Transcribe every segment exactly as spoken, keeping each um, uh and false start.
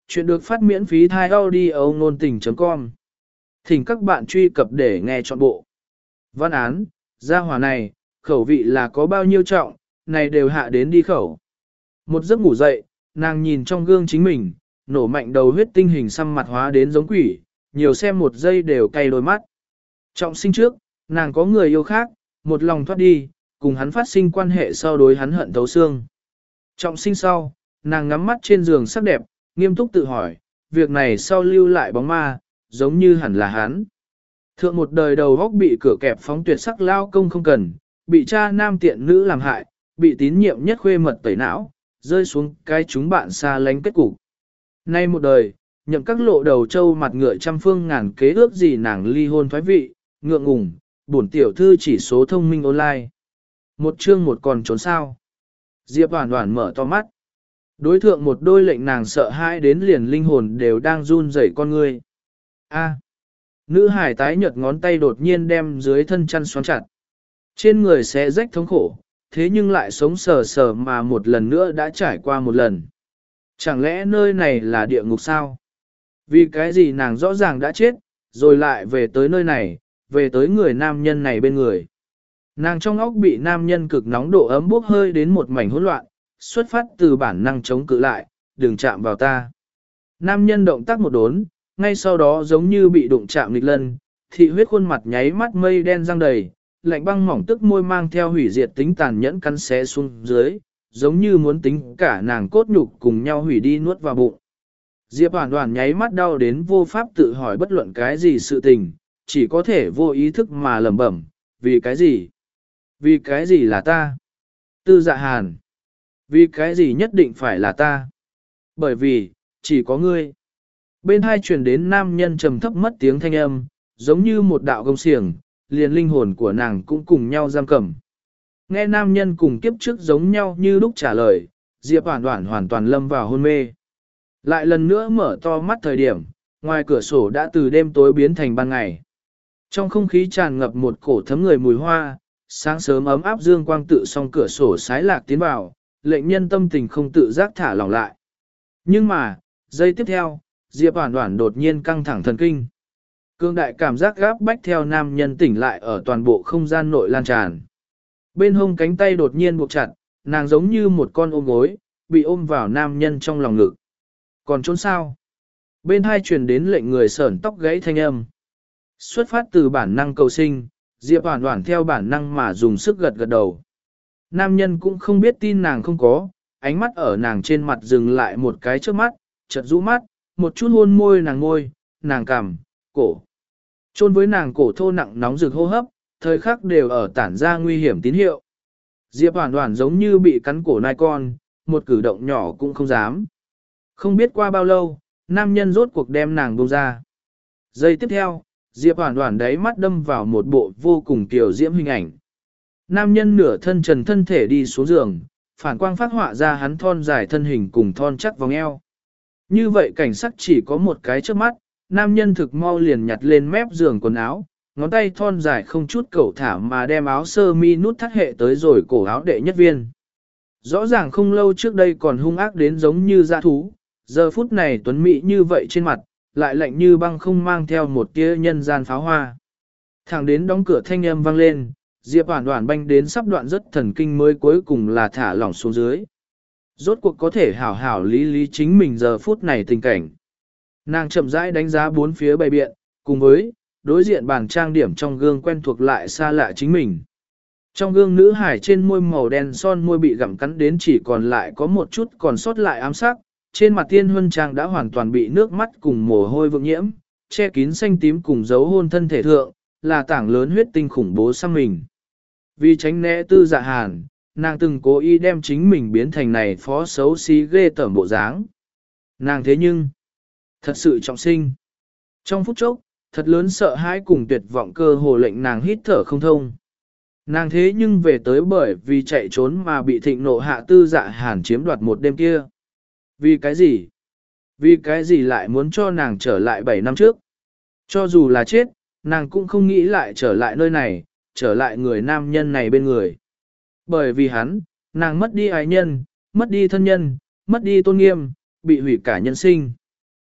Chuyện được phát miễn phí thai audio nôn tình.com. Thỉnh các bạn truy cập để nghe trọn bộ. Văn án, gia hỏa này, khẩu vị là có bao nhiêu trọng, này đều hạ đến đi khẩu. Một giấc ngủ dậy, nàng nhìn trong gương chính mình, nổ mạnh đầu huyết tinh hình xăm mặt hóa đến giống quỷ, nhiều xem một giây đều cay đôi mắt. Trọng sinh trước, nàng có người yêu khác, một lòng thoát đi, cùng hắn phát sinh quan hệ sau đối hắn hận thấu xương. Trọng sinh sau, nàng ngắm mắt trên giường sắc đẹp, nghiêm túc tự hỏi, việc này sau lưu lại bóng ma, giống như hẳn là hắn. Thượng một đời đầu góc bị cửa kẹp phóng tuyệt sắc lao công không cần, bị cha nam tiện nữ làm hại, bị tín nhiệm nhất khuê mật tẩy não, rơi xuống cái chúng bạn xa lánh kết cục. Nay một đời, nhậm các lộ đầu trâu mặt ngựa trăm phương ngàn kế ước gì nàng ly hôn thoái vị, ngượng ngùng, bổn tiểu thư chỉ số thông minh online. Một chương một còn trốn sao. Diệp Hoàn Hoàn mở to mắt. Đối thượng một đôi lệnh nàng sợ hãi đến liền linh hồn đều đang run rẩy con người. A. Nữ hải tái nhợt ngón tay đột nhiên đem dưới thân chăn xoắn chặt. Trên người sẽ rách thống khổ, thế nhưng lại sống sờ sờ mà một lần nữa đã trải qua một lần. Chẳng lẽ nơi này là địa ngục sao? Vì cái gì nàng rõ ràng đã chết, rồi lại về tới nơi này, về tới người nam nhân này bên người. Nàng trong óc bị nam nhân cực nóng độ ấm bốc hơi đến một mảnh hỗn loạn, xuất phát từ bản năng chống cự lại, đừng chạm vào ta. Nam nhân động tác một đốn, ngay sau đó giống như bị đụng chạm nghịch lân, thị huyết khuôn mặt nháy mắt mây đen răng đầy, lạnh băng mỏng tức môi mang theo hủy diệt tính tàn nhẫn cắn xé xuống dưới, giống như muốn tính cả nàng cốt nhục cùng nhau hủy đi nuốt vào bụng. Diệp Hoàn Hoàn nháy mắt đau đến vô pháp tự hỏi bất luận cái gì sự tình, chỉ có thể vô ý thức mà lẩm bẩm, vì cái gì? Vì cái gì là ta? Tư Dạ Hàn. Vì cái gì nhất định phải là ta? Bởi vì, chỉ có ngươi. Bên hai truyền đến nam nhân trầm thấp mất tiếng thanh âm, giống như một đạo gông xiềng, liền linh hồn của nàng cũng cùng nhau giam cầm. Nghe nam nhân cùng kiếp trước giống nhau như lúc trả lời, Diệp Hoàn Hoàn hoàn toàn lâm vào hôn mê. Lại lần nữa mở to mắt thời điểm, ngoài cửa sổ đã từ đêm tối biến thành ban ngày. Trong không khí tràn ngập một cổ thấm người mùi hoa, sáng sớm ấm áp dương quang tự song cửa sổ sái lạc tiến vào, lệnh nhân tâm tình không tự giác thả lỏng lại. Nhưng mà, giây tiếp theo, Diệp Hoàn Hoàn đột nhiên căng thẳng thần kinh. Cương đại cảm giác gáp bách theo nam nhân tỉnh lại ở toàn bộ không gian nội lan tràn. Bên hông cánh tay đột nhiên buộc chặt, nàng giống như một con ôm gối, bị ôm vào nam nhân trong lòng ngực. Còn trốn sao? Bên hai truyền đến lệnh người sởn tóc gãy thanh âm. Xuất phát từ bản năng cầu sinh, Diệp Hoàn Hoàn theo bản năng mà dùng sức gật gật đầu. Nam nhân cũng không biết tin nàng không có, ánh mắt ở nàng trên mặt dừng lại một cái trước mắt, chợt rũ mắt, một chút hôn môi nàng môi, nàng cằm, cổ. Chôn với nàng cổ thô nặng nóng rực hô hấp, thời khắc đều ở tản ra nguy hiểm tín hiệu. Diệp Hoàn Hoàn giống như bị cắn cổ nai con, một cử động nhỏ cũng không dám. Không biết qua bao lâu, nam nhân rốt cuộc đem nàng buông ra. Giây tiếp theo, Diệp Hoàn Hoàn đáy mắt đâm vào một bộ vô cùng kiều diễm hình ảnh. Nam nhân nửa thân trần thân thể đi xuống giường, phản quang phát họa ra hắn thon dài thân hình cùng thon chắc vòng eo. Như vậy cảnh sắc chỉ có một cái trước mắt, nam nhân thực mau liền nhặt lên mép giường quần áo, ngón tay thon dài không chút cẩu thả mà đem áo sơ mi nút thắt hệ tới rồi cổ áo đệ nhất viên. Rõ ràng không lâu trước đây còn hung ác đến giống như dã thú, giờ phút này tuấn mỹ như vậy trên mặt, lại lạnh như băng không mang theo một tia nhân gian pháo hoa. Thẳng đến đóng cửa thanh âm vang lên, Diệp Hoàn Hoàn banh đến sắp đoạn rất thần kinh mới cuối cùng là thả lỏng xuống dưới. Rốt cuộc có thể hảo hảo lý lý chính mình giờ phút này tình cảnh. Nàng chậm rãi đánh giá bốn phía bày biện, cùng với đối diện bàn trang điểm trong gương quen thuộc lại xa lạ chính mình. Trong gương nữ hải trên môi màu đen son môi bị gặm cắn đến chỉ còn lại có một chút còn sót lại ám sắc, trên mặt tiên huân trang đã hoàn toàn bị nước mắt cùng mồ hôi vượng nhiễm, che kín xanh tím cùng dấu hôn thân thể thượng, là tảng lớn huyết tinh khủng bố xăm mình. Vì tránh né Tư Dạ Hàn, nàng từng cố ý đem chính mình biến thành này phó xấu xí ghê tởm bộ dáng. Nàng thế nhưng, thật sự trọng sinh. Trong phút chốc, thật lớn sợ hãi cùng tuyệt vọng cơ hồ lệnh nàng hít thở không thông. Nàng thế nhưng về tới bởi vì chạy trốn mà bị thịnh nộ hạ Tư Dạ Hàn chiếm đoạt một đêm kia. Vì cái gì? Vì cái gì lại muốn cho nàng trở lại bảy năm trước? Cho dù là chết, nàng cũng không nghĩ lại trở lại nơi này, trở lại người nam nhân này bên người. Bởi vì hắn, nàng mất đi ái nhân, mất đi thân nhân, mất đi tôn nghiêm, bị hủy cả nhân sinh.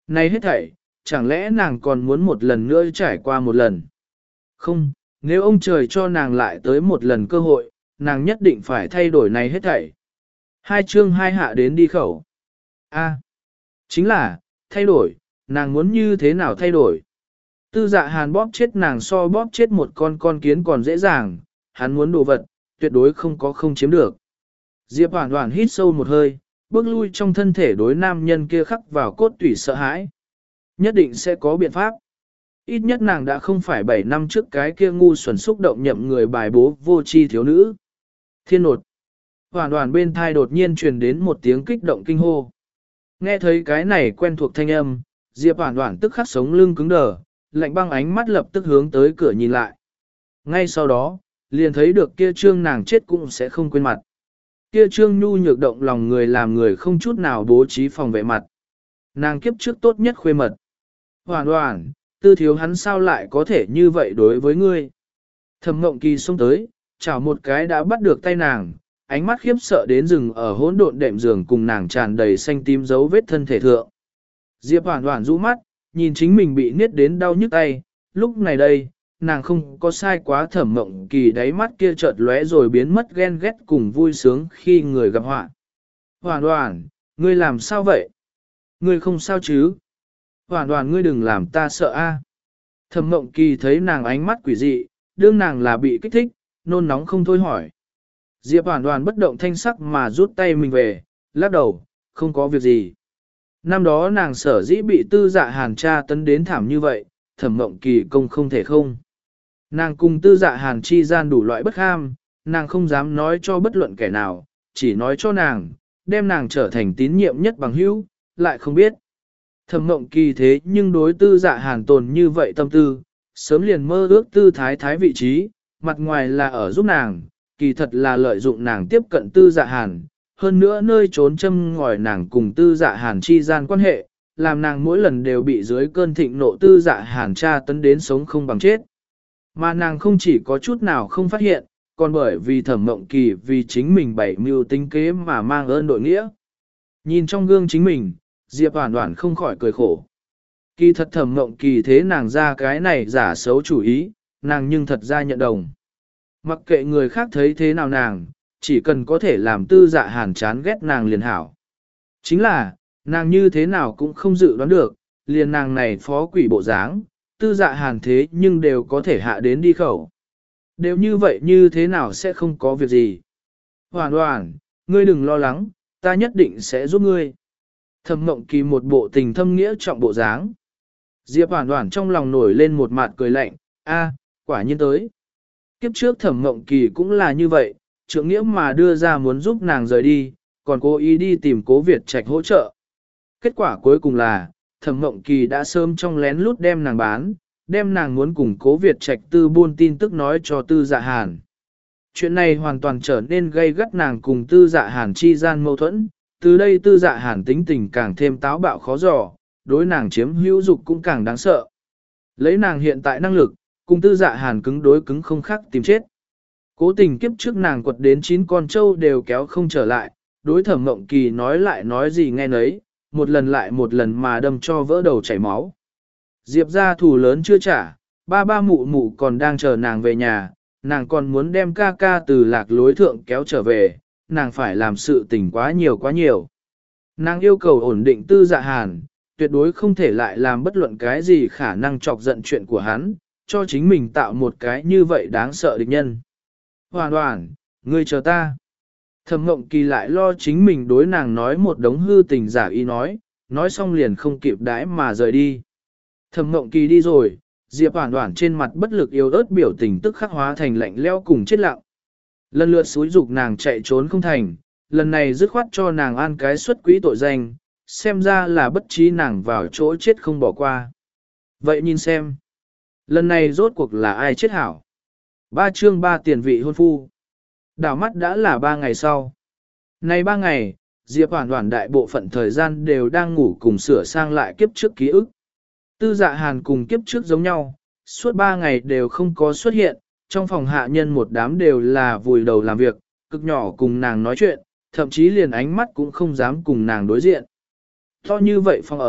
Này hết thảy, chẳng lẽ nàng còn muốn một lần nữa trải qua một lần? Không, nếu ông trời cho nàng lại tới một lần cơ hội, nàng nhất định phải thay đổi này hết thảy. Hai chương hai hạ đến đi khẩu. A, chính là, thay đổi, nàng muốn như thế nào thay đổi? Tư dạ hàn bóp chết nàng so bóp chết một con con kiến còn dễ dàng, hắn muốn đồ vật, tuyệt đối không có không chiếm được. Diệp Hoản Hoản hít sâu một hơi, bước lui trong thân thể đối nam nhân kia khắc vào cốt tủy sợ hãi. Nhất định sẽ có biện pháp. Ít nhất nàng đã không phải bảy năm trước cái kia ngu xuẩn xúc động nhậm người bài bố vô tri thiếu nữ. Thiên nột. Hoản Hoản bên thai đột nhiên truyền đến một tiếng kích động kinh hô. Nghe thấy cái này quen thuộc thanh âm, Diệp Hoản Hoản tức khắc sống lưng cứng đờ, lạnh băng ánh mắt lập tức hướng tới cửa nhìn lại. Ngay sau đó, liền thấy được kia trương nàng chết cũng sẽ không quên mặt. Kia trương nhu nhược động lòng người làm người không chút nào bố trí phòng vệ mặt. Nàng kiếp trước tốt nhất khuê mật. Hoản Hoản, tư thiếu hắn sao lại có thể như vậy đối với ngươi? Thẩm Mộng Kỳ xông tới, chảo một cái đã bắt được tay nàng, ánh mắt khiếp sợ đến rừng ở hỗn độn đệm giường cùng nàng tràn đầy xanh tím dấu vết thân thể thượng. Diệp Hoản Hoản rũ mắt, nhìn chính mình bị niết đến đau nhức tay, lúc này đây, nàng không có sai quá. Thẩm Mộng Kỳ đáy mắt kia chợt lóe rồi biến mất ghen ghét cùng vui sướng khi người gặp họa. Hoản Hoản, ngươi làm sao vậy? Ngươi không sao chứ? Hoản Hoản, ngươi đừng làm ta sợ a. Thẩm Mộng Kỳ thấy nàng ánh mắt quỷ dị, đương nàng là bị kích thích, nôn nóng không thôi hỏi. Diệp Hoản Hoản bất động thanh sắc mà rút tay mình về, lắc đầu, không có việc gì. Năm đó nàng sở dĩ bị tư dạ hàn tra tấn đến thảm như vậy, Thẩm Mộng Kỳ công không thể không. Nàng cùng tư dạ hàn chi gian đủ loại bất ham, nàng không dám nói cho bất luận kẻ nào, chỉ nói cho nàng, đem nàng trở thành tín nhiệm nhất bằng hữu, lại không biết. Thẩm Mộng Kỳ thế nhưng đối tư dạ hàn tồn như vậy tâm tư, sớm liền mơ ước tư thái thái vị trí, mặt ngoài là ở giúp nàng, kỳ thật là lợi dụng nàng tiếp cận tư dạ hàn, hơn nữa nơi trốn châm ngòi nàng cùng tư dạ hàn chi gian quan hệ, làm nàng mỗi lần đều bị dưới cơn thịnh nộ tư dạ hàn tra tấn đến sống không bằng chết. Mà nàng không chỉ có chút nào không phát hiện, còn bởi vì Thẩm Mộng Kỳ vì chính mình bảy mưu tính kế mà mang ơn đội nghĩa. Nhìn trong gương chính mình, Diệp Hoản Hoản không khỏi cười khổ. Kỳ thật Thẩm Mộng Kỳ thế nàng ra cái này giả xấu chủ ý, nàng nhưng thật ra nhận đồng. Mặc kệ người khác thấy thế nào nàng, chỉ cần có thể làm tư dạ hàn chán ghét nàng liền hảo. Chính là, nàng như thế nào cũng không dự đoán được, liền nàng này phó quỷ bộ dáng, tư dạ hàn thế nhưng đều có thể hạ đến đi khẩu. Đều như vậy như thế nào sẽ không có việc gì. Hoản Hoản, ngươi đừng lo lắng, ta nhất định sẽ giúp ngươi. Thẩm Mộng Kỳ một bộ tình thâm nghĩa trọng bộ dáng. Diệp Hoản Hoản trong lòng nổi lên một mặt cười lạnh, a, quả nhiên tới. Kiếp trước Thẩm Mộng Kỳ cũng là như vậy, trượng nghĩa mà đưa ra muốn giúp nàng rời đi, còn cố ý đi tìm Cố Việt Trạch hỗ trợ. Kết quả cuối cùng là, Thẩm Mộng Kỳ đã sớm trong lén lút đem nàng bán, đem nàng muốn cùng Cố Việt Trạch tư buôn tin tức nói cho tư dạ hàn. Chuyện này hoàn toàn trở nên gây gắt nàng cùng tư dạ hàn chi gian mâu thuẫn, từ đây tư dạ hàn tính tình càng thêm táo bạo khó dò, đối nàng chiếm hữu dục cũng càng đáng sợ. Lấy nàng hiện tại năng lực, cùng tư dạ hàn cứng đối cứng không khác tìm chết. Cố tình kiếp trước nàng quật đến chín con trâu đều kéo không trở lại, đối Thẩm Mộng Kỳ nói lại nói gì nghe nấy, một lần lại một lần mà đâm cho vỡ đầu chảy máu. Diệp ra thù lớn chưa trả, ba ba mụ mụ còn đang chờ nàng về nhà, nàng còn muốn đem ca ca từ lạc lối thượng kéo trở về, nàng phải làm sự tình quá nhiều quá nhiều. Nàng yêu cầu ổn định tư dạ hàn, tuyệt đối không thể lại làm bất luận cái gì khả năng chọc giận chuyện của hắn, cho chính mình tạo một cái như vậy đáng sợ địch nhân. Hoản Hoản, ngươi chờ ta. Thẩm Mộng Kỳ lại lo chính mình đối nàng nói một đống hư tình giả ý nói, nói xong liền không kịp đãi mà rời đi. Thẩm Mộng Kỳ đi rồi, Diệp Hoản Hoản trên mặt bất lực yếu ớt biểu tình tức khắc hóa thành lạnh lẽo cùng chết lặng. Lần lượt xúi dục nàng chạy trốn không thành, lần này dứt khoát cho nàng an cái xuất quỹ tội danh, xem ra là bất trí nàng vào chỗ chết không bỏ qua. Vậy nhìn xem, lần này rốt cuộc là ai chết hảo? Ba chương ba tiền vị hôn phu. Đảo mắt đã là ba ngày sau. Nay ba ngày, Diệp Hoản Hoản đại bộ phận thời gian đều đang ngủ cùng sửa sang lại kiếp trước ký ức. Tư Dạ Hàn cùng kiếp trước giống nhau, suốt ba ngày đều không có xuất hiện, trong phòng hạ nhân một đám đều là vùi đầu làm việc, cực nhỏ cùng nàng nói chuyện, thậm chí liền ánh mắt cũng không dám cùng nàng đối diện. To như vậy phòng ở,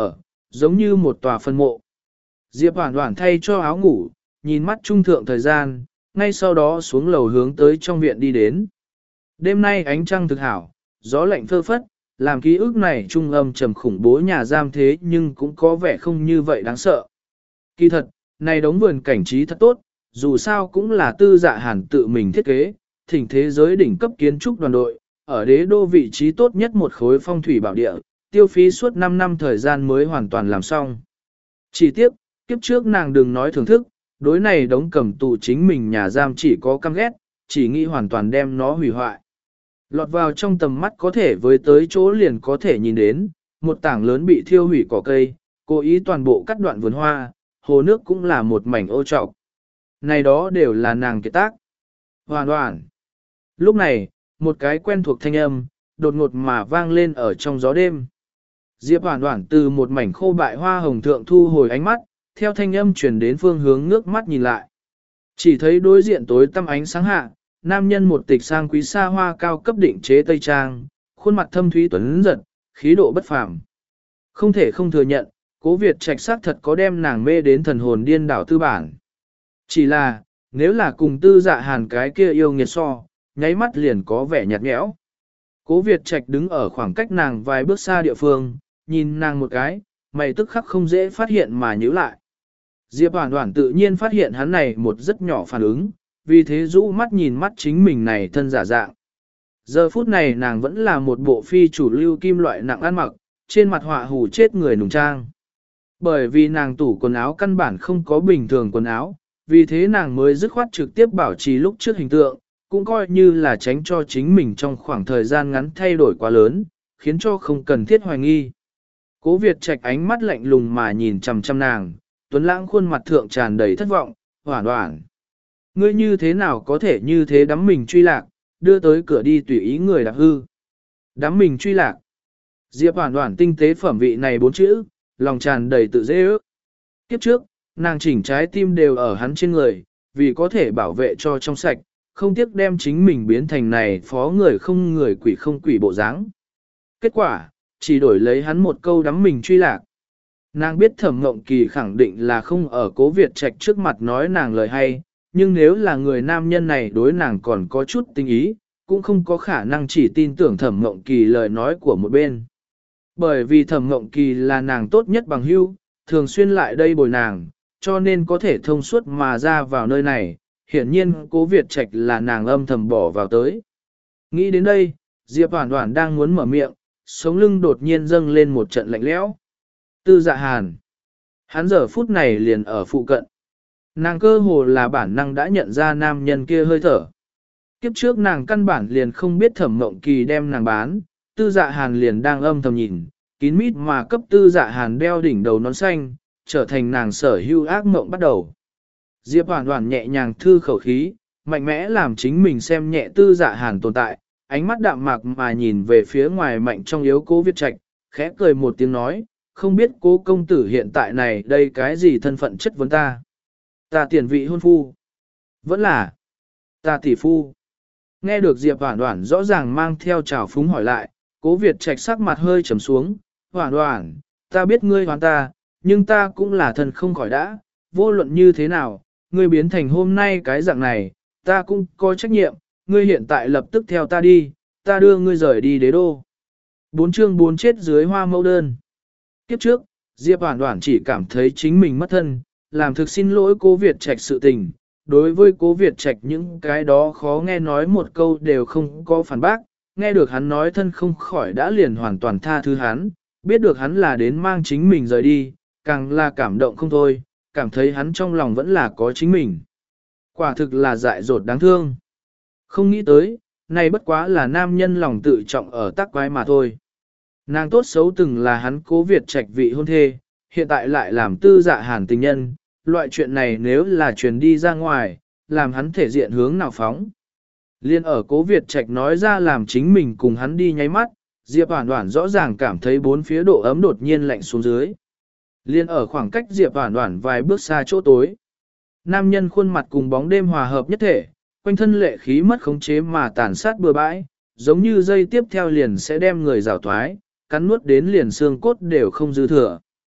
giống như một tòa phân mộ. Diệp Hoản Hoản thay cho áo ngủ, nhìn mắt trung thượng thời gian, ngay sau đó xuống lầu hướng tới trong viện đi đến. Đêm nay ánh trăng thực hảo, gió lạnh phơ phất, làm ký ức này trung âm trầm khủng bố nhà giam thế nhưng cũng có vẻ không như vậy đáng sợ. Kỳ thật, này đống vườn cảnh trí thật tốt, dù sao cũng là Tư Dạ Hàn tự mình thiết kế, thỉnh thế giới đỉnh cấp kiến trúc đoàn đội, ở đế đô vị trí tốt nhất một khối phong thủy bảo địa, tiêu phí suốt năm năm thời gian mới hoàn toàn làm xong. Chỉ tiếc, kiếp trước nàng đừng nói thưởng thức, đối này đống cầm tù chính mình nhà giam chỉ có căm ghét, chỉ nghĩ hoàn toàn đem nó hủy hoại. Lọt vào trong tầm mắt có thể với tới chỗ liền có thể nhìn đến, một tảng lớn bị thiêu hủy cỏ cây, cố ý toàn bộ cắt đoạn vườn hoa, hồ nước cũng là một mảnh ô trọc. Này đó đều là nàng kiệt tác. Hoàn hoàn. Lúc này, một cái quen thuộc thanh âm, đột ngột mà vang lên ở trong gió đêm. Diệp Hoàn Hoàn từ một mảnh khô bại hoa hồng thượng thu hồi ánh mắt, theo thanh âm chuyển đến phương hướng ngước mắt nhìn lại. Chỉ thấy đối diện tối tăm ánh sáng hạ, nam nhân một tịch sang quý xa hoa cao cấp định chế tây trang, khuôn mặt thâm thúy tuấn giật, khí độ bất phàm. Không thể không thừa nhận, Cố Việt Trạch xác thật có đem nàng mê đến thần hồn điên đảo tư bản. Chỉ là, nếu là cùng Tư Dạ Hàn cái kia yêu nghiệt so, nháy mắt liền có vẻ nhạt nhẽo. Cố Việt Trạch đứng ở khoảng cách nàng vài bước xa địa phương, nhìn nàng một cái, mày tức khắc không dễ phát hiện mà nhíu lại. Diệp Hoản Hoản tự nhiên phát hiện hắn này một rất nhỏ phản ứng, vì thế rũ mắt nhìn mắt chính mình này thân giả dạng. Giờ phút này nàng vẫn là một bộ phi chủ lưu kim loại nặng ăn mặc, trên mặt họa hù chết người nùng trang. Bởi vì nàng tủ quần áo căn bản không có bình thường quần áo, vì thế nàng mới dứt khoát trực tiếp bảo trì lúc trước hình tượng, cũng coi như là tránh cho chính mình trong khoảng thời gian ngắn thay đổi quá lớn, khiến cho không cần thiết hoài nghi. Cố Việt Trạch ánh mắt lạnh lùng mà nhìn chằm chằm nàng, tuấn lãng khuôn mặt thượng tràn đầy thất vọng, Hoản Hoản. Ngươi như thế nào có thể như thế đắm mình truy lạc, đưa tới cửa đi tùy ý người đạp hư. Đắm mình truy lạc. Diệp Hoản Hoản tinh tế phẩm vị này bốn chữ, lòng tràn đầy tự dễ ước. Kiếp trước, nàng chỉnh trái tim đều ở hắn trên người, vì có thể bảo vệ cho trong sạch, không tiếc đem chính mình biến thành này phó người không người quỷ không quỷ bộ dáng. Kết quả, chỉ đổi lấy hắn một câu đắm mình truy lạc. Nàng biết Thẩm Ngộng Kỳ khẳng định là không ở Cố Việt Trạch trước mặt nói nàng lời hay, nhưng nếu là người nam nhân này đối nàng còn có chút tình ý, cũng không có khả năng chỉ tin tưởng Thẩm Ngộng Kỳ lời nói của một bên. Bởi vì Thẩm Ngộng Kỳ là nàng tốt nhất bằng hữu, thường xuyên lại đây bồi nàng, cho nên có thể thông suốt mà ra vào nơi này, hiển nhiên Cố Việt Trạch là nàng âm thầm bỏ vào tới. Nghĩ đến đây, Diệp Hoản Hoản đang muốn mở miệng, sống lưng đột nhiên dâng lên một trận lạnh lẽo. Tư Dạ Hàn. Hắn giờ phút này liền ở phụ cận. Nàng cơ hồ là bản năng đã nhận ra nam nhân kia hơi thở. Kiếp trước nàng căn bản liền không biết Thẩm Mộng Kỳ đem nàng bán, Tư Dạ Hàn liền đang âm thầm nhìn, kín mít mà cấp Tư Dạ Hàn đeo đỉnh đầu nón xanh, trở thành nàng sở hữu ác mộng bắt đầu. Diệp Hoản Hoản nhẹ nhàng thư khẩu khí, mạnh mẽ làm chính mình xem nhẹ Tư Dạ Hàn tồn tại, ánh mắt đạm mạc mà nhìn về phía ngoài mạnh trong yếu Cố Việt Trạch, khẽ cười một tiếng nói, không biết Cố công tử hiện tại này đây cái gì thân phận chất vấn ta. Ta tiền vị hôn phu. Vẫn là. Ta tỷ phu. Nghe được Diệp Hoản Hoản rõ ràng mang theo trào phúng hỏi lại, Cố Việt Trạch sắc mặt hơi trầm xuống, Hoản Hoản, ta biết ngươi hoán ta, nhưng ta cũng là thân không khỏi đã, vô luận như thế nào, ngươi biến thành hôm nay cái dạng này, ta cũng có trách nhiệm, ngươi hiện tại lập tức theo ta đi, ta đưa ngươi rời đi đế đô. Bốn chương bốn chết dưới hoa mẫu đơn. Kiếp trước, Diệp Hoản Hoản chỉ cảm thấy chính mình mất thân, làm thực xin lỗi Cố Việt Trạch sự tình. Đối với Cố Việt Trạch những cái đó khó nghe nói một câu đều không có phản bác, nghe được hắn nói thân không khỏi đã liền hoàn toàn tha thứ hắn, biết được hắn là đến mang chính mình rời đi, càng là cảm động không thôi, cảm thấy hắn trong lòng vẫn là có chính mình. Quả thực là dại dột đáng thương. Không nghĩ tới, này bất quá là nam nhân lòng tự trọng ở tác quái mà thôi. Nàng tốt xấu từng là hắn Cố Việt Trạch vị hôn thê, hiện tại lại làm Tư Dạ Hàn tình nhân, loại chuyện này nếu là truyền đi ra ngoài, làm hắn thể diện hướng nào phóng. Liên ở Cố Việt Trạch nói ra làm chính mình cùng hắn đi nháy mắt, Diệp Hoản Hoản rõ ràng cảm thấy bốn phía độ ấm đột nhiên lạnh xuống dưới. Liên ở khoảng cách Diệp Hoản Hoản vài bước xa chỗ tối. Nam nhân khuôn mặt cùng bóng đêm hòa hợp nhất thể, quanh thân lệ khí mất khống chế mà tàn sát bừa bãi, giống như dây tiếp theo liền sẽ đem người rào thoái, cắn nuốt đến liền xương cốt đều không dư thừa.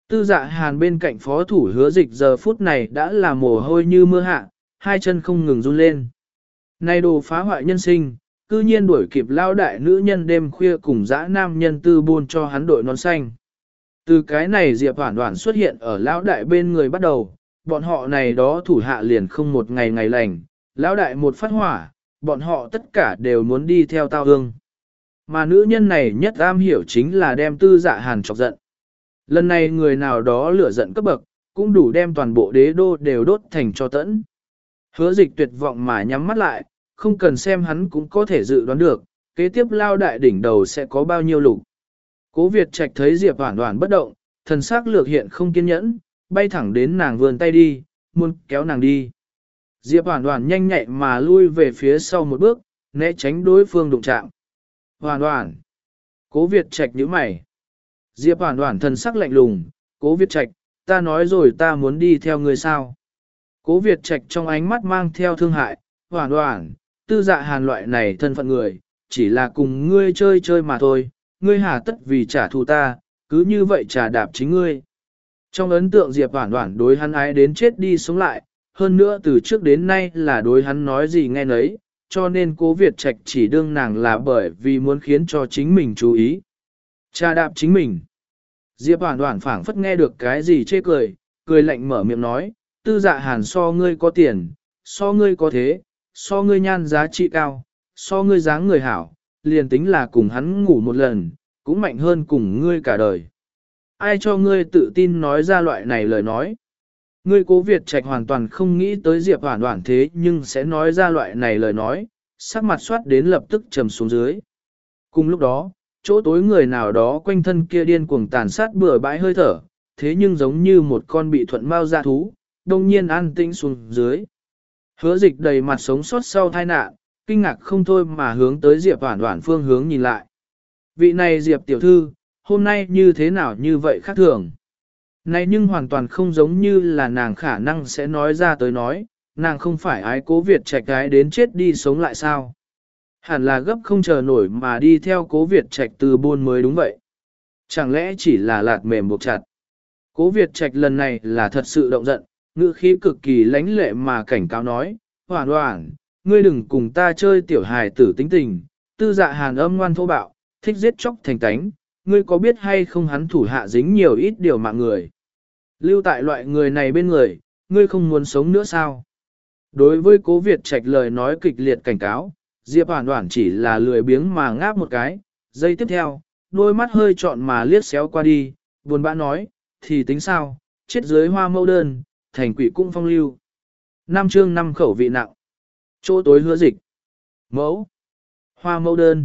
Tư Dạ Hàn bên cạnh phó thủ Hứa Dịch giờ phút này đã là mồ hôi như mưa hạ, hai chân không ngừng run lên. Này đồ phá hoại nhân sinh, cư nhiên đuổi kịp lao đại nữ nhân đêm khuya cùng dã nam nhân tư buôn cho hắn đội nón xanh. Từ cái này Diệp Hoản Hoản xuất hiện ở lão đại bên người bắt đầu, bọn họ này đó thủ hạ liền không một ngày ngày lành, lão đại một phát hỏa, bọn họ tất cả đều muốn đi theo tao hương. Mà nữ nhân này nhất am hiểu chính là đem Tư Dạ Hàn chọc giận. Lần này người nào đó lửa giận cấp bậc, cũng đủ đem toàn bộ đế đô đều đốt thành cho tẫn. Hứa Dịch tuyệt vọng mà nhắm mắt lại, không cần xem hắn cũng có thể dự đoán được, kế tiếp lao đại đỉnh đầu sẽ có bao nhiêu lục. Cố Việt Trạch thấy Diệp Hoản Hoản bất động, thần sắc lược hiện không kiên nhẫn, bay thẳng đến nàng vươn tay đi, muốn kéo nàng đi. Diệp Hoản Hoản nhanh nhạy mà lui về phía sau một bước, né tránh đối phương đụng chạm. Hoản Hoản. Cố Việt Trạch nhíu mày. Diệp Hoản Hoản thần sắc lạnh lùng, Cố Việt Trạch, ta nói rồi ta muốn đi theo người sao. Cố Việt Trạch trong ánh mắt mang theo thương hại, Hoản Hoản, Tư Dạ Hàn loại này thân phận người, chỉ là cùng ngươi chơi chơi mà thôi, ngươi hà tất vì trả thù ta, cứ như vậy trả đạp chính ngươi. Trong ấn tượng Diệp Hoản Hoản đối hắn ái đến chết đi sống lại, hơn nữa từ trước đến nay là đối hắn nói gì nghe nấy, cho nên Cố Việt Trạch chỉ đương nàng là bởi vì muốn khiến cho chính mình chú ý. Trả đạp chính mình. Diệp Hoản Hoản phảng phất nghe được cái gì chê cười, cười lạnh mở miệng nói, Tư Dạ Hàn so ngươi có tiền, so ngươi có thế, so ngươi nhan giá trị cao, so ngươi dáng người hảo, liền tính là cùng hắn ngủ một lần, cũng mạnh hơn cùng ngươi cả đời. Ai cho ngươi tự tin nói ra loại này lời nói? Ngươi Cố Việt Trạch hoàn toàn không nghĩ tới Diệp Hoản Hoản thế nhưng sẽ nói ra loại này lời nói, sắc mặt soát đến lập tức trầm xuống dưới. Cùng lúc đó, chỗ tối người nào đó quanh thân kia điên cuồng tàn sát bừa bãi hơi thở, thế nhưng giống như một con bị thuận mau ra thú, đông nhiên an tĩnh xuống dưới. Hứa Dịch đầy mặt sống sót sau tai nạn, kinh ngạc không thôi mà hướng tới Diệp Hoản Hoản phương hướng nhìn lại. Vị này Diệp tiểu thư, hôm nay như thế nào như vậy khác thường? Này nhưng hoàn toàn không giống như là nàng khả năng sẽ nói ra tới nói, nàng không phải ái Cố Việt Trạch gái đến chết đi sống lại sao? Hẳn là gấp không chờ nổi mà đi theo Cố Việt Trạch từ buôn mới đúng vậy. Chẳng lẽ chỉ là lạt mềm buộc chặt? Cố Việt Trạch lần này là thật sự động giận, ngữ khí cực kỳ lãnh lệ mà cảnh cáo nói, Hoản Hoản, ngươi đừng cùng ta chơi tiểu hài tử tính tình, Tư Dạ Hàn âm ngoan thô bạo, thích giết chóc thành tánh, ngươi có biết hay không hắn thủ hạ dính nhiều ít điều mạng người. Lưu tại loại người này bên người, ngươi không muốn sống nữa sao? Đối với Cố Việt Trạch lời nói kịch liệt cảnh cáo, Diệp Hoản Hoản chỉ là lười biếng mà ngáp một cái, giây tiếp theo, đôi mắt hơi trọn mà liếc xéo qua đi, buồn bã nói, thì tính sao, chết dưới hoa mẫu đơn, thành quỷ cung phong lưu. Năm chương năm khẩu vị nặng. Chỗ tối Hứa Dịch. Mẫu. Hoa mẫu đơn.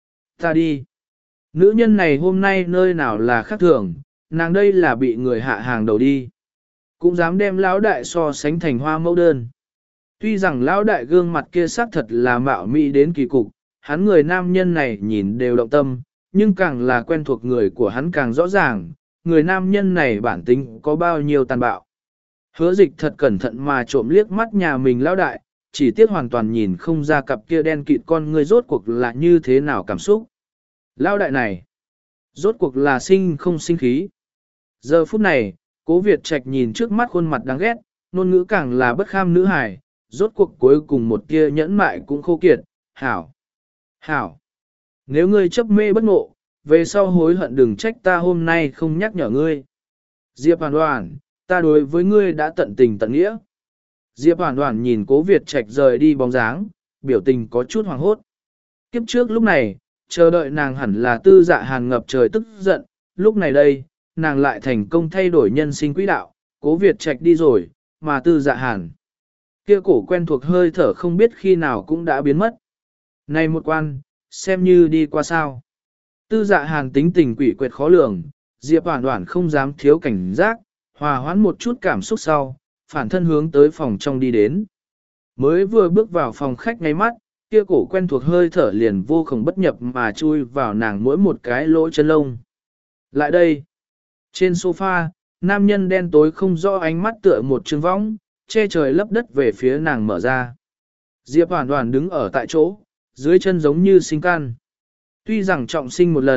Ta đi. Nữ nhân này hôm nay nơi nào là khác thường, nàng đây là bị người hạ hàng đầu đi. Cũng dám đem lão đại so sánh thành hoa mẫu đơn. Tuy rằng lão đại gương mặt kia xác thật là mạo mỹ đến kỳ cục, hắn người nam nhân này nhìn đều động tâm, nhưng càng là quen thuộc người của hắn càng rõ ràng, người nam nhân này bản tính có bao nhiêu tàn bạo. Hứa Dịch thật cẩn thận mà trộm liếc mắt nhà mình lão đại, chỉ tiếc hoàn toàn nhìn không ra cặp kia đen kịt con người rốt cuộc là như thế nào cảm xúc. Lão đại này, rốt cuộc là sinh không sinh khí. Giờ phút này, Cố Việt Trạch nhìn trước mắt khuôn mặt đáng ghét, ngôn ngữ càng là bất kham nữ hài, rốt cuộc cuối cùng một tia nhẫn mại cũng khô kiệt, hảo, hảo. Nếu ngươi chấp mê bất ngộ, về sau hối hận đừng trách ta hôm nay không nhắc nhở ngươi. Diệp Hoản Hoản, ta đối với ngươi đã tận tình tận nghĩa. Diệp Hoản Hoản nhìn Cố Việt Trạch rời đi bóng dáng, biểu tình có chút hoàng hốt. Kiếp trước lúc này, chờ đợi nàng hẳn là Tư Dạ Hàn ngập trời tức giận, lúc này đây, nàng lại thành công thay đổi nhân sinh quỹ đạo, Cố Việt Trạch đi rồi, mà Tư Dạ Hàn. Kia cổ quen thuộc hơi thở không biết khi nào cũng đã biến mất. Này một quan, xem như đi qua sao. Tư Dạ Hàn tính tình quỷ quyệt khó lường, Diệp Hoản Hoản không dám thiếu cảnh giác, hòa hoãn một chút cảm xúc sau, phản thân hướng tới phòng trong đi đến. Mới vừa bước vào phòng khách ngay mắt, kia cổ quen thuộc hơi thở liền vô cùng bất nhập mà chui vào nàng mỗi một cái lỗ chân lông. Lại đây, trên sofa, nam nhân đen tối không rõ ánh mắt tựa một trường võng, che trời lấp đất về phía nàng mở ra. Diệp Hoản Hoản đứng ở tại chỗ, dưới chân giống như sinh can. Tuy rằng trọng sinh một lần,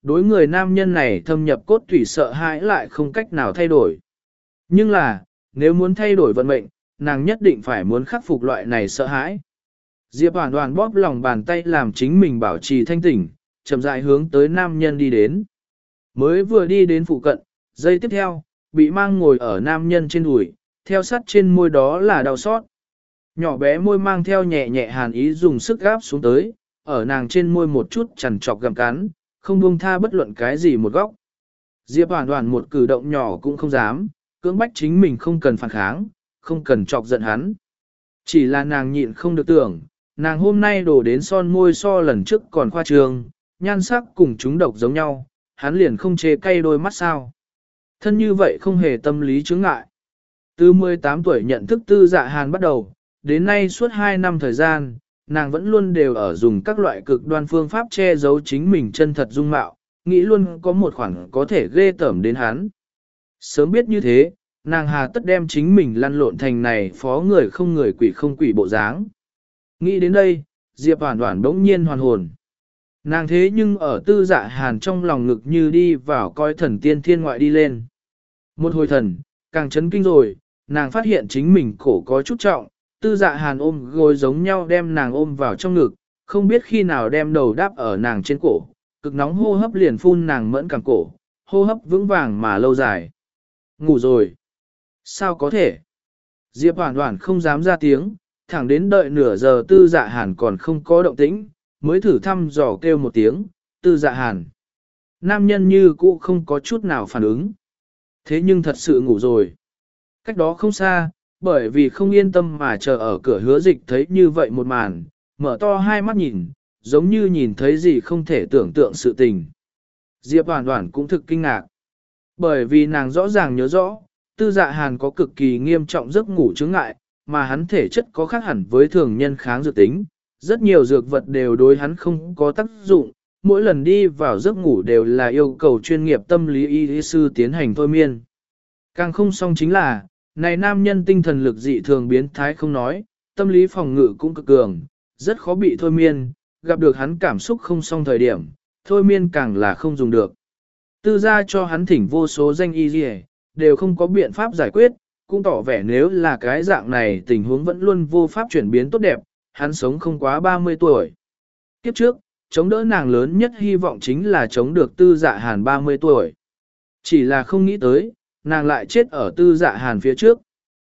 đối người nam nhân này thâm nhập cốt tủy sợ hãi lại không cách nào thay đổi. Nhưng là, nếu muốn thay đổi vận mệnh, nàng nhất định phải muốn khắc phục loại này sợ hãi. Diệp Hoàn Hoàn bóp lòng bàn tay làm chính mình bảo trì thanh tỉnh, chậm rãi hướng tới nam nhân đi đến. Mới vừa đi đến phụ cận, giây tiếp theo, bị mang ngồi ở nam nhân trên đùi, theo sát trên môi đó là đau xót. Nhỏ bé môi mang theo nhẹ nhẹ hàn ý dùng sức gáp xuống tới, ở nàng trên môi một chút chằn trọc gặm cắn, không buông tha bất luận cái gì một góc. Diệp Hoàn Hoàn một cử động nhỏ cũng không dám, cưỡng bách chính mình không cần phản kháng, không cần chọc giận hắn. Chỉ là nàng nhịn không được tưởng, nàng hôm nay đổ đến son môi so lần trước còn khoa trương, nhan sắc cùng chúng độc giống nhau, hắn liền không chê cay đôi mắt sao. Thân như vậy không hề tâm lý chướng ngại. Từ mười tám tuổi nhận thức Tư Dạ Hàn bắt đầu, đến nay suốt hai năm thời gian, nàng vẫn luôn đều ở dùng các loại cực đoan phương pháp che giấu chính mình chân thật dung mạo, nghĩ luôn có một khoản có thể ghê tởm đến hắn. Sớm biết như thế, nàng hà tất đem chính mình lăn lộn thành này phó người không người quỷ không quỷ bộ dáng. Nghĩ đến đây, Diệp Hoàn Hoàn bỗng nhiên hoàn hồn. Nàng thế nhưng ở Tư Dạ Hàn trong lòng ngực như đi vào coi thần tiên thiên ngoại đi lên. Một hồi thần, càng chấn kinh rồi, nàng phát hiện chính mình cổ có chút trọng, Tư Dạ Hàn ôm gối giống nhau đem nàng ôm vào trong ngực, không biết khi nào đem đầu đáp ở nàng trên cổ, cực nóng hô hấp liền phun nàng mẫn cảm cổ, hô hấp vững vàng mà lâu dài. Ngủ rồi. Sao có thể? Diệp Hoàn Hoàn không dám ra tiếng, thẳng đến đợi nửa giờ Tư Dạ Hàn còn không có động tĩnh, mới thử thăm dò kêu một tiếng, Tư Dạ Hàn. Nam nhân như cũ không có chút nào phản ứng. Thế nhưng thật sự ngủ rồi. Cách đó không xa, bởi vì không yên tâm mà chờ ở cửa Hứa Dịch thấy như vậy một màn, mở to hai mắt nhìn, giống như nhìn thấy gì không thể tưởng tượng sự tình. Diệp Hoàn Hoàn cũng thực kinh ngạc. Bởi vì nàng rõ ràng nhớ rõ, Tư Dạ Hàn có cực kỳ nghiêm trọng giấc ngủ chứng ngại, mà hắn thể chất có khác hẳn với thường nhân kháng dược tính. Rất nhiều dược vật đều đối hắn không có tác dụng, mỗi lần đi vào giấc ngủ đều là yêu cầu chuyên nghiệp tâm lý y sư tiến hành thôi miên. Càng không xong chính là, này nam nhân tinh thần lực dị thường biến thái không nói, tâm lý phòng ngự cũng cực cường, rất khó bị thôi miên, gặp được hắn cảm xúc không xong thời điểm, thôi miên càng là không dùng được. Tư gia cho hắn thỉnh vô số danh y dì đều không có biện pháp giải quyết, cũng tỏ vẻ nếu là cái dạng này tình huống vẫn luôn vô pháp chuyển biến tốt đẹp, hắn sống không quá ba mươi tuổi. Kiếp trước, chống đỡ nàng lớn nhất hy vọng chính là chống được Tư Dạ Hàn ba mươi tuổi. Chỉ là không nghĩ tới, nàng lại chết ở Tư Dạ Hàn phía trước.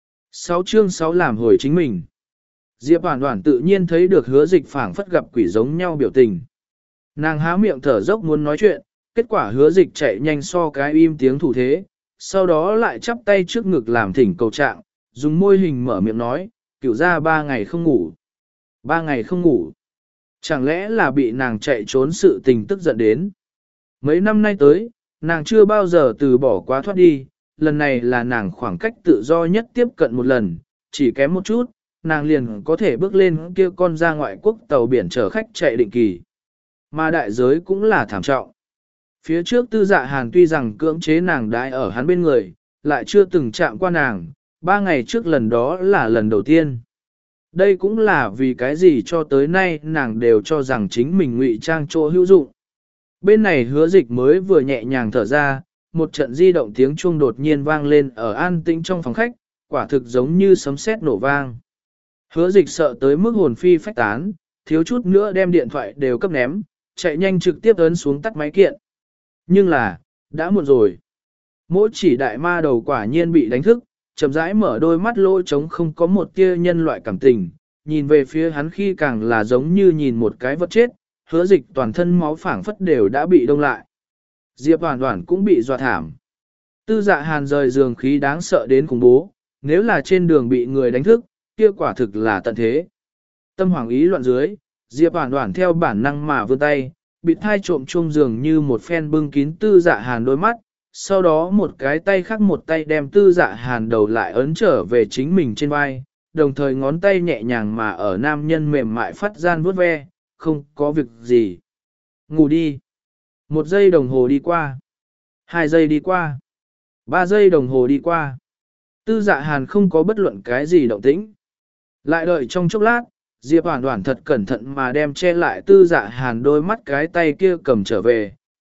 Sáu chương sáu làm hồi chính mình. Diệp Hoàn Hoàn tự nhiên thấy được Hứa Dịch phảng phất gặp quỷ giống nhau biểu tình. Nàng há miệng thở dốc muốn nói chuyện, kết quả Hứa Dịch chạy nhanh so cái im tiếng thủ thế, sau đó lại chắp tay trước ngực làm thỉnh cầu trạng, dùng môi hình mở miệng nói, cửu ra ba ngày không ngủ. Ba ngày không ngủ. Chẳng lẽ là bị nàng chạy trốn sự tình tức giận đến. Mấy năm nay tới, nàng chưa bao giờ từ bỏ quá thoát đi, lần này là nàng khoảng cách tự do nhất tiếp cận một lần, chỉ kém một chút, nàng liền có thể bước lên kia con ra ngoại quốc tàu biển chở khách chạy định kỳ. Mà đại giới cũng là thảm trọng. Phía trước Tư Dạ Hàn tuy rằng cưỡng chế nàng đãi ở hắn bên người, lại chưa từng chạm qua nàng, ba ngày trước lần đó là lần đầu tiên. Đây cũng là vì cái gì cho tới nay nàng đều cho rằng chính mình ngụy trang chỗ hữu dụng. Bên này Hứa Dịch mới vừa nhẹ nhàng thở ra, một trận di động tiếng chuông đột nhiên vang lên ở an tĩnh trong phòng khách, quả thực giống như sấm sét nổ vang. Hứa Dịch sợ tới mức hồn phi phách tán, thiếu chút nữa đem điện thoại đều cấp ném, chạy nhanh trực tiếp ấn xuống tắt máy kiện. Nhưng là, đã muộn rồi. Mỗi chỉ đại ma đầu quả nhiên bị đánh thức, chậm rãi mở đôi mắt lỗ trống không có một tia nhân loại cảm tình, nhìn về phía hắn khi càng là giống như nhìn một cái vật chết, Hứa Dịch toàn thân máu phảng phất đều đã bị đông lại. Diệp Hoàn Hoàn cũng bị dọa thảm. Tư Dạ Hàn rời giường khí đáng sợ đến khủng bố, nếu là trên đường bị người đánh thức, kia quả thực là tận thế. Tâm hoàng ý loạn dưới, Diệp Hoàn Hoàn theo bản năng mà vươn tay, bị thai trộm chuông giường như một phen bưng kín Tư Dạ Hàn đôi mắt, sau đó một cái tay khác một tay đem Tư Dạ Hàn đầu lại ấn trở về chính mình trên vai, đồng thời ngón tay nhẹ nhàng mà ở nam nhân mềm mại phát gian vuốt ve, không có việc gì. Ngủ đi. Một giây đồng hồ đi qua. Hai giây đi qua. Ba giây đồng hồ đi qua. Tư Dạ Hàn không có bất luận cái gì động tĩnh. Lại đợi trong chốc lát, Diệp Hoàn Hoàn thật cẩn thận mà đem che lại Tư Dạ Hàn đôi mắt cái tay kia cầm trở về,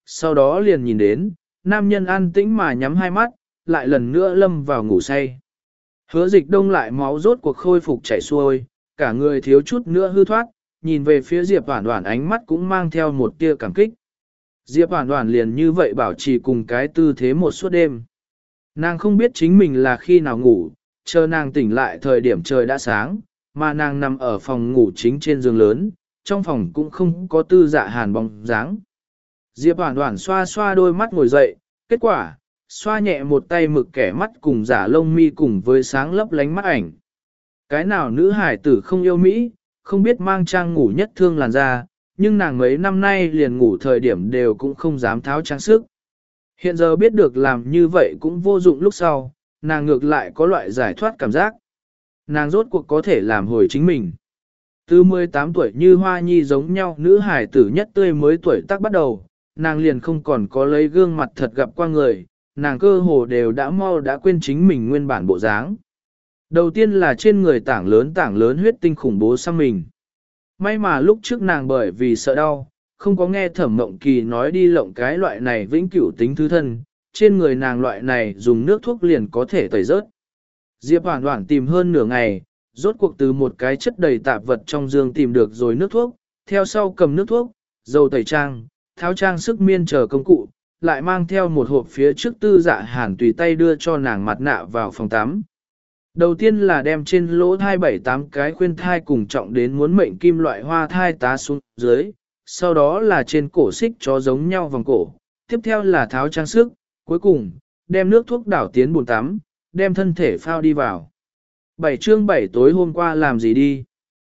sau đó liền nhìn đến, nam nhân an tĩnh mà nhắm hai mắt, lại lần nữa lâm vào ngủ say. Hứa dịch đông lại máu rốt cuộc khôi phục chảy xuôi, cả người thiếu chút nữa hư thoát, nhìn về phía Diệp Hoản Hoản ánh mắt cũng mang theo một tia cảm kích. Diệp Hoản Hoản liền như vậy bảo trì cùng cái tư thế một suốt đêm. Nàng không biết chính mình là khi nào ngủ, chờ nàng tỉnh lại thời điểm trời đã sáng, mà nàng nằm ở phòng ngủ chính trên giường lớn, trong phòng cũng không có Tư Dạ Hàn bóng dáng. Diệp Hoản Hoản xoa xoa đôi mắt ngồi dậy, kết quả, xoa nhẹ một tay mực kẻ mắt cùng giả lông mi cùng với sáng lấp lánh mắt ảnh. Cái nào nữ hải tử không yêu Mỹ, không biết mang trang ngủ nhất thương làn da, nhưng nàng mấy năm nay liền ngủ thời điểm đều cũng không dám tháo trang sức. Hiện giờ biết được làm như vậy cũng vô dụng lúc sau, nàng ngược lại có loại giải thoát cảm giác. Nàng rốt cuộc có thể làm hồi chính mình. Từ mười tám tuổi như hoa nhi giống nhau nữ hải tử nhất tươi mới tuổi tác bắt đầu, nàng liền không còn có lấy gương mặt thật gặp qua người, nàng cơ hồ đều đã mau đã quên chính mình nguyên bản bộ dáng. Đầu tiên là trên người tảng lớn tảng lớn huyết tinh khủng bố xăm mình. May mà lúc trước nàng bởi vì sợ đau, không có nghe Thẩm Mộng Kỳ nói đi lộng cái loại này vĩnh cửu tính thứ thân, trên người nàng loại này dùng nước thuốc liền có thể tẩy rớt. Diệp Hoản Hoản tìm hơn nửa ngày, rốt cuộc từ một cái chất đầy tạp vật trong giường tìm được rồi nước thuốc, theo sau cầm nước thuốc, dầu tẩy trang, tháo trang sức miên chờ công cụ, lại mang theo một hộp phía trước Tư Dạ Hàn tùy tay đưa cho nàng mặt nạ vào phòng tắm. Đầu tiên là đem trên lỗ thai bảy tám cái khuyên thai cùng trọng đến muốn mệnh kim loại hoa thai tá xuống dưới, sau đó là trên cổ xích chó giống nhau vòng cổ, tiếp theo là tháo trang sức, cuối cùng, đem nước thuốc đảo tiến bồn tắm, đem thân thể phao đi vào. Bảy chương bảy tối hôm qua làm gì đi?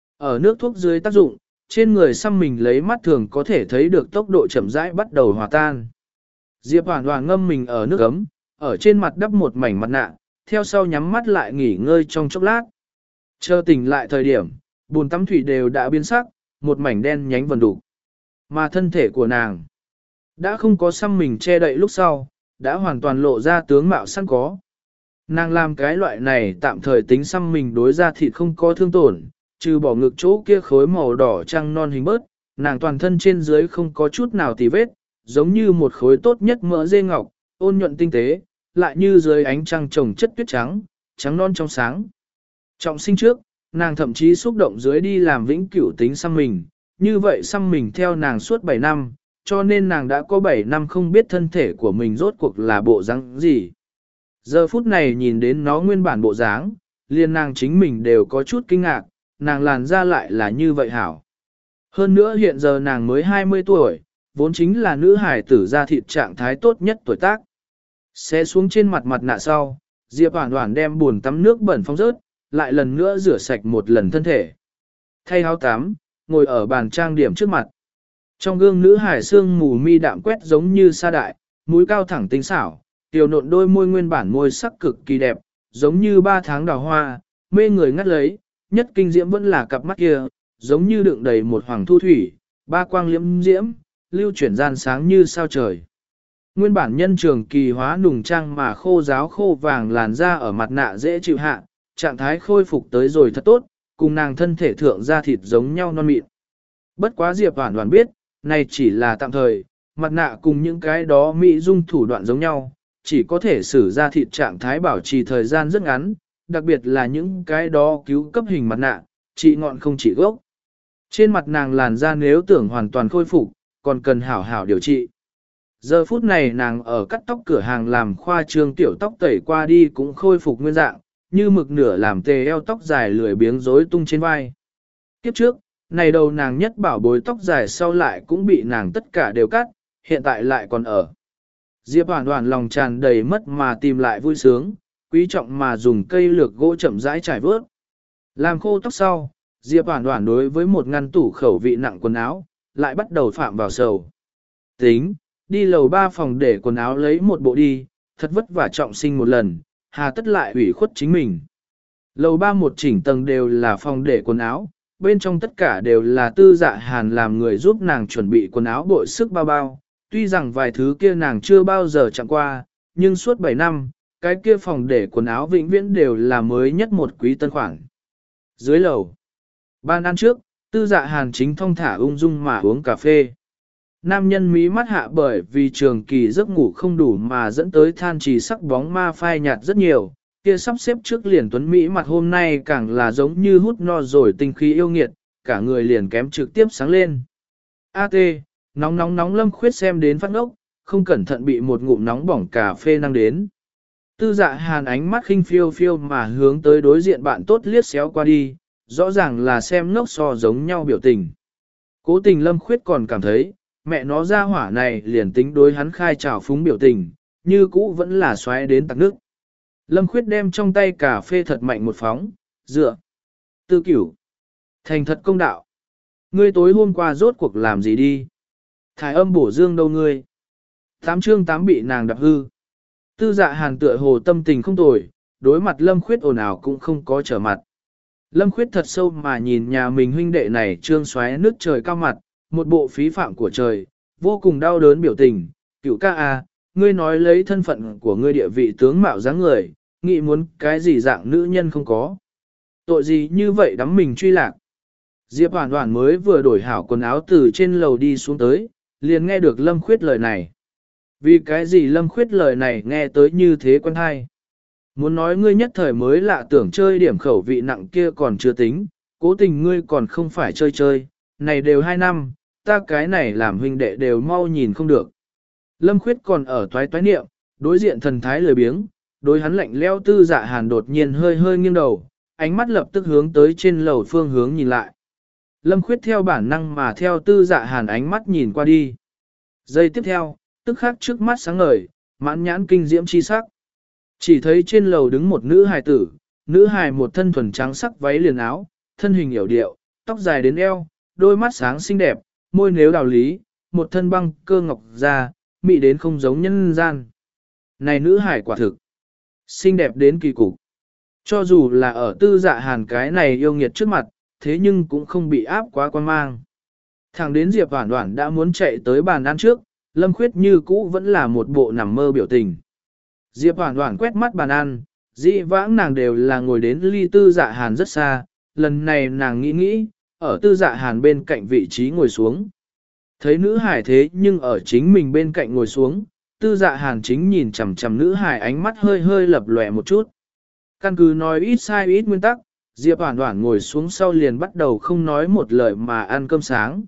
Ở nước thuốc dưới tác dụng, trên người xăm mình lấy mắt thường có thể thấy được tốc độ chậm rãi bắt đầu hòa tan. Diệp Hoản Hoản ngâm mình ở nước ấm, ở trên mặt đắp một mảnh mặt nạ, theo sau nhắm mắt lại nghỉ ngơi trong chốc lát. Chờ tỉnh lại thời điểm, bồn tắm thủy đều đã biến sắc, một mảnh đen nhánh vần đủ. Mà thân thể của nàng đã không có xăm mình che đậy lúc sau, đã hoàn toàn lộ ra tướng mạo sẵn có. Nàng làm cái loại này tạm thời tính xăm mình đối ra thịt không có thương tổn, trừ bỏ ngực chỗ kia khối màu đỏ trăng non hình bớt, nàng toàn thân trên dưới không có chút nào tì vết, giống như một khối tốt nhất mỡ dê ngọc, ôn nhuận tinh tế, lại như dưới ánh trăng trồng chất tuyết trắng, trắng non trong sáng. Trọng sinh trước, nàng thậm chí xúc động dưới đi làm vĩnh cửu tính xăm mình, như vậy xăm mình theo nàng suốt bảy năm, cho nên nàng đã có bảy năm không biết thân thể của mình rốt cuộc là bộ dáng gì. Giờ phút này nhìn đến nó nguyên bản bộ dáng, liền nàng chính mình đều có chút kinh ngạc, nàng làn da lại là như vậy hảo. Hơn nữa hiện giờ nàng mới hai mươi tuổi, vốn chính là nữ hải tử da thịt trạng thái tốt nhất tuổi tác. Xé xuống trên mặt mặt nạ sau, Diệp Hoản Hoản đem bồn tắm nước bẩn phóng rớt, lại lần nữa rửa sạch một lần thân thể. Thay áo tắm, ngồi ở bàn trang điểm trước mặt. Trong gương nữ hải xương mù mi đạm quét giống như sa đại, mũi cao thẳng tinh xảo, tiểu nộn đôi môi nguyên bản môi sắc cực kỳ đẹp, giống như ba tháng đào hoa, mê người ngắt lấy, nhất kinh diễm vẫn là cặp mắt kia, giống như đựng đầy một hoàng thu thủy, ba quang liễm diễm, lưu chuyển gian sáng như sao trời. Nguyên bản nhân trường kỳ hóa nùng trang mà khô ráo khô vàng làn da ở mặt nạ dễ chịu hạ, trạng thái khôi phục tới rồi thật tốt, cùng nàng thân thể thượng da thịt giống nhau non mịn. Bất quá Diệp Hoản Hoản biết, này chỉ là tạm thời, mặt nạ cùng những cái đó mỹ dung thủ đoạn giống nhau, chỉ có thể xử da thịt trạng thái bảo trì thời gian rất ngắn, đặc biệt là những cái đó cứu cấp hình mặt nạ, trị ngọn không trị gốc. Trên mặt nàng làn da nếu tưởng hoàn toàn khôi phục, còn cần hảo hảo điều trị. Giờ phút này nàng ở cắt tóc cửa hàng làm khoa trương tiểu tóc tẩy qua đi cũng khôi phục nguyên dạng, như mực nửa làm tề eo tóc dài lười biếng rối tung trên vai. Kiếp trước, này đầu nàng nhất bảo bối tóc dài sau lại cũng bị nàng tất cả đều cắt, hiện tại lại còn ở. Diệp Hoản Hoản lòng tràn đầy mất mà tìm lại vui sướng, quý trọng mà dùng cây lược gỗ chậm rãi trải vớt. Làm khô tóc sau, Diệp Hoản Hoản đối với một ngăn tủ khẩu vị nặng quần áo, lại bắt đầu phạm vào sầu. Tính, đi lầu ba phòng để quần áo lấy một bộ đi, thật vất vả trọng sinh một lần, hà tất lại ủy khuất chính mình. Lầu ba một chỉnh tầng đều là phòng để quần áo, bên trong tất cả đều là Tư Dạ Hàn làm người giúp nàng chuẩn bị quần áo bội sức bao bao. Tuy rằng vài thứ kia nàng chưa bao giờ chạm qua, nhưng suốt bảy năm, cái kia phòng để quần áo vĩnh viễn đều là mới nhất một quý tân khoản. Dưới lầu, ban ăn trước, Tư Dạ Hàn chính thong thả ung dung mà uống cà phê. Nam nhân mí mắt hạ bởi vì trường kỳ giấc ngủ không đủ mà dẫn tới than trì sắc bóng ma phai nhạt rất nhiều, kia sắp xếp trước liền tuấn Mỹ mặt hôm nay càng là giống như hút no rồi tinh khí yêu nghiệt, cả người liền kém trực tiếp sáng lên. A tê, nóng nóng nóng Lâm Khuyết xem đến phát ngốc, không cẩn thận bị một ngụm nóng bỏng cà phê năng đến. Tư Dạ Hàn ánh mắt khinh phiêu phiêu mà hướng tới đối diện bạn tốt liếc xéo qua đi, rõ ràng là xem ngốc so giống nhau biểu tình. Cố tình Lâm Khuyết còn cảm thấy, mẹ nó ra hỏa này liền tính đối hắn khai trào phúng biểu tình, như cũ vẫn là xoáy đến tạc nước. Lâm Khuyết đem trong tay cà phê thật mạnh một phóng, dựa. Tư Cửu. Thành thật công đạo. Ngươi tối hôm qua rốt cuộc làm gì đi? Thải âm bổ dương đâu ngươi? Tám chương tám bị nàng đạp hư. Tư Dạ Hàn tựa hồ tâm tình không tồi, đối mặt Lâm Khuyết ồn ào cũng không có trở mặt. Lâm Khuyết thật sâu mà nhìn nhà mình huynh đệ này trương xoáy nước trời cao mặt, một bộ phí phạm của trời, vô cùng đau đớn biểu tình. Cửu ca à, ngươi nói lấy thân phận của ngươi địa vị tướng mạo dáng người, nghĩ muốn cái gì dạng nữ nhân không có. Tội gì như vậy đắm mình truy lạc. Diệp Hoàn Hoàn mới vừa đổi hảo quần áo từ trên lầu đi xuống tới, liền nghe được Lâm Khuyết lời này. Vì cái gì Lâm Khuyết lời này nghe tới như thế quen hay? Muốn nói ngươi nhất thời mới lạ tưởng chơi điểm khẩu vị nặng kia còn chưa tính, cố tình ngươi còn không phải chơi chơi, này đều hai năm, ta cái này làm huynh đệ đều mau nhìn không được. Lâm Khuyết còn ở toái toái niệm, đối diện thần thái lười biếng, đối hắn lạnh leo Tư Dạ Hàn đột nhiên hơi hơi nghiêng đầu, ánh mắt lập tức hướng tới trên lầu phương hướng nhìn lại. Lâm Khuyết theo bản năng mà theo Tư Dạ Hàn ánh mắt nhìn qua đi. Giây tiếp theo, tức khắc trước mắt sáng ngời, mãn nhãn kinh diễm chi sắc. Chỉ thấy trên lầu đứng một nữ hài tử, nữ hài một thân thuần trắng sắc váy liền áo, thân hình hiểu điệu, tóc dài đến eo, đôi mắt sáng xinh đẹp, môi nếu đào lý, một thân băng cơ ngọc da, mị đến không giống nhân gian. Này nữ hài quả thực, xinh đẹp đến kỳ cục. Cho dù là ở Tư Dạ Hàn cái này yêu nghiệt trước mặt, thế nhưng cũng không bị áp quá quan mang. Thẳng đến Diệp Hoản Hoản đã muốn chạy tới bàn ăn trước, Lâm Khuyết như cũ vẫn là một bộ nằm mơ biểu tình. Diệp Hoản Hoản quét mắt bàn ăn, dĩ vãng nàng đều là ngồi đến ly Tư Dạ Hàn rất xa, lần này nàng nghĩ nghĩ, ở Tư Dạ Hàn bên cạnh vị trí ngồi xuống. Thấy nữ hải thế nhưng ở chính mình bên cạnh ngồi xuống, Tư Dạ Hàn chính nhìn chằm chằm nữ hải ánh mắt hơi hơi lập lòe một chút. Căn cứ nói ít sai ít nguyên tắc, Diệp Hoản Hoản ngồi xuống sau liền bắt đầu không nói một lời mà ăn cơm sáng.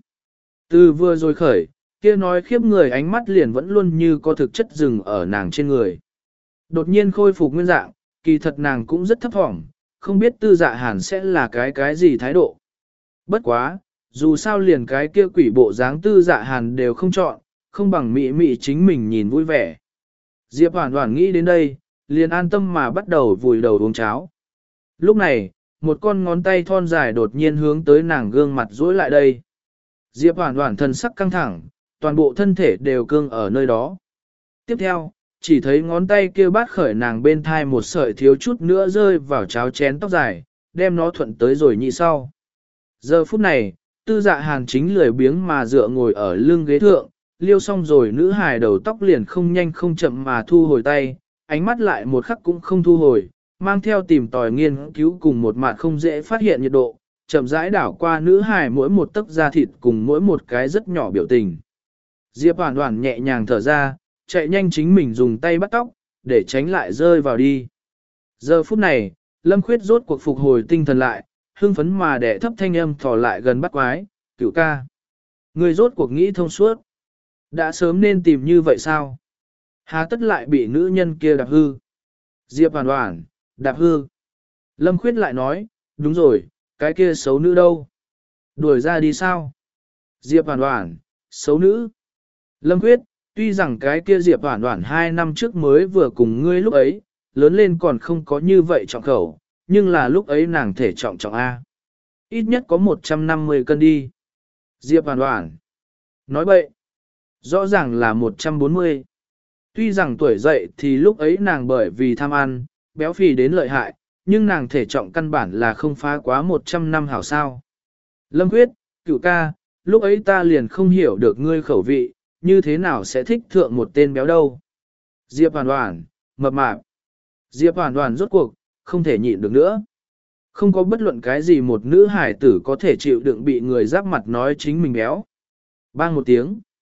Từ vừa rồi khởi, kia nói khiếp người ánh mắt liền vẫn luôn như có thực chất dừng ở nàng trên người. Đột nhiên khôi phục nguyên dạng, kỳ thật nàng cũng rất thấp thỏm, không biết Tư Dạ Hàn sẽ là cái cái gì thái độ. Bất quá, dù sao liền cái kia quỷ bộ dáng Tư Dạ Hàn đều không chọn, không bằng mị mị chính mình nhìn vui vẻ. Diệp Hoản Hoản nghĩ đến đây, liền an tâm mà bắt đầu vùi đầu uống cháo. Lúc này, một con ngón tay thon dài đột nhiên hướng tới nàng gương mặt duỗi lại đây. Diệp Hoản Hoản thần sắc căng thẳng, toàn bộ thân thể đều cương ở nơi đó. Tiếp theo, chỉ thấy ngón tay kia bắt khởi nàng bên thai một sợi thiếu chút nữa rơi vào cháo chén tóc dài, đem nó thuận tới rồi nhị sau. Giờ phút này, Tư Dạ Hàn chính lười biếng mà dựa ngồi ở lưng ghế thượng, liêu xong rồi nữ hài đầu tóc liền không nhanh không chậm mà thu hồi tay, ánh mắt lại một khắc cũng không thu hồi, mang theo tìm tòi nghiên cứu cùng một mặt không dễ phát hiện nhiệt độ, chậm rãi đảo qua nữ hài mỗi một tấc da thịt cùng mỗi một cái rất nhỏ biểu tình. Diệp Hoản Hoản nhẹ nhàng thở ra, chạy nhanh chính mình dùng tay bắt tóc, để tránh lại rơi vào đi. Giờ phút này, Lâm Khuyết rốt cuộc phục hồi tinh thần lại, hưng phấn mà đẻ thấp thanh âm thò lại gần bắt quái, Cửu ca. Người rốt cuộc nghĩ thông suốt. Đã sớm nên tìm như vậy sao? Hà tất lại bị nữ nhân kia đạp hư. Diệp Hoản Hoản, đạp hư. Lâm Khuyết lại nói, đúng rồi, cái kia xấu nữ đâu? Đuổi ra đi sao? Diệp Hoản Hoản, xấu nữ. Lâm Khuyết, tuy rằng cái kia Diệp Hoản Hoản hai năm trước mới vừa cùng ngươi lúc ấy, lớn lên còn không có như vậy trọng khẩu, nhưng là lúc ấy nàng thể trọng trọng A. Ít nhất có một trăm năm mươi cân đi. Diệp Hoản Hoản. Nói bậy. Rõ ràng là một trăm bốn mươi. Tuy rằng tuổi dậy thì lúc ấy nàng bởi vì tham ăn, béo phì đến lợi hại, nhưng nàng thể trọng căn bản là không phá quá một trăm năm hảo sao. Lâm Khuyết, Cửu ca, lúc ấy ta liền không hiểu được ngươi khẩu vị, như thế nào sẽ thích thượng một tên béo đâu. Diệp Hoản Hoản, mập mạp. Diệp Hoản Hoản rốt cuộc, không thể nhịn được nữa. Không có bất luận cái gì một nữ hải tử có thể chịu đựng bị người giáp mặt nói chính mình béo. Bang một tiếng.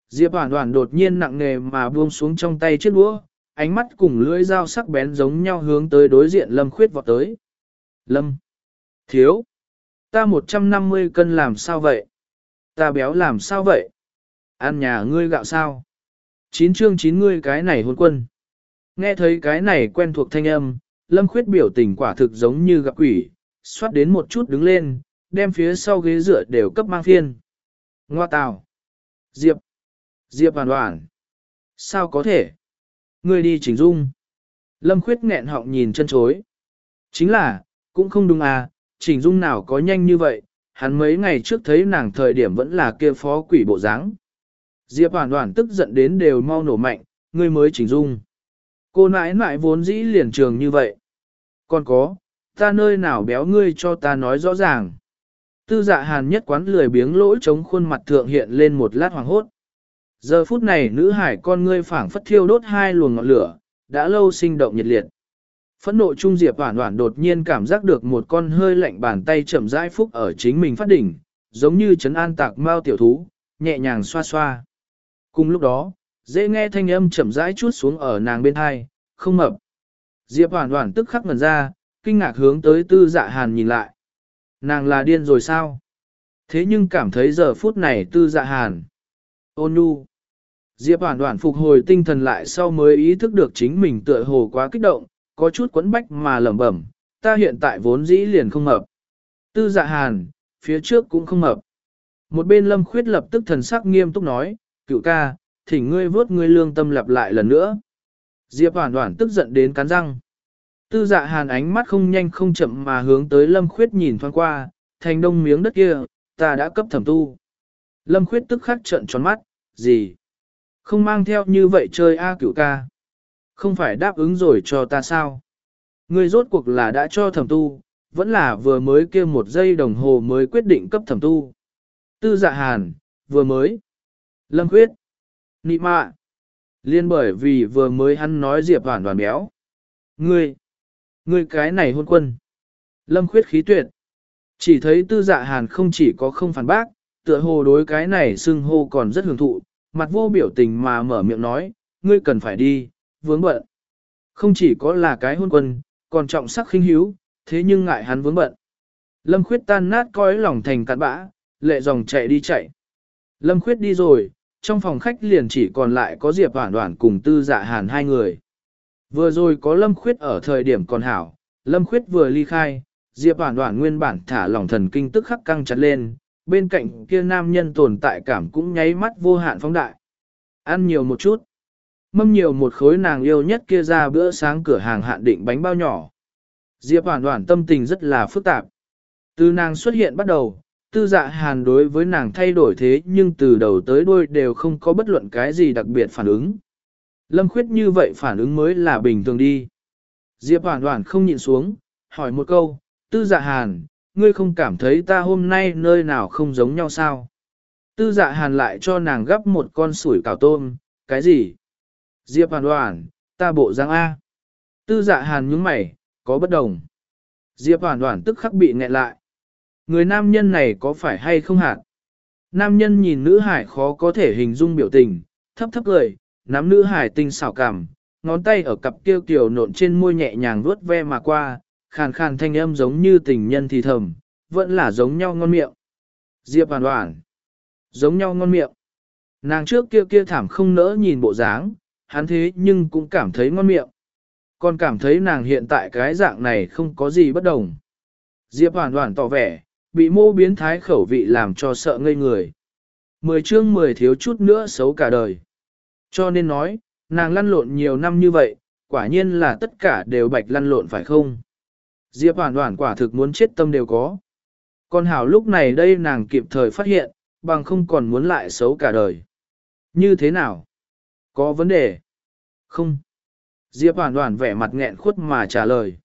Diệp Hoản Hoản đột nhiên nặng nề mà buông xuống trong tay chiếc đũa, ánh mắt cùng lưỡi dao sắc bén giống nhau hướng tới đối diện Lâm Khuyết vọt tới. Lâm! Thiếu! Ta một trăm năm mươi cân làm sao vậy? Ta béo làm sao vậy? Ăn nhà ngươi gạo sao? Chín chương chín ngươi cái này hôn quân. Nghe thấy cái này quen thuộc thanh âm, Lâm Khuyết biểu tình quả thực giống như gặp quỷ, xoát đến một chút đứng lên, đem phía sau ghế dựa đều cấp mang phiên. Ngoa tào! Diệp! Diệp Hoản Hoản! Sao có thể? Ngươi đi chỉnh dung. Lâm Khuyết nghẹn họng nhìn chân chối. Chính là, cũng không đúng à, chỉnh dung nào có nhanh như vậy, hắn mấy ngày trước thấy nàng thời điểm vẫn là kia phó quỷ bộ dáng. Diệp Hoản Hoản tức giận đến đều mau nổ mạnh, ngươi mới chỉnh dung. Cô nãi nãi vốn dĩ liền trường như vậy. Còn có, ta nơi nào béo ngươi cho ta nói rõ ràng. Tư Dạ Hàn nhất quán lười biếng lỗi chống khuôn mặt thượng hiện lên một lát hoàng hốt. Giờ phút này nữ hải con ngươi phảng phất thiêu đốt hai luồng ngọn lửa, đã lâu sinh động nhiệt liệt. Phẫn nộ trung Diệp Hoản Hoản đột nhiên cảm giác được một con hơi lạnh bàn tay chậm rãi phúc ở chính mình phát đỉnh, giống như trấn an tạc mao tiểu thú, nhẹ nhàng xoa xoa. Cùng lúc đó, dễ nghe thanh âm chậm rãi chút xuống ở nàng bên hai, không mập. Diệp Hoản Hoản tức khắc ngẩn ra, kinh ngạc hướng tới Tư Dạ Hàn nhìn lại. Nàng là điên rồi sao? Thế nhưng cảm thấy giờ phút này Tư Dạ Hàn ôn nhu. Diệp Hoản Hoản phục hồi tinh thần lại sau mới ý thức được chính mình tựa hồ quá kích động, có chút quẫn bách mà lẩm bẩm, ta hiện tại vốn dĩ liền không mập. Tư Dạ Hàn, phía trước cũng không mập. Một bên Lâm Khuyết lập tức thần sắc nghiêm túc nói, cựu ca, thỉnh ngươi vớt ngươi lương tâm lặp lại lần nữa. Diệp Hoản Hoản tức giận đến cắn răng. Tư Dạ Hàn ánh mắt không nhanh không chậm mà hướng tới Lâm Khuyết nhìn thoáng qua, thành đông miếng đất kia, ta đã cấp thẩm tu. Lâm Khuyết tức khắc trợn tròn mắt, gì? Không mang theo như vậy chơi A cửu ca. Không phải đáp ứng rồi cho ta sao? Ngươi rốt cuộc là đã cho thẩm tu, vẫn là vừa mới kia một giây đồng hồ mới quyết định cấp thẩm tu. Tư Dạ Hàn, vừa mới. Lâm Khuyết. Nị mạ. Liên bởi vì vừa mới hắn nói Diệp Hoản Hoản béo. Ngươi. Ngươi cái này hôn quân. Lâm Khuyết khí tuyệt. Chỉ thấy Tư Dạ Hàn không chỉ có không phản bác, tựa hồ đối cái này xưng hô còn rất hưởng thụ, mặt vô biểu tình mà mở miệng nói, ngươi cần phải đi, vướng bận. Không chỉ có là cái hôn quân, còn trọng sắc khinh hiếu, thế nhưng ngại hắn vướng bận. Lâm Khuyết tan nát coi lòng thành cặn bã, lệ dòng chạy đi chạy. Lâm Khuyết đi rồi, trong phòng khách liền chỉ còn lại có Diệp Hoản Hoản cùng Tư Dạ Hàn hai người. Vừa rồi có Lâm Khuyết ở thời điểm còn hảo, Lâm Khuyết vừa ly khai, Diệp Hoản Hoản nguyên bản thả lỏng thần kinh tức khắc căng chặt lên, bên cạnh kia nam nhân tồn tại cảm cũng nháy mắt vô hạn phóng đại. Ăn nhiều một chút. Mâm nhiều một khối nàng yêu nhất kia ra bữa sáng cửa hàng hạn định bánh bao nhỏ. Diệp Hoản Hoản tâm tình rất là phức tạp. Từ nàng xuất hiện bắt đầu, Tư Dạ Hàn đối với nàng thay đổi thế nhưng từ đầu tới đuôi đều không có bất luận cái gì đặc biệt phản ứng. Lâm Khuyết như vậy phản ứng mới là bình thường đi. Diệp Hoản Hoản không nhịn xuống, hỏi một câu, Tư Dạ Hàn, ngươi không cảm thấy ta hôm nay nơi nào không giống nhau sao? Tư Dạ Hàn lại cho nàng gắp một con sủi cảo tôm, cái gì? Diệp Hoản Hoản, ta bộ dáng A. Tư Dạ Hàn nhướng mày, có bất đồng. Diệp Hoản Hoản tức khắc bị nghẹn lại. Người nam nhân này có phải hay không hạt? Nam nhân nhìn nữ hải khó có thể hình dung biểu tình, thấp thấp cười, nắm nữ hải tinh xảo cảm, ngón tay ở cặp kiêu kiều nộn trên môi nhẹ nhàng vuốt ve mà qua, khàn khàn thanh âm giống như tình nhân thì thầm, vẫn là giống nhau ngon miệng. Diệp Hoản Hoản, giống nhau ngon miệng. Nàng trước kia kia thảm không nỡ nhìn bộ dáng, hắn thế nhưng cũng cảm thấy ngon miệng. Còn cảm thấy nàng hiện tại cái dạng này không có gì bất đồng. Diệp Hoản Hoản tỏ vẻ, bị mô biến thái khẩu vị làm cho sợ ngây người. Mười chương mười thiếu chút nữa xấu cả đời. Cho nên nói, nàng lăn lộn nhiều năm như vậy, quả nhiên là tất cả đều bạch lăn lộn phải không? Diệp Hoản Hoản quả thực muốn chết tâm đều có. Còn hảo lúc này đây nàng kịp thời phát hiện, bằng không còn muốn lại xấu cả đời. Như thế nào? Có vấn đề? Không. Diệp Hoản Hoản vẻ mặt nghẹn khuất mà trả lời.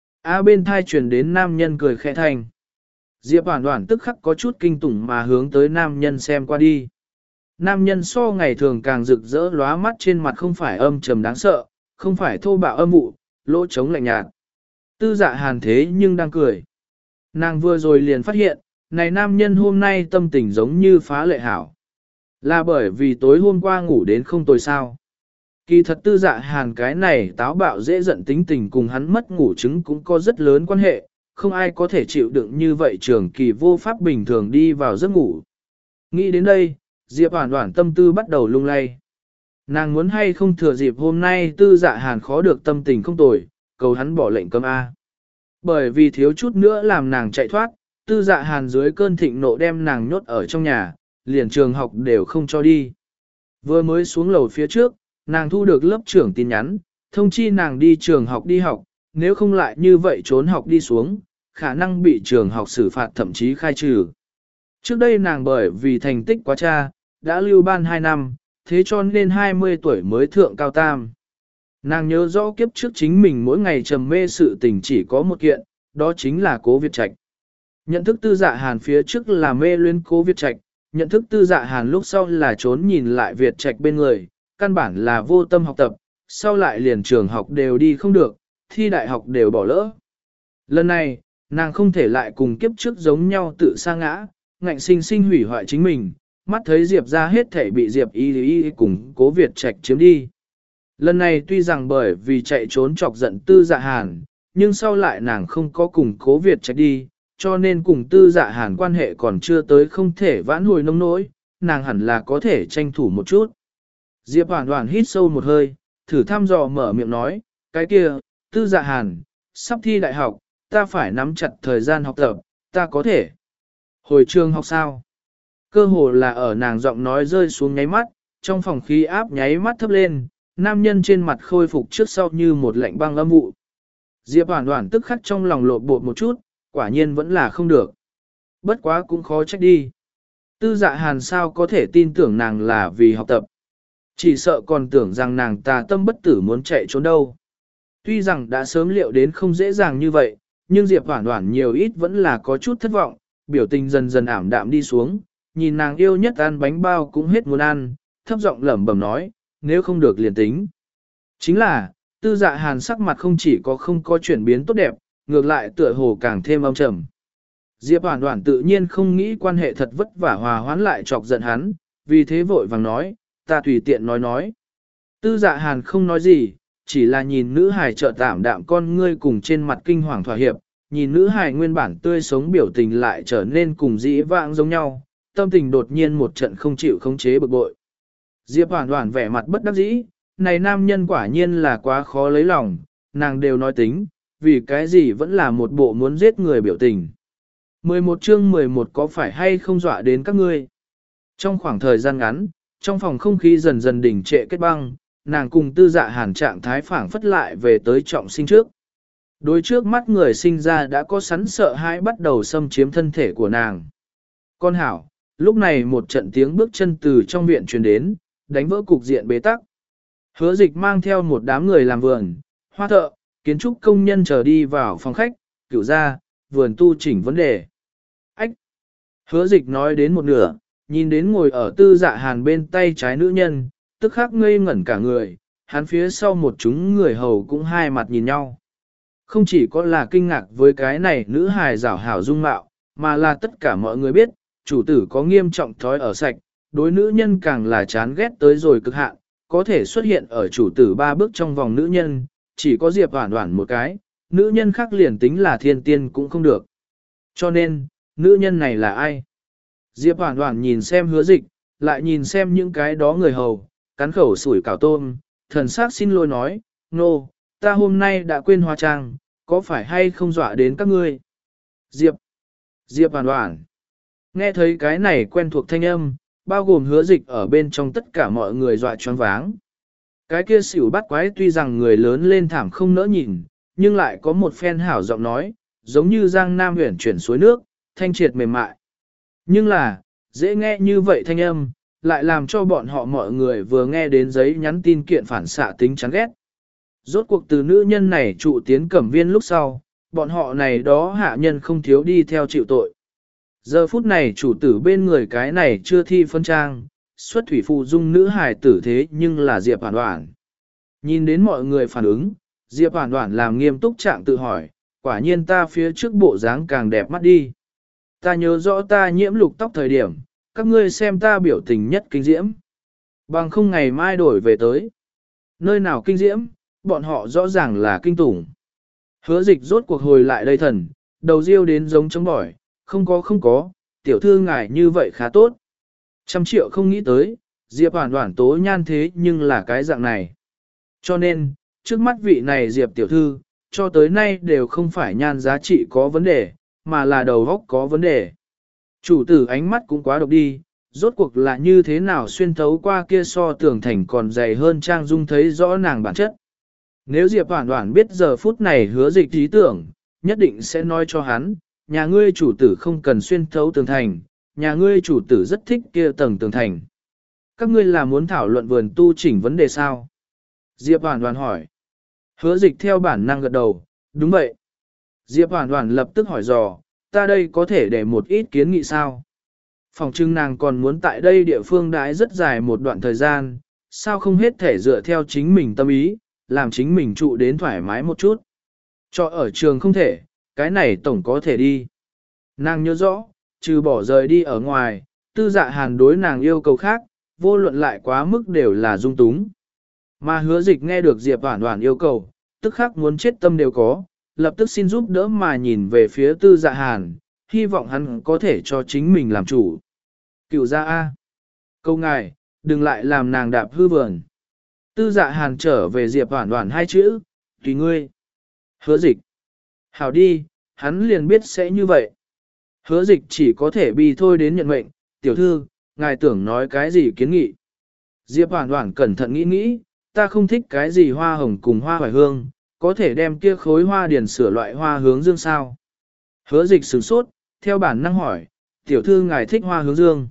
A bên thai truyền đến nam nhân cười khẽ thanh. Diệp Hoản Hoản tức khắc có chút kinh tủng mà hướng tới nam nhân xem qua đi. Nam nhân so ngày thường càng rực rỡ lóa mắt trên mặt không phải âm trầm đáng sợ, không phải thô bạo âm vụ, lỗ trống lạnh nhạt. Tư Dạ Hàn thế nhưng đang cười. Nàng vừa rồi liền phát hiện, này nam nhân hôm nay tâm tình giống như phá lệ hảo. Là bởi vì tối hôm qua ngủ đến không tồi sao. Kỳ thật Tư Dạ Hàn cái này táo bạo dễ giận tính tình cùng hắn mất ngủ chứng cũng có rất lớn quan hệ, không ai có thể chịu đựng như vậy trường kỳ vô pháp bình thường đi vào giấc ngủ. Nghĩ đến đây, Diệp Hoản Hoản tâm tư bắt đầu lung lay. Nàng muốn hay không thừa dịp hôm nay Tư Dạ Hàn khó được tâm tình không tồi, cầu hắn bỏ lệnh cấm A. Bởi vì thiếu chút nữa làm nàng chạy thoát, Tư Dạ Hàn dưới cơn thịnh nộ đem nàng nhốt ở trong nhà, liền trường học đều không cho đi. Vừa mới xuống lầu phía trước, nàng thu được lớp trưởng tin nhắn, thông chi nàng đi trường học đi học, nếu không lại như vậy trốn học đi xuống, khả năng bị trường học xử phạt thậm chí khai trừ. Trước đây nàng bởi vì thành tích quá cha, đã lưu ban hai năm, thế cho nên hai mươi tuổi mới thượng cao tam. Nàng nhớ rõ kiếp trước chính mình mỗi ngày trầm mê sự tình chỉ có một kiện, đó chính là Cố Việt Trạch. Nhận thức Tư Dạ Hàn phía trước là mê luyến Cố Việt Trạch, nhận thức Tư Dạ Hàn lúc sau là trốn nhìn lại Việt Trạch bên người, căn bản là vô tâm học tập, sau lại liền trường học đều đi không được, thi đại học đều bỏ lỡ. Lần này, nàng không thể lại cùng kiếp trước giống nhau tự sa ngã, ngạnh sinh sinh hủy hoại chính mình, mắt thấy Diệp ra hết thể bị Diệp y y cùng Cố Việt Trạch chiếm đi. Lần này tuy rằng bởi vì chạy trốn chọc giận Tư Dạ Hàn, nhưng sau lại nàng không có cùng Cố Việt Trạch đi, cho nên cùng Tư Dạ Hàn quan hệ còn chưa tới không thể vãn hồi nông nỗi, nàng hẳn là có thể tranh thủ một chút. Diệp Hoản Hoản hít sâu một hơi, thử thăm dò mở miệng nói, cái kia, Tư Dạ Hàn, sắp thi đại học, ta phải nắm chặt thời gian học tập, ta có thể. Hồi trường học sao? Cơ hồ là ở nàng giọng nói rơi xuống nháy mắt, trong phòng khí áp nháy mắt thấp lên, nam nhân trên mặt khôi phục trước sau như một lạnh băng âm vụ. Diệp Hoản Hoản tức khắc trong lòng lộn bột một chút, quả nhiên vẫn là không được. Bất quá cũng khó trách đi. Tư Dạ Hàn sao có thể tin tưởng nàng là vì học tập. Chỉ sợ còn tưởng rằng nàng tà tâm bất tử muốn chạy trốn đâu. Tuy rằng đã sớm liệu đến không dễ dàng như vậy, nhưng Diệp Hoản Hoản nhiều ít vẫn là có chút thất vọng, biểu tình dần dần ảm đạm đi xuống, nhìn nàng yêu nhất ăn bánh bao cũng hết muốn ăn, thấp giọng lẩm bẩm nói, nếu không được liền tính. Chính là, Tư Dạ Hàn sắc mặt không chỉ có không có chuyển biến tốt đẹp, ngược lại tựa hồ càng thêm âm trầm. Diệp Hoản Hoản tự nhiên không nghĩ quan hệ thật vất vả hòa hoãn lại chọc giận hắn, vì thế vội vàng nói, ta tùy tiện nói nói. Tư Dạ Hàn không nói gì, chỉ là nhìn nữ hài trợ tạm đạm con ngươi cùng trên mặt kinh hoàng thỏa hiệp, nhìn nữ hài nguyên bản tươi sống biểu tình lại trở nên cùng dĩ vãng giống nhau, tâm tình đột nhiên một trận không chịu khống chế bực bội. Diệp Hoản Hoản vẻ mặt bất đắc dĩ, này nam nhân quả nhiên là quá khó lấy lòng, nàng đều nói tính, vì cái gì vẫn là một bộ muốn giết người biểu tình. mười một chương mười một có phải hay không dọa đến các ngươi? Trong khoảng thời gian ngắn, trong phòng không khí dần dần đỉnh trệ kết băng, nàng cùng Tư Dạ Hàn trạng thái phảng phất lại về tới trọng sinh trước. Đối trước mắt người sinh ra đã có sẵn sợ hãi bắt đầu xâm chiếm thân thể của nàng. Con hảo, lúc này một trận tiếng bước chân từ trong viện truyền đến, đánh vỡ cục diện bế tắc. Hứa Dịch mang theo một đám người làm vườn, hoa thợ, kiến trúc công nhân chờ đi vào phòng khách, cửu ra, vườn tu chỉnh vấn đề. Ách! Hứa Dịch nói đến một nửa, nhìn đến ngồi ở Tư Dạ Hàn bên tay trái nữ nhân, tức khắc ngây ngẩn cả người, hắn phía sau một chúng người hầu cũng hai mặt nhìn nhau. Không chỉ có là kinh ngạc với cái này nữ hài rảo hảo dung mạo, mà là tất cả mọi người biết, chủ tử có nghiêm trọng thói ở sạch, đối nữ nhân càng là chán ghét tới rồi cực hạn, có thể xuất hiện ở chủ tử ba bước trong vòng nữ nhân, chỉ có Diệp Hoản Hoản một cái, nữ nhân khác liền tính là thiên tiên cũng không được. Cho nên, nữ nhân này là ai? Diệp Hoản Hoản nhìn xem Hứa Dịch, lại nhìn xem những cái đó người hầu, cắn khẩu sủi cảo tôm, thần sắc xin lỗi nói, nô, no, ta hôm nay đã quên hóa trang, có phải hay không dọa đến các ngươi? Diệp, Diệp Hoản Hoản, nghe thấy cái này quen thuộc thanh âm, bao gồm Hứa Dịch ở bên trong tất cả mọi người dọa choáng váng. Cái kia xỉu bắt quái tuy rằng người lớn lên thảm không nỡ nhìn, nhưng lại có một phen hảo giọng nói, giống như giang nam huyển chuyển suối nước, thanh triệt mềm mại. Nhưng là, dễ nghe như vậy thanh âm, lại làm cho bọn họ mọi người vừa nghe đến giấy nhắn tin kiện phản xạ tính chán ghét. Rốt cuộc từ nữ nhân này trụ tiến cẩm viên lúc sau, bọn họ này đó hạ nhân không thiếu đi theo chịu tội. Giờ phút này chủ tử bên người cái này chưa thi phân trang, xuất thủy phụ dung nữ hài tử thế nhưng là Diệp Hoản Hoản. Nhìn đến mọi người phản ứng, Diệp Hoản Hoản làm nghiêm túc trạng tự hỏi, quả nhiên ta phía trước bộ dáng càng đẹp mắt đi. Ta nhớ rõ ta nhiễm lục tóc thời điểm, các ngươi xem ta biểu tình nhất kinh diễm. Bằng không ngày mai đổi về tới. Nơi nào kinh diễm, bọn họ rõ ràng là kinh tủng. Hứa dịch rốt cuộc hồi lại đây thần, đầu riêu đến giống chống bỏi, không có không có, tiểu thư ngài như vậy khá tốt. Trăm triệu không nghĩ tới, Diệp Hoản Hoản tố nhan thế nhưng là cái dạng này. Cho nên, trước mắt vị này Diệp tiểu thư, cho tới nay đều không phải nhan giá trị có vấn đề, mà là đầu óc có vấn đề. Chủ tử ánh mắt cũng quá độc đi, rốt cuộc là như thế nào xuyên thấu qua kia so tường thành còn dày hơn Trang Dung thấy rõ nàng bản chất. Nếu Diệp Hoản Hoản biết giờ phút này hứa dịch ý tưởng, nhất định sẽ nói cho hắn, nhà ngươi chủ tử không cần xuyên thấu tường thành, nhà ngươi chủ tử rất thích kia tầng tường thành. Các ngươi là muốn thảo luận vườn tu chỉnh vấn đề sao? Diệp Hoản Hoản hỏi. Hứa dịch theo bản năng gật đầu, đúng vậy. Diệp Hoản Hoản lập tức hỏi dò, ta đây có thể để một ít kiến nghị sao? Phòng trưng nàng còn muốn tại đây địa phương đãi rất dài một đoạn thời gian, sao không hết thể dựa theo chính mình tâm ý, làm chính mình trụ đến thoải mái một chút. Cho ở trường không thể, cái này tổng có thể đi. Nàng nhớ rõ, trừ bỏ rời đi ở ngoài, tư dạ hàn đối nàng yêu cầu khác, vô luận lại quá mức đều là dung túng. Mà hứa dịch nghe được Diệp Hoản Hoản yêu cầu, tức khắc muốn chết tâm đều có, lập tức xin giúp đỡ mà nhìn về phía tư dạ hàn, hy vọng hắn có thể cho chính mình làm chủ. Cựu gia A. Câu ngài, đừng lại làm nàng đạp hư vườn. Tư dạ hàn trở về Diệp Hoản Hoản hai chữ, tùy ngươi. Hứa dịch. Hảo đi, hắn liền biết sẽ như vậy. Hứa dịch chỉ có thể bi thôi đến nhận mệnh, tiểu thư, ngài tưởng nói cái gì kiến nghị. Diệp Hoản Hoản cẩn thận nghĩ nghĩ, ta không thích cái gì hoa hồng cùng hoa hoài hương, có thể đem kia khối hoa điền sửa loại hoa hướng dương sao. Hứa dịch sửng sốt, theo bản năng hỏi, tiểu thư ngài thích hoa hướng dương.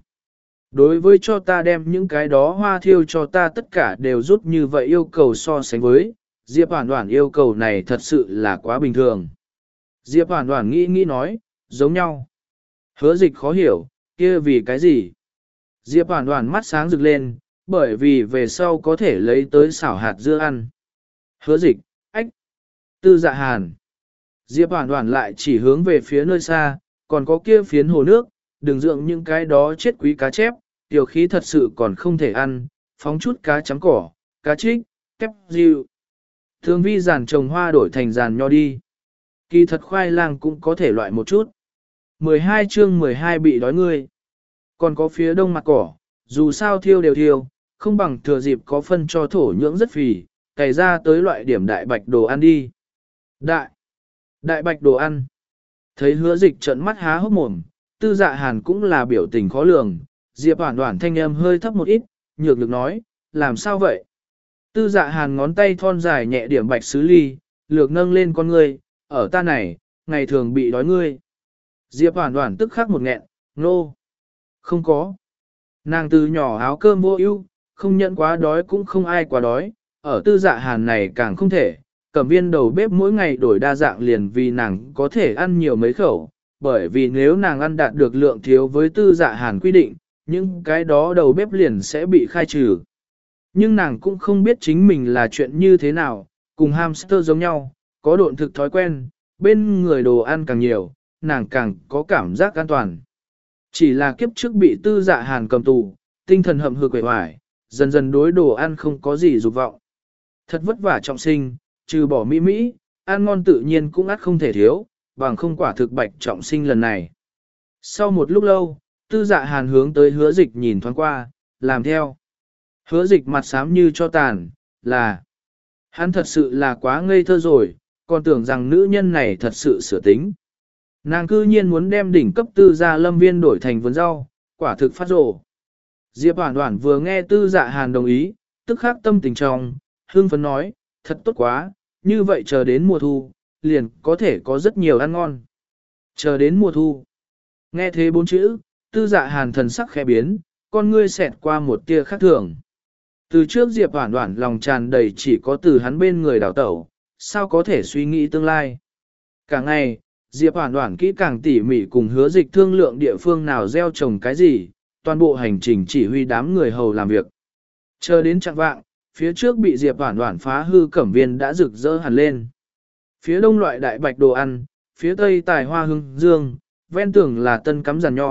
Đối với cho ta đem những cái đó hoa thiêu cho ta tất cả đều rút như vậy yêu cầu so sánh với, Diệp Hoản Hoản yêu cầu này thật sự là quá bình thường. Diệp Hoản Hoản nghĩ nghĩ nói, giống nhau. Hứa dịch khó hiểu, kia vì cái gì? Diệp Hoản Hoản mắt sáng rực lên, bởi vì về sau có thể lấy tới xảo hạt dưa ăn. Hứa dịch, ách, tư dạ hàn. Diệp Hoản Hoản lại chỉ hướng về phía nơi xa, còn có kia phiến hồ nước, đừng dưỡng những cái đó chết quý cá chép, tiểu khí thật sự còn không thể ăn, phóng chút cá chấm cỏ, cá trích, kép diệu. Thường vi giàn trồng hoa đổi thành giàn nho đi. Kỳ thật khoai lang cũng có thể loại một chút. mười hai chương mười hai bị đói ngươi. Còn có phía đông mặt cỏ, dù sao thiêu đều thiêu, không bằng thừa dịp có phân cho thổ nhưỡng rất phì, cày ra tới loại điểm đại bạch đồ ăn đi. Đại, đại bạch đồ ăn. Thấy hứa dịch trợn mắt há hốc mồm, tư dạ hàn cũng là biểu tình khó lường, Diệp Hoản Hoản thanh âm hơi thấp một ít, nhược lực nói, làm sao vậy? Tư dạ hàn ngón tay thon dài nhẹ điểm bạch sứ ly, lược nâng lên con ngươi, ở ta này, ngày thường bị đói ngươi. Diệp Hoản Hoản tức khắc một nghẹn, nô. No. Không có. Nàng từ nhỏ áo cơm vô ưu, không nhận quá đói cũng không ai quá đói, ở tư dạ hàn này càng không thể. Cẩm viên đầu bếp mỗi ngày đổi đa dạng liền vì nàng có thể ăn nhiều mấy khẩu, bởi vì nếu nàng ăn đạt được lượng thiếu với tư dạ hàn quy định, những cái đó đầu bếp liền sẽ bị khai trừ. Nhưng nàng cũng không biết chính mình là chuyện như thế nào, cùng hamster giống nhau, có độn thực thói quen, bên người đồ ăn càng nhiều, nàng càng có cảm giác an toàn. Chỉ là kiếp trước bị tư dạ hàn cầm tù, tinh thần hậm hực quệ hoài, dần dần đối đồ ăn không có gì dục vọng. Thật vất vả trọng sinh, trừ bỏ mỹ mỹ, ăn ngon tự nhiên cũng ắt không thể thiếu, bằng không quả thực bạch trọng sinh lần này. Sau một lúc lâu, tư dạ hàn hướng tới hứa dịch nhìn thoáng qua, làm theo. Hứa dịch mặt xám như cho tàn, là hắn thật sự là quá ngây thơ rồi, còn tưởng rằng nữ nhân này thật sự sửa tính. Nàng cư nhiên muốn đem đỉnh cấp tư gia lâm viên đổi thành vườn rau, quả thực phát rồ. Diệp Hoản Hoản vừa nghe tư dạ hàn đồng ý, tức khắc tâm tình trong, hương phấn nói, thật tốt quá, như vậy chờ đến mùa thu, liền có thể có rất nhiều ăn ngon. Chờ đến mùa thu. Nghe thế bốn chữ, tư dạ hàn thần sắc khẽ biến, con ngươi xẹt qua một tia khác thường. Từ trước Diệp Hoản Hoản lòng tràn đầy chỉ có từ hắn bên người đào tẩu, sao có thể suy nghĩ tương lai. Cả ngày, Diệp Hoản Hoản kỹ càng tỉ mỉ cùng hứa dịch thương lượng địa phương nào gieo trồng cái gì, toàn bộ hành trình chỉ huy đám người hầu làm việc. Chờ đến chạng vạng, phía trước bị Diệp Hoản Hoản phá hư cẩm viên đã rực rỡ hẳn lên. Phía đông loại đại bạch đồ ăn, phía tây tài hoa hương dương, ven tường là tân cắm giàn nho,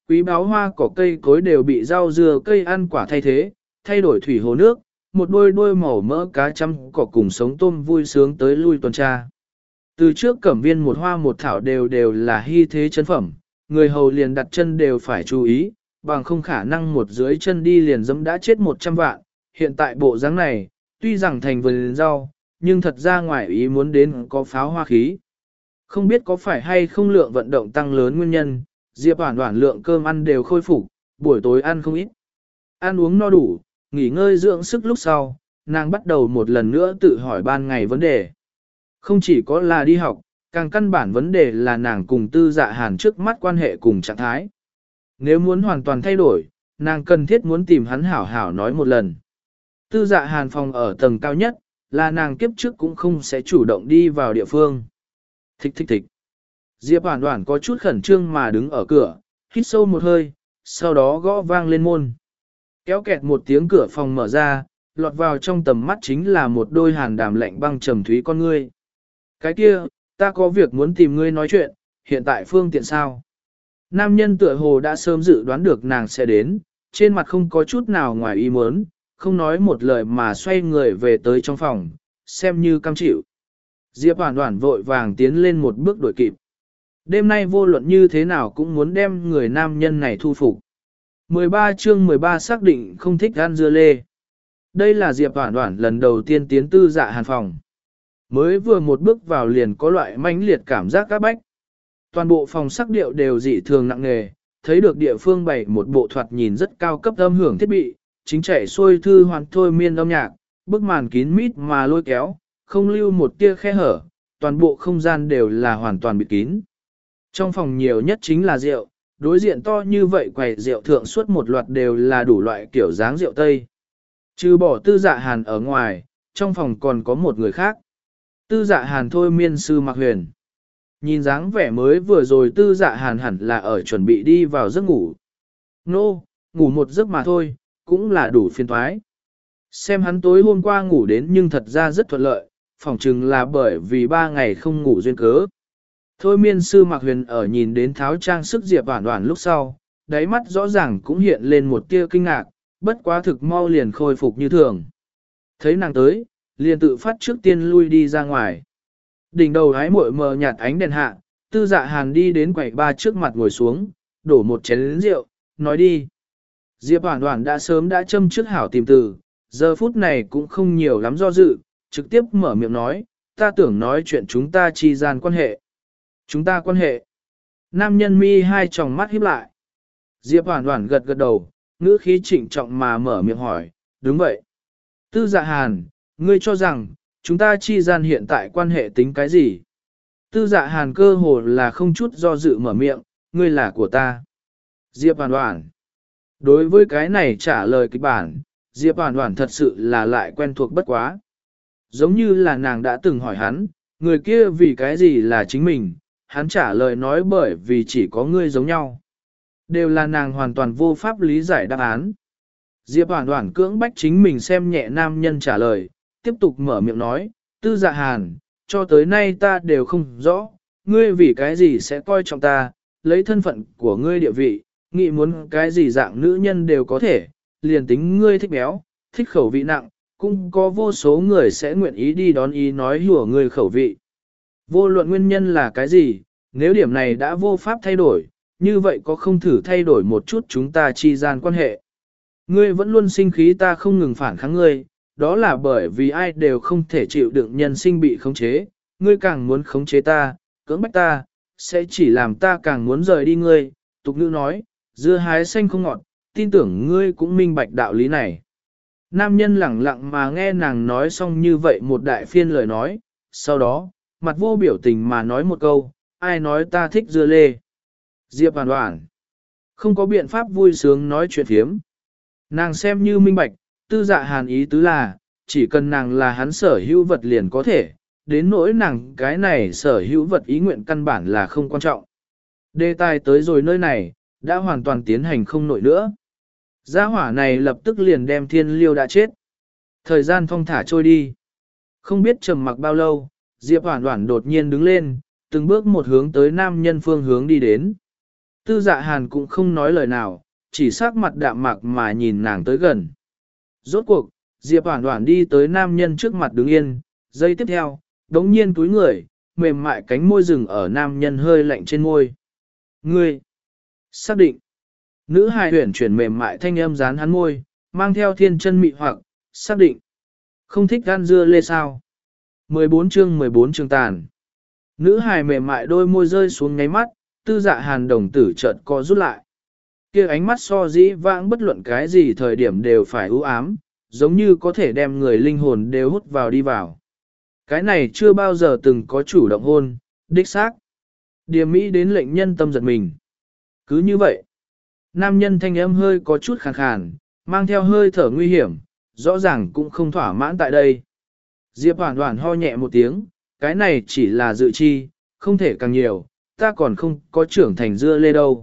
quý báu hoa cỏ cây cối đều bị rau dưa cây ăn quả thay thế, thay đổi thủy hồ nước, một đôi đôi màu mỡ cá chăm cỏ cùng sống tôm vui sướng tới lui tuần tra. Từ trước cẩm viên một hoa một thảo đều đều là hy thế chân phẩm, người hầu liền đặt chân đều phải chú ý, bằng không khả năng một dưới chân đi liền dẫm đã chết một trăm vạn. Hiện tại bộ dáng này, tuy rằng thành vườn rau, nhưng thật ra ngoài ý muốn đến có pháo hoa khí. Không biết có phải hay không lượng vận động tăng lớn nguyên nhân, Diệp Hoản Hoản lượng cơm ăn đều khôi phục, buổi tối ăn không ít. Ăn uống no đủ, nghỉ ngơi dưỡng sức lúc sau, nàng bắt đầu một lần nữa tự hỏi ban ngày vấn đề. Không chỉ có là đi học, càng căn bản vấn đề là nàng cùng Tư Dạ Hàn trước mắt quan hệ cùng trạng thái. Nếu muốn hoàn toàn thay đổi, nàng cần thiết muốn tìm hắn hảo hảo nói một lần. Tư Dạ Hàn phòng ở tầng cao nhất, là nàng kiếp trước cũng không sẽ chủ động đi vào địa phương. Thích thích thích. Diệp Hoản Hoản có chút khẩn trương mà đứng ở cửa, hít sâu một hơi, sau đó gõ vang lên môn. Kéo kẹt một tiếng cửa phòng mở ra, lọt vào trong tầm mắt chính là một đôi hàn đàm lạnh băng trầm thúy con ngươi. Cái kia, ta có việc muốn tìm ngươi nói chuyện, hiện tại phương tiện sao? Nam nhân tựa hồ đã sớm dự đoán được nàng sẽ đến, trên mặt không có chút nào ngoài ý muốn, không nói một lời mà xoay người về tới trong phòng, xem như cam chịu. Diệp Hoản Hoản vội vàng tiến lên một bước đuổi kịp. Đêm nay vô luận như thế nào cũng muốn đem người nam nhân này thu phục. mười ba chương mười ba xác định không thích ăn dưa lê. Đây là Diệp Hoản Hoản lần đầu tiên tiến Tư Dạ Hàn phòng. Mới vừa một bước vào liền có loại mãnh liệt cảm giác áp bách. Toàn bộ phòng sắc điệu đều dị thường nặng nề, thấy được địa phương bày một bộ thoạt nhìn rất cao cấp âm hưởng thiết bị, chính chạy xuôi thư hoàn thôi miên âm nhạc, bức màn kín mít mà lôi kéo, không lưu một tia khe hở, toàn bộ không gian đều là hoàn toàn bịt kín. Trong phòng nhiều nhất chính là rượu, đối diện to như vậy quầy rượu thượng suốt một loạt đều là đủ loại kiểu dáng rượu Tây. Trừ bỏ Tư Dạ Hàn ở ngoài, trong phòng còn có một người khác. Tư Dạ Hàn thôi miên sư Mạc Huyền. Nhìn dáng vẻ mới vừa rồi Tư Dạ Hàn hẳn là ở chuẩn bị đi vào giấc ngủ. Nô, no, ngủ một giấc mà thôi, cũng là đủ phiền toái. Xem hắn tối hôm qua ngủ đến nhưng thật ra rất thuận lợi, phỏng chừng là bởi vì ba ngày không ngủ duyên cớ. Thôi miên sư Mạc Huyền ở nhìn đến tháo trang sức Diệp Hoản Hoản lúc sau, đáy mắt rõ ràng cũng hiện lên một tia kinh ngạc, bất quá thực mau liền khôi phục như thường. Thấy nàng tới, liền tự phát trước tiên lui đi ra ngoài. Đỉnh đầu hái muội mờ nhạt ánh đèn hạ, Tư Dạ Hàn đi đến quầy ba trước mặt ngồi xuống, đổ một chén rượu, nói đi. Diệp Hoản Hoản đã sớm đã châm trước hảo tìm từ, giờ phút này cũng không nhiều lắm do dự, trực tiếp mở miệng nói, ta tưởng nói chuyện chúng ta chi gian quan hệ. Chúng ta quan hệ. Nam nhân mi hai tròng mắt híp lại. Diệp Hoản Hoản gật gật đầu, ngữ khí trịnh trọng mà mở miệng hỏi, đúng vậy. Tư Dạ Hàn, ngươi cho rằng, chúng ta chi gian hiện tại quan hệ tính cái gì? Tư Dạ Hàn cơ hồ là không chút do dự mở miệng, ngươi là của ta. Diệp Hoản Hoản. Đối với cái này trả lời kịch bản, Diệp Hoản Hoản thật sự là lại quen thuộc bất quá. Giống như là nàng đã từng hỏi hắn, người kia vì cái gì là chính mình, hắn trả lời nói bởi vì chỉ có ngươi giống nhau. Đều là nàng hoàn toàn vô pháp lý giải đáp án. Diệp Hoản Hoản cưỡng bách chính mình xem nhẹ nam nhân trả lời, tiếp tục mở miệng nói, Tư Dạ Hàn, cho tới nay ta đều không rõ, ngươi vì cái gì sẽ coi trọng ta, lấy thân phận của ngươi địa vị, nghĩ muốn cái gì dạng nữ nhân đều có thể, liền tính ngươi thích béo, thích khẩu vị nặng, cũng có vô số người sẽ nguyện ý đi đón ý nói hùa ngươi khẩu vị. Vô luận nguyên nhân là cái gì, nếu điểm này đã vô pháp thay đổi, như vậy có không thử thay đổi một chút chúng ta chi gian quan hệ. Ngươi vẫn luôn sinh khí ta không ngừng phản kháng ngươi, đó là bởi vì ai đều không thể chịu đựng nhân sinh bị khống chế, ngươi càng muốn khống chế ta, cưỡng bách ta, sẽ chỉ làm ta càng muốn rời đi ngươi. Tục ngữ nói, dưa hái xanh không ngọt, tin tưởng ngươi cũng minh bạch đạo lý này. Nam nhân lẳng lặng mà nghe nàng nói xong như vậy một đại phiên lời nói, sau đó, mặt vô biểu tình mà nói một câu, ai nói ta thích dưa lê. Diệp Hoản Hoản không có biện pháp vui sướng nói chuyện phiếm. Nàng xem như minh bạch, Tư Dạ Hàn ý tứ là, chỉ cần nàng là hắn sở hữu vật liền có thể, đến nỗi nàng cái này sở hữu vật ý nguyện căn bản là không quan trọng. Đề tài tới rồi nơi này, đã hoàn toàn tiến hành không nổi nữa. Gia hỏa này lập tức liền đem thiên liêu đã chết. Thời gian thong thả trôi đi. Không biết trầm mặc bao lâu, Diệp Hoản Hoản đột nhiên đứng lên, từng bước một hướng tới nam nhân phương hướng đi đến. Tư Dạ Hàn cũng không nói lời nào, chỉ sắc mặt đạm mạc mà nhìn nàng tới gần. Rốt cuộc, Diệp Hoản Hoản đi tới nam nhân trước mặt đứng yên, giây tiếp theo, đống nhiên túi người, mềm mại cánh môi rừng ở nam nhân hơi lạnh trên môi. Ngươi! Xác định! Nữ hài huyển chuyển mềm mại thanh âm dán hắn môi, mang theo thiên chân mị hoặc, xác định. Không thích ăn dưa lê sao? mười bốn chương mười bốn chương tàn. Nữ hài mềm mại đôi môi rơi xuống ngáy mắt, Tư Dạ Hàn đồng tử chợt co rút lại. Kia ánh mắt so dĩ vãng bất luận cái gì thời điểm đều phải u ám, giống như có thể đem người linh hồn đều hút vào đi vào. Cái này chưa bao giờ từng có chủ động hôn, đích xác. Điềm mỹ đến lệnh nhân tâm giật mình. Cứ như vậy, nam nhân thanh âm hơi có chút khàn khàn, mang theo hơi thở nguy hiểm, rõ ràng cũng không thỏa mãn tại đây. Diệp Hoản Hoản ho nhẹ một tiếng, cái này chỉ là dự chi, không thể càng nhiều, ta còn không có trưởng thành dưa lê đâu.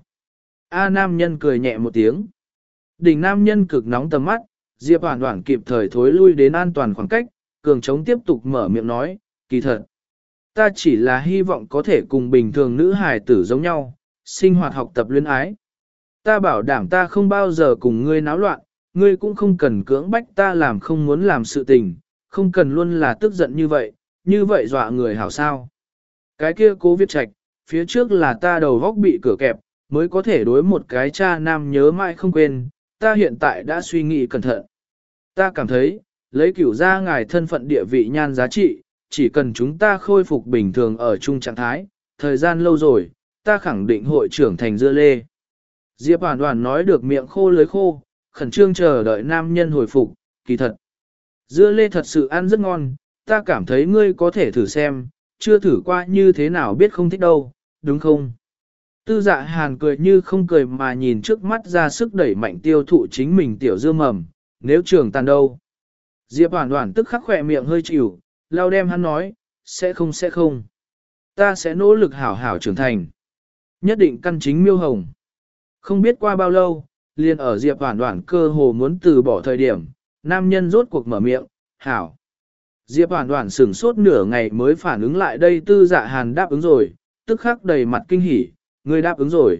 A nam nhân cười nhẹ một tiếng. Đỉnh nam nhân cực nóng tầm mắt, Diệp Hoản Hoản kịp thời thối lui đến an toàn khoảng cách, cường trống tiếp tục mở miệng nói, kỳ thật. Ta chỉ là hy vọng có thể cùng bình thường nữ hài tử giống nhau, sinh hoạt học tập luyến ái. Ta bảo đảm ta không bao giờ cùng ngươi náo loạn, ngươi cũng không cần cưỡng bách ta làm không muốn làm sự tình, không cần luôn là tức giận như vậy, như vậy dọa người hảo sao. Cái kia Cố Việt Trạch, phía trước là ta đầu góc bị cửa kẹp, mới có thể đối một cái cha nam nhớ mãi không quên, ta hiện tại đã suy nghĩ cẩn thận. Ta cảm thấy, lấy cửu ra ngài thân phận địa vị nhan giá trị, chỉ cần chúng ta khôi phục bình thường ở chung trạng thái, thời gian lâu rồi, ta khẳng định hội trưởng thành dưa lê. Diệp Hoản Hoản nói được miệng khô lưới khô, khẩn trương chờ đợi nam nhân hồi phục, kỳ thật. Dưa lê thật sự ăn rất ngon, ta cảm thấy ngươi có thể thử xem, chưa thử qua như thế nào biết không thích đâu, đúng không? Tư Dạ Hàn cười như không cười mà nhìn trước mắt ra sức đẩy mạnh tiêu thụ chính mình tiểu dưa mầm, nếu trường tàn đâu. Diệp Hoản Hoản tức khắc khỏe miệng hơi chịu, lau đem hắn nói, sẽ không sẽ không. Ta sẽ nỗ lực hảo hảo trưởng thành. Nhất định căn chính miêu hồng. Không biết qua bao lâu, liền ở Diệp Hoản Hoản cơ hồ muốn từ bỏ thời điểm, nam nhân rốt cuộc mở miệng, hảo. Diệp Hoản Hoản sửng sốt nửa ngày mới phản ứng lại đây. Tư Dạ Hàn đáp ứng rồi, tức khắc đầy mặt kinh hỉ, ngươi đáp ứng rồi.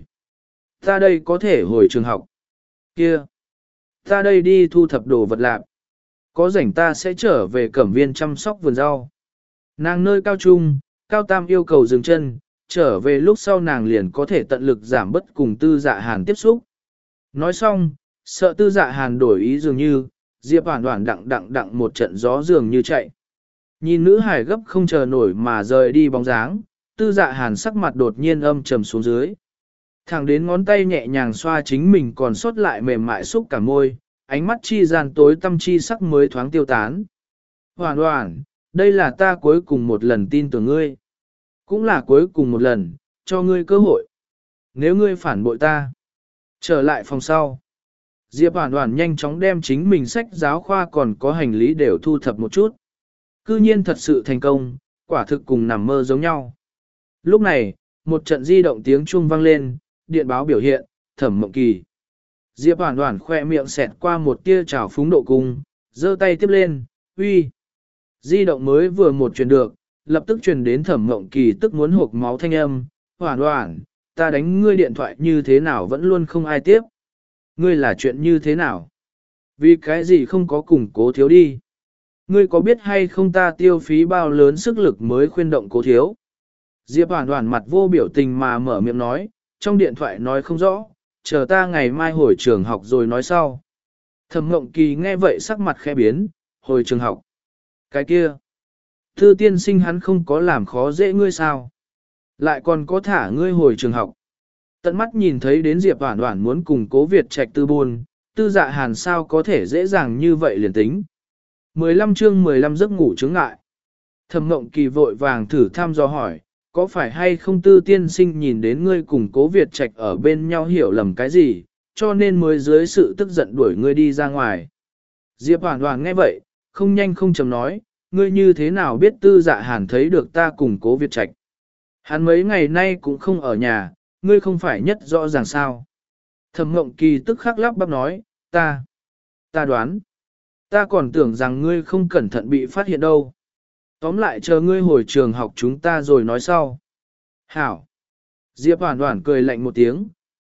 Ta đây có thể hồi trường học. Kia, ta đây đi thu thập đồ vật lạp. Có rảnh ta sẽ trở về Cẩm Viên chăm sóc vườn rau. Nàng nơi cao trung, Cao Tam yêu cầu dừng chân, trở về lúc sau nàng liền có thể tận lực giảm bất cùng Tư Dạ Hàn tiếp xúc. Nói xong, sợ Tư Dạ Hàn đổi ý dường như, Diệp Hoản Hoản đặng đặng đặng một trận gió dường như chạy. Nhìn nữ hải gấp không chờ nổi mà rời đi bóng dáng, Tư Dạ Hàn sắc mặt đột nhiên âm trầm xuống dưới. Thẳng đến ngón tay nhẹ nhàng xoa chính mình còn sót lại mềm mại xúc cả môi, ánh mắt chi gian tối tâm chi sắc mới thoáng tiêu tán. Hoản Hoản, đây là ta cuối cùng một lần tin tưởng ngươi. Cũng là cuối cùng một lần, cho ngươi cơ hội. Nếu ngươi phản bội ta, trở lại phòng sau. Diệp Hoản Hoản nhanh chóng đem chính mình sách giáo khoa còn có hành lý đều thu thập một chút. Cư nhiên thật sự thành công, quả thực cùng nằm mơ giống nhau. Lúc này, một trận di động tiếng chuông vang lên, điện báo biểu hiện, Thẩm Mộng Kỳ. Diệp Hoản Hoản khoe miệng xẹt qua một tia trào phúng độ cung, giơ tay tiếp lên, uy. Di động mới vừa một truyền được, lập tức truyền đến Thẩm Mộng Kỳ tức muốn hộc máu thanh âm, Hoản Hoản, ta đánh ngươi điện thoại như thế nào vẫn luôn không ai tiếp. Ngươi là chuyện như thế nào? Vì cái gì không có củng cố thiếu đi? Ngươi có biết hay không ta tiêu phí bao lớn sức lực mới khuyên động cố thiếu? Diệp Hoản Hoản mặt vô biểu tình mà mở miệng nói, trong điện thoại nói không rõ, chờ ta ngày mai hồi trường học rồi nói sau. Thẩm Mộng Kỳ nghe vậy sắc mặt khẽ biến, hồi trường học. Cái kia, Thư tiên sinh hắn không có làm khó dễ ngươi sao? Lại còn có thả ngươi hồi trường học. Tận mắt nhìn thấy đến Diệp Hoản Hoản muốn cùng Cố Việt Trạch tư buôn, Tư Dạ Hàn sao có thể dễ dàng như vậy liền tính. mười lăm chương mười lăm giấc ngủ chướng ngại. Thẩm Mộng Kỳ vội vàng thử thăm dò hỏi, có phải hay không Tư tiên sinh nhìn đến ngươi cùng Cố Việt Trạch ở bên nhau hiểu lầm cái gì, cho nên mới dưới sự tức giận đuổi ngươi đi ra ngoài. Diệp Hoản Hoản nghe vậy, không nhanh không chậm nói, ngươi như thế nào biết Tư Dạ Hàn thấy được ta cùng Cố Việt Trạch. Hắn mấy ngày nay cũng không ở nhà, ngươi không phải nhất rõ ràng sao. Thẩm Mộng Kỳ tức khắc lắp bắp nói, ta, ta đoán, ta còn tưởng rằng ngươi không cẩn thận bị phát hiện đâu. Tóm lại chờ ngươi hồi trường học chúng ta rồi nói sau. Hảo. Diệp Hoản Hoản cười lạnh một tiếng,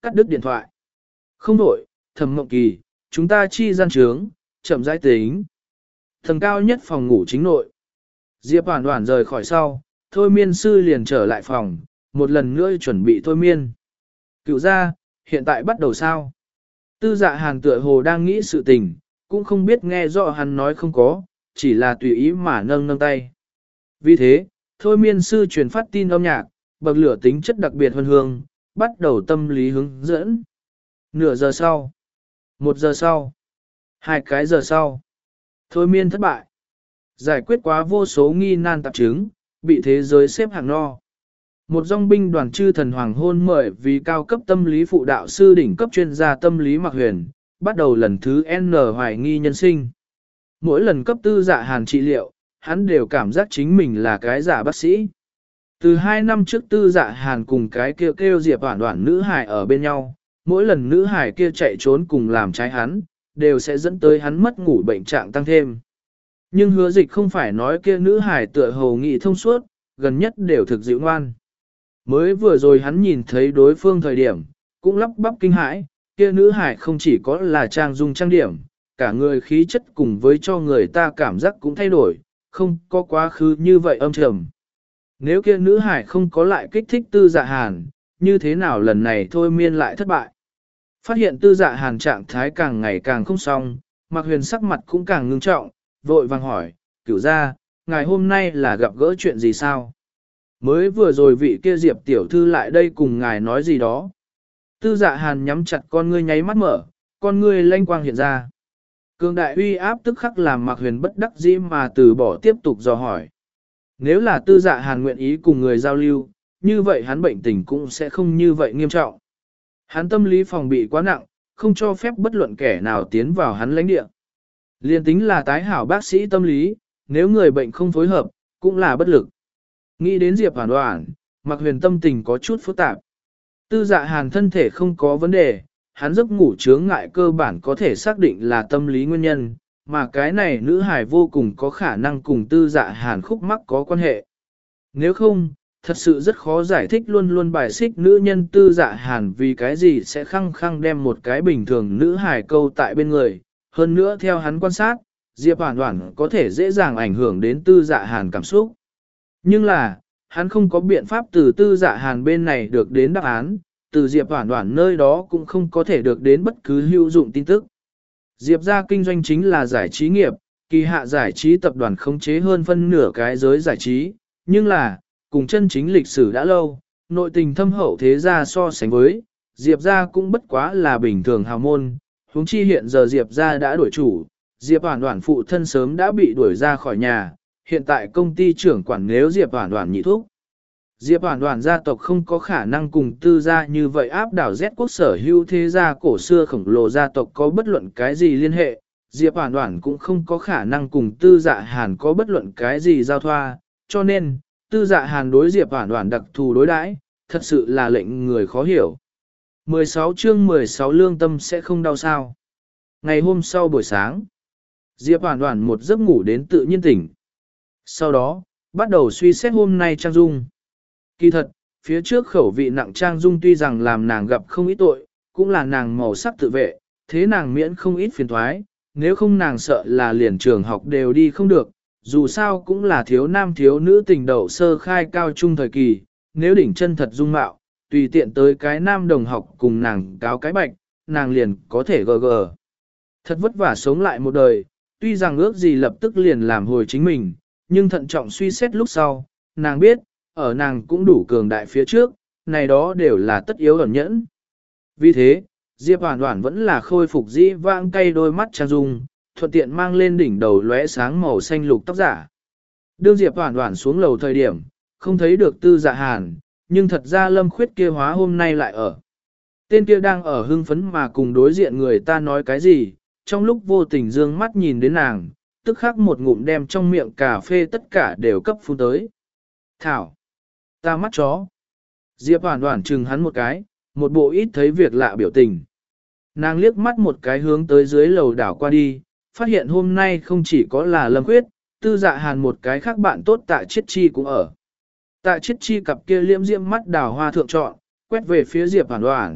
cắt đứt điện thoại. Không đổi, Thẩm Mộng Kỳ, chúng ta chi gian trướng, chậm rãi tính. Tầng cao nhất phòng ngủ chính nội. Diệp Hoản Hoản rời khỏi sau, thôi miên sư liền trở lại phòng, một lần nữa chuẩn bị thôi miên. Cựu ra, hiện tại bắt đầu sao? Tư Dạ Hàn tựa hồ đang nghĩ sự tình, cũng không biết nghe rõ hắn nói không có, chỉ là tùy ý mà nâng nâng tay. Vì thế, thôi miên sư truyền phát tin âm nhạc, bậc lửa tính chất đặc biệt hơn hương, bắt đầu tâm lý hướng dẫn. Nửa giờ sau, một giờ sau, hai cái giờ sau, thôi miên thất bại. Giải quyết quá vô số nghi nan tạp chứng, bị thế giới xếp hạng no. Một dòng binh đoàn chư thần hoàng hôn mời vì cao cấp tâm lý phụ đạo sư đỉnh cấp chuyên gia tâm lý Mạc Huyền, bắt đầu lần thứ N hoài nghi nhân sinh. Mỗi lần cấp Tư Dạ Hàn trị liệu, hắn đều cảm giác chính mình là cái giả bác sĩ. Từ hai năm trước Tư Dạ Hàn cùng cái kêu kêu Diệp Hoản Hoản nữ hải ở bên nhau, mỗi lần nữ hải kia chạy trốn cùng làm trái hắn, đều sẽ dẫn tới hắn mất ngủ bệnh trạng tăng thêm. Nhưng Hứa Dịch không phải nói kia nữ hải tựa hồ nghị thông suốt, gần nhất đều thực dịu ngoan. Mới vừa rồi hắn nhìn thấy đối phương thời điểm, cũng lắp bắp kinh hãi, kia nữ hải không chỉ có là trang dung trang điểm, cả người khí chất cùng với cho người ta cảm giác cũng thay đổi, không có quá khứ như vậy âm trầm. Nếu kia nữ hải không có lại kích thích Tư Dạ Hàn, như thế nào lần này thôi miên lại thất bại. Phát hiện Tư Dạ Hàn trạng thái càng ngày càng không xong, Mạc Huyền sắc mặt cũng càng ngưng trọng, vội vàng hỏi, cửu gia, ngày hôm nay là gặp gỡ chuyện gì sao? Mới vừa rồi vị kia Diệp tiểu thư lại đây cùng ngài nói gì đó. Tư Dạ Hàn nhắm chặt con ngươi nháy mắt mở, con ngươi lanh quang hiện ra. Cường đại uy áp tức khắc làm Mạc Huyền bất đắc dĩ mà từ bỏ tiếp tục dò hỏi. Nếu là Tư Dạ Hàn nguyện ý cùng người giao lưu, như vậy hắn bệnh tình cũng sẽ không như vậy nghiêm trọng. Hắn tâm lý phòng bị quá nặng, không cho phép bất luận kẻ nào tiến vào hắn lãnh địa. Liên tính là tái hảo bác sĩ tâm lý, nếu người bệnh không phối hợp, cũng là bất lực. Nghĩ đến Diệp Hoản Hoản, Mạc Huyền tâm tình có chút phức tạp. Tư Dạ Hàn thân thể không có vấn đề, hắn giấc ngủ chướng ngại cơ bản có thể xác định là tâm lý nguyên nhân, mà cái này nữ hài vô cùng có khả năng cùng Tư Dạ Hàn khúc mắc có quan hệ. Nếu không, thật sự rất khó giải thích luôn luôn bài xích nữ nhân Tư Dạ Hàn vì cái gì sẽ khăng khăng đem một cái bình thường nữ hài câu tại bên người. Hơn nữa theo hắn quan sát, Diệp Hoản Hoản có thể dễ dàng ảnh hưởng đến Tư Dạ Hàn cảm xúc. Nhưng là, hắn không có biện pháp từ Tư Dạ Hàn bên này được đến đáp án, từ Diệp Hoản Hoản nơi đó cũng không có thể được đến bất cứ hữu dụng tin tức. Diệp gia kinh doanh chính là giải trí nghiệp, kỳ hạ giải trí tập đoàn khống chế hơn phân nửa cái giới giải trí, nhưng là, cùng chân chính lịch sử đã lâu, nội tình thâm hậu thế gia so sánh với, Diệp gia cũng bất quá là bình thường hào môn, huống chi hiện giờ Diệp gia đã đổi chủ, Diệp Hoản Hoản phụ thân sớm đã bị đuổi ra khỏi nhà, hiện tại công ty trưởng quản nếu Diệp Hoản Hoản nhị thúc. Diệp Hoản Hoản gia tộc không có khả năng cùng Tư gia như vậy áp đảo Z quốc sở hữu thế gia cổ xưa khổng lồ gia tộc có bất luận cái gì liên hệ, Diệp Hoản Hoản cũng không có khả năng cùng Tư Dạ Hàn có bất luận cái gì giao thoa, cho nên, Tư Dạ Hàn đối Diệp Hoản Hoản đặc thù đối đãi, thật sự là lệnh người khó hiểu. mười sáu chương mười sáu lương tâm sẽ không đau sao. Ngày hôm sau buổi sáng, Diệp Hoản Hoản một giấc ngủ đến tự nhiên tỉnh. Sau đó, bắt đầu suy xét hôm nay trang dung. Kỳ thật, phía trước khẩu vị nặng trang dung tuy rằng làm nàng gặp không ít tội, cũng là nàng màu sắc tự vệ, thế nàng miễn không ít phiền thoái, nếu không nàng sợ là liền trường học đều đi không được, dù sao cũng là thiếu nam thiếu nữ tình đầu sơ khai cao trung thời kỳ, nếu đỉnh chân thật dung mạo, tùy tiện tới cái nam đồng học cùng nàng cáo cái bạch, nàng liền có thể gờ gờ. Thật vất vả sống lại một đời, tuy rằng ước gì lập tức liền làm hồi chính mình, nhưng thận trọng suy xét lúc sau, nàng biết, ở nàng cũng đủ cường đại phía trước, này đó đều là tất yếu ẩn nhẫn. Vì thế, Diệp Hoản Hoản vẫn là khôi phục dĩ vãng cay đôi mắt trang dung, thuận tiện mang lên đỉnh đầu lóe sáng màu xanh lục tóc giả. Đương Diệp Hoản Hoản xuống lầu thời điểm, không thấy được Tư Dạ Hàn, nhưng thật ra Lâm Khuyết kia hóa hôm nay lại ở. Tên kia đang ở hưng phấn mà cùng đối diện người ta nói cái gì, trong lúc vô tình dương mắt nhìn đến nàng, tức khắc một ngụm đem trong miệng cà phê tất cả đều cấp phun tới. Thảo! Ta mắt chó! Diệp Hoản Hoản chừng hắn một cái, một bộ ít thấy việc lạ biểu tình. Nàng liếc mắt một cái hướng tới dưới lầu đảo qua đi, phát hiện hôm nay không chỉ có là Lâm Khuyết, Tư Dạ Hàn một cái khác bạn tốt Tạ Chiết Chi cũng ở. Tạ Chiết Chi cặp kia liễm diễm mắt đào hoa thượng trọn, quét về phía Diệp Hoản Hoản,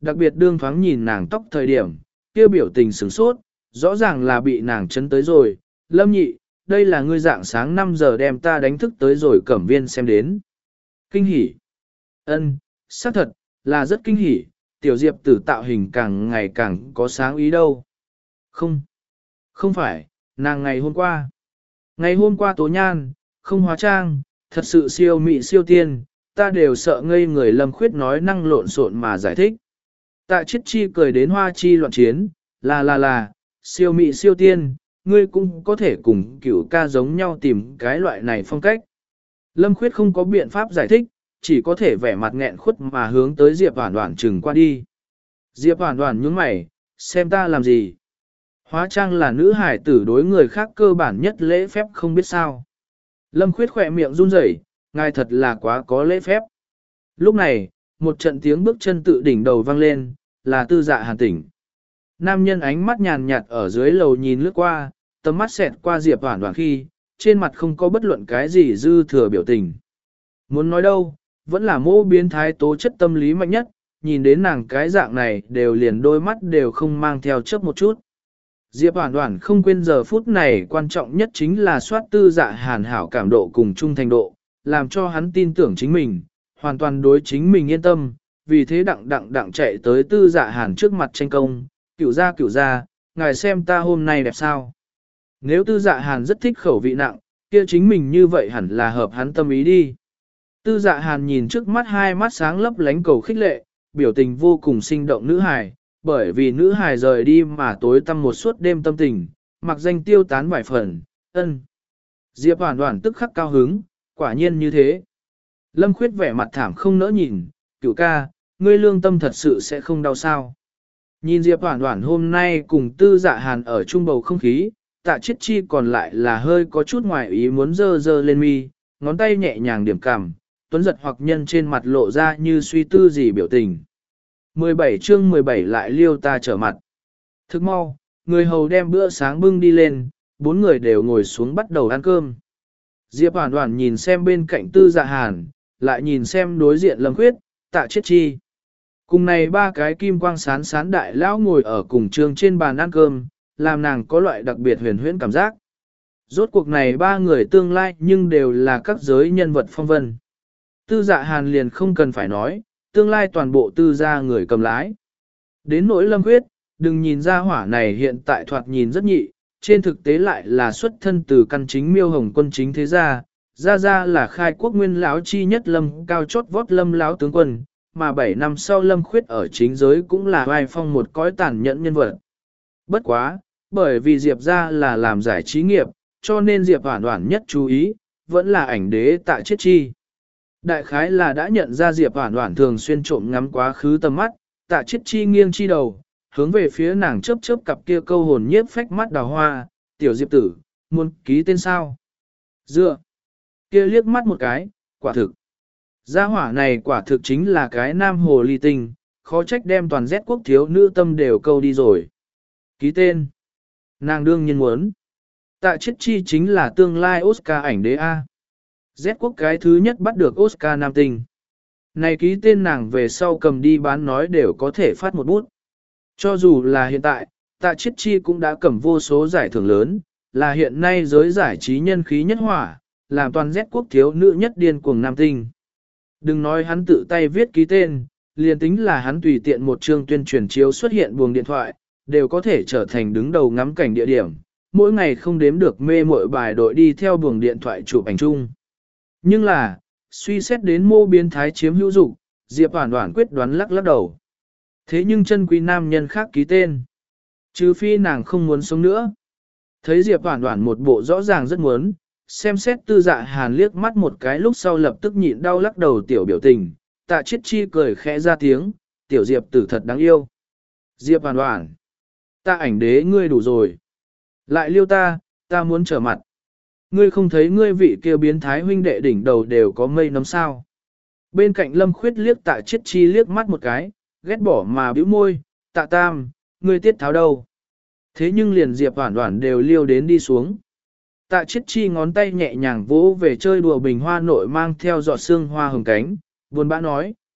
đặc biệt đương thoáng nhìn nàng tóc thời điểm, kia biểu tình sửng sốt, rõ ràng là bị nàng chấn tới rồi. Lâm nhị, đây là ngươi dạng sáng năm giờ đem ta đánh thức tới rồi cẩm viên xem đến. Kinh hỉ. Ân, xác thật, là rất kinh hỉ, tiểu diệp tử tạo hình càng ngày càng có sáng ý đâu. Không, không phải, nàng ngày hôm qua. Ngày hôm qua tố nhan, không hóa trang, thật sự siêu mị siêu tiên, ta đều sợ ngây người. Lâm Khuyết nói năng lộn xộn mà giải thích. Tạ Chiết Chi cười đến hoa chi loạn chiến, là là là, siêu mị siêu tiên, ngươi cũng có thể cùng cửu ca giống nhau tìm cái loại này phong cách. Lâm Khuyết không có biện pháp giải thích, chỉ có thể vẻ mặt nghẹn khuất mà hướng tới Diệp Hoản Hoản chừng qua đi. Diệp Hoản Hoản nhướng mày, xem ta làm gì? Hóa trang là nữ hải tử đối người khác cơ bản nhất lễ phép không biết sao. Lâm Khuyết khỏe miệng run rẩy, ngài thật là quá có lễ phép. Lúc này, một trận tiếng bước chân tự đỉnh đầu vang lên, là Tư Dạ Hàn tỉnh. Nam nhân ánh mắt nhàn nhạt ở dưới lầu nhìn lướt qua, tầm mắt xẹt qua Diệp Hoản Hoản khi, trên mặt không có bất luận cái gì dư thừa biểu tình. Muốn nói đâu, vẫn là mô biến thái tố chất tâm lý mạnh nhất, nhìn đến nàng cái dạng này đều liền đôi mắt đều không mang theo chớp một chút. Diệp Hoản Hoản không quên giờ phút này quan trọng nhất chính là soát Tư Dạ Hàn hảo cảm độ cùng trung thành độ, làm cho hắn tin tưởng chính mình, hoàn toàn đối chính mình yên tâm, vì thế đặng đặng đặng chạy tới Tư Dạ Hàn trước mặt tranh công, cửu gia cửu gia, ngài xem ta hôm nay đẹp sao. Nếu Tư Dạ Hàn rất thích khẩu vị nặng, kia chính mình như vậy hẳn là hợp hắn tâm ý đi. Tư Dạ Hàn nhìn trước mắt hai mắt sáng lấp lánh cầu khích lệ, biểu tình vô cùng sinh động nữ hài, bởi vì nữ hài rời đi mà tối tăm một suốt đêm tâm tình, mặc danh tiêu tán vài phần, ân. Diệp Hoản Hoản tức khắc cao hứng, quả nhiên như thế. Lâm Khuyết vẻ mặt thảm không nỡ nhìn, cửu ca, ngươi lương tâm thật sự sẽ không đau sao. Nhìn Diệp Hoản Hoản hôm nay cùng Tư Dạ Hàn ở chung bầu không khí, Tạ Chiết Chi còn lại là hơi có chút ngoài ý muốn dơ dơ lên mi, ngón tay nhẹ nhàng điểm cằm, tuấn giật hoặc nhân trên mặt lộ ra như suy tư gì biểu tình. mười bảy chương mười bảy lại liêu ta trở mặt. Thức mau, người hầu đem bữa sáng bưng đi lên, bốn người đều ngồi xuống bắt đầu ăn cơm. Diệp Hoản Hoản nhìn xem bên cạnh Tư Dạ Hàn, lại nhìn xem đối diện Lâm Khuyết, Tạ Chiết Chi. Cùng này ba cái kim quang sán sán đại lão ngồi ở cùng trường trên bàn ăn cơm, làm nàng có loại đặc biệt huyền huyễn cảm giác. Rốt cuộc này ba người tương lai nhưng đều là các giới nhân vật phong vân. Tư Dạ Hàn liền không cần phải nói, tương lai toàn bộ tư gia người cầm lái. Đến nỗi Lâm Khuyết, đừng nhìn ra hỏa này hiện tại thoạt nhìn rất nhị, trên thực tế lại là xuất thân từ căn chính miêu hồng quân chính thế gia, gia gia là khai quốc nguyên lão chi nhất Lâm cao chót vót Lâm lão tướng quân, mà bảy năm sau Lâm Khuyết ở chính giới cũng là vai phong một cõi tàn nhẫn nhân vật. Bất quá, bởi vì Diệp gia là làm giải trí nghiệp, cho nên Diệp Hoản Hoản nhất chú ý, vẫn là ảnh đế Tạ Chiết Chi. Đại khái là đã nhận ra Diệp Hoản Hoản thường xuyên trộm ngắm quá khứ tầm mắt, Tạ Chiết Chi nghiêng chi đầu, hướng về phía nàng chớp chớp cặp kia câu hồn nhiếp phách mắt đào hoa, tiểu Diệp tử, muốn ký tên sao? Dựa, kia liếc mắt một cái, quả thực. Gia hỏa này quả thực chính là cái nam hồ ly tinh, khó trách đem toàn Z quốc thiếu nữ tâm đều câu đi rồi. Ký tên. Nàng đương nhiên muốn. Tạ Chiết Chi chính là tương lai Oscar ảnh đế A. Z quốc cái thứ nhất bắt được Oscar nam tinh. Này ký tên nàng về sau cầm đi bán nói đều có thể phát một bút. Cho dù là hiện tại, Tạ Chiết Chi cũng đã cầm vô số giải thưởng lớn, là hiện nay giới giải trí nhân khí nhất hỏa, làm toàn Z quốc thiếu nữ nhất điên cuồng nam tinh. Đừng nói hắn tự tay viết ký tên, liền tính là hắn tùy tiện một chương tuyên truyền chiếu xuất hiện buồng điện thoại, đều có thể trở thành đứng đầu ngắm cảnh địa điểm, mỗi ngày không đếm được mê mội bài đội đi theo buồng điện thoại chụp ảnh chung. Nhưng là, suy xét đến mô biến thái chiếm hữu dục, Diệp Hoản Hoản quyết đoán lắc lắc đầu. Thế nhưng chân quý nam nhân khác ký tên, trừ phi nàng không muốn sống nữa. Thấy Diệp Hoản Hoản một bộ rõ ràng rất muốn, xem xét Tư Dạ Hàn liếc mắt một cái lúc sau lập tức nhịn đau lắc đầu tiểu biểu tình, Tạ Chiết Chi cười khẽ ra tiếng, tiểu Diệp tử thật đáng yêu. Diệp Hoản Hoản, ta ảnh đế ngươi đủ rồi. Lại liêu ta, ta muốn trở mặt. Ngươi không thấy ngươi vị kia biến thái huynh đệ đỉnh đầu đều có mây nấm sao. Bên cạnh Lâm Khuyết liếc Tạ Chiết Chi liếc mắt một cái, ghét bỏ mà bĩu môi, Tạ Tam, ngươi tiết tháo đâu. Thế nhưng liền Diệp Hoản Hoản đều liêu đến đi xuống. Tạ Chiết Chi ngón tay nhẹ nhàng vỗ về chơi đùa bình hoa nội mang theo giọt sương hoa hồng cánh, buồn bã nói,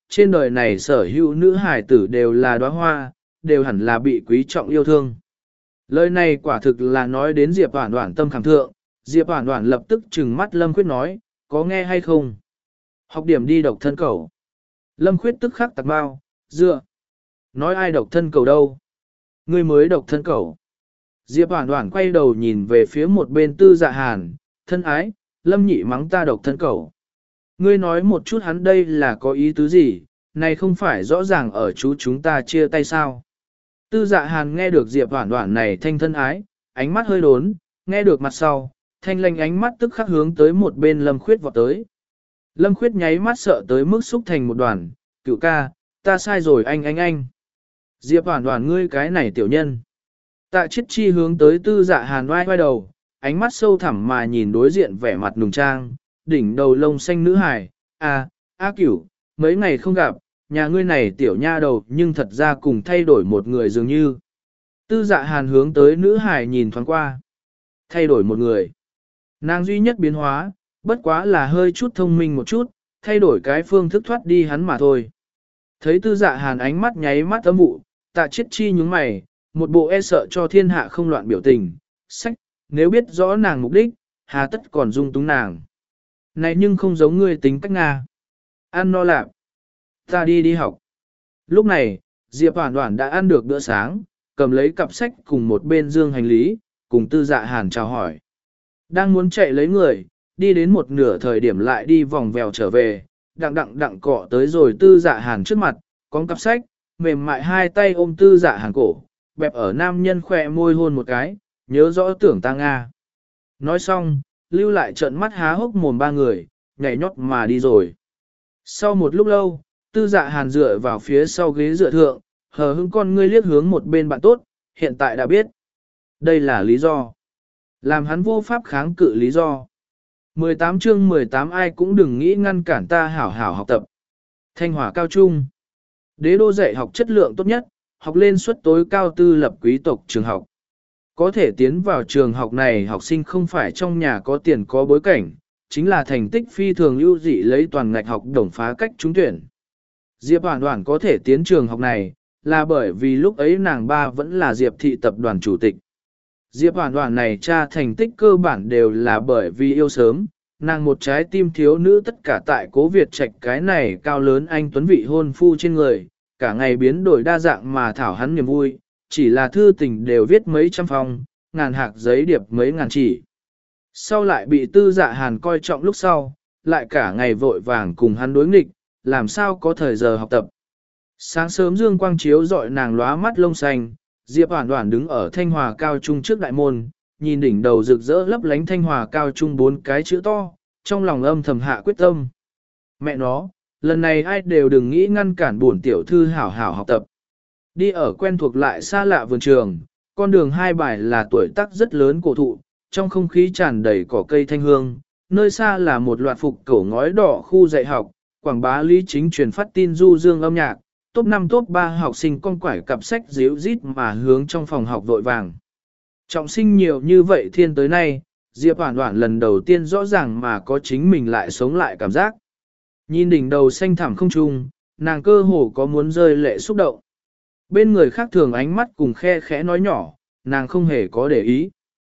trên đời này sở hữu nữ hài tử đều là đóa hoa, đều hẳn là bị quý trọng yêu thương. Lời này quả thực là nói đến Diệp Hoản Hoản tâm khảm thượng, Diệp Hoản Hoản lập tức trừng mắt Lâm Khuyết nói, có nghe hay không? Học điểm đi độc thân cầu. Lâm Khuyết tức khắc tạc bao, dựa. Nói ai độc thân cầu đâu? Ngươi mới độc thân cầu. Diệp Hoản Hoản quay đầu nhìn về phía một bên Tư Dạ Hàn, thân ái, Lâm nhị mắng ta độc thân cầu. Ngươi nói một chút hắn đây là có ý tứ gì, này không phải rõ ràng ở chú chúng ta chia tay sao? Tư Dạ Hàn nghe được Diệp Hoản Hoản này thanh thân ái, ánh mắt hơi đốn, nghe được mặt sau, thanh lanh ánh mắt tức khắc hướng tới một bên Lâm Khuyết vọt tới. Lâm Khuyết nháy mắt sợ tới mức xúc thành một đoàn, cửu ca, ta sai rồi anh anh anh. Diệp Hoản Hoản ngươi cái này tiểu nhân. Tạ Chiết Chi hướng tới Tư Dạ Hàn oai oai đầu, ánh mắt sâu thẳm mà nhìn đối diện vẻ mặt nùng trang, đỉnh đầu lông xanh nữ hài, a, a cửu, mấy ngày không gặp, nhà ngươi này tiểu nha đầu nhưng thật ra cùng thay đổi một người dường như. Tư Dạ Hàn hướng tới nữ hài nhìn thoáng qua. Thay đổi một người. Nàng duy nhất biến hóa, bất quá là hơi chút thông minh một chút, thay đổi cái phương thức thoát đi hắn mà thôi. Thấy Tư Dạ Hàn ánh mắt nháy mắt âm vụ, Tạ Chiết Chi nhướng mày, một bộ e sợ cho thiên hạ không loạn biểu tình, sách, nếu biết rõ nàng mục đích, hà tất còn dung túng nàng. Này nhưng không giống ngươi tính cách Nga. Ăn no lạc. Ta đi đi học. Lúc này, Diệp Hoản Hoản đã ăn được bữa sáng, cầm lấy cặp sách cùng một bên dương hành lý, cùng Tư Dạ Hàn chào hỏi. Đang muốn chạy lấy người, đi đến một nửa thời điểm lại đi vòng vèo trở về, đặng đặng đặng cọ tới rồi Tư Dạ Hàn trước mặt, con cặp sách, mềm mại hai tay ôm Tư Dạ Hàn cổ, bẹp ở nam nhân khỏe môi hôn một cái, nhớ rõ tưởng ta Nga. Nói xong, lưu lại trận mắt há hốc mồm ba người, nhảy nhót mà đi rồi. Sau một lúc lâu, Tư Dạ Hàn dựa vào phía sau ghế dựa thượng, hờ hững con ngươi liếc hướng một bên bạn tốt, hiện tại đã biết. Đây là lý do. Làm hắn vô pháp kháng cự lý do. mười tám chương mười tám ai cũng đừng nghĩ ngăn cản ta hảo hảo học tập. Thanh Hòa cao trung. Đế đô dạy học chất lượng tốt nhất, học lên suất tối cao tư lập quý tộc trường học. Có thể tiến vào trường học này học sinh không phải trong nhà có tiền có bối cảnh, chính là thành tích phi thường ưu dị lấy toàn ngạch học đồng phá cách trúng tuyển. Diệp Hoản Hoản có thể tiến trường học này, là bởi vì lúc ấy nàng ba vẫn là Diệp thị tập đoàn chủ tịch. Diệp Hoản Hoản này cha thành tích cơ bản đều là bởi vì yêu sớm, nàng một trái tim thiếu nữ tất cả tại Cố Việt Trạch cái này cao lớn anh tuấn vị hôn phu trên người, cả ngày biến đổi đa dạng mà thảo hắn niềm vui, chỉ là thư tình đều viết mấy trăm phong, ngàn hạc giấy điệp mấy ngàn chỉ. Sau lại bị Tư Dạ Hàn coi trọng lúc sau, lại cả ngày vội vàng cùng hắn đối nghịch, làm sao có thời giờ học tập. Sáng sớm dương quang chiếu rọi nàng lóa mắt lông xanh, Diệp Hoản Hoản đứng ở Thanh Hòa cao trung trước đại môn, nhìn đỉnh đầu rực rỡ lấp lánh Thanh Hòa cao trung bốn cái chữ to, trong lòng âm thầm hạ quyết tâm. Mẹ nó, lần này ai đều đừng nghĩ ngăn cản bổn tiểu thư hảo hảo học tập. Đi ở quen thuộc lại xa lạ vườn trường, con đường hai bài là tuổi tác rất lớn cổ thụ, trong không khí tràn đầy cỏ cây thanh hương, nơi xa là một loạt phục cổ ngói đỏ khu dạy học, quảng bá lý chính truyền phát tin du dương âm nhạc, top năm top ba học sinh con quải cặp sách díu rít mà hướng trong phòng học vội vàng. Trọng sinh nhiều như vậy thiên tới nay, Diệp Hoản Hoản lần đầu tiên rõ ràng mà có chính mình lại sống lại cảm giác. Nhìn đỉnh đầu xanh thẳm không trung, nàng cơ hồ có muốn rơi lệ xúc động. Bên người khác thường ánh mắt cùng khe khẽ nói nhỏ, nàng không hề có để ý.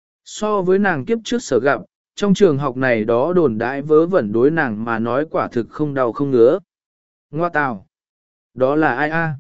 So với nàng kiếp trước sở gặp, trong trường học này đó đồn đãi vớ vẩn đối nàng mà nói quả thực không đau không ngứa. Ngoa tào! Đó là ai a?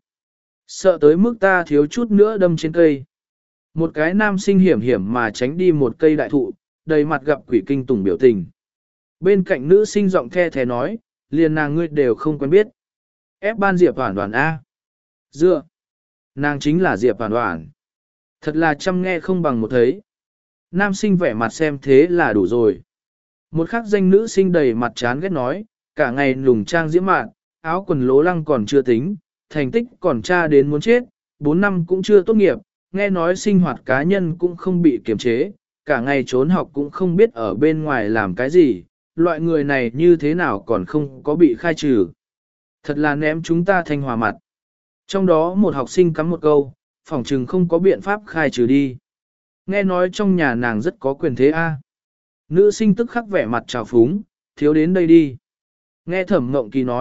Sợ tới mức ta thiếu chút nữa đâm trên cây. Một cái nam sinh hiểm hiểm mà tránh đi một cây đại thụ, đầy mặt gặp quỷ kinh tủng biểu tình. Bên cạnh nữ sinh giọng the thế nói, liền nàng ngươi đều không quen biết. Ép ban Diệp Hoản Hoản A. Dựa. Nàng chính là Diệp Hoản Hoản. Thật là chăm nghe không bằng một thấy. Nam sinh vẻ mặt xem thế là đủ rồi. Một khắc danh nữ sinh đầy mặt chán ghét nói, cả ngày lùng trang diễm mạn, áo quần lố lăng còn chưa tính, thành tích còn tra đến muốn chết, bốn năm cũng chưa tốt nghiệp, nghe nói sinh hoạt cá nhân cũng không bị kiềm chế, cả ngày trốn học cũng không biết ở bên ngoài làm cái gì, loại người này như thế nào còn không có bị khai trừ. Thật là ném chúng ta Thanh Hòa mặt. Trong đó một học sinh cắm một câu, phỏng chừng không có biện pháp khai trừ đi. Nghe nói trong nhà nàng rất có quyền thế a. Nữ sinh tức khắc vẻ mặt trào phúng, thiếu đến đây đi. Nghe Thẩm Mộng Kỳ nói,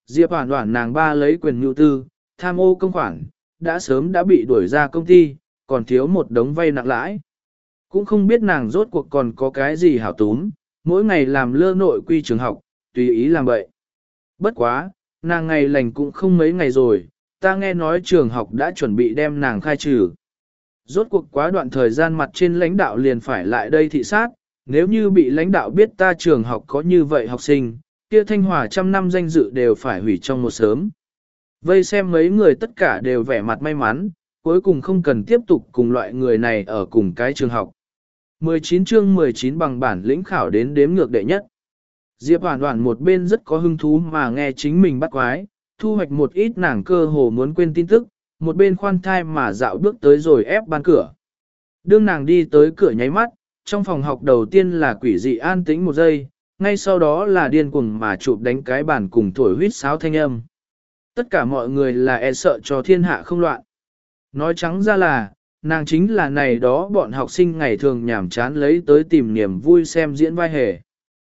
Diệp Hoản Hoản nàng ba lấy quyền nhu tư, tham ô công khoản, đã sớm đã bị đuổi ra công ty, còn thiếu một đống vay nặng lãi. Cũng không biết nàng rốt cuộc còn có cái gì hảo túm, mỗi ngày làm lơ nội quy trường học, tùy ý làm vậy. Bất quá, nàng ngày lành cũng không mấy ngày rồi, ta nghe nói trường học đã chuẩn bị đem nàng khai trừ. Rốt cuộc quá đoạn thời gian mặt trên lãnh đạo liền phải lại đây thị sát, nếu như bị lãnh đạo biết ta trường học có như vậy học sinh, kia Thanh Hòa trăm năm danh dự đều phải hủy trong một sớm. Vây xem mấy người tất cả đều vẻ mặt may mắn, cuối cùng không cần tiếp tục cùng loại người này ở cùng cái trường học. mười chín chương mười chín bằng bản lĩnh khảo đến đếm ngược đệ nhất. Diệp Hoản Hoản một bên rất có hứng thú mà nghe chính mình bắt quái, thu hoạch một ít nàng cơ hồ muốn quên tin tức, một bên khoan thai mà dạo bước tới rồi ép ban cửa. Đương nàng đi tới cửa nháy mắt, trong phòng học đầu tiên là quỷ dị an tĩnh một giây, ngay sau đó là điên cuồng mà chụp đánh cái bàn cùng thổi huýt sáo thanh âm. Tất cả mọi người là e sợ cho thiên hạ không loạn. Nói trắng ra là, nàng chính là này đó bọn học sinh ngày thường nhảm chán lấy tới tìm niềm vui xem diễn vai hề.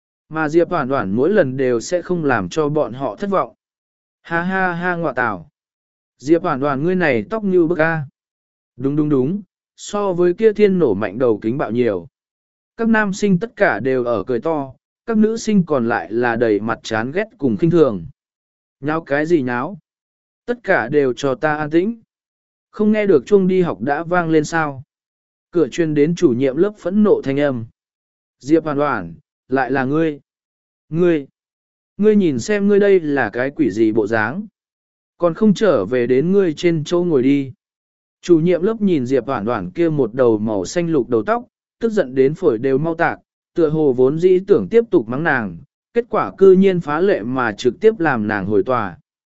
Mà Diệp Hoản Hoản mỗi lần đều sẽ không làm cho bọn họ thất vọng. Ha ha ha ngọa tảo. Diệp Hoản Hoản ngươi này tóc như bức a. Đúng đúng đúng, so với kia thiên nổ mạnh đầu kính bạo nhiều. Các nam sinh tất cả đều ở cười to, các nữ sinh còn lại là đầy mặt chán ghét cùng khinh thường. Nháo cái gì nháo? Tất cả đều cho ta an tĩnh. Không nghe được chuông đi học đã vang lên sao? Cửa truyền đến chủ nhiệm lớp phẫn nộ thanh âm. Diệp Hoản Hoản, lại là ngươi. Ngươi, ngươi nhìn xem ngươi đây là cái quỷ gì bộ dáng. Còn không trở về đến ngươi trên chỗ ngồi đi. Chủ nhiệm lớp nhìn Diệp Hoản Hoản kia một đầu màu xanh lục đầu tóc, tức giận đến phổi đều mau tạc, tựa hồ vốn dĩ tưởng tiếp tục mắng nàng, kết quả cư nhiên phá lệ mà trực tiếp làm nàng hồi tòa.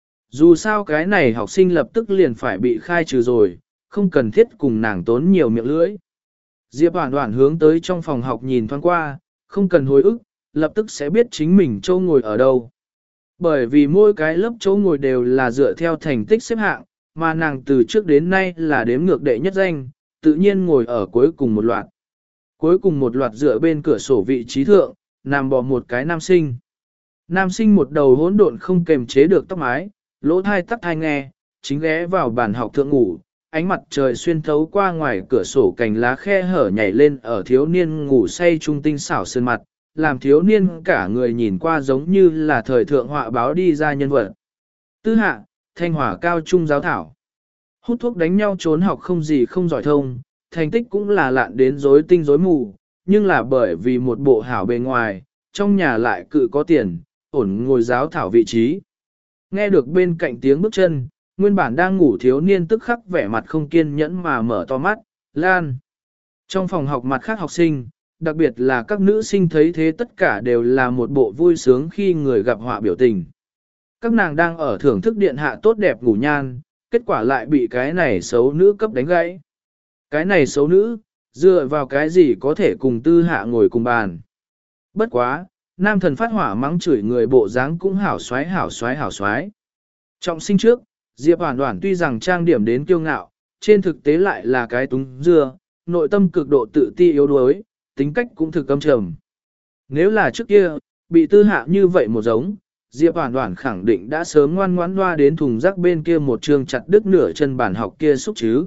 Dù sao cái này học sinh lập tức liền phải bị khai trừ rồi, không cần thiết cùng nàng tốn nhiều miệng lưỡi. Diệp Hoản Hoản hướng tới trong phòng học nhìn thoáng qua, không cần hồi ức, lập tức sẽ biết chính mình chỗ ngồi ở đâu. Bởi vì mỗi cái lớp chỗ ngồi đều là dựa theo thành tích xếp hạng, mà nàng từ trước đến nay là đếm ngược đệ nhất danh, tự nhiên ngồi ở cuối cùng một loạt. Cuối cùng một loạt dựa bên cửa sổ vị trí thượng, nằm bò một cái nam sinh. Nam sinh một đầu hỗn độn không kềm chế được tóc mái, lỗ thai tắc thai nghe, chính ghé vào bàn học thượng ngủ, ánh mặt trời xuyên thấu qua ngoài cửa sổ cành lá khe hở nhảy lên ở thiếu niên ngủ say trung tinh xảo sơn mặt, làm thiếu niên cả người nhìn qua giống như là thời thượng họa báo đi ra nhân vật. Tư hạ, Thanh Hòa cao trung giáo thảo. Hút thuốc đánh nhau trốn học không gì không giỏi thông, thành tích cũng là lạn đến rối tinh rối mù, nhưng là bởi vì một bộ hảo bề ngoài, trong nhà lại cự có tiền, ổn ngồi giáo thảo vị trí. Nghe được bên cạnh tiếng bước chân, nguyên bản đang ngủ thiếu niên tức khắc vẻ mặt không kiên nhẫn mà mở to mắt, Lan. Trong phòng học mặt khác học sinh, đặc biệt là các nữ sinh thấy thế tất cả đều là một bộ vui sướng khi người gặp họa biểu tình. Các nàng đang ở thưởng thức điện hạ tốt đẹp ngủ nhan, kết quả lại bị cái này xấu nữ cấp đánh gãy. Cái này xấu nữ, dựa vào cái gì có thể cùng tư hạ ngồi cùng bàn. Bất quá, nam thần phát hỏa mắng chửi người bộ dáng cũng hảo xoái hảo xoái hảo xoái. Trọng sinh trước, Diệp Hoản Hoản tuy rằng trang điểm đến kiêu ngạo, trên thực tế lại là cái túng dưa, nội tâm cực độ tự ti yếu đuối, tính cách cũng thực căm trầm. Nếu là trước kia, bị tư hạ như vậy một giống, Diệp Hoản Hoản khẳng định đã sớm ngoan ngoãn loa đến thùng rác bên kia một trường chặt đứt nửa chân bản học kia xúc chứ.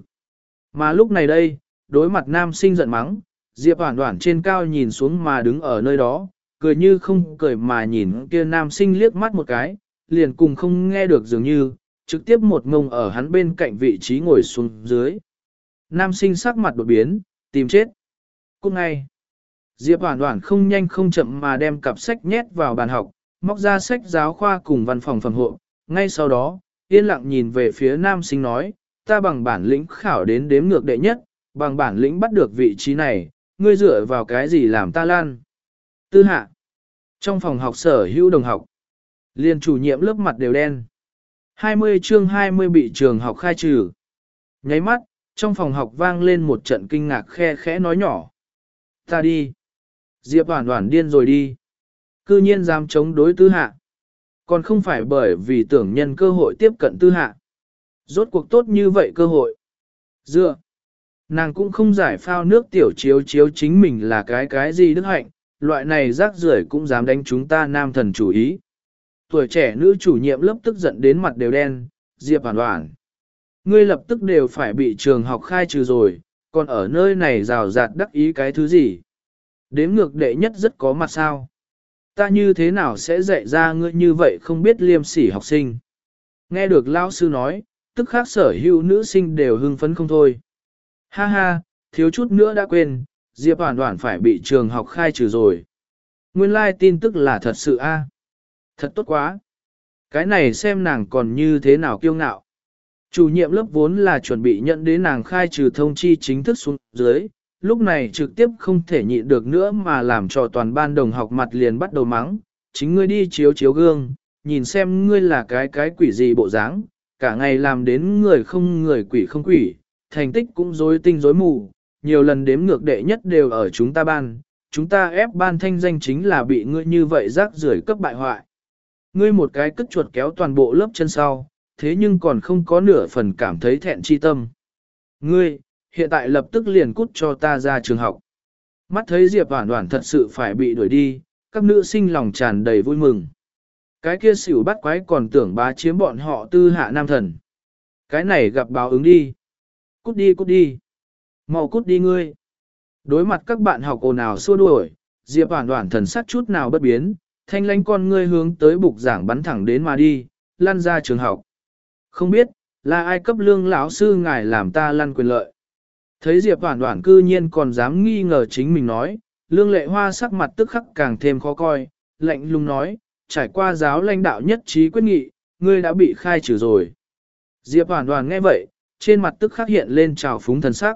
Mà lúc này đây, đối mặt nam sinh giận mắng, Diệp Hoản Hoản trên cao nhìn xuống mà đứng ở nơi đó, cười như không cười mà nhìn kia nam sinh liếc mắt một cái, liền cùng không nghe được dường như, trực tiếp một ngông ở hắn bên cạnh vị trí ngồi xuống dưới. Nam sinh sắc mặt đột biến, tìm chết. Cút ngay. Diệp Hoản Hoản không nhanh không chậm mà đem cặp sách nhét vào bàn học, móc ra sách giáo khoa cùng văn phòng phẩm hộ. Ngay sau đó, yên lặng nhìn về phía nam sinh nói, ta bằng bản lĩnh khảo đến đếm ngược đệ nhất, bằng bản lĩnh bắt được vị trí này, ngươi dựa vào cái gì làm ta lan. Tư hạ. Trong phòng học sở hữu đồng học, liền chủ nhiệm lớp mặt đều đen. hai mươi chương hai mươi bị trường học khai trừ. Nháy mắt, trong phòng học vang lên một trận kinh ngạc khe khẽ nói nhỏ. Ta đi. Diệp Hoản Hoản điên rồi đi. Cư nhiên dám chống đối tư hạ. Còn không phải bởi vì tưởng nhân cơ hội tiếp cận tư hạ. Rốt cuộc tốt như vậy cơ hội. Dựa. Nàng cũng không giải phao nước tiểu chiếu chiếu chính mình là cái cái gì đức hạnh, loại này rác rưởi cũng dám đánh chúng ta nam thần chủ ý. Tuổi trẻ nữ chủ nhiệm lớp tức giận đến mặt đều đen, Diệp Hoàn Hoàn. Ngươi lập tức đều phải bị trường học khai trừ rồi, còn ở nơi này rào rạt đắc ý cái thứ gì. Đếm ngược đệ nhất rất có mặt sao. Ta như thế nào sẽ dạy ra ngươi như vậy không biết liêm sỉ học sinh. Nghe được lão sư nói, tức khác sở hữu nữ sinh đều hưng phấn không thôi. Ha ha, thiếu chút nữa đã quên, Diệp Hoàn Hoàn phải bị trường học khai trừ rồi. Nguyên lai like tin tức là thật sự a, Thật tốt quá. Cái này xem nàng còn như thế nào kiêu ngạo. Chủ nhiệm lớp vốn là chuẩn bị nhận đến nàng khai trừ thông chi chính thức xuống dưới, lúc này trực tiếp không thể nhịn được nữa mà làm cho toàn ban đồng học mặt liền bắt đầu mắng. Chính ngươi đi chiếu chiếu gương, nhìn xem ngươi là cái cái quỷ gì bộ dáng, cả ngày làm đến người không người quỷ không quỷ, thành tích cũng rối tinh rối mù, nhiều lần đếm ngược đệ nhất đều ở chúng ta ban, chúng ta ép ban thanh danh chính là bị ngươi như vậy rác rưởi cấp bại hoại. Ngươi một cái cất chuột kéo toàn bộ lớp chân sau, thế nhưng còn không có nửa phần cảm thấy thẹn chi tâm. Ngươi, hiện tại lập tức liền cút cho ta ra trường học. Mắt thấy Diệp Hoàn Hoàn thật sự phải bị đuổi đi, các nữ sinh lòng tràn đầy vui mừng. Cái kia xỉu bắt quái còn tưởng bá chiếm bọn họ tư hạ nam thần. Cái này gặp báo ứng đi. Cút đi cút đi. Mau cút đi ngươi. Đối mặt các bạn học ồn ào xua đuổi, Diệp Hoàn Hoàn thần sắc chút nào bất biến, thanh lãnh con ngươi hướng tới bục giảng bắn thẳng đến mà đi, lăn ra trường học. Không biết, là ai cấp lương lão sư ngài làm ta lăn quyền lợi. Thấy Diệp Hoàn Hoàn cư nhiên còn dám nghi ngờ chính mình nói, Lương Lệ Hoa sắc mặt tức khắc càng thêm khó coi, lạnh lùng nói, trải qua giáo lãnh đạo nhất trí quyết nghị, ngươi đã bị khai trừ rồi. Diệp Hoàn Hoàn nghe vậy, trên mặt tức khắc hiện lên trào phúng thần sắc.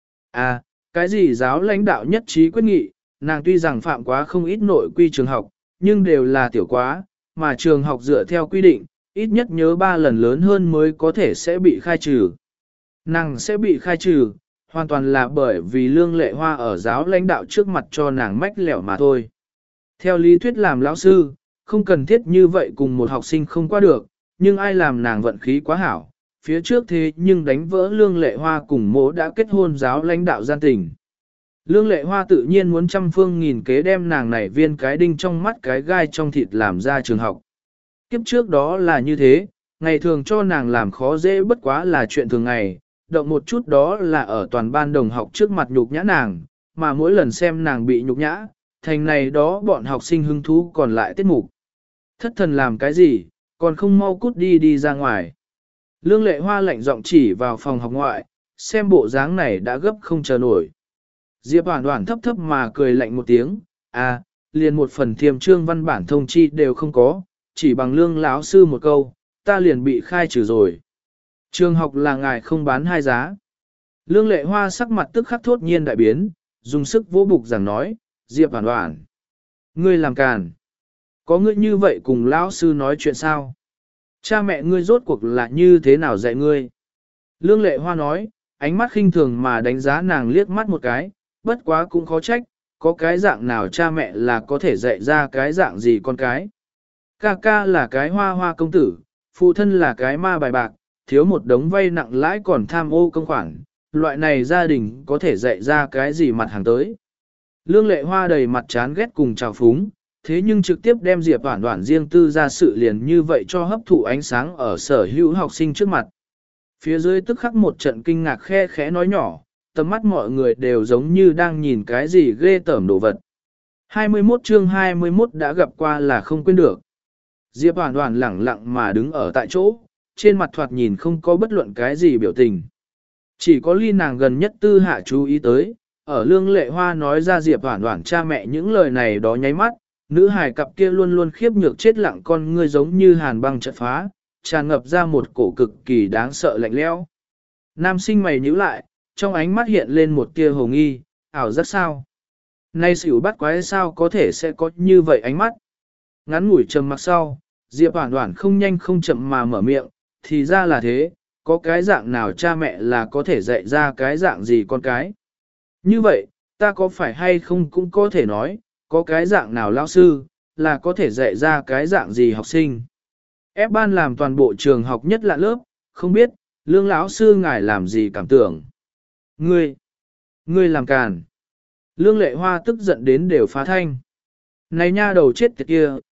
À, cái gì giáo lãnh đạo nhất trí quyết nghị, nàng tuy rằng phạm quá không ít nội quy trường học, nhưng đều là tiểu quá, mà trường học dựa theo quy định, ít nhất nhớ ba lần lớn hơn mới có thể sẽ bị khai trừ. Nàng sẽ bị khai trừ, hoàn toàn là bởi vì Lương Lệ Hoa ở giáo lãnh đạo trước mặt cho nàng mách lẻo mà thôi. Theo lý thuyết làm lão sư, không cần thiết như vậy cùng một học sinh không qua được, nhưng ai làm nàng vận khí quá hảo, phía trước thế nhưng đánh vỡ Lương Lệ Hoa cùng mỗ đã kết hôn giáo lãnh đạo gian tình. Lương Lệ Hoa tự nhiên muốn trăm phương nghìn kế đem nàng này viên cái đinh trong mắt cái gai trong thịt làm ra trường học. Kiếp trước đó là như thế, ngày thường cho nàng làm khó dễ bất quá là chuyện thường ngày, động một chút đó là ở toàn ban đồng học trước mặt nhục nhã nàng, mà mỗi lần xem nàng bị nhục nhã, thành này đó bọn học sinh hứng thú còn lại tiết mục. Thất thần làm cái gì, còn không mau cút đi đi ra ngoài. Lương Lệ Hoa lạnh giọng chỉ vào phòng học ngoại, xem bộ dáng này đã gấp không chờ nổi. Diệp Hoàn Hoàn thấp thấp mà cười lạnh một tiếng, à, liền một phần thiềm trương văn bản thông chi đều không có, chỉ bằng Lương lão sư một câu, ta liền bị khai trừ rồi. Trường học là ngài không bán hai giá. Lương Lệ Hoa sắc mặt tức khắc thốt nhiên đại biến, dùng sức vỗ bục giảng nói, Diệp Hoàn Hoàn, ngươi làm càn. Có ngươi như vậy cùng lão sư nói chuyện sao? Cha mẹ ngươi rốt cuộc là như thế nào dạy ngươi? Lương Lệ Hoa nói, ánh mắt khinh thường mà đánh giá nàng liếc mắt một cái, bất quá cũng khó trách, có cái dạng nào cha mẹ là có thể dạy ra cái dạng gì con cái. Ca ca là cái hoa hoa công tử, phụ thân là cái ma bài bạc, thiếu một đống vay nặng lãi còn tham ô công khoản, loại này gia đình có thể dạy ra cái gì mặt hàng tới. Lương Lệ Hoa đầy mặt chán ghét cùng trào phúng, thế nhưng trực tiếp đem Diệp Hoàn Hoàn riêng tư ra sự liền như vậy cho hấp thụ ánh sáng ở sở hữu học sinh trước mặt. Phía dưới tức khắc một trận kinh ngạc khe khẽ nói nhỏ, tầm mắt mọi người đều giống như đang nhìn cái gì ghê tởm đồ vật. hai mươi mốt chương hai mươi mốt đã gặp qua là không quên được. Diệp Hoàn Hoàn lẳng lặng mà đứng ở tại chỗ, trên mặt thoạt nhìn không có bất luận cái gì biểu tình. Chỉ có ly nàng gần nhất Tư Hạ chú ý tới, ở Lương Lệ Hoa nói ra Diệp Hoàn Hoàn cha mẹ những lời này đó nháy mắt, nữ hài cặp kia luôn luôn khiếp nhược chết lặng con ngươi giống như hàn băng chợt phá, tràn ngập ra một cổ cực kỳ đáng sợ lạnh lẽo. Nam sinh mày nhíu lại, trong ánh mắt hiện lên một tia hồ nghi, ảo rất sao. Nay xỉu bắt quái sao có thể sẽ có như vậy ánh mắt. Ngắn ngủi trầm mặc sau, Diệp Hoàn Hoàn không nhanh không chậm mà mở miệng, thì ra là thế, có cái dạng nào cha mẹ là có thể dạy ra cái dạng gì con cái. Như vậy, ta có phải hay không cũng có thể nói, có cái dạng nào lão sư, là có thể dạy ra cái dạng gì học sinh. Ép ban làm toàn bộ trường học nhất lạ lớp, không biết, Lương lão sư ngài làm gì cảm tưởng. Ngươi, ngươi làm càn. Lương Lệ Hoa tức giận đến đều phá thanh. Này nha đầu chết tiệt kia,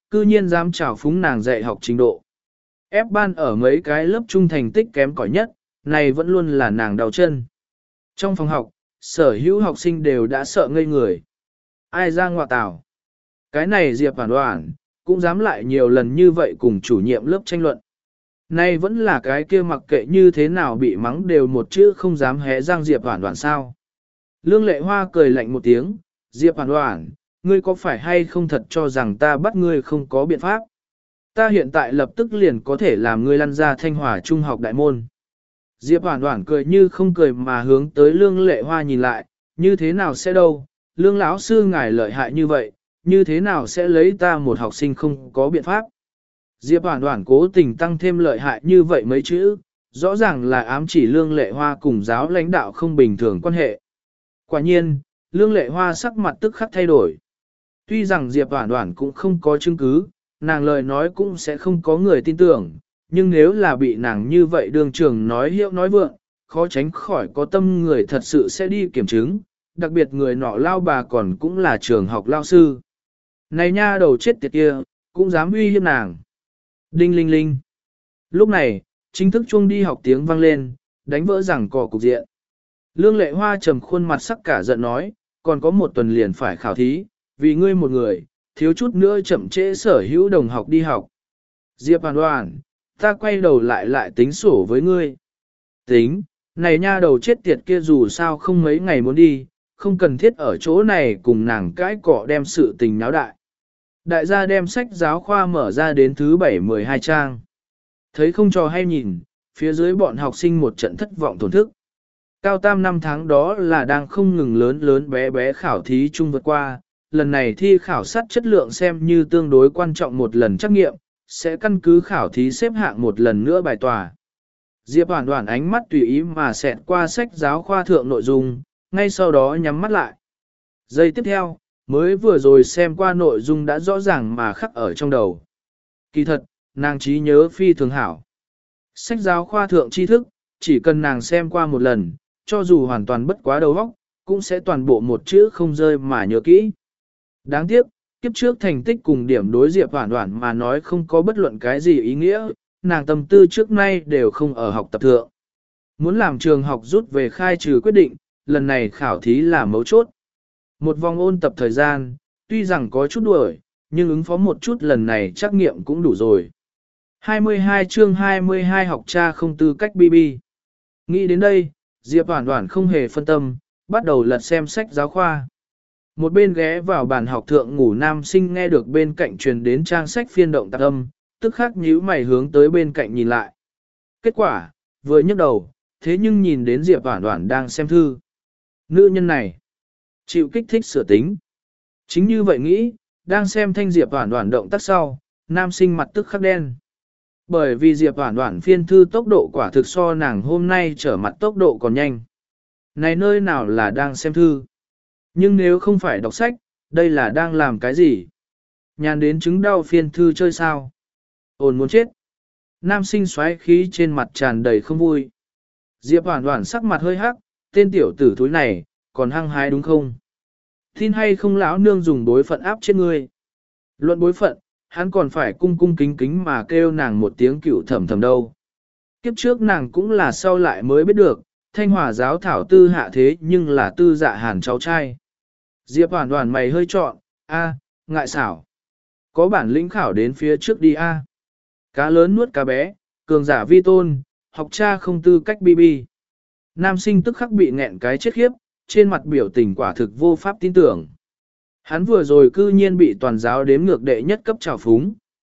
cư nhiên dám trào phúng nàng dạy học trình độ. Ép ban ở mấy cái lớp trung thành tích kém cỏi nhất, này vẫn luôn là nàng đau chân. Trong phòng học, sở hữu học sinh đều đã sợ ngây người. Ai ra ngoại tảo? Cái này Diệp Hoàn Hoàn, cũng dám lại nhiều lần như vậy cùng chủ nhiệm lớp tranh luận. Nay vẫn là cái kia mặc kệ như thế nào bị mắng đều một chữ không dám hé răng Diệp Hoàn Hoàn sao. Lương Lệ Hoa cười lạnh một tiếng, Diệp Hoàn Hoàn, ngươi có phải hay không thật cho rằng ta bắt ngươi không có biện pháp? Ta hiện tại lập tức liền có thể làm ngươi lăn ra Thanh Hòa Trung học đại môn. Diệp Hoàn Hoàn cười như không cười mà hướng tới Lương Lệ Hoa nhìn lại, như thế nào sẽ đâu, Lương lão sư ngài lợi hại như vậy, như thế nào sẽ lấy ta một học sinh không có biện pháp? Diệp Hoàn Hoàn cố tình tăng thêm lợi hại như vậy mấy chữ, rõ ràng là ám chỉ Lương Lệ Hoa cùng giáo lãnh đạo không bình thường quan hệ. Quả nhiên, Lương Lệ Hoa sắc mặt tức khắc thay đổi. Tuy rằng Diệp Hoàn Hoàn cũng không có chứng cứ, nàng lời nói cũng sẽ không có người tin tưởng, nhưng nếu là bị nàng như vậy đường trường nói hiệu nói vượng, khó tránh khỏi có tâm người thật sự sẽ đi kiểm chứng, đặc biệt người nọ lao bà còn cũng là trường học lao sư. Này nha đầu chết tiệt kia, cũng dám uy hiếp nàng. Đinh linh linh. Lúc này, chính thức chuông đi học tiếng vang lên, đánh vỡ rằng cỏ cục diện. Lương Lệ Hoa trầm khuôn mặt sắc cả giận nói, còn có một tuần liền phải khảo thí, vì ngươi một người, thiếu chút nữa chậm trễ sở hữu đồng học đi học. Diệp Hoàn Hoàn, ta quay đầu lại lại tính sổ với ngươi. Tính, này nha đầu chết tiệt kia dù sao không mấy ngày muốn đi, không cần thiết ở chỗ này cùng nàng cãi cọ đem sự tình náo đại. Đại gia đem sách giáo khoa mở ra đến thứ bảy mười hai trang. Thấy không cho hay nhìn, phía dưới bọn học sinh một trận thất vọng tổn thức. Cao tam năm tháng đó là đang không ngừng lớn lớn bé bé khảo thí chung vượt qua, lần này thi khảo sát chất lượng xem như tương đối quan trọng một lần trắc nghiệm, sẽ căn cứ khảo thí xếp hạng một lần nữa bài tòa. Diệp Hoàn Hoàn ánh mắt tùy ý mà xẹt qua sách giáo khoa thượng nội dung, ngay sau đó nhắm mắt lại. Giây tiếp theo, mới vừa rồi xem qua nội dung đã rõ ràng mà khắc ở trong đầu. Kỳ thật, nàng trí nhớ phi thường hảo. Sách giáo khoa thượng tri thức, chỉ cần nàng xem qua một lần, cho dù hoàn toàn bất quá đầu óc, cũng sẽ toàn bộ một chữ không rơi mà nhớ kỹ. Đáng tiếc, kiếp trước thành tích cùng điểm đối Diệp Hoàn Hoàn mà nói không có bất luận cái gì ý nghĩa, nàng tâm tư trước nay đều không ở học tập thượng. Muốn làm trường học rút về khai trừ quyết định, lần này khảo thí là mấu chốt. Một vòng ôn tập thời gian, tuy rằng có chút đuổi, nhưng ứng phó một chút lần này trắc nghiệm cũng đủ rồi. hai mươi hai chương hai mươi hai học cha không tư cách bi bi. Nghĩ đến đây, Diệp Hoàn Hoàn không hề phân tâm, bắt đầu lật xem sách giáo khoa. Một bên ghé vào bàn học thượng ngủ nam sinh nghe được bên cạnh truyền đến trang sách phiên động tạc âm, tức khắc nhíu mày hướng tới bên cạnh nhìn lại. Kết quả, vừa nhấc đầu, thế nhưng nhìn đến Diệp Hoàn Hoàn đang xem thư. Nữ nhân này, chịu kích thích sửa tính. Chính như vậy nghĩ, đang xem thanh Diệp Hoàn Hoàn động tác sau, nam sinh mặt tức khắc đen. Bởi vì Diệp Hoàn Hoàn phiên thư tốc độ quả thực so nàng hôm nay trở mặt tốc độ còn nhanh. Này nơi nào là đang xem thư? Nhưng nếu không phải đọc sách, đây là đang làm cái gì? Nhàn đến chứng đau phiên thư chơi sao? Ôn muốn chết. Nam sinh xoáy khí trên mặt tràn đầy không vui. Diệp Hoàn Hoàn sắc mặt hơi hắc, tên tiểu tử thúi này, còn hăng hái đúng không? Tin hay không lão nương dùng bối phận áp chết ngươi? Luận bối phận, hắn còn phải cung cung kính kính mà kêu nàng một tiếng cựu thầm thầm đâu. Kiếp trước nàng cũng là sau lại mới biết được, Thanh Hòa giáo thảo tư hạ thế nhưng là tư dạ hàn cháu trai. Diệp Hoàn Hoàn mày hơi trọn, a, ngại xảo. Có bản lĩnh khảo đến phía trước đi a. Cá lớn nuốt cá bé, cường giả vi tôn, học cha không tư cách bi bi. Nam sinh tức khắc bị nghẹn cái chết khiếp, trên mặt biểu tình quả thực vô pháp tin tưởng. Hắn vừa rồi cư nhiên bị toàn giáo đếm ngược đệ nhất cấp trào phúng.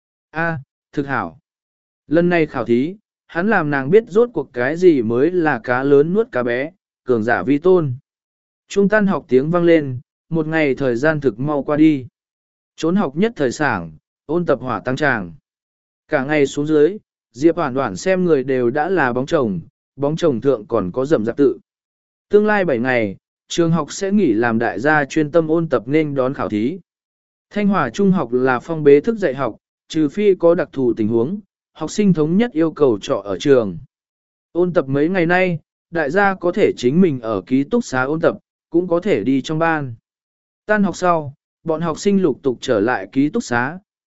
A, thực hảo. Lần này khảo thí, hắn làm nàng biết rốt cuộc cái gì mới là cá lớn nuốt cá bé, cường giả vi tôn. Trung tan học tiếng vang lên, một ngày thời gian thực mau qua đi. Trốn học nhất thời sảng, ôn tập hỏa tăng tràng. Cả ngày xuống dưới, Diệp Hoàn Hoàn xem người đều đã là bóng chồng, bóng chồng thượng còn có rầm rạp tự. Tương lai bảy ngày, trường học sẽ nghỉ làm đại gia chuyên tâm ôn tập nên đón khảo thí. Thanh Hòa Trung học là phong bế thức dạy học, trừ phi có đặc thù tình huống, học sinh thống nhất yêu cầu trọ ở trường. Ôn tập mấy ngày nay, đại gia có thể chính mình ở ký túc xá ôn tập, cũng có thể đi trong ban. Tan học sau, bọn học sinh lục tục trở lại ký túc xá,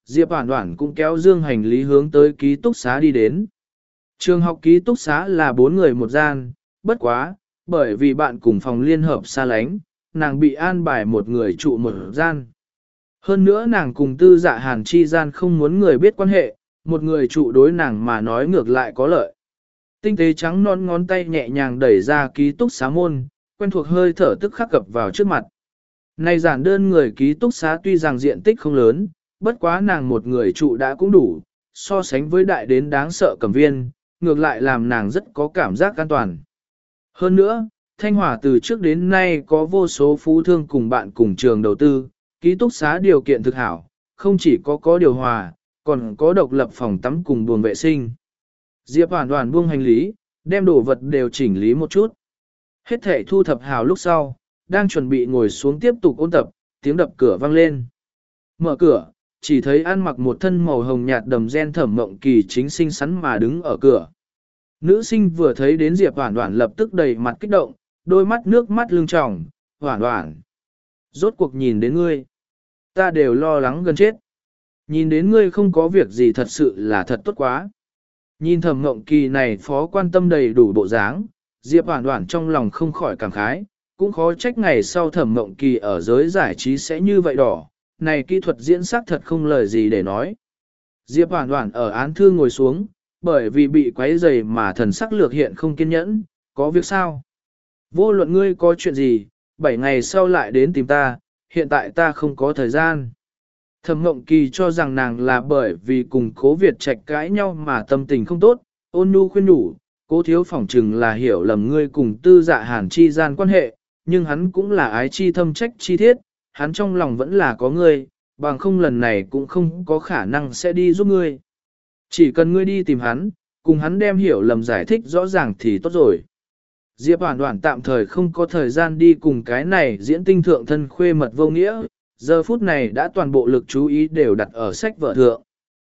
Diệp Hoản Hoản cũng kéo dương hành lý hướng tới ký túc xá đi đến. Trường học ký túc xá là bốn người một gian, bất quá, bởi vì bạn cùng phòng liên hợp xa lánh, nàng bị an bài một người trụ một gian. Hơn nữa nàng cùng tư dạ hàn chi gian không muốn người biết quan hệ, một người trụ đối nàng mà nói ngược lại có lợi. Tinh tế trắng non ngón tay nhẹ nhàng đẩy ra ký túc xá môn, quen thuộc hơi thở tức khắc cập vào trước mặt. Này giản đơn người ký túc xá tuy rằng diện tích không lớn, bất quá nàng một người trụ đã cũng đủ, so sánh với đại đến đáng sợ cẩm viên, ngược lại làm nàng rất có cảm giác an toàn. Hơn nữa, Thanh Hòa từ trước đến nay có vô số phú thương cùng bạn cùng trường đầu tư, ký túc xá điều kiện thực hảo, không chỉ có có điều hòa, còn có độc lập phòng tắm cùng buồng vệ sinh. Diệp Hoản Hoản buông hành lý, đem đồ vật đều chỉnh lý một chút. Hết thể thu thập hảo lúc sau, đang chuẩn bị ngồi xuống tiếp tục ôn tập, tiếng đập cửa vang lên. Mở cửa, chỉ thấy ăn mặc một thân màu hồng nhạt đầm gen Thẩm Mộng Kỳ chính xinh xắn mà đứng ở cửa. Nữ sinh vừa thấy đến Diệp Hoản Hoản lập tức đầy mặt kích động, đôi mắt nước mắt lưng tròng, Hoản Hoản. Rốt cuộc nhìn đến ngươi, ta đều lo lắng gần chết. Nhìn đến ngươi không có việc gì thật sự là thật tốt quá. Nhìn Thẩm Mộng Kỳ này phó quan tâm đầy đủ bộ dáng, Diệp Hoản Hoản trong lòng không khỏi cảm khái, cũng khó trách ngày sau Thẩm Mộng Kỳ ở giới giải trí sẽ như vậy đỏ, này kỹ thuật diễn sắc thật không lời gì để nói. Diệp Hoản Hoản ở án thư ngồi xuống, bởi vì bị quấy rầy mà thần sắc lược hiện không kiên nhẫn, có việc sao? Vô luận ngươi có chuyện gì, bảy ngày sau lại đến tìm ta, hiện tại ta không có thời gian. Thẩm Mộng Kỳ cho rằng nàng là bởi vì cùng Cố Việt Trạch cãi nhau mà tâm tình không tốt, ôn nhu khuyên nhủ, Cố thiếu phỏng chừng là hiểu lầm ngươi cùng tư dạ hàn chi gian quan hệ, nhưng hắn cũng là ái chi thâm trách chi thiết, hắn trong lòng vẫn là có ngươi, bằng không lần này cũng không có khả năng sẽ đi giúp ngươi. Chỉ cần ngươi đi tìm hắn, cùng hắn đem hiểu lầm giải thích rõ ràng thì tốt rồi. Diệp Hoản Hoản tạm thời không có thời gian đi cùng cái này diễn tinh thượng thân khuê mật vô nghĩa, giờ phút này đã toàn bộ lực chú ý đều đặt ở sách vở thượng.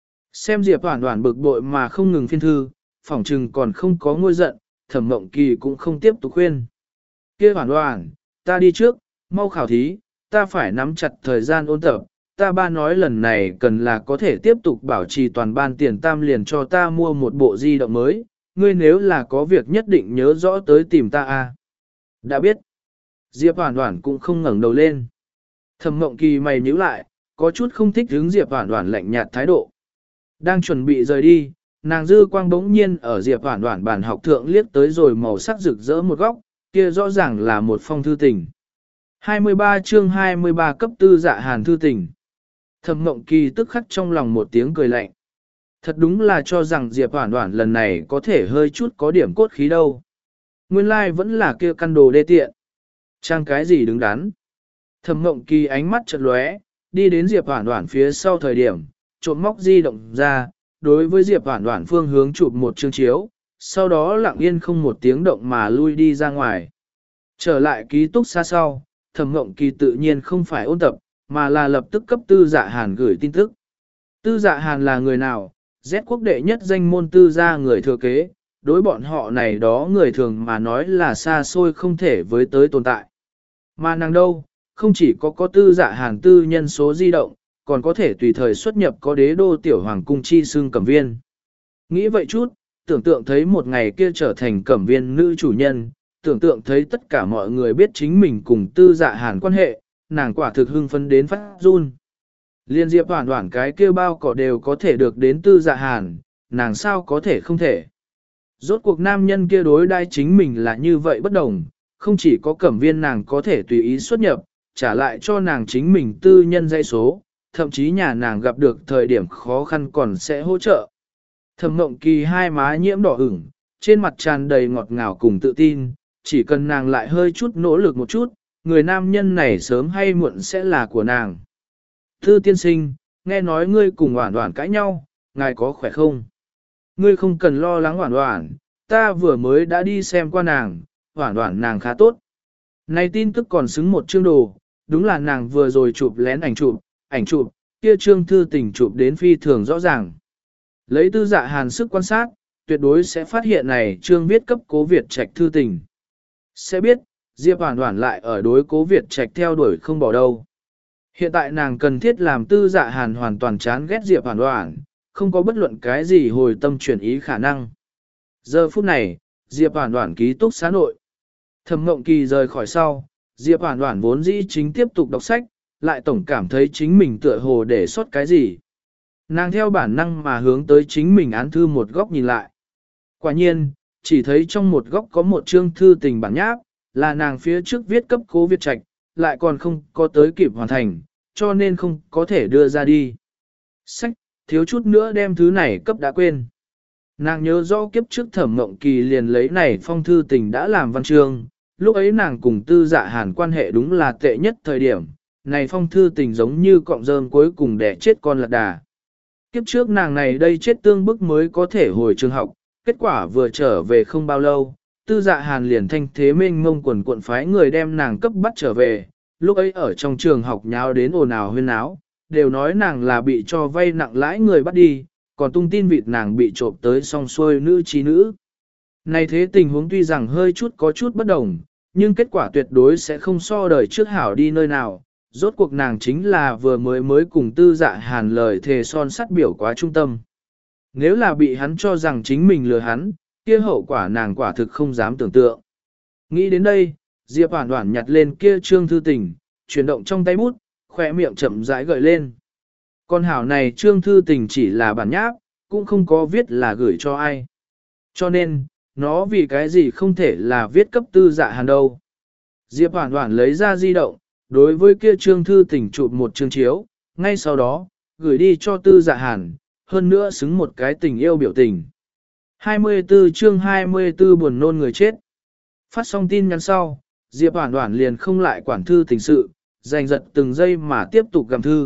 Xem Diệp Hoản Hoản bực bội mà không ngừng phiên thư, phỏng chừng còn không có ngôi giận, Thẩm Mộng Kỳ cũng không tiếp tục khuyên. Kia Hoản Hoản, ta đi trước, mau khảo thí, ta phải nắm chặt thời gian ôn tập, ta ba nói lần này cần là có thể tiếp tục bảo trì toàn ban tiền tam liền cho ta mua một bộ di động mới, ngươi nếu là có việc nhất định nhớ rõ tới tìm ta a. Đã biết. Diệp Hoản Hoản cũng không ngẩng đầu lên. Thẩm Mộng Kỳ mày nhíu lại, có chút không thích hướng Diệp Hoản Hoản lạnh nhạt thái độ. Đang chuẩn bị rời đi, nàng dư quang bỗng nhiên ở Diệp Hoản Hoản bàn học thượng liếc tới rồi màu sắc rực rỡ một góc, kia rõ ràng là một phong thư tình. hai mươi ba chương hai mươi ba cấp tư dạ hàn thư tình. Thẩm Mộng Kỳ tức khắc trong lòng một tiếng cười lạnh. Thật đúng là cho rằng Diệp Hoản Hoản lần này có thể hơi chút có điểm cốt khí đâu. Nguyên lai like vẫn là kia căn đồ đê tiện. Trang cái gì đứng đắn. Thẩm Mộng Kỳ ánh mắt chợt lóe, đi đến Diệp Hoản Hoản phía sau thời điểm, trộm móc di động ra, đối với Diệp Hoản Hoản phương hướng chụp một chương chiếu, sau đó lặng yên không một tiếng động mà lui đi ra ngoài. Trở lại ký túc xá sau, Thẩm Mộng Kỳ tự nhiên không phải ôn tập, mà là lập tức cấp Tư Dạ Hàn gửi tin tức. Tư Dạ Hàn là người nào? Z quốc đệ nhất danh môn tư gia người thừa kế, đối bọn họ này đó người thường mà nói là xa xôi không thể với tới tồn tại. Mà nàng đâu, không chỉ có có Tư Dạ Hàn tư nhân số di động, còn có thể tùy thời xuất nhập có đế đô tiểu hoàng cung chi xương cẩm viên. Nghĩ vậy chút, tưởng tượng thấy một ngày kia trở thành cẩm viên nữ chủ nhân, tưởng tượng thấy tất cả mọi người biết chính mình cùng Tư Dạ Hàn quan hệ, nàng quả thực hưng phấn đến phát run. Liên Diệp Hoản Hoản cái kia bao cỏ đều có thể được đến Tư Dạ Hàn, nàng sao có thể không thể. Rốt cuộc nam nhân kia đối đai chính mình là như vậy bất đồng, không chỉ có cẩm viên nàng có thể tùy ý xuất nhập, trả lại cho nàng chính mình tư nhân dãy số, thậm chí nhà nàng gặp được thời điểm khó khăn còn sẽ hỗ trợ. Thẩm Mộng Kỳ hai má nhiễm đỏ ửng, trên mặt tràn đầy ngọt ngào cùng tự tin, chỉ cần nàng lại hơi chút nỗ lực một chút, người nam nhân này sớm hay muộn sẽ là của nàng. Thư tiên sinh, nghe nói ngươi cùng Hoản Hoản cãi nhau, ngài có khỏe không? Ngươi không cần lo lắng Hoản Hoản, ta vừa mới đã đi xem qua nàng, Hoản Hoản nàng khá tốt. Này tin tức còn xứng một chương đồ, đúng là nàng vừa rồi chụp lén ảnh chụp, ảnh chụp, kia trương thư tình chụp đến phi thường rõ ràng. Lấy Tư Dạ Hàn sức quan sát, tuyệt đối sẽ phát hiện này trương viết cấp Cố Việt Trạch thư tình. Sẽ biết, Diệp Hoản Hoản lại ở đối Cố Việt Trạch theo đuổi không bỏ đâu. Hiện tại nàng cần thiết làm Tư Dạ Hàn hoàn toàn chán ghét Diệp Hoàn Hoàn, không có bất luận cái gì hồi tâm chuyển ý khả năng. Giờ phút này, Diệp Hoàn Hoàn ký túc xá nội. Thẩm Mộng Kỳ rời khỏi sau, Diệp Hoàn Hoàn vốn dĩ chính tiếp tục đọc sách, lại tổng cảm thấy chính mình tựa hồ để sót cái gì. Nàng theo bản năng mà hướng tới chính mình án thư một góc nhìn lại. Quả nhiên, chỉ thấy trong một góc có một chương thư tình bản nháp, là nàng phía trước viết cấp Cố Việt Trạch, lại còn không có tới kịp hoàn thành, cho nên không có thể đưa ra đi. Sách, thiếu chút nữa đem thứ này cấp đã quên. Nàng nhớ rõ kiếp trước Thẩm Mộng Kỳ liền lấy này phong thư tình đã làm văn chương, lúc ấy nàng cùng Tư Dạ Hàn quan hệ đúng là tệ nhất thời điểm, này phong thư tình giống như cọng rơm cuối cùng đẻ chết con lạc đà. Kiếp trước nàng này đây chết tương bức mới có thể hồi trường học, kết quả vừa trở về không bao lâu, Tư Dạ Hàn liền thanh thế mênh mông quần cuộn phái người đem nàng cấp bắt trở về, lúc ấy ở trong trường học nháo đến ồn ào huyên náo, đều nói nàng là bị cho vay nặng lãi người bắt đi, còn tung tin vịt nàng bị trộm tới song xuôi nữ trí nữ. Này thế tình huống tuy rằng hơi chút có chút bất đồng, nhưng kết quả tuyệt đối sẽ không so đời trước hảo đi nơi nào. Rốt cuộc nàng chính là vừa mới mới cùng Tư Dạ Hàn lời thề son sắt biểu quá trung tâm. Nếu là bị hắn cho rằng chính mình lừa hắn, kia hậu quả nàng quả thực không dám tưởng tượng. Nghĩ đến đây, Diệp Hoàn Hoàn nhặt lên kia trương thư tình, chuyển động trong tay bút, khỏe miệng chậm rãi gợi lên. Con hảo này trương thư tình chỉ là bản nháp, cũng không có viết là gửi cho ai. Cho nên, nó vì cái gì không thể là viết cấp Tư Dạ Hàn đâu. Diệp Hoàn Hoàn lấy ra di động, đối với kia trương thư tình chụp một chương chiếu, ngay sau đó, gửi đi cho Tư Dạ Hàn, hơn nữa xứng một cái tình yêu biểu tình. hai mươi tư chương hai mươi tư buồn nôn người chết. Phát xong tin nhắn sau, Diệp Hoàn Hoàn liền không lại quản thư tình sự, giành giật từng giây mà tiếp tục gặm thư.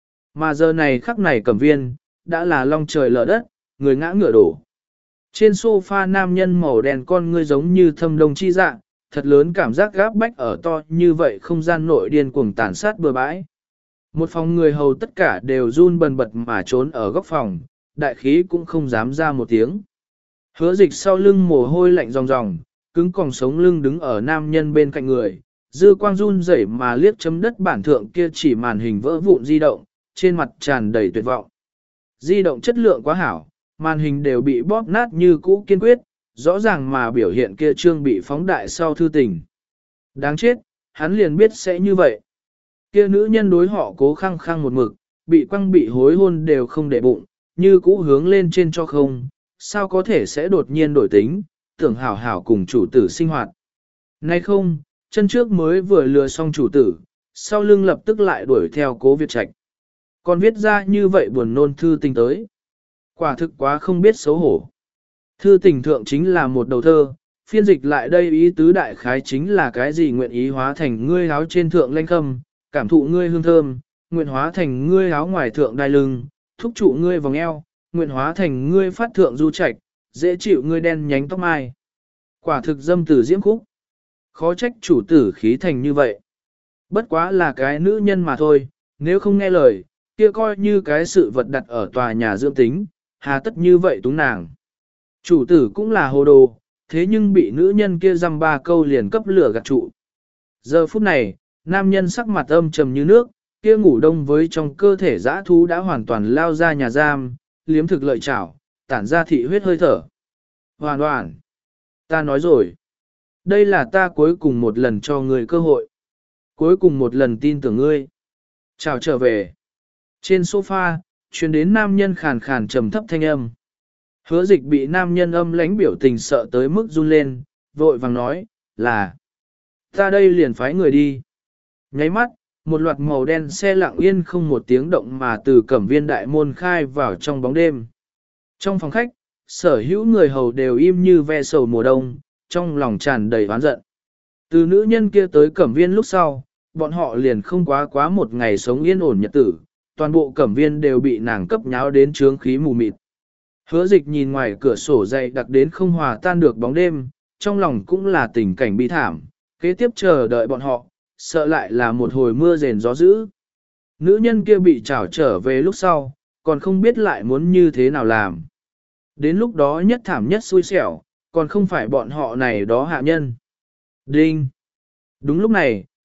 Mà giờ này khắc này Cẩm Viên, đã là long trời lở đất, người ngã ngựa đổ. Trên sofa nam nhân màu đen con ngươi giống như thâm đông chi dạng, thật lớn cảm giác gáp bách ở to như vậy không gian nội điên cuồng tàn sát bừa bãi. Một phòng người hầu tất cả đều run bần bật mà trốn ở góc phòng, đại khí cũng không dám ra một tiếng. Hứa Dịch sau lưng mồ hôi lạnh ròng ròng, cứng còng sống lưng đứng ở nam nhân bên cạnh người, dư quang run rẩy mà liếc chấm đất bản thượng kia chỉ màn hình vỡ vụn di động, trên mặt tràn đầy tuyệt vọng. Di động chất lượng quá hảo, màn hình đều bị bóp nát như cũ kiên quyết, rõ ràng mà biểu hiện kia trương bị phóng đại sau thư tình. Đáng chết, hắn liền biết sẽ như vậy. Kia nữ nhân đối họ cố khăng khăng một mực, bị quăng bị hối hôn đều không để bụng, như cũ hướng lên trên cho không, sao có thể sẽ đột nhiên đổi tính, tưởng hảo hảo cùng chủ tử sinh hoạt. Nay không, chân trước mới vừa lừa xong chủ tử, sau lưng lập tức lại đuổi theo Cố Việt Trạch. Còn viết ra như vậy buồn nôn thư tình tới. Quả thực quá không biết xấu hổ. Thư tình thượng chính là một đầu thơ, phiên dịch lại đây ý tứ đại khái chính là cái gì nguyện ý hóa thành ngươi áo trên thượng lanh khâm, cảm thụ ngươi hương thơm, nguyện hóa thành ngươi áo ngoài thượng đai lưng, thúc trụ ngươi vòng eo, nguyện hóa thành ngươi phát thượng du trạch, dễ chịu ngươi đen nhánh tóc mai. Quả thực dâm tử diễm khúc. Khó trách chủ tử khí thành như vậy. Bất quá là cái nữ nhân mà thôi, nếu không nghe lời, kia coi như cái sự vật đặt ở tòa nhà dưỡng tính, hà tất như vậy túng nàng. Chủ tử cũng là hồ đồ, thế nhưng bị nữ nhân kia dăm ba câu liền cấp lửa gạt trụ. Giờ phút này, nam nhân sắc mặt âm trầm như nước, kia ngủ đông với trong cơ thể dã thú đã hoàn toàn lao ra nhà giam, liếm thực lợi chảo, tản ra thị huyết hơi thở. Hoàn hoàn, ta nói rồi, đây là ta cuối cùng một lần cho ngươi cơ hội. Cuối cùng một lần tin tưởng ngươi. Chào trở về. Trên sofa, truyền đến nam nhân khàn khàn trầm thấp thanh âm. Hứa Dịch bị nam nhân âm lãnh biểu tình sợ tới mức run lên, vội vàng nói, là ta đây liền phái người đi. Nháy mắt, một loạt màu đen xe lặng yên không một tiếng động mà từ Cẩm Viên đại môn khai vào trong bóng đêm. Trong phòng khách, sở hữu người hầu đều im như ve sầu mùa đông, trong lòng tràn đầy oán giận. Từ nữ nhân kia tới Cẩm Viên lúc sau, bọn họ liền không quá quá một ngày sống yên ổn nhật tử, toàn bộ Cẩm Viên đều bị nàng cấp nháo đến trướng khí mù mịt. Hứa Dịch nhìn ngoài cửa sổ dày đặc đến không hòa tan được bóng đêm, trong lòng cũng là tình cảnh bi thảm, kế tiếp chờ đợi bọn họ, sợ lại là một hồi mưa rền gió dữ. Nữ nhân kia bị trảo trở về lúc sau, còn không biết lại muốn như thế nào làm. Đến lúc đó nhất thảm nhất xui xẻo, còn không phải bọn họ này đó hạ nhân. Đinh! Đúng lúc này,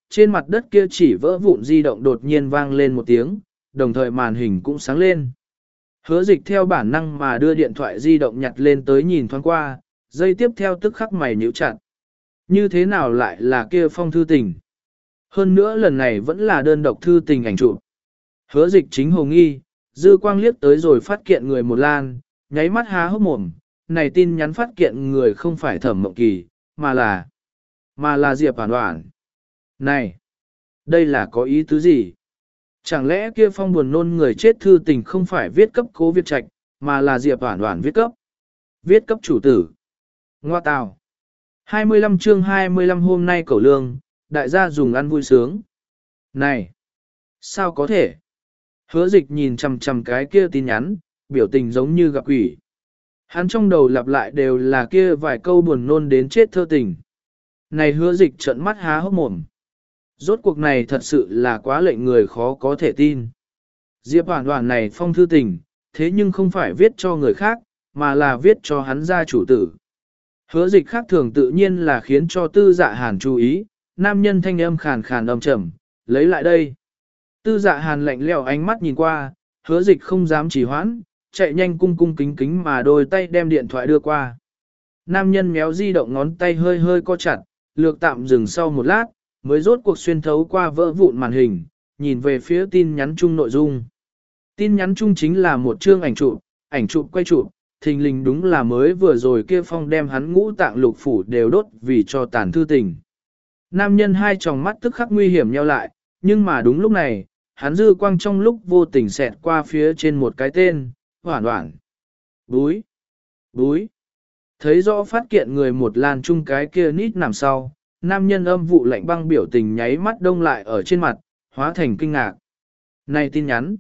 trên mặt đất kia chỉ vỡ vụn di động đột nhiên vang lên một tiếng, đồng thời màn hình cũng sáng lên. Hứa dịch theo bản năng mà đưa điện thoại di động nhặt lên tới nhìn thoáng qua, giây tiếp theo tức khắc mày nhíu chặt. Như thế nào lại là kia phong thư tình? Hơn nữa lần này vẫn là đơn độc thư tình ảnh chụp. Hứa dịch chính hồ nghi, dư quang liếc tới rồi phát kiện người một lan, nháy mắt há hốc mồm, này tin nhắn phát kiện người không phải Thẩm Mộng Kỳ, mà là, mà là Diệp Hoản Hoản. Này, đây là có ý tứ gì? Chẳng lẽ kia phong buồn nôn người chết thư tình không phải viết cấp Cố Việt Trạch, mà là Diệp Hoản Hoản viết cấp? Viết cấp chủ tử. Ngoa tào. hai mươi lăm chương hai mươi lăm hôm nay cẩu lương, đại gia dùng ăn vui sướng. Này, sao có thể? Hứa dịch nhìn chằm chằm cái kia tin nhắn, biểu tình giống như gặp quỷ. Hắn trong đầu lặp lại đều là kia vài câu buồn nôn đến chết thơ tình. Này hứa dịch trợn mắt há hốc mồm. Rốt cuộc này thật sự là quá lệnh người khó có thể tin. Diệp Hoản Hoản này phong thư tình, thế nhưng không phải viết cho người khác, mà là viết cho hắn gia chủ tử. Hứa dịch khác thường tự nhiên là khiến cho Tư Dạ Hàn chú ý, nam nhân thanh âm khàn khàn âm trầm, lấy lại đây. Tư Dạ Hàn lạnh lẽo ánh mắt nhìn qua, hứa dịch không dám trì hoãn, chạy nhanh cung cung kính kính mà đôi tay đem điện thoại đưa qua. Nam nhân méo di động ngón tay hơi hơi co chặt, lược tạm dừng sau một lát, mới rốt cuộc xuyên thấu qua vỡ vụn màn hình, nhìn về phía tin nhắn chung nội dung. Tin nhắn chung chính là một chương ảnh chụp, ảnh chụp quay chụp, thình lình đúng là mới vừa rồi kia phong đem hắn ngũ tạng lục phủ đều đốt vì cho tàn thư tình. Nam nhân hai tròng mắt tức khắc nguy hiểm nheo lại, nhưng mà đúng lúc này, hắn dư quang trong lúc vô tình xẹt qua phía trên một cái tên, Hoản Hoản. Búi, búi. Thấy rõ phát kiện người một lan chung cái kia nít nằm sau, nam nhân âm vụ lạnh băng biểu tình nháy mắt đông lại ở trên mặt, hóa thành kinh ngạc. Này tin nhắn,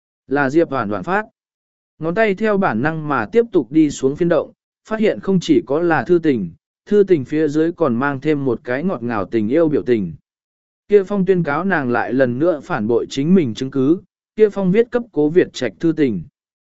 là Diệp Hoản Hoản phát. Ngón tay theo bản năng mà tiếp tục đi xuống phiên động, phát hiện không chỉ có là thư tình, thư tình phía dưới còn mang thêm một cái ngọt ngào tình yêu biểu tình. Kia phong tuyên cáo nàng lại lần nữa phản bội chính mình chứng cứ, kia phong viết cấp Cố Việt Trạch thư tình.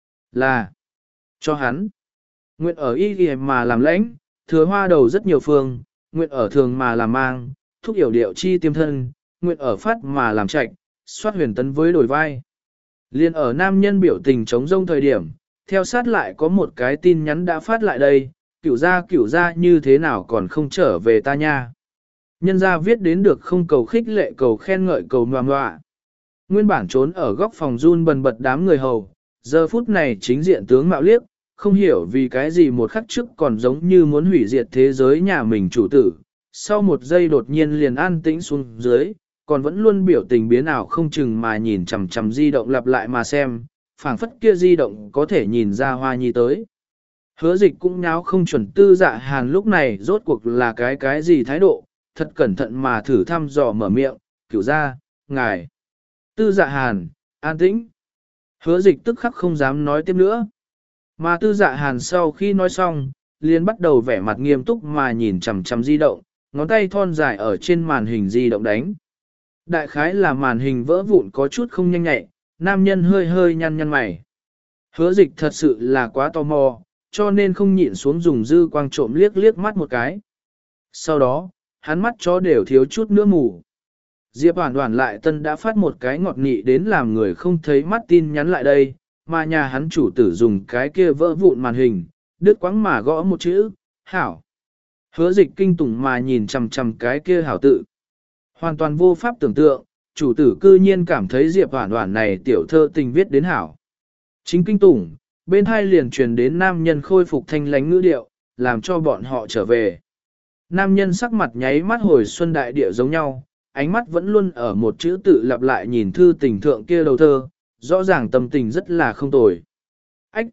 Là, cho hắn, nguyện ở y ghi mà làm lãnh, thừa hoa đầu rất nhiều phương, nguyện ở thường mà làm mang, thúc hiểu điệu chi tiêm thân, nguyện ở phát mà làm trạch, soát huyền tấn với đổi vai. Liên ở nam nhân biểu tình chống rông thời điểm, theo sát lại có một cái tin nhắn đã phát lại đây, cửu ra cửu ra như thế nào còn không trở về ta nha. Nhân ra viết đến được không cầu khích lệ cầu khen ngợi cầu ngoà ngoạ. Nguyên bản trốn ở góc phòng run bần bật đám người hầu, giờ phút này chính diện tướng mạo liếc, không hiểu vì cái gì một khắc trước còn giống như muốn hủy diệt thế giới nhà mình chủ tử. Sau một giây đột nhiên liền an tĩnh xuống dưới, còn vẫn luôn biểu tình biến ảo không chừng mà nhìn chằm chằm di động lặp lại mà xem, phảng phất kia di động có thể nhìn ra hoa nhi tới. Hứa dịch cũng nháo không chuẩn Tư Dạ Hàn lúc này rốt cuộc là cái cái gì thái độ, thật cẩn thận mà thử thăm dò mở miệng, cửu ra, ngài. Tư Dạ Hàn, an tĩnh. Hứa dịch tức khắc không dám nói tiếp nữa. Mà Tư Dạ Hàn sau khi nói xong, liền bắt đầu vẻ mặt nghiêm túc mà nhìn chằm chằm di động, ngón tay thon dài ở trên màn hình di động đánh. Đại khái là màn hình vỡ vụn có chút không nhanh nhạy, nam nhân hơi hơi nhăn nhăn mày. Hứa dịch thật sự là quá tò mò, cho nên không nhịn xuống dùng dư quang trộm liếc liếc mắt một cái. Sau đó, hắn mắt chó đều thiếu chút nữa mù. Diệp Hoản Hoản lại tân đã phát một cái ngọt nị đến làm người không thấy mắt tin nhắn lại đây, mà nhà hắn chủ tử dùng cái kia vỡ vụn màn hình, đứt quãng mà gõ một chữ, hảo. Hứa dịch kinh tủng mà nhìn chằm chằm cái kia hảo tự. Hoàn toàn vô pháp tưởng tượng, chủ tử cư nhiên cảm thấy Diệp Hoản Hoản này tiểu thơ tình viết đến hảo. Chính kinh tủng, bên hai liền truyền đến nam nhân khôi phục thanh lánh ngữ điệu, làm cho bọn họ trở về. Nam nhân sắc mặt nháy mắt hồi xuân đại địa giống nhau, ánh mắt vẫn luôn ở một chữ tự lặp lại nhìn thư tình thượng kia đầu thơ, rõ ràng tâm tình rất là không tồi. Ách!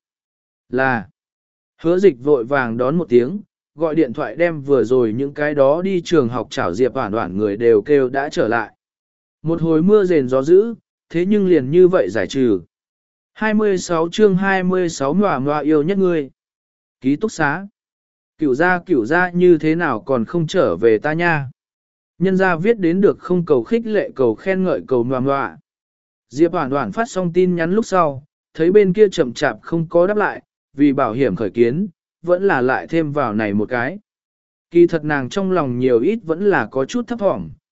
Là! Hứa dịch vội vàng đón một tiếng, gọi điện thoại đem vừa rồi những cái đó đi trường học chảo Diệp Hoản Hoản người đều kêu đã trở lại. Một hồi mưa rền gió dữ, thế nhưng liền như vậy giải trừ. hai mươi sáu chương hai mươi sáu ngọa ngọa yêu nhất ngươi. Ký túc xá. Cửu gia cửu gia như thế nào còn không trở về ta nha. Nhân gia viết đến được không cầu khích lệ cầu khen ngợi cầu ngọa ngọa. Diệp Hoản Hoản phát xong tin nhắn lúc sau, thấy bên kia chậm chạp không có đáp lại, vì bảo hiểm khởi kiến, vẫn là lại thêm vào này một cái. Kỳ thật nàng trong lòng nhiều ít vẫn là có chút thấp thỏm,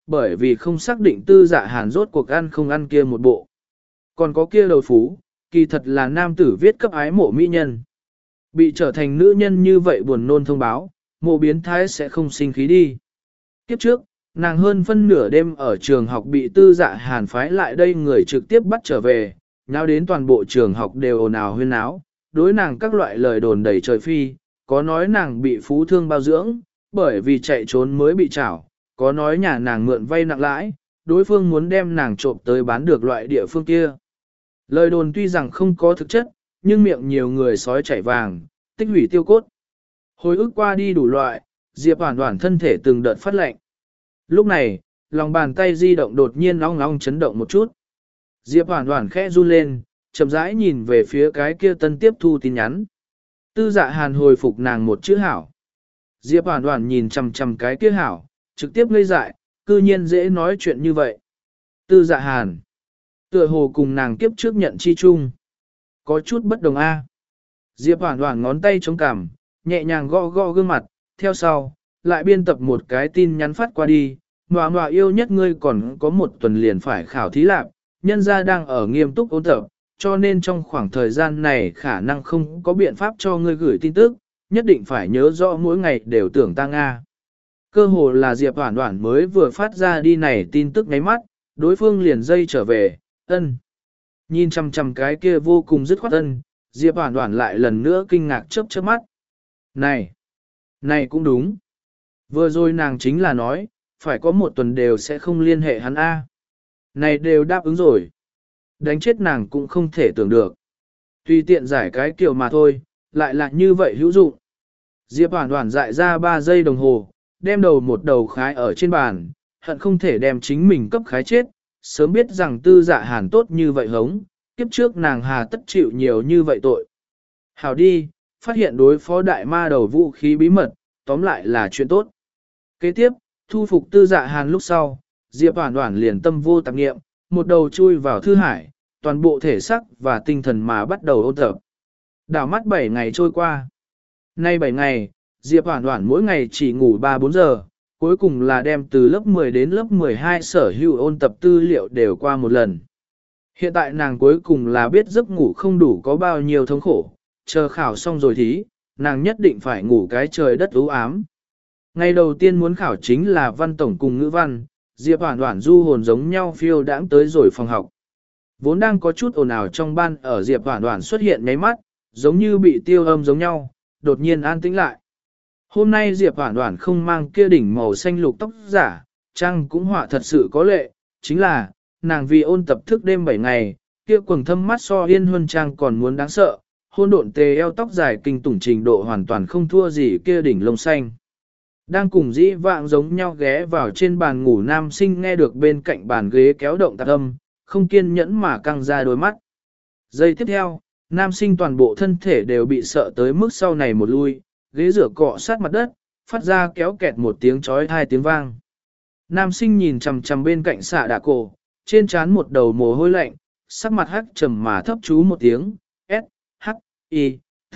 bởi vì không xác định tư dạ hàn rốt cuộc ăn không ăn kia một bộ. Còn có kia đầu phú, kỳ thật là nam tử viết cấp ái mộ mỹ nhân. Bị trở thành nữ nhân như vậy buồn nôn thông báo, mộ biến thái sẽ không sinh khí đi. Kiếp trước, nàng hơn phân nửa đêm ở trường học bị tư dạ hàn phái lại đây người trực tiếp bắt trở về, nháo đến toàn bộ trường học đều ồn ào huyên náo, đối nàng các loại lời đồn đầy trời phi, có nói nàng bị phú thương bao dưỡng, bởi vì chạy trốn mới bị trảo, có nói nhà nàng mượn vay nặng lãi, đối phương muốn đem nàng trộm tới bán được loại địa phương kia. Lời đồn tuy rằng không có thực chất, nhưng miệng nhiều người sói chảy vàng, tích hủy tiêu cốt. Hồi ức qua đi đủ loại, Diệp Hoản Hoản thân thể từng đợt phát lạnh. Lúc này, lòng bàn tay di động đột nhiên long long chấn động một chút. Diệp Hoản Hoản khẽ run lên, chậm rãi nhìn về phía cái kia tân tiếp thu tin nhắn. Tư Dạ Hàn hồi phục nàng một chữ hảo. Diệp Hoản Hoản nhìn chằm chằm cái kia hảo, trực tiếp ngây dại, cư nhiên dễ nói chuyện như vậy. Tư Dạ Hàn, tựa hồ cùng nàng kiếp trước nhận chi chung. Có chút bất đồng a. Diệp Hoản Hoản ngón tay chống cằm, nhẹ nhàng gõ gõ gương mặt, theo sau, lại biên tập một cái tin nhắn phát qua đi. Ngoà ngoà yêu nhất ngươi còn có một tuần liền phải khảo thí lạc, nhân gia đang ở nghiêm túc ôn tập, cho nên trong khoảng thời gian này khả năng không có biện pháp cho ngươi gửi tin tức, nhất định phải nhớ rõ mỗi ngày đều tưởng ta Nga. Cơ hồ là Diệp Hoản Hoản mới vừa phát ra đi này tin tức ngáy mắt, đối phương liền dây trở về, ân. Nhìn chằm chằm cái kia vô cùng dứt khoát ân, Diệp Hoản Hoản lại lần nữa kinh ngạc chớp chớp mắt. Này, này cũng đúng. Vừa rồi nàng chính là nói, phải có một tuần đều sẽ không liên hệ hắn A. Này đều đáp ứng rồi. Đánh chết nàng cũng không thể tưởng được. Tùy tiện giải cái kiểu mà thôi, lại là như vậy hữu dụng. Diệp Hoản Hoản dại ra ba giây đồng hồ, đem đầu một đầu khái ở trên bàn, hận không thể đem chính mình cấp khái chết, sớm biết rằng tư dạ hàn tốt như vậy hống, kiếp trước nàng hà tất chịu nhiều như vậy tội. Hảo đi, phát hiện đối phó đại ma đầu vũ khí bí mật, tóm lại là chuyện tốt. Kế tiếp, thu phục tư dạ hàn lúc sau, Diệp Hoản Hoản liền tâm vô tạp nghiệm, một đầu chui vào thư hải, toàn bộ thể xác và tinh thần mà bắt đầu ôn tập. Đảo mắt bảy ngày trôi qua. Nay bảy ngày, Diệp Hoản Hoản mỗi ngày chỉ ngủ ba bốn giờ, cuối cùng là đem từ lớp mười đến lớp mười hai sở hữu ôn tập tư liệu đều qua một lần. Hiện tại nàng cuối cùng là biết giấc ngủ không đủ có bao nhiêu thống khổ, chờ khảo xong rồi thí, nàng nhất định phải ngủ cái trời đất u ám. Ngày đầu tiên muốn khảo chính là văn tổng cùng ngữ văn, Diệp Hoản Hoản du hồn giống nhau phiêu đãng tới rồi phòng học. Vốn đang có chút ồn ào trong ban ở Diệp Hoản Hoản xuất hiện nháy mắt, giống như bị tiêu âm giống nhau, đột nhiên an tĩnh lại. Hôm nay Diệp Hoản Hoản không mang kia đỉnh màu xanh lục tóc giả, trang cũng họa thật sự có lệ, chính là, nàng vì ôn tập thức đêm bảy ngày, kia quầng thâm mắt so yên huân trang còn muốn đáng sợ, hôn độn tề eo tóc dài kinh tủng trình độ hoàn toàn không thua gì kia đỉnh lông xanh. Đang cùng dĩ vạng giống nhau ghé vào trên bàn ngủ nam sinh nghe được bên cạnh bàn ghế kéo động tạc âm, không kiên nhẫn mà căng ra đôi mắt. Giây tiếp theo, nam sinh toàn bộ thân thể đều bị sợ tới mức sau này một lui, ghế rửa cọ sát mặt đất, phát ra kéo kẹt một tiếng chói hai tiếng vang. Nam sinh nhìn chằm chằm bên cạnh xạ đạ cổ, trên trán một đầu mồ hôi lạnh, sắc mặt hắc trầm mà thấp chú một tiếng, S, H, I, T.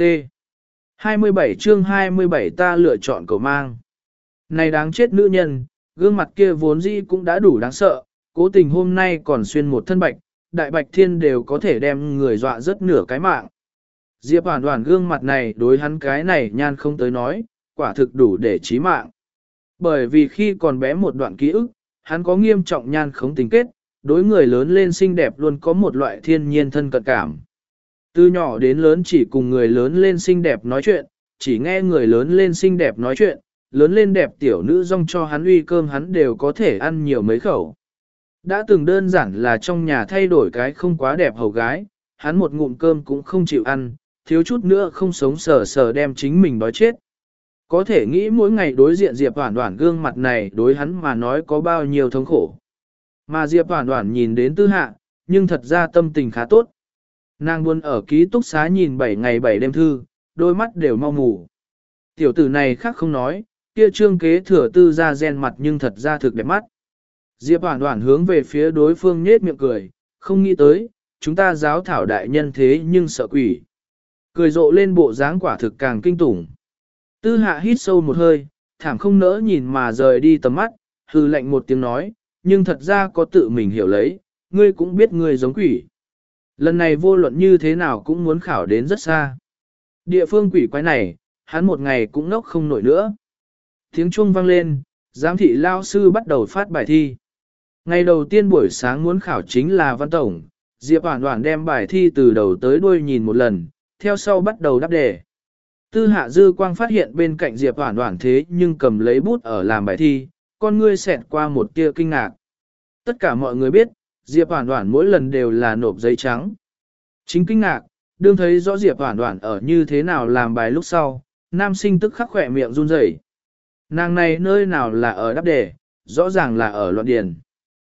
hai mươi bảy chương hai mươi bảy ta lựa chọn cầu mang. Này đáng chết nữ nhân, gương mặt kia vốn dĩ cũng đã đủ đáng sợ, cố tình hôm nay còn xuyên một thân bạch, đại bạch thiên đều có thể đem người dọa rất nửa cái mạng. Diệp Hoản Hoản gương mặt này đối hắn cái này nhan không tới nói, quả thực đủ để chí mạng. Bởi vì khi còn bé một đoạn ký ức, hắn có nghiêm trọng nhan khống tình kết, đối người lớn lên xinh đẹp luôn có một loại thiên nhiên thân cận cảm. Từ nhỏ đến lớn chỉ cùng người lớn lên xinh đẹp nói chuyện, chỉ nghe người lớn lên xinh đẹp nói chuyện, lớn lên đẹp tiểu nữ dòng cho hắn uy cơm hắn đều có thể ăn nhiều mấy khẩu. Đã từng đơn giản là trong nhà thay đổi cái không quá đẹp hầu gái, hắn một ngụm cơm cũng không chịu ăn, thiếu chút nữa không sống sờ sờ đem chính mình đói chết. Có thể nghĩ mỗi ngày đối diện Diệp Hoản Hoản gương mặt này đối hắn mà nói có bao nhiêu thống khổ. Mà Diệp Hoản Hoản nhìn đến Tư Hạ, nhưng thật ra tâm tình khá tốt. Nàng buồn ở ký túc xá nhìn bảy ngày bảy đêm thư, đôi mắt đều mau mù. Tiểu tử này khác không nói, kia trương kế thừa Tư ra gen mặt nhưng thật ra thực đẹp mắt. Diệp Hoản Hoản hướng về phía đối phương nhếch miệng cười, không nghĩ tới, chúng ta giáo thảo đại nhân thế nhưng sợ quỷ. Cười rộ lên bộ dáng quả thực càng kinh tủng. Tư Hạ hít sâu một hơi, thảm không nỡ nhìn mà rời đi tầm mắt, hừ lạnh một tiếng nói, nhưng thật ra có tự mình hiểu lấy, ngươi cũng biết ngươi giống quỷ. Lần này vô luận như thế nào cũng muốn khảo đến rất xa. Địa phương quỷ quái này, hắn một ngày cũng ngốc không nổi nữa. Tiếng chuông vang lên, giám thị lao sư bắt đầu phát bài thi. Ngày đầu tiên buổi sáng muốn khảo chính là văn tổng, Diệp Hoản Hoản đem bài thi từ đầu tới đuôi nhìn một lần, theo sau bắt đầu đáp đề. Tư Hạ Dư Quang phát hiện bên cạnh Diệp Hoản Hoản thế nhưng cầm lấy bút ở làm bài thi, con ngươi xẹt qua một tia kinh ngạc. Tất cả mọi người biết, Diệp Hoản Hoản mỗi lần đều là nộp giấy trắng. Chính kinh ngạc, đương thấy rõ Diệp Hoản Hoản ở như thế nào làm bài lúc sau, nam sinh tức khắc khỏe miệng run rẩy. Nàng này nơi nào là ở đáp đề, rõ ràng là ở loạn điền.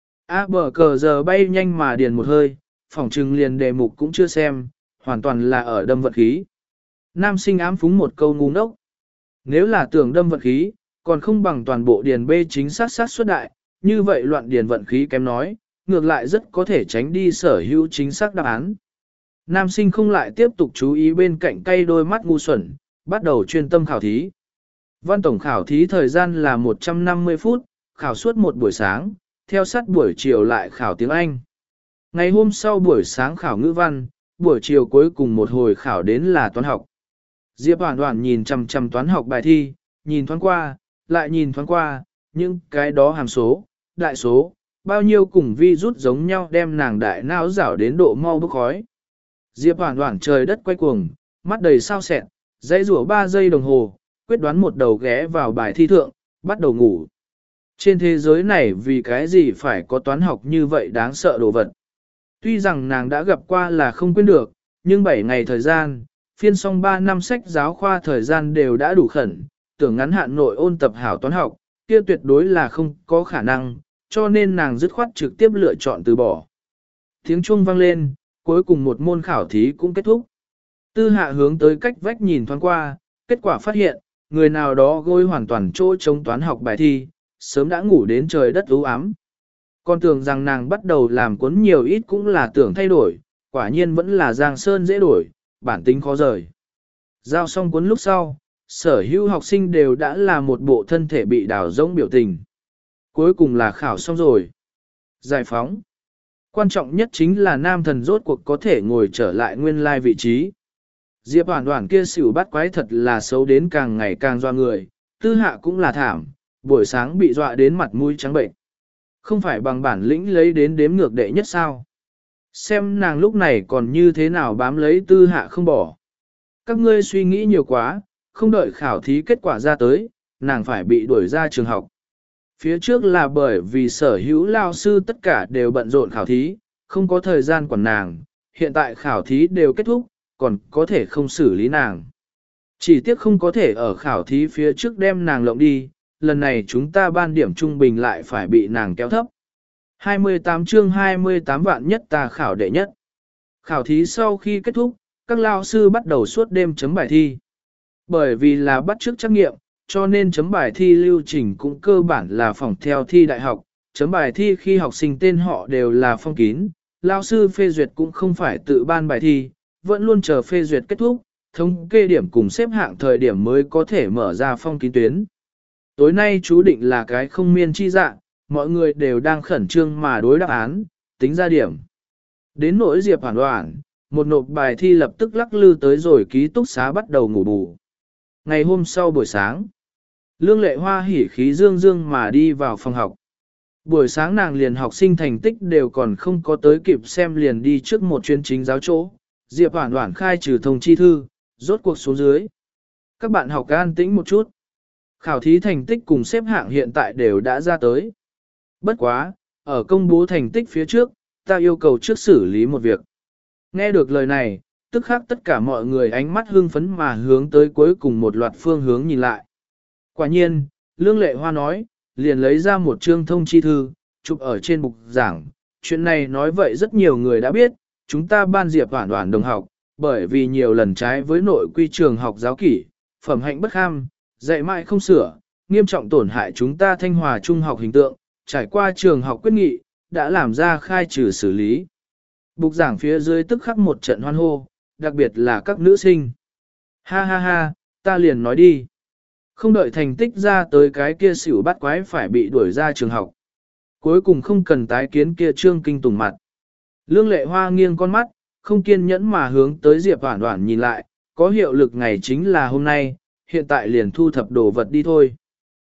A bờ cờ giờ bay nhanh mà điền một hơi, phỏng trừng liền đề mục cũng chưa xem, hoàn toàn là ở đâm vận khí. Nam sinh ám phúng một câu ngu ngốc. Nếu là tưởng đâm vận khí, còn không bằng toàn bộ điền B chính xác xác suất đại, như vậy loạn điền vận khí kém nói, ngược lại rất có thể tránh đi sở hữu chính xác đáp án. Nam sinh không lại tiếp tục chú ý bên cạnh cây đôi mắt ngu xuẩn, bắt đầu chuyên tâm khảo thí. Văn tổng khảo thí thời gian là một trăm năm mươi phút, khảo suốt một buổi sáng, theo sát buổi chiều lại khảo tiếng Anh. Ngày hôm sau buổi sáng khảo ngữ văn, buổi chiều cuối cùng một hồi khảo đến là toán học. Diệp Hoản Hoản nhìn chằm chằm toán học bài thi, nhìn thoáng qua, lại nhìn thoáng qua, những cái đó hàm số, đại số, bao nhiêu cùng vi rút giống nhau đem nàng đại não rảo đến độ mau bốc khói. Diệp Hoản Hoản trời đất quay cuồng, mắt đầy sao sẹn, dãy rủa ba giây đồng hồ, quyết đoán một đầu ghé vào bài thi thượng, bắt đầu ngủ. Trên thế giới này vì cái gì phải có toán học như vậy đáng sợ đồ vật. Tuy rằng nàng đã gặp qua là không quên được, nhưng bảy ngày thời gian, phiên xong ba năm sách giáo khoa thời gian đều đã đủ khẩn, tưởng ngắn hạn nội ôn tập hảo toán học, kia tuyệt đối là không có khả năng, cho nên nàng dứt khoát trực tiếp lựa chọn từ bỏ. Tiếng chuông vang lên, cuối cùng một môn khảo thí cũng kết thúc. Tư Hạ hướng tới cách vách nhìn thoáng qua, kết quả phát hiện, người nào đó gối hoàn toàn chỗ chống toán học bài thi, sớm đã ngủ đến trời đất u ám. Còn tưởng rằng nàng bắt đầu làm cuốn nhiều ít cũng là tưởng thay đổi, quả nhiên vẫn là giang sơn dễ đổi, bản tính khó rời. Giao xong cuốn lúc sau, sở hữu học sinh đều đã là một bộ thân thể bị đào rỗng biểu tình. Cuối cùng là khảo xong rồi. Giải phóng. Quan trọng nhất chính là nam thần rốt cuộc có thể ngồi trở lại nguyên lai vị trí. Diệp Hoản Hoản kia xỉu bắt quái thật là xấu đến càng ngày càng doa người, Tư Hạ cũng là thảm, buổi sáng bị dọa đến mặt mũi trắng bệnh. Không phải bằng bản lĩnh lấy đến đếm ngược đệ nhất sao. Xem nàng lúc này còn như thế nào bám lấy Tư Hạ không bỏ. Các ngươi suy nghĩ nhiều quá, không đợi khảo thí kết quả ra tới, nàng phải bị đuổi ra trường học. Phía trước là bởi vì sở hữu lao sư tất cả đều bận rộn khảo thí, không có thời gian quản nàng, hiện tại khảo thí đều kết thúc, còn có thể không xử lý nàng. Chỉ tiếc không có thể ở khảo thí phía trước đem nàng lộng đi, lần này chúng ta ban điểm trung bình lại phải bị nàng kéo thấp. hai mươi tám chương hai mươi tám vạn nhất ta khảo đệ nhất. Khảo thí sau khi kết thúc, các lao sư bắt đầu suốt đêm chấm bài thi. Bởi vì là bắt chước trắc nghiệm, cho nên chấm bài thi lưu trình cũng cơ bản là phỏng theo thi đại học. Chấm bài thi khi học sinh tên họ đều là phong kín, lao sư phê duyệt cũng không phải tự ban bài thi, vẫn luôn chờ phê duyệt kết thúc, thống kê điểm cùng xếp hạng thời điểm mới có thể mở ra phong kín tuyến. Tối nay chú định là cái không miên chi dạng, mọi người đều đang khẩn trương mà đối đáp án, tính ra điểm. Đến nỗi Diệp Hoản Hoản, một nộp bài thi lập tức lắc lư tới rồi ký túc xá bắt đầu ngủ bù. Ngày hôm sau buổi sáng, Lương Lệ Hoa hỉ khí dương dương mà đi vào phòng học. Buổi sáng nàng liền học sinh thành tích đều còn không có tới kịp xem liền đi trước một chuyên chính giáo chỗ. Diệp Hoản Hoản khai trừ thông chi thư, rốt cuộc xuống dưới. Các bạn học an tĩnh một chút. Khảo thí thành tích cùng xếp hạng hiện tại đều đã ra tới. Bất quá, ở công bố thành tích phía trước, ta yêu cầu trước xử lý một việc. Nghe được lời này, tức khắc tất cả mọi người ánh mắt hưng phấn mà hướng tới cuối cùng một loạt phương hướng nhìn lại. Quả nhiên, Lương Lệ Hoa nói, liền lấy ra một chương thông chi thư, chụp ở trên bục giảng. Chuyện này nói vậy rất nhiều người đã biết, chúng ta ban Diệp Hoản Hoản đồng học, bởi vì nhiều lần trái với nội quy trường học giáo kỷ, phẩm hạnh bất kham, dạy mãi không sửa, nghiêm trọng tổn hại chúng ta Thanh Hòa trung học hình tượng, trải qua trường học quyết nghị, đã làm ra khai trừ xử lý. Bục giảng phía dưới tức khắc một trận hoan hô, đặc biệt là các nữ sinh. Ha ha ha, ta liền nói đi. Không đợi thành tích ra tới cái kia xỉu bắt quái phải bị đuổi ra trường học. Cuối cùng không cần tái kiến kia trương kinh tủng mặt. Lương Lệ Hoa nghiêng con mắt, không kiên nhẫn mà hướng tới Diệp Hoản Hoản nhìn lại, có hiệu lực ngày chính là hôm nay, hiện tại liền thu thập đồ vật đi thôi.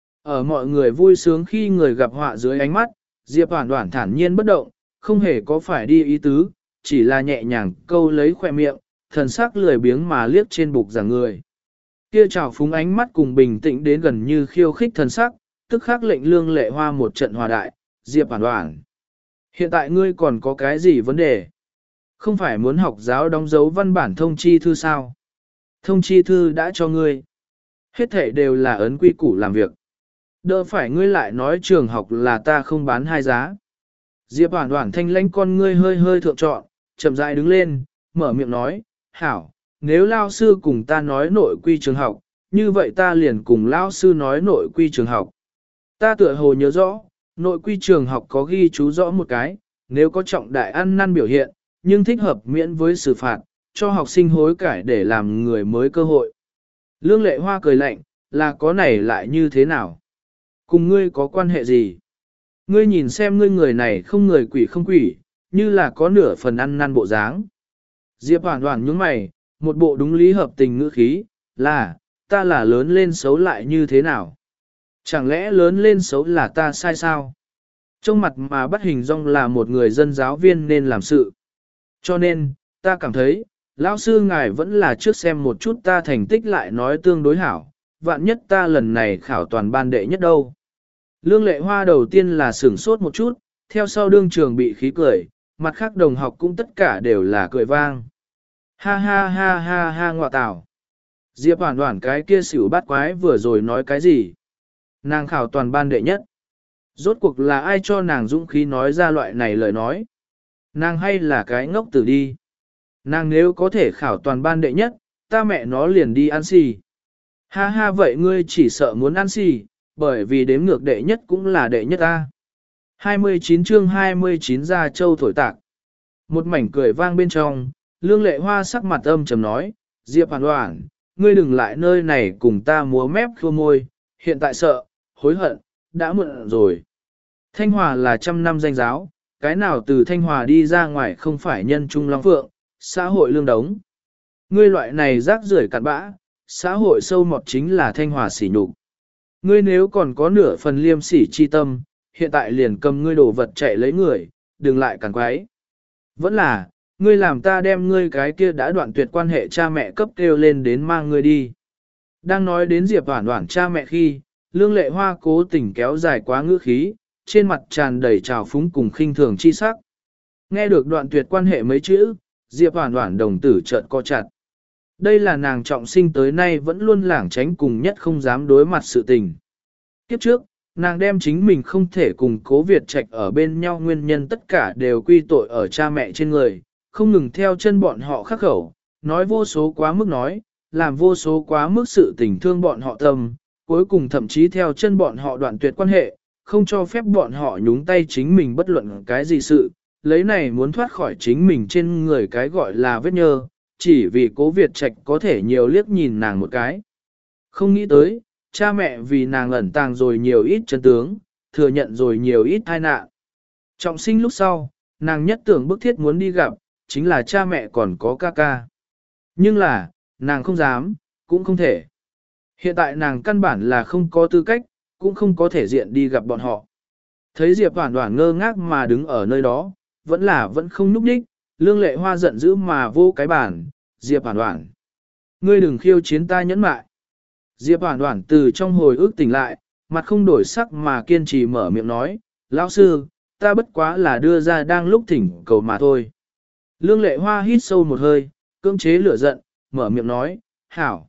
Ở mọi người vui sướng khi người gặp họa dưới ánh mắt, Diệp Hoản Hoản thản nhiên bất động, không hề có phải đi ý tứ, chỉ là nhẹ nhàng câu lấy khỏe miệng, thần sắc lười biếng mà liếc trên bục giảng người. Kia trào phúng ánh mắt cùng bình tĩnh đến gần như khiêu khích thần sắc, tức khắc lệnh Lương Lệ Hoa một trận hòa đại, Diệp Hoản Hoản. Hiện tại ngươi còn có cái gì vấn đề? Không phải muốn học giáo đóng dấu văn bản thông chi thư sao? Thông chi thư đã cho ngươi. Hết thể đều là ấn quy củ làm việc. Đỡ phải ngươi lại nói trường học là ta không bán hai giá. Diệp Hoản Hoản thanh lãnh con ngươi hơi hơi thượng trọn, chậm rãi đứng lên, mở miệng nói, hảo, nếu lao sư cùng ta nói nội quy trường học, như vậy ta liền cùng lao sư nói nội quy trường học. Ta tựa hồ nhớ rõ, nội quy trường học có ghi chú rõ một cái, nếu có trọng đại ăn năn biểu hiện, nhưng thích hợp miễn với xử phạt, cho học sinh hối cải để làm người mới cơ hội. Lương Lệ Hoa cười lạnh, là có này lại như thế nào? Cùng ngươi có quan hệ gì? Ngươi nhìn xem ngươi người này không người quỷ không quỷ, như là có nửa phần ăn năn bộ dáng. Diệp Hoản Hoản nhướng mày, một bộ đúng lý hợp tình ngữ khí, là, ta là lớn lên xấu lại như thế nào? Chẳng lẽ lớn lên xấu là ta sai sao? Trong mặt mà bắt hình dong là một người dân giáo viên nên làm sự. Cho nên, ta cảm thấy, lão sư ngài vẫn là trước xem một chút ta thành tích lại nói tương đối hảo, vạn nhất ta lần này khảo toàn ban đệ nhất đâu. Lương Lệ Hoa đầu tiên là sửng sốt một chút, theo sau đương trường bị khí cười, mặt khác đồng học cũng tất cả đều là cười vang. Ha ha ha ha ha ngọa tảo. Diệp Hoản Hoản cái kia xỉu bát quái vừa rồi nói cái gì? Nàng khảo toàn ban đệ nhất. Rốt cuộc là ai cho nàng dũng khí nói ra loại này lời nói? Nàng hay là cái ngốc tử đi? Nàng nếu có thể khảo toàn ban đệ nhất, ta mẹ nó liền đi ăn xì. Ha ha vậy ngươi chỉ sợ muốn ăn xì, bởi vì đếm ngược đệ nhất cũng là đệ nhất ta. hai mươi chín chương hai mươi chín ra châu thổi tạc. Một mảnh cười vang bên trong, Lương Lệ Hoa sắc mặt âm trầm nói, Diệp Hoản Hoản, ngươi đừng lại nơi này cùng ta múa mép khua môi, hiện tại sợ, hối hận, đã muộn rồi. Thanh Hòa là trăm năm danh giáo, cái nào từ Thanh Hòa đi ra ngoài không phải nhân trung long phượng, xã hội lương đống. Ngươi loại này rác rưởi cặn bã, xã hội sâu mọt chính là Thanh Hòa sỉ nhục. Ngươi nếu còn có nửa phần liêm sỉ chi tâm, hiện tại liền cầm ngươi đồ vật chạy lấy người, đừng lại càng quái. Vẫn là, ngươi làm ta đem ngươi cái kia đã đoạn tuyệt quan hệ cha mẹ cấp kêu lên đến mang ngươi đi. Đang nói đến Diệp Hoản Hoản cha mẹ khi, Lương Lệ Hoa cố tình kéo dài quá ngữ khí, trên mặt tràn đầy trào phúng cùng khinh thường chi sắc. Nghe được đoạn tuyệt quan hệ mấy chữ, Diệp Hoản Hoản đồng tử chợt co chặt. Đây là nàng trọng sinh tới nay vẫn luôn lảng tránh cùng nhất không dám đối mặt sự tình. Kiếp trước, nàng đem chính mình không thể cùng Cố Việt Trạch ở bên nhau nguyên nhân tất cả đều quy tội ở cha mẹ trên người, không ngừng theo chân bọn họ khắc khẩu, nói vô số quá mức nói, làm vô số quá mức sự tình thương bọn họ tâm, cuối cùng thậm chí theo chân bọn họ đoạn tuyệt quan hệ, không cho phép bọn họ nhúng tay chính mình bất luận cái gì sự, lấy này muốn thoát khỏi chính mình trên người cái gọi là vết nhơ, chỉ vì Cố Việt Trạch có thể nhiều liếc nhìn nàng một cái. Không nghĩ tới, cha mẹ vì nàng ẩn tàng rồi nhiều ít chân tướng, thừa nhận rồi nhiều ít tai nạn. Trọng sinh lúc sau, nàng nhất tưởng bức thiết muốn đi gặp, chính là cha mẹ còn có ca ca. Nhưng là, nàng không dám, cũng không thể. Hiện tại nàng căn bản là không có tư cách, cũng không có thể diện đi gặp bọn họ. Thấy Diệp Hoản Hoản ngơ ngác mà đứng ở nơi đó, vẫn là vẫn không núp đích, Lương Lệ Hoa giận dữ mà vô cái bản, Diệp Hoản Hoản. Ngươi đừng khiêu chiến ta nhẫn mại. Diệp Hoản Hoản từ trong hồi ức tỉnh lại, mặt không đổi sắc mà kiên trì mở miệng nói, lão sư, ta bất quá là đưa ra đang lúc thỉnh cầu mà thôi. Lương Lệ Hoa hít sâu một hơi, cưỡng chế lửa giận, mở miệng nói, hảo.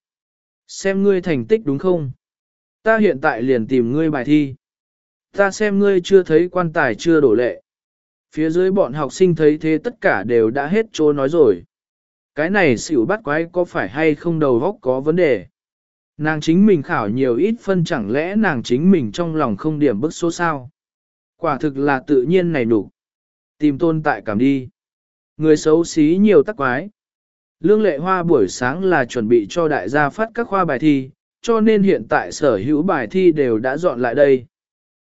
Xem ngươi thành tích đúng không? Ta hiện tại liền tìm ngươi bài thi. Ta xem ngươi chưa thấy quan tài chưa đổ lệ. Phía dưới bọn học sinh thấy thế tất cả đều đã hết trô nói rồi. Cái này xỉu bắt quái có phải hay không đầu óc có vấn đề? Nàng chính mình khảo nhiều ít phân chẳng lẽ nàng chính mình trong lòng không điểm bức số sao? Quả thực là tự nhiên này đủ. Tìm tồn tại cảm đi. Người xấu xí nhiều tắc quái. Lương Lệ Hoa buổi sáng là chuẩn bị cho đại gia phát các khoa bài thi, cho nên hiện tại sở hữu bài thi đều đã dọn lại đây.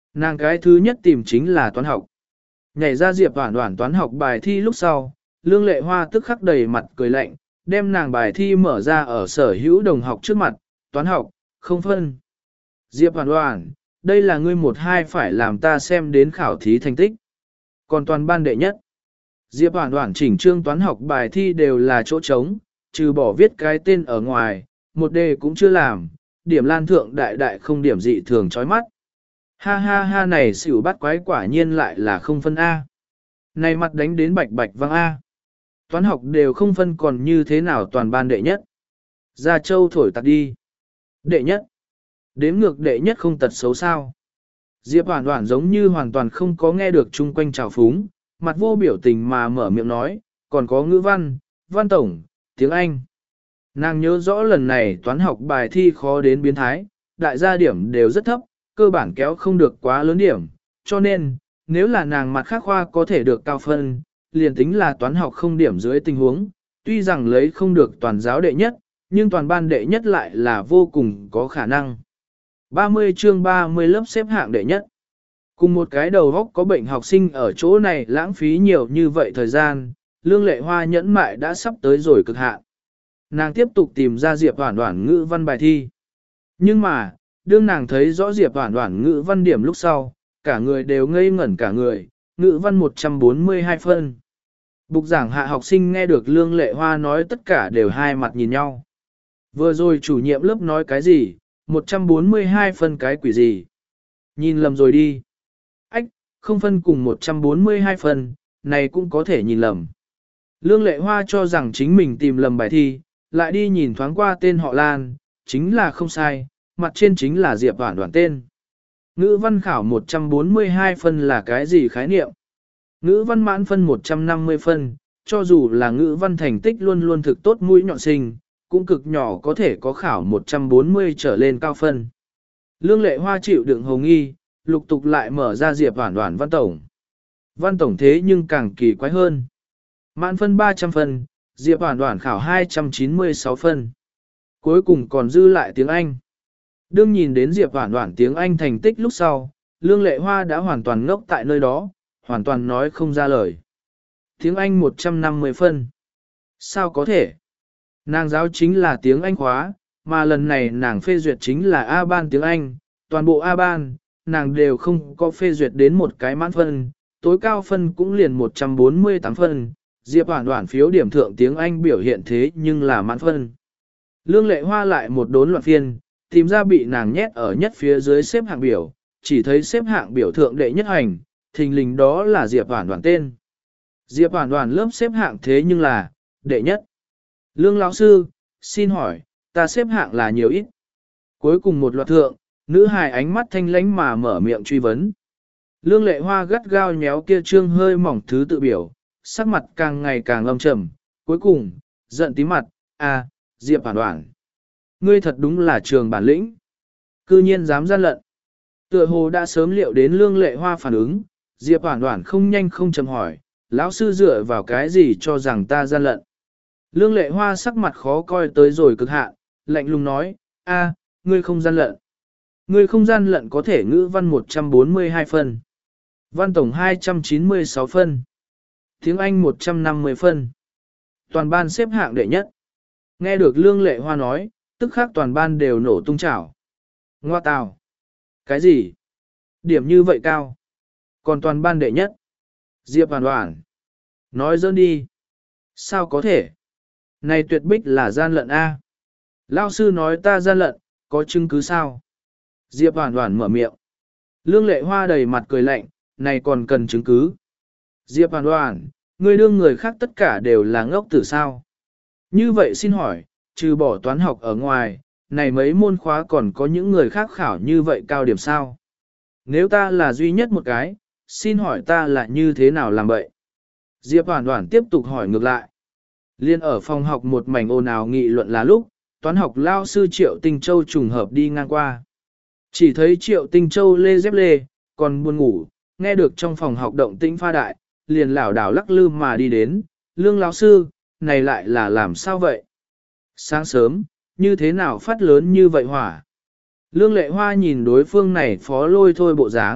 Nàng cái thứ nhất tìm chính là toán học. Nhảy ra Diệp Hoản Hoản toán học bài thi lúc sau, Lương Lệ Hoa tức khắc đầy mặt cười lạnh, đem nàng bài thi mở ra ở sở hữu đồng học trước mặt, toán học, không phân. Diệp Hoản Hoản, đây là ngươi một hai phải làm ta xem đến khảo thí thành tích. Còn toàn ban đệ nhất. Diệp Hoản Hoản chỉnh trương toán học bài thi đều là chỗ trống, trừ bỏ viết cái tên ở ngoài, một đề cũng chưa làm, điểm lan thượng đại đại không điểm dị thường chói mắt. Ha ha ha này xỉu bắt quái quả nhiên lại là không phân A. Này mặt đánh đến bạch bạch văng A. Toán học đều không phân còn như thế nào toàn ban đệ nhất. Gia Châu thổi tạc đi. Đệ nhất. Đếm ngược đệ nhất không tật xấu sao. Diệp Hoản Hoản giống như hoàn toàn không có nghe được chung quanh trào phúng, mặt vô biểu tình mà mở miệng nói, còn có ngữ văn, văn tổng, tiếng Anh. Nàng nhớ rõ lần này toán học bài thi khó đến biến thái, đại gia điểm đều rất thấp, cơ bản kéo không được quá lớn điểm, cho nên, nếu là nàng mặt khác khoa có thể được cao phân, liền tính là toán học không điểm dưới tình huống, tuy rằng lấy không được toàn giáo đệ nhất, nhưng toàn ban đệ nhất lại là vô cùng có khả năng. ba mươi chương ba mươi lớp xếp hạng đệ nhất. Cùng một cái đầu góc có bệnh học sinh ở chỗ này lãng phí nhiều như vậy thời gian, Lương Lệ Hoa nhẫn mại đã sắp tới rồi cực hạn. Nàng tiếp tục tìm ra Diệp Hoản Hoản ngữ văn bài thi. Nhưng mà, đương nàng thấy rõ Diệp Hoản Hoản ngữ văn điểm lúc sau, cả người đều ngây ngẩn cả người, ngữ văn một trăm bốn mươi hai phân. Bục giảng hạ học sinh nghe được Lương Lệ Hoa nói tất cả đều hai mặt nhìn nhau. Vừa rồi chủ nhiệm lớp nói cái gì, một trăm bốn mươi hai phân cái quỷ gì. Nhìn lầm rồi đi. Ách, không phân cùng một trăm bốn mươi hai phân, này cũng có thể nhìn lầm. Lương Lệ Hoa cho rằng chính mình tìm lầm bài thi, lại đi nhìn thoáng qua tên họ Lan, chính là không sai, mặt trên chính là Diệp Hoản Hoản tên. Ngữ văn khảo một trăm bốn mươi hai phân là cái gì khái niệm? Ngữ văn mãn phân một trăm năm mươi phân, cho dù là ngữ văn thành tích luôn luôn thực tốt mũi nhọn sinh, cũng cực nhỏ có thể có khảo một trăm bốn mươi trở lên cao phân. Lương Lệ Hoa chịu đựng hồng nghi, lục tục lại mở ra Diệp Hoản Hoản văn tổng. Văn tổng thế nhưng càng kỳ quái hơn. Mãn phân ba trăm phân, Diệp Hoản Hoản khảo hai trăm chín mươi sáu phân. Cuối cùng còn dư lại tiếng Anh. Đương nhìn đến Diệp Hoản Hoản tiếng Anh thành tích lúc sau, Lương Lệ Hoa đã hoàn toàn ngốc tại nơi đó, hoàn toàn nói không ra lời. Tiếng Anh một trăm năm mươi phân. Sao có thể? Nàng giáo chính là tiếng Anh khóa, mà lần này nàng phê duyệt chính là A ban tiếng Anh, toàn bộ A ban, nàng đều không có phê duyệt đến một cái mãn phân, tối cao phân cũng liền một trăm bốn mươi tám phân, Diệp Hoản Hoản phiếu điểm thượng tiếng Anh biểu hiện thế nhưng là mãn phân. Lương Lệ Hoa lại một đốn loạn phiên, tìm ra bị nàng nhét ở nhất phía dưới xếp hạng biểu, chỉ thấy xếp hạng biểu thượng đệ nhất hành, thình lình đó là Diệp Hoản Hoản tên. Diệp Hoản Hoản lớp xếp hạng thế nhưng là đệ nhất. Lương lão sư, xin hỏi, ta xếp hạng là nhiều ít? Cuối cùng một loạt thượng, nữ hài ánh mắt thanh lãnh mà mở miệng truy vấn. Lương Lệ Hoa gắt gao nhéo kia trương hơi mỏng thứ tự biểu, sắc mặt càng ngày càng âm trầm, cuối cùng, giận tím mặt, à, Diệp Hoản Hoản. Ngươi thật đúng là trường bản lĩnh. Cư nhiên dám gian lận. Tựa hồ đã sớm liệu đến Lương Lệ Hoa phản ứng, Diệp Hoản Hoản không nhanh không chậm hỏi, lão sư dựa vào cái gì cho rằng ta gian lận. Lương Lệ Hoa sắc mặt khó coi tới rồi cực hạn, lạnh lùng nói, a, ngươi không gian lận. Ngươi không gian lận có thể ngữ văn một trăm bốn mươi hai phân. Văn tổng hai trăm chín mươi sáu phân. Tiếng Anh một trăm năm mươi phân. Toàn ban xếp hạng đệ nhất. Nghe được Lương Lệ Hoa nói, tức khắc toàn ban đều nổ tung chảo. Ngoa tào. Cái gì? Điểm như vậy cao. Còn toàn ban đệ nhất. Diệp Hoản Hoản. Nói dỡn đi. Sao có thể? Này tuyệt bích là gian lận A. Lao sư nói ta gian lận, có chứng cứ sao? Diệp Hoản Hoản mở miệng. Lương Lệ Hoa đầy mặt cười lạnh, này còn cần chứng cứ. Diệp Hoản Hoản, ngươi đương người khác tất cả đều là ngốc tử sao? Như vậy xin hỏi, trừ bỏ toán học ở ngoài, này mấy môn khóa còn có những người khác khảo như vậy cao điểm sao? Nếu ta là duy nhất một cái, xin hỏi ta là như thế nào làm vậy? Diệp Hoản Hoản tiếp tục hỏi ngược lại. Liên ở phòng học một mảnh ồn ào nghị luận là lúc, toán học lao sư Triệu Tinh Châu trùng hợp đi ngang qua. Chỉ thấy Triệu Tinh Châu lê dép lê, còn buồn ngủ, nghe được trong phòng học động tĩnh pha đại, liền lảo đảo lắc lư mà đi đến, Lương lão sư, này lại là làm sao vậy? Sáng sớm, như thế nào phát lớn như vậy hỏa? Lương Lệ Hoa nhìn đối phương này phó lôi thôi bộ dáng,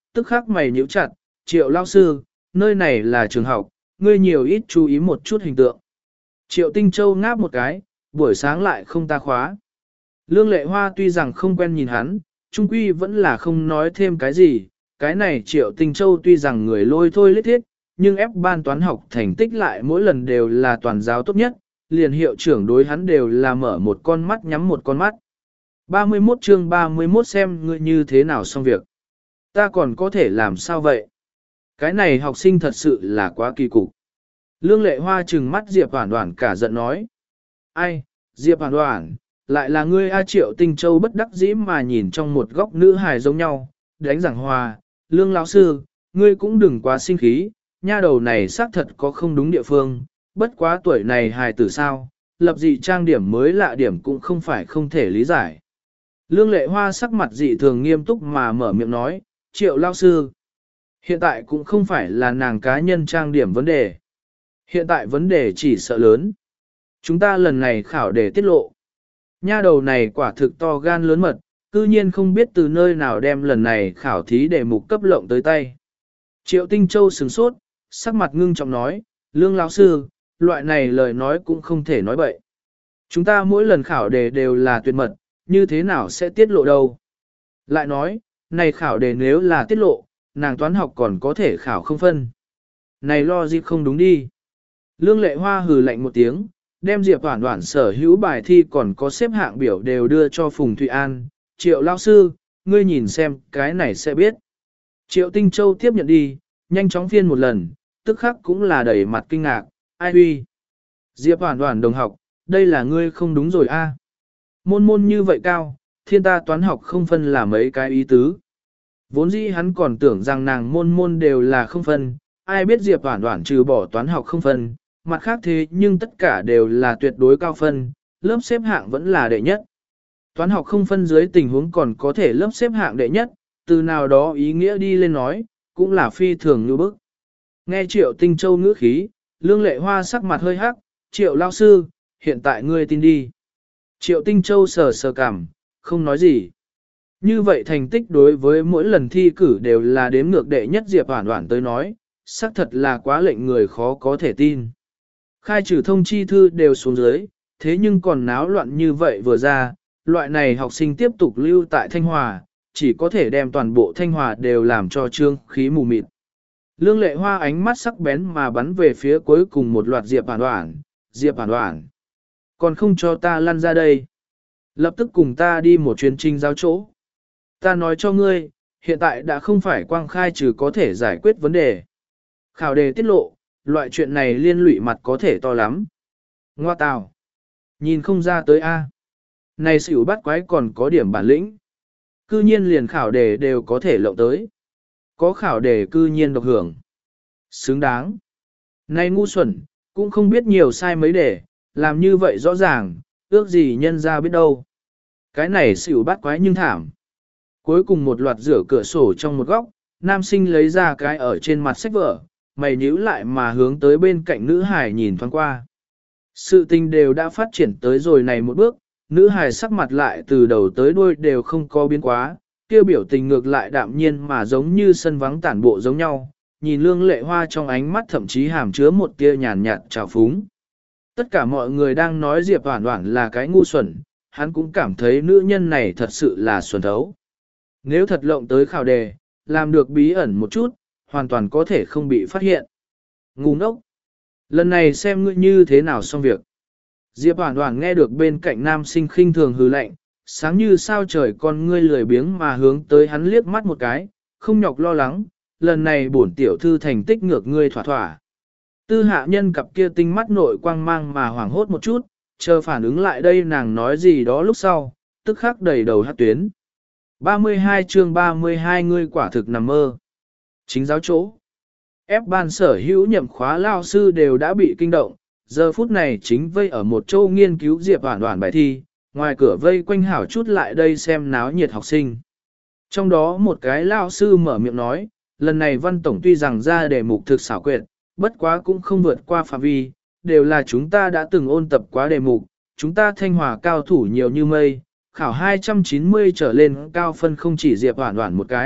tức khắc mày nhíu chặt, Triệu lao sư, nơi này là trường học, ngươi nhiều ít chú ý một chút hình tượng. Triệu Tinh Châu ngáp một cái, buổi sáng lại không ta khóa. Lương Lệ Hoa tuy rằng không quen nhìn hắn, trung quy vẫn là không nói thêm cái gì, cái này Triệu Tinh Châu tuy rằng người lôi thôi lết thiết, nhưng ép ban toán học thành tích lại mỗi lần đều là toàn giáo tốt nhất, liền hiệu trưởng đối hắn đều là mở một con mắt nhắm một con mắt. ba mươi mốt chương ba mươi mốt xem ngươi như thế nào xong việc. Ta còn có thể làm sao vậy? Cái này học sinh thật sự là quá kỳ cục. Lương Lệ Hoa trừng mắt Diệp Hoản Hoản cả giận nói. Ai, Diệp Hoản Hoản, lại là ngươi A Triệu Tinh Châu bất đắc dĩ mà nhìn trong một góc nữ hài giống nhau, đánh giảng hòa, Lương lão sư, ngươi cũng đừng quá sinh khí, nha đầu này xác thật có không đúng địa phương, bất quá tuổi này hài tử sao, lập dị trang điểm mới lạ điểm cũng không phải không thể lý giải. Lương Lệ Hoa sắc mặt dị thường nghiêm túc mà mở miệng nói, Triệu lão sư, hiện tại cũng không phải là nàng cá nhân trang điểm vấn đề. Hiện tại vấn đề chỉ sợ lớn. Chúng ta lần này khảo để tiết lộ. Nha đầu này quả thực to gan lớn mật, cư nhiên không biết từ nơi nào đem lần này khảo thí để mục cấp lộng tới tay. Triệu Tinh Châu sửng sốt, sắc mặt ngưng trọng nói, Lương lão sư, loại này lời nói cũng không thể nói bậy. Chúng ta mỗi lần khảo đề đều là tuyệt mật, như thế nào sẽ tiết lộ đâu. Lại nói, này khảo đề nếu là tiết lộ, nàng toán học còn có thể khảo không phân. Này lo gì không đúng đi. Lương Lệ Hoa hừ lạnh một tiếng, đem Diệp Hoản Hoản sở hữu bài thi còn có xếp hạng biểu đều đưa cho Phùng Thụy An. Triệu lão sư, ngươi nhìn xem, cái này sẽ biết. Triệu Tinh Châu tiếp nhận đi, nhanh chóng phiên một lần, tức khắc cũng là đầy mặt kinh ngạc, ai huy. Diệp Hoản Hoản đồng học, đây là ngươi không đúng rồi a. Môn môn như vậy cao, thiên ta toán học không phân là mấy cái ý tứ. Vốn dĩ hắn còn tưởng rằng nàng môn môn đều là không phân, ai biết Diệp Hoản Hoản trừ bỏ toán học không phân, mặt khác thế nhưng tất cả đều là tuyệt đối cao phân, lớp xếp hạng vẫn là đệ nhất. Toán học không phân dưới tình huống còn có thể lớp xếp hạng đệ nhất, từ nào đó ý nghĩa đi lên nói, cũng là phi thường như bức. Nghe Triệu Tinh Châu ngữ khí, Lương Lệ Hoa sắc mặt hơi hắc, Triệu lao sư, hiện tại ngươi tin đi. Triệu Tinh Châu sờ sờ cằm, không nói gì. Như vậy thành tích đối với mỗi lần thi cử đều là đếm ngược đệ nhất Diệp Hoản Hoản tới nói, xác thật là quá lệnh người khó có thể tin. Khai trừ thông chi thư đều xuống dưới, thế nhưng còn náo loạn như vậy vừa ra, loại này học sinh tiếp tục lưu tại Thanh Hòa, chỉ có thể đem toàn bộ Thanh Hòa đều làm cho trương khí mù mịt. Lương Lệ Hoa ánh mắt sắc bén mà bắn về phía cuối cùng một loạt Diệp Hoản Hoản, Diệp Hoản Hoản, còn không cho ta lăn ra đây. Lập tức cùng ta đi một chuyến trình giao chỗ. Ta nói cho ngươi, hiện tại đã không phải quang khai trừ có thể giải quyết vấn đề. Khảo đề tiết lộ, loại chuyện này liên lụy mặt có thể to lắm. Ngoa tào, nhìn không ra tới A. Này xỉu bắt quái còn có điểm bản lĩnh. Cư nhiên liền khảo đề đều có thể lộng tới. Có khảo đề cư nhiên độc hưởng. Xứng đáng. Này ngu xuẩn, cũng không biết nhiều sai mấy đề, làm như vậy rõ ràng, ước gì nhân ra biết đâu. Cái này xỉu bắt quái nhưng thảm. Cuối cùng một loạt rửa cửa sổ trong một góc, nam sinh lấy ra cái ở trên mặt sách vở, mày nhíu lại mà hướng tới bên cạnh nữ hải nhìn thoáng qua. Sự tình đều đã phát triển tới rồi này một bước, nữ hải sắc mặt lại từ đầu tới đuôi đều không có biến quá, kêu biểu tình ngược lại đạm nhiên mà giống như sân vắng tản bộ giống nhau, nhìn Lương Lệ Hoa trong ánh mắt thậm chí hàm chứa một tia nhàn nhạt trào phúng. Tất cả mọi người đang nói Diệp Hoản Hoản là cái ngu xuẩn, hắn cũng cảm thấy nữ nhân này thật sự là xuẩn thấu. Nếu thật lộng tới khảo đề, làm được bí ẩn một chút, hoàn toàn có thể không bị phát hiện. Ngu ngốc. Lần này xem ngươi như thế nào xong việc. Diệp Hoản Hoản nghe được bên cạnh nam sinh khinh thường hừ lạnh, sáng như sao trời con ngươi lười biếng mà hướng tới hắn liếc mắt một cái, không nhọc lo lắng, lần này bổn tiểu thư thành tích ngược ngươi thỏa thỏa. Tư hạ nhân cặp kia tinh mắt nội quang mang mà hoảng hốt một chút, chờ phản ứng lại đây nàng nói gì đó lúc sau, tức khắc đầy đầu hát tuyến. ba mươi hai chương ba mươi hai ngươi quả thực nằm mơ. Chính giáo chỗ. Ép ban sở hữu nhậm khóa lao sư đều đã bị kinh động, giờ phút này chính vây ở một châu nghiên cứu Diệp Hoản Hoản bài thi, ngoài cửa vây quanh hảo chút lại đây xem náo nhiệt học sinh. Trong đó một cái lao sư mở miệng nói, lần này văn tổng tuy rằng ra đề mục thực xảo quyệt, bất quá cũng không vượt qua phạm vi, đều là chúng ta đã từng ôn tập quá đề mục, chúng ta Thanh Hòa cao thủ nhiều như mây, khảo hai trăm chín mươi trở lên cao phân không chỉ Diệp Hoản Hoản một cái,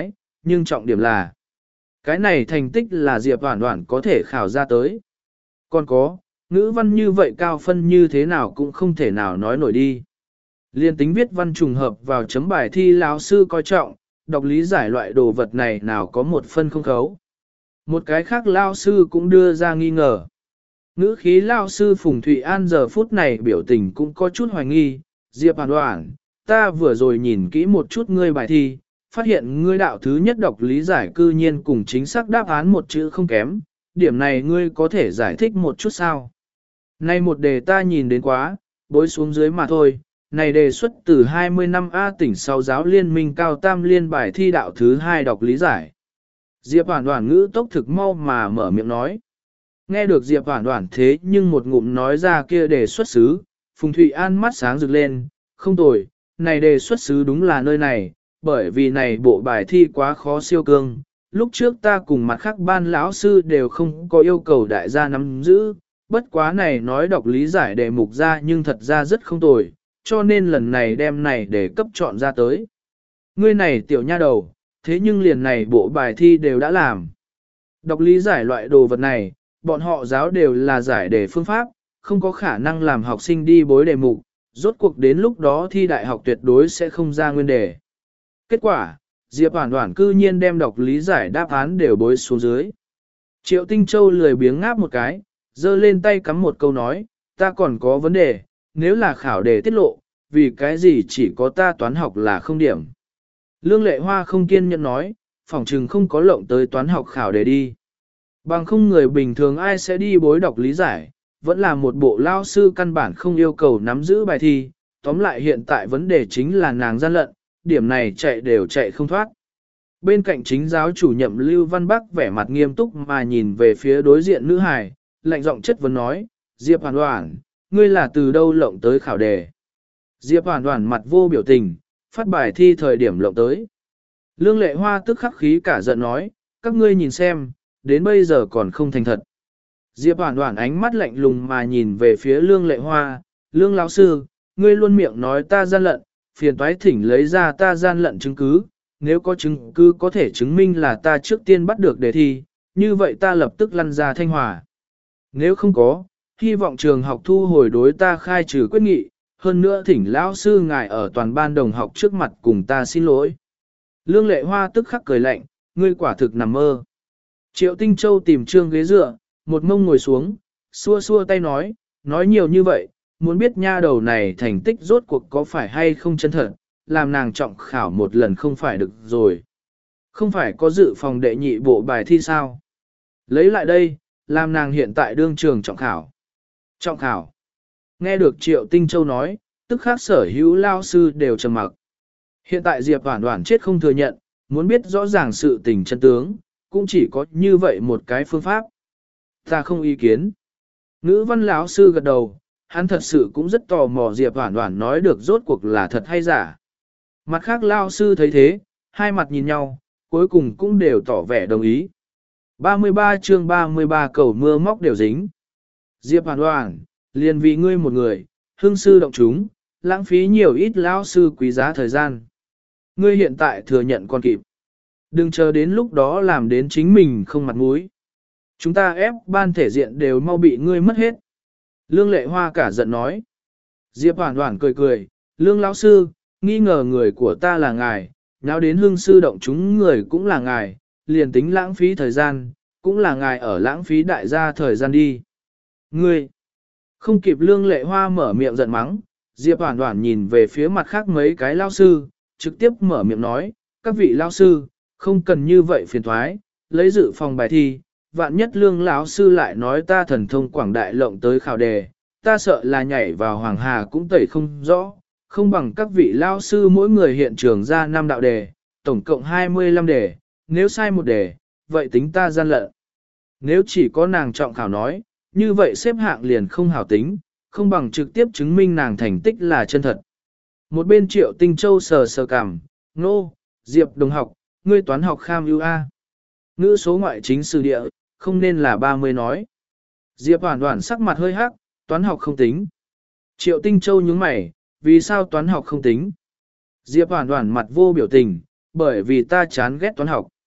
nhưng trọng điểm là cái này thành tích là Diệp Hoản Hoản có thể khảo ra tới. Còn có, ngữ văn như vậy cao phân như thế nào cũng không thể nào nói nổi đi. Liên tính viết văn trùng hợp vào chấm bài thi lão sư coi trọng, đọc lý giải loại đồ vật này nào có một phân không khấu. Một cái khác lao sư cũng đưa ra nghi ngờ. Ngữ khí lao sư Phùng Thụy An giờ phút này biểu tình cũng có chút hoài nghi. Diệp Hoản Hoản, ta vừa rồi nhìn kỹ một chút ngươi bài thi, phát hiện ngươi đạo thứ nhất đọc lý giải cư nhiên cùng chính xác đáp án một chữ không kém. Điểm này ngươi có thể giải thích một chút sao? Nay một đề ta nhìn đến quá, bối xuống dưới mà thôi. Này đề xuất từ hai mươi năm A tỉnh sau giáo liên minh cao tam liên bài thi đạo thứ hai đọc lý giải. Diệp Hoản Hoản ngữ tốc thực mau mà mở miệng nói. Nghe được Diệp Hoản Hoản thế nhưng một ngụm nói ra kia đề xuất xứ, Phùng Thụy An mắt sáng rực lên, không tồi, này đề xuất xứ đúng là nơi này, bởi vì này bộ bài thi quá khó siêu cương. Lúc trước ta cùng mặt khác ban lão sư đều không có yêu cầu đại gia nắm giữ, bất quá này nói đọc lý giải đề mục ra nhưng thật ra rất không tồi, cho nên lần này đem này để cấp chọn ra tới. Ngươi này tiểu nha đầu, thế nhưng liền này bộ bài thi đều đã làm. Đọc lý giải loại đồ vật này, bọn họ giáo đều là giải đề phương pháp, không có khả năng làm học sinh đi bối đề mục, rốt cuộc đến lúc đó thi đại học tuyệt đối sẽ không ra nguyên đề. Kết quả, Diệp Hoản Hoản cư nhiên đem đọc lý giải đáp án đều bối xuống dưới. Triệu Tinh Châu lười biếng ngáp một cái, giơ lên tay cắm một câu nói, ta còn có vấn đề, nếu là khảo đề tiết lộ, vì cái gì chỉ có ta toán học là không điểm. Lương Lệ Hoa không kiên nhẫn nói, phỏng chừng không có lộng tới toán học khảo đề đi. Bằng không người bình thường ai sẽ đi bối đọc lý giải, vẫn là một bộ lao sư căn bản không yêu cầu nắm giữ bài thi, tóm lại hiện tại vấn đề chính là nàng gian lận, điểm này chạy đều chạy không thoát. Bên cạnh chính giáo chủ nhậm Lưu Văn Bắc vẻ mặt nghiêm túc mà nhìn về phía đối diện nữ hài, lạnh giọng chất vấn nói, Diệp Hoản Hoản, ngươi là từ đâu lộng tới khảo đề? Diệp Hoản Hoản mặt vô biểu tình, phát bài thi thời điểm lộng tới. Lương Lệ Hoa tức khắc khí cả giận nói, các ngươi nhìn xem, đến bây giờ còn không thành thật. Diệp Hoản Hoản ánh mắt lạnh lùng mà nhìn về phía Lương Lệ Hoa, Lương lão sư, ngươi luôn miệng nói ta gian lận, phiền toái thỉnh lấy ra ta gian lận chứng cứ, nếu có chứng cứ có thể chứng minh là ta trước tiên bắt được đề thi, như vậy ta lập tức lăn ra Thanh Hòa. Nếu không có, hy vọng trường học thu hồi đối ta khai trừ quyết nghị, hơn nữa thỉnh lão sư ngài ở toàn ban đồng học trước mặt cùng ta xin lỗi. Lương Lệ Hoa tức khắc cười lạnh, ngươi quả thực nằm mơ. Triệu Tinh Châu tìm trương ghế dựa, một mông ngồi xuống, xua xua tay nói, nói nhiều như vậy, muốn biết nha đầu này thành tích rốt cuộc có phải hay không chân thật, làm nàng trọng khảo một lần không phải được rồi. Không phải có dự phòng đệ nhị bộ bài thi sao? Lấy lại đây, làm nàng hiện tại đương trường trọng khảo. Trọng khảo. Nghe được Triệu Tinh Châu nói, tức khác sở hữu lao sư đều trầm mặc. Hiện tại Diệp Hoản Hoản chết không thừa nhận, muốn biết rõ ràng sự tình chân tướng, cũng chỉ có như vậy một cái phương pháp. Ta không ý kiến. Ngữ văn lão sư gật đầu, hắn thật sự cũng rất tò mò Diệp Hoản Hoản nói được rốt cuộc là thật hay giả. Mặt khác lao sư thấy thế, hai mặt nhìn nhau, cuối cùng cũng đều tỏ vẻ đồng ý. ba mươi ba chương ba mươi ba cầu mưa móc đều dính. Diệp Hoản Hoản, liền vì ngươi một người, hương sư động chúng, lãng phí nhiều ít lao sư quý giá thời gian. Ngươi hiện tại thừa nhận còn kịp. Đừng chờ đến lúc đó làm đến chính mình không mặt mũi. Chúng ta ép ban thể diện đều mau bị ngươi mất hết. Lương Lệ Hoa cả giận nói. Diệp Hoản Hoản cười cười, Lương lão sư, nghi ngờ người của ta là ngài, nháo đến hương sư động chúng người cũng là ngài, liền tính lãng phí thời gian, cũng là ngài ở lãng phí đại gia thời gian đi. Ngươi, không kịp Lương Lệ Hoa mở miệng giận mắng, Diệp Hoản Hoản nhìn về phía mặt khác mấy cái lao sư, trực tiếp mở miệng nói, các vị lao sư, không cần như vậy phiền thoái, lấy dự phòng bài thi, vạn nhất Lương lão sư lại nói ta thần thông quảng đại lộng tới khảo đề, ta sợ là nhảy vào hoàng hà cũng tẩy không rõ, không bằng các vị lao sư mỗi người hiện trường ra năm đạo đề, tổng cộng hai mươi lăm đề, nếu sai một đề, vậy tính ta gian lận. Nếu chỉ có nàng trọng khảo nói, như vậy xếp hạng liền không hảo tính, không bằng trực tiếp chứng minh nàng thành tích là chân thật. Một bên Triệu Tinh Châu sờ sờ cằm, nô, Diệp đồng học, ngươi toán học kham ưu a. Ngữ số ngoại chính sử địa, không nên là ba mươi nói. Diệp Hoản Hoản sắc mặt hơi hắc, toán học không tính. Triệu Tinh Châu nhướng mày, vì sao toán học không tính? Diệp Hoản Hoản mặt vô biểu tình, bởi vì ta chán ghét toán học.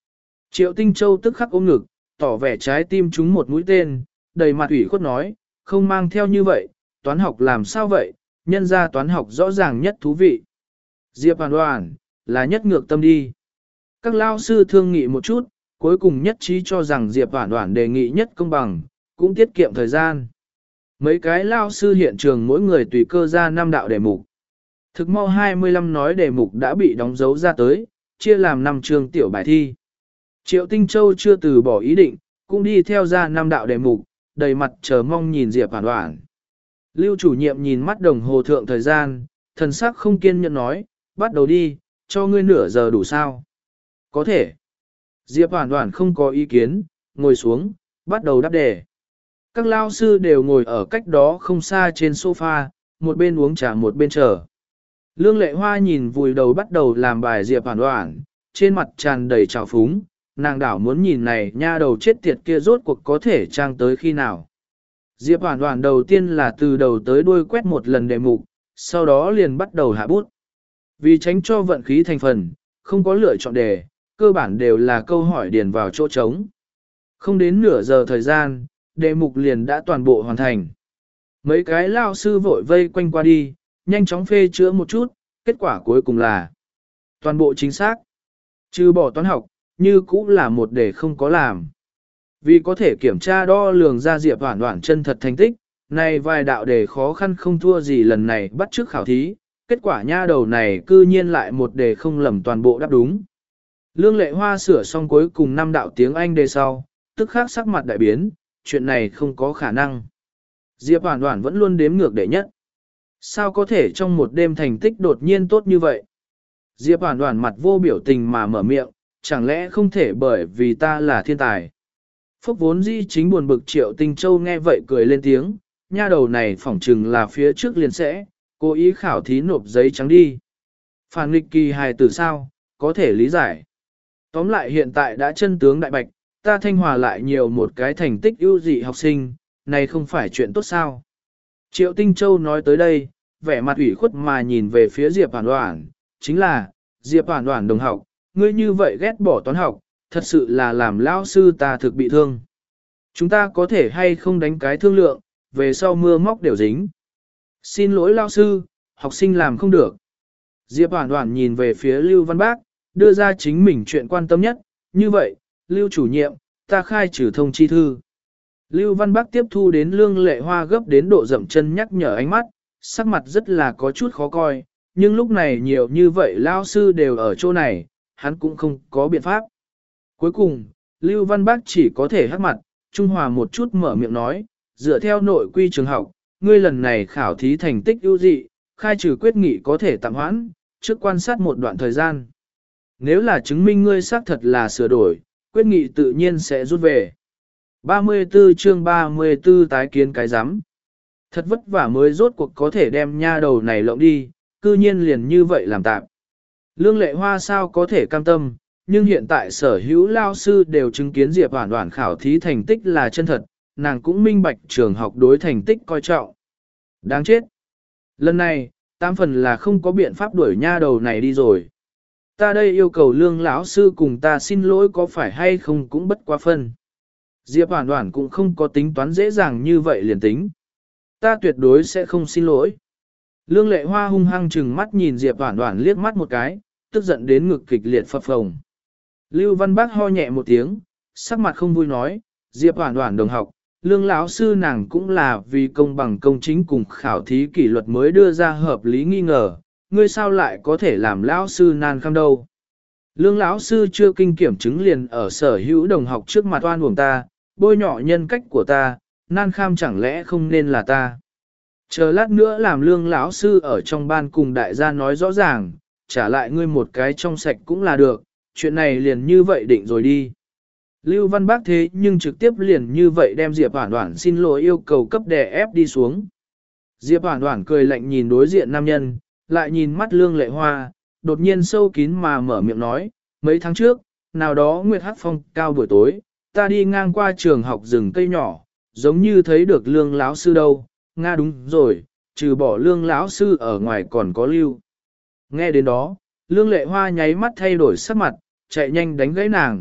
Triệu Tinh Châu tức khắc ôm ngực, tỏ vẻ trái tim trúng một mũi tên, đầy mặt ủy khuất nói, không mang theo như vậy, toán học làm sao vậy, nhân ra toán học rõ ràng nhất thú vị. Diệp Hoàn Hoàn, là nhất ngược tâm đi. Các lao sư thương nghị một chút, cuối cùng nhất trí cho rằng Diệp Hoàn Hoàn đề nghị nhất công bằng, cũng tiết kiệm thời gian. Mấy cái lao sư hiện trường mỗi người tùy cơ ra năm đạo đề mục. Thực mau hai mươi lăm nói đề mục đã bị đóng dấu ra tới, chia làm năm chương tiểu bài thi. Triệu Tinh Châu chưa từ bỏ ý định, cũng đi theo ra năm đạo đề mục, đầy mặt chờ mong nhìn Diệp Hoàn Hoàn. Lưu chủ nhiệm nhìn mắt đồng hồ thượng thời gian, thần sắc không kiên nhẫn nói, bắt đầu đi, cho ngươi nửa giờ đủ sao? Có thể. Diệp Hoàn Hoàn không có ý kiến, ngồi xuống, bắt đầu đáp đề. Các lao sư đều ngồi ở cách đó không xa trên sofa, một bên uống trà một bên chờ. Lương Lệ Hoa nhìn vùi đầu bắt đầu làm bài Diệp Hoàn Hoàn, trên mặt tràn đầy trào phúng, nàng đảo muốn nhìn này nha đầu chết tiệt kia rốt cuộc có thể trang tới khi nào. Diệp Hoàn Hoàn đầu tiên là từ đầu tới đuôi quét một lần đề mục, sau đó liền bắt đầu hạ bút. Vì tránh cho vận khí thành phần, không có lựa chọn đề, cơ bản đều là câu hỏi điền vào chỗ trống. Không đến nửa giờ thời gian, đề mục liền đã toàn bộ hoàn thành. Mấy cái lao sư vội vây quanh qua đi, nhanh chóng phê chữa một chút, kết quả cuối cùng là toàn bộ chính xác. Trừ bỏ toán học, như cũ là một đề không có làm. Vì có thể kiểm tra đo lường ra Diệp Hoàn Hoàn chân thật thành tích, này vài đạo đề khó khăn không thua gì lần này bắt chước khảo thí, kết quả nha đầu này cư nhiên lại một đề không lầm toàn bộ đáp đúng. Lương Lệ Hoa sửa xong cuối cùng năm đạo tiếng Anh đề sau, tức khắc sắc mặt đại biến, chuyện này không có khả năng. Diệp Hoàn Hoàn vẫn luôn đếm ngược đệ nhất. Sao có thể trong một đêm thành tích đột nhiên tốt như vậy? Diệp Hoàn Hoàn mặt vô biểu tình mà mở miệng, chẳng lẽ không thể bởi vì ta là thiên tài? Phúc vốn dĩ chính buồn bực Triệu Tinh Châu nghe vậy cười lên tiếng, nha đầu này phỏng chừng là phía trước liền sẽ, cố ý khảo thí nộp giấy trắng đi. Phản nghịch kỳ hài tử sao, có thể lý giải. Tóm lại hiện tại đã chân tướng đại bạch, ta Thanh Hòa lại nhiều một cái thành tích ưu dị học sinh, này không phải chuyện tốt sao. Triệu Tinh Châu nói tới đây, vẻ mặt ủy khuất mà nhìn về phía Diệp Hoàn Hoàn, chính là, Diệp Hoàn Hoàn đồng học, ngươi như vậy ghét bỏ toán học, thật sự là làm lão sư ta thực bị thương. Chúng ta có thể hay không đánh cái thương lượng, về sau mưa móc đều dính. Xin lỗi lão sư, học sinh làm không được. Diệp Hoàn Hoàn nhìn về phía Lưu Văn Bác, đưa ra chính mình chuyện quan tâm nhất, như vậy, Lưu chủ nhiệm, ta khai trừ thông chi thư. Lưu Văn Bác tiếp thu đến Lương Lệ Hoa gấp đến độ dậm chân nhắc nhở ánh mắt, sắc mặt rất là có chút khó coi, nhưng lúc này nhiều như vậy lão sư đều ở chỗ này, hắn cũng không có biện pháp. Cuối cùng, Lưu Văn Bác chỉ có thể hắc mặt, trung hòa một chút mở miệng nói, dựa theo nội quy trường học, ngươi lần này khảo thí thành tích ưu dị, khai trừ quyết nghị có thể tạm hoãn, trước quan sát một đoạn thời gian. Nếu là chứng minh ngươi xác thật là sửa đổi, quyết nghị tự nhiên sẽ rút về. ba mươi tư chương ba mươi tư tái kiến cái rắm Thật vất vả mới rốt cuộc có thể đem nha đầu này lộng đi, cư nhiên liền như vậy làm tạm. Lương Lệ Hoa sao có thể cam tâm, nhưng hiện tại sở hữu lao sư đều chứng kiến Diệp Hoàn Hoàn khảo thí thành tích là chân thật, nàng cũng minh bạch trường học đối thành tích coi trọng. Đáng chết. Lần này, tám phần là không có biện pháp đuổi nha đầu này đi rồi. Ta đây yêu cầu Lương lão sư cùng ta xin lỗi có phải hay không cũng bất quá phân. Diệp Hoàn Hoàn cũng không có tính toán dễ dàng như vậy liền tính. Ta tuyệt đối sẽ không xin lỗi. Lương Lệ Hoa hung hăng chừng mắt nhìn Diệp Hoàn Hoàn liếc mắt một cái, tức giận đến ngực kịch liệt phập phồng. Lưu Văn Bác ho nhẹ một tiếng, sắc mặt không vui nói, Diệp Hoàn Hoàn đồng học, Lương lão sư nàng cũng là vì công bằng công chính cùng khảo thí kỷ luật mới đưa ra hợp lý nghi ngờ, ngươi sao lại có thể làm lão sư nan kham đâu. Lương lão sư chưa kinh kiểm chứng liền ở sở hữu đồng học trước mặt oan uổng ta, bôi nhọ nhân cách của ta, nan kham chẳng lẽ không nên là ta. Chờ lát nữa làm Lương lão sư ở trong ban cùng đại gia nói rõ ràng, trả lại ngươi một cái trong sạch cũng là được, chuyện này liền như vậy định rồi đi. Lưu Văn Bác thế nhưng trực tiếp liền như vậy đem Diệp Hoàn Hoàn xin lỗi yêu cầu cấp đè ép đi xuống. Diệp Hoàn Hoàn cười lạnh nhìn đối diện nam nhân, lại nhìn mắt Lương Lệ Hoa, đột nhiên sâu kín mà mở miệng nói, mấy tháng trước, nào đó Nguyệt Hắc Phong cao buổi tối, ta đi ngang qua trường học rừng cây nhỏ, giống như thấy được Lương lão sư đâu, Nga đúng rồi, trừ bỏ Lương lão sư ở ngoài còn có Lưu. Nghe đến đó, Lương Lệ Hoa nháy mắt thay đổi sắc mặt, chạy nhanh đánh gãy nàng,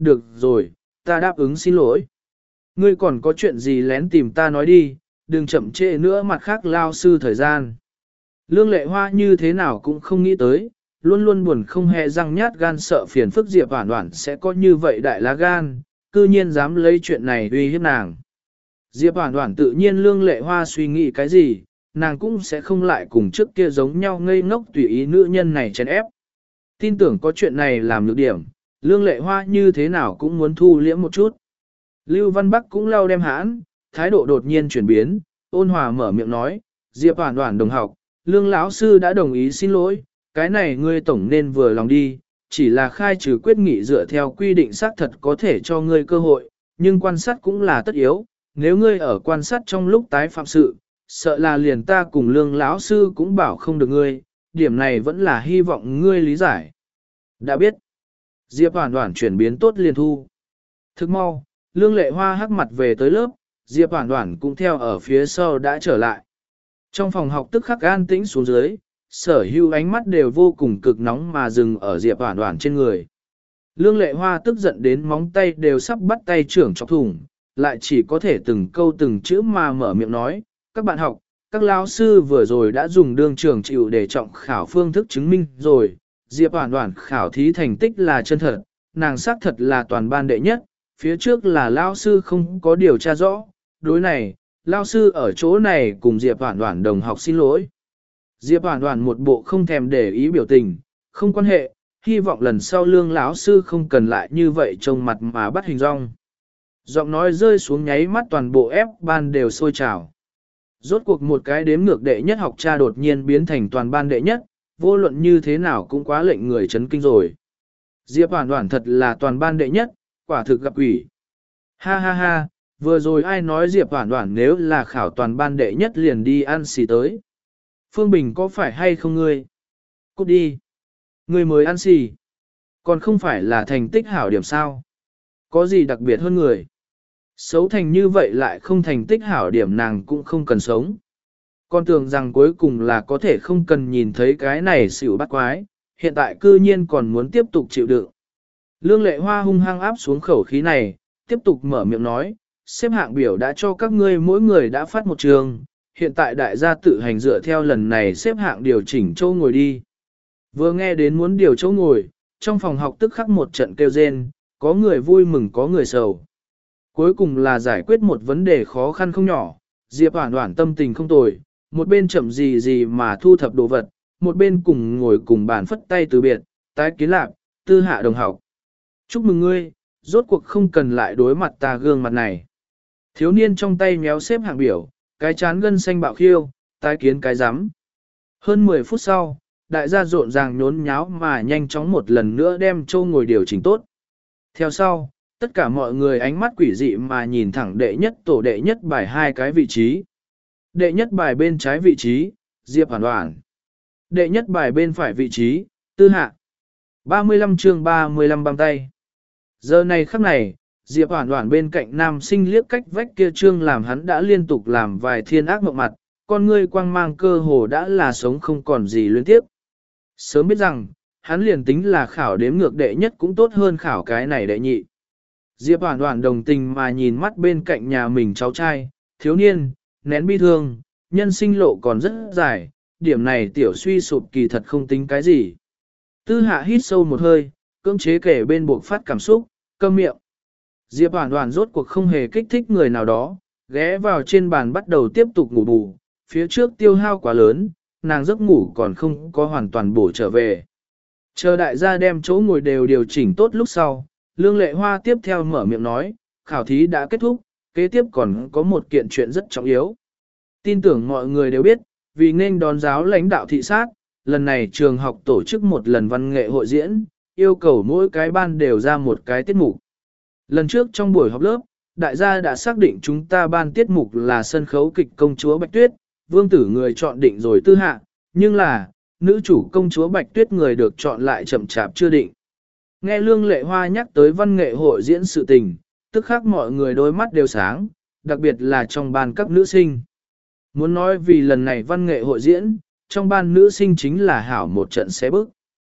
được rồi, ta đáp ứng xin lỗi. Ngươi còn có chuyện gì lén tìm ta nói đi, đừng chậm trễ nữa mặt khác lao sư thời gian. Lương Lệ Hoa như thế nào cũng không nghĩ tới, luôn luôn buồn không hề răng nhát gan sợ phiền phức Diệp Hoản Hoản sẽ có như vậy đại lá gan, cư nhiên dám lấy chuyện này uy hiếp nàng. Diệp Hoản Hoản tự nhiên Lương Lệ Hoa suy nghĩ cái gì, nàng cũng sẽ không lại cùng trước kia giống nhau ngây ngốc tùy ý nữ nhân này chèn ép. Tin tưởng có chuyện này làm nhược điểm, Lương Lệ Hoa như thế nào cũng muốn thu liễm một chút. Lưu Văn Bắc cũng lau đem hãn, thái độ đột nhiên chuyển biến, ôn hòa mở miệng nói, Diệp Hoản Hoản đồng học, Lương lão sư đã đồng ý xin lỗi, cái này ngươi tổng nên vừa lòng đi, chỉ là khai trừ quyết nghị dựa theo quy định xác thật có thể cho ngươi cơ hội, nhưng quan sát cũng là tất yếu, nếu ngươi ở quan sát trong lúc tái phạm sự, sợ là liền ta cùng Lương lão sư cũng bảo không được ngươi, điểm này vẫn là hy vọng ngươi lý giải. Đã biết, Diệp Hoản Hoản chuyển biến tốt liền thu. Thức mau, Lương Lệ Hoa hắc mặt về tới lớp, Diệp Hoản Hoản cũng theo ở phía sau đã trở lại. Trong phòng học tức khắc an tĩnh xuống dưới, sở hữu ánh mắt đều vô cùng cực nóng mà dừng ở Diệp Hoản Hoản trên người. Lương Lệ Hoa tức giận đến móng tay đều sắp bắt tay trưởng chọc thủng, lại chỉ có thể từng câu từng chữ mà mở miệng nói, các bạn học, các lão sư vừa rồi đã dùng đương trường chịu để trọng khảo phương thức chứng minh rồi, Diệp Hoản Hoản khảo thí thành tích là chân thật, nàng xác thật là toàn ban đệ nhất, phía trước là lão sư không có điều tra rõ, đối này, lão sư ở chỗ này cùng Diệp Hoản Hoản đồng học xin lỗi. Diệp Hoản Hoản một bộ không thèm để ý biểu tình, không quan hệ, hy vọng lần sau Lương lão sư không cần lại như vậy trông mặt mà bắt hình dong. Giọng nói rơi xuống nháy mắt toàn bộ ép ban đều sôi trào. Rốt cuộc một cái đếm ngược đệ nhất học cha đột nhiên biến thành toàn ban đệ nhất, vô luận như thế nào cũng quá lệnh người chấn kinh rồi. Diệp Hoản Hoản thật là toàn ban đệ nhất, quả thực gặp quỷ. Ha ha ha, vừa rồi ai nói Diệp Hoản Hoản nếu là khảo toàn ban đệ nhất liền đi ăn xì tới. Phương Bình có phải hay không ngươi? Cút đi. Ngươi mới ăn xì. Còn không phải là thành tích hảo điểm sao? Có gì đặc biệt hơn người? Xấu thành như vậy lại không thành tích hảo điểm nàng cũng không cần sống. Con tưởng rằng cuối cùng là có thể không cần nhìn thấy cái này xỉu bắt quái, hiện tại cư nhiên còn muốn tiếp tục chịu đựng. Lương Lệ Hoa hung hăng áp xuống khẩu khí này, tiếp tục mở miệng nói, xếp hạng biểu đã cho các ngươi mỗi người đã phát một trường, hiện tại đại gia tự hành dựa theo lần này xếp hạng điều chỉnh chỗ ngồi đi. Vừa nghe đến muốn điều chỗ ngồi, trong phòng học tức khắc một trận kêu rên, có người vui mừng có người sầu. Cuối cùng là giải quyết một vấn đề khó khăn không nhỏ, Diệp Hoản Hoản tâm tình không tồi, một bên chậm gì gì mà thu thập đồ vật, một bên cùng ngồi cùng bàn phất tay từ biệt, tái kiến lạc, Tư Hạ đồng học. Chúc mừng ngươi, rốt cuộc không cần lại đối mặt ta gương mặt này. Thiếu niên trong tay méo xếp hạng biểu, cái chán gân xanh bạo khiêu, tái kiến cái rắm. Hơn mười phút sau, đại gia rộn ràng nhốn nháo mà nhanh chóng một lần nữa đem châu ngồi điều chỉnh tốt. Theo sau, tất cả mọi người ánh mắt quỷ dị mà nhìn thẳng đệ nhất tổ đệ nhất bài hai cái vị trí. Đệ nhất bài bên trái vị trí, Diệp Hoản Hoản. Đệ nhất bài bên phải vị trí, Tư Hạ. ba mươi lăm chương ba mươi lăm băm tay. Giờ này khắc này, Diệp Hoản Hoản bên cạnh nam sinh liếc cách vách kia trương làm hắn đã liên tục làm vài thiên ác mộng mặt, con ngươi quang mang cơ hồ đã là sống không còn gì luyến tiếp. Sớm biết rằng, hắn liền tính là khảo đếm ngược đệ nhất cũng tốt hơn khảo cái này đệ nhị. Diệp Hoản Hoản đồng tình mà nhìn mắt bên cạnh nhà mình cháu trai, thiếu niên, nén bi thương, nhân sinh lộ còn rất dài, điểm này tiểu suy sụp kỳ thật không tính cái gì. Tư Hạ hít sâu một hơi, cưỡng chế kể bên buộc phát cảm xúc, câm miệng. Diệp Hoản Hoản rốt cuộc không hề kích thích người nào đó, ghé vào trên bàn bắt đầu tiếp tục ngủ bù, phía trước tiêu hao quá lớn, nàng giấc ngủ còn không có hoàn toàn bổ trở về. Chờ đại gia đem chỗ ngồi đều điều chỉnh tốt lúc sau, Lương Lệ Hoa tiếp theo mở miệng nói, khảo thí đã kết thúc, kế tiếp còn có một kiện chuyện rất trọng yếu. Tin tưởng mọi người đều biết, vì nên đón giáo lãnh đạo thị sát, lần này trường học tổ chức một lần văn nghệ hội diễn, yêu cầu mỗi cái ban đều ra một cái tiết mục. Lần trước trong buổi họp lớp, đại gia đã xác định chúng ta ban tiết mục là sân khấu kịch công chúa Bạch Tuyết, vương tử người chọn định rồi Tư Hạ, nhưng là, nữ chủ công chúa Bạch Tuyết người được chọn lại chậm chạp chưa định. Nghe Lương Lệ Hoa nhắc tới văn nghệ hội diễn sự tình, tức khắc mọi người đôi mắt đều sáng, đặc biệt là trong ban các nữ sinh. Muốn nói vì lần này văn nghệ hội diễn, trong ban nữ sinh chính là hảo một trận xé bức.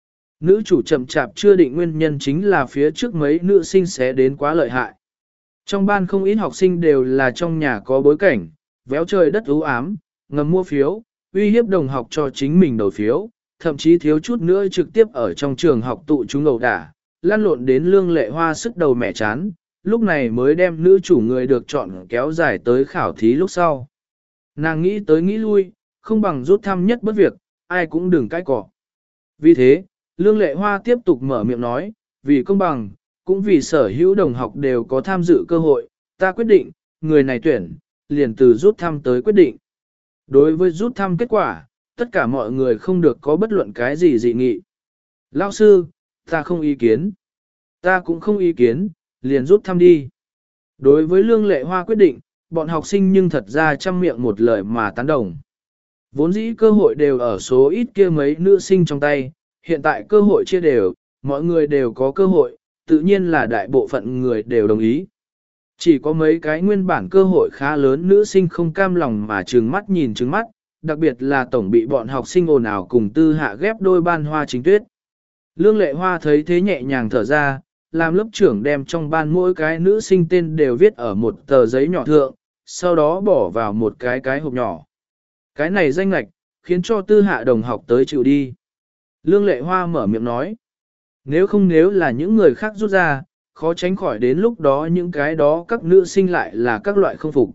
Nữ chủ chậm chạp chưa định nguyên nhân chính là phía trước mấy nữ sinh sẽ đến quá lợi hại. Trong ban không ít học sinh đều là trong nhà có bối cảnh, véo trời đất u ám, ngầm mua phiếu, uy hiếp đồng học cho chính mình đầu phiếu, thậm chí thiếu chút nữa trực tiếp ở trong trường học tụ chúng ẩu đả, lan lộn đến Lương Lệ Hoa sức đầu mẹ chán, lúc này mới đem nữ chủ người được chọn kéo dài tới khảo thí lúc sau. Nàng nghĩ tới nghĩ lui, không bằng rút thăm nhất bất việc, ai cũng đừng cãi cọ. Vì thế, Lương Lệ Hoa tiếp tục mở miệng nói, vì công bằng, cũng vì sở hữu đồng học đều có tham dự cơ hội, ta quyết định, người này tuyển, liền từ rút thăm tới quyết định. Đối với rút thăm kết quả, tất cả mọi người không được có bất luận cái gì dị nghị. Lão sư, ta không ý kiến. Ta cũng không ý kiến, liền rút thăm đi. Đối với Lương Lệ Hoa quyết định, bọn học sinh nhưng thật ra trăm miệng một lời mà tán đồng. Vốn dĩ cơ hội đều ở số ít kia mấy nữ sinh trong tay, hiện tại cơ hội chia đều, mọi người đều có cơ hội, tự nhiên là đại bộ phận người đều đồng ý. Chỉ có mấy cái nguyên bản cơ hội khá lớn nữ sinh không cam lòng mà trừng mắt nhìn trừng mắt, đặc biệt là tổng bị bọn học sinh ồn ào cùng tư hạ ghép đôi ban hoa chính tuyết. Lương Lệ Hoa thấy thế nhẹ nhàng thở ra, làm lớp trưởng đem trong ban mỗi cái nữ sinh tên đều viết ở một tờ giấy nhỏ thượng, sau đó bỏ vào một cái cái hộp nhỏ. Cái này danh lạch, khiến cho tư hạ đồng học tới chịu đi. Lương Lệ Hoa mở miệng nói, nếu không nếu là những người khác rút ra, khó tránh khỏi đến lúc đó những cái đó các nữ sinh lại là các loại không phục.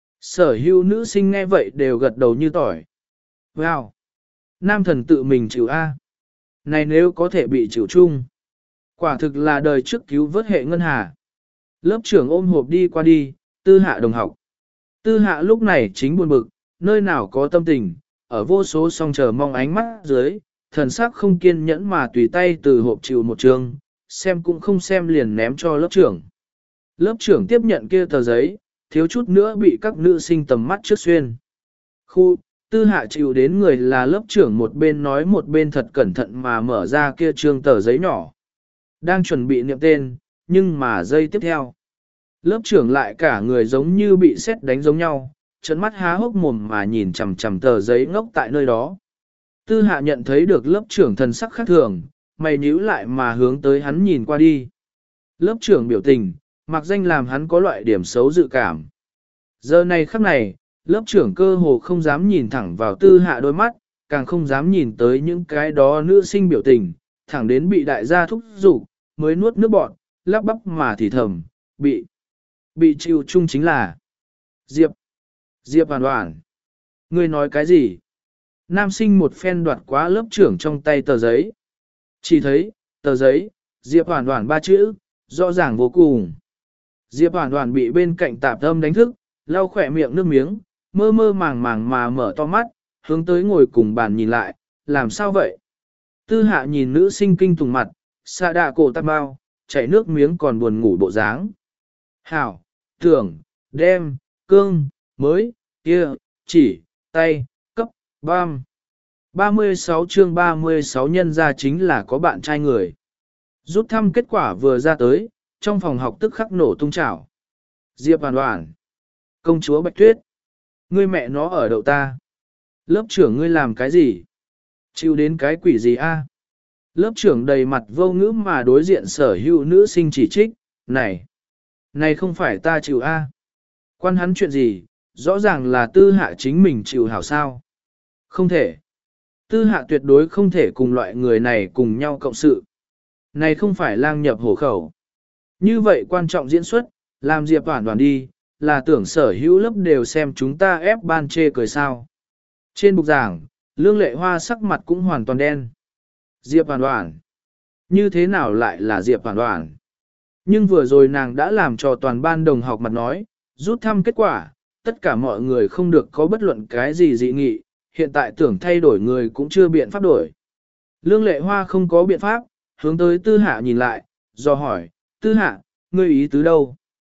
Sở hữu nữ sinh nghe vậy đều gật đầu như tỏi. Wow! Nam thần tự mình chịu A. Này nếu có thể bị chịu chung. Quả thực là đời trước cứu vớt hệ ngân hà. Lớp trưởng ôm hộp đi qua đi, tư hạ đồng học. Tư hạ lúc này chính buồn bực, nơi nào có tâm tình, ở vô số song chờ mong ánh mắt dưới, thần sắc không kiên nhẫn mà tùy tay từ hộp chịu một trường, xem cũng không xem liền ném cho lớp trưởng. Lớp trưởng tiếp nhận kia tờ giấy, thiếu chút nữa bị các nữ sinh tầm mắt trước xuyên. Khu, tư hạ chịu đến người là lớp trưởng một bên nói một bên thật cẩn thận mà mở ra kia trương tờ giấy nhỏ. Đang chuẩn bị niệm tên, nhưng mà giây tiếp theo. Lớp trưởng lại cả người giống như bị sét đánh giống nhau, trợn mắt há hốc mồm mà nhìn chằm chằm tờ giấy ngốc tại nơi đó. Tư hạ nhận thấy được lớp trưởng thần sắc khác thường, mày nhíu lại mà hướng tới hắn nhìn qua đi. Lớp trưởng biểu tình, mặc danh làm hắn có loại điểm xấu dự cảm. Giờ này khắc này, lớp trưởng cơ hồ không dám nhìn thẳng vào tư hạ đôi mắt, càng không dám nhìn tới những cái đó nữ sinh biểu tình, thẳng đến bị đại gia thúc giục, mới nuốt nước bọt, lắp bắp mà thì thầm, bị, bị chịu chung chính là Diệp, Diệp hoàn hoàn. Ngươi nói cái gì? Nam sinh một phen đoạt quá lớp trưởng trong tay tờ giấy. Chỉ thấy, tờ giấy, Diệp hoàn hoàn ba chữ, rõ ràng vô cùng. Diệp hoàn hoàn bị bên cạnh tạp âm đánh thức, lau khỏe miệng nước miếng, mơ mơ màng màng mà mở to mắt, hướng tới ngồi cùng bàn nhìn lại, làm sao vậy? Tư hạ nhìn nữ sinh kinh tùng mặt, xạ đạ cổ tạp bao, chảy nước miếng còn buồn ngủ bộ dáng. Hảo, tưởng, đem, cương, mới, kia, chỉ, tay, cấp, bam. ba mươi sáu chương ba mươi sáu nhân ra chính là có bạn trai người. Rút thăm kết quả vừa ra tới, trong phòng học tức khắc nổ tung chảo. Diệp hoàn hoàn. Công chúa Bạch Tuyết. Ngươi mẹ nó ở đậu ta. Lớp trưởng ngươi làm cái gì? Chịu đến cái quỷ gì a? Lớp trưởng đầy mặt vô ngữ mà đối diện sở hữu nữ sinh chỉ trích. Này! Này không phải ta chịu a? Quan hắn chuyện gì? Rõ ràng là tư hạ chính mình chịu hảo sao. Không thể. Tư hạ tuyệt đối không thể cùng loại người này cùng nhau cộng sự. Này không phải lang nhập hổ khẩu. Như vậy quan trọng diễn xuất, làm Diệp Hoàn Hoàn đi, là tưởng sở hữu lớp đều xem chúng ta ép ban chê cười sao. Trên bục giảng, Lương Lệ Hoa sắc mặt cũng hoàn toàn đen. Diệp Hoàn Hoàn. Như thế nào lại là Diệp Hoàn Hoàn? Nhưng vừa rồi nàng đã làm cho toàn ban đồng học mặt nói, rút thăm kết quả, tất cả mọi người không được có bất luận cái gì dị nghị, hiện tại tưởng thay đổi người cũng chưa biện pháp đổi. Lương Lệ Hoa không có biện pháp, hướng tới Tư Hạ nhìn lại, do hỏi, Tư Hạ, ngươi ý tứ đâu?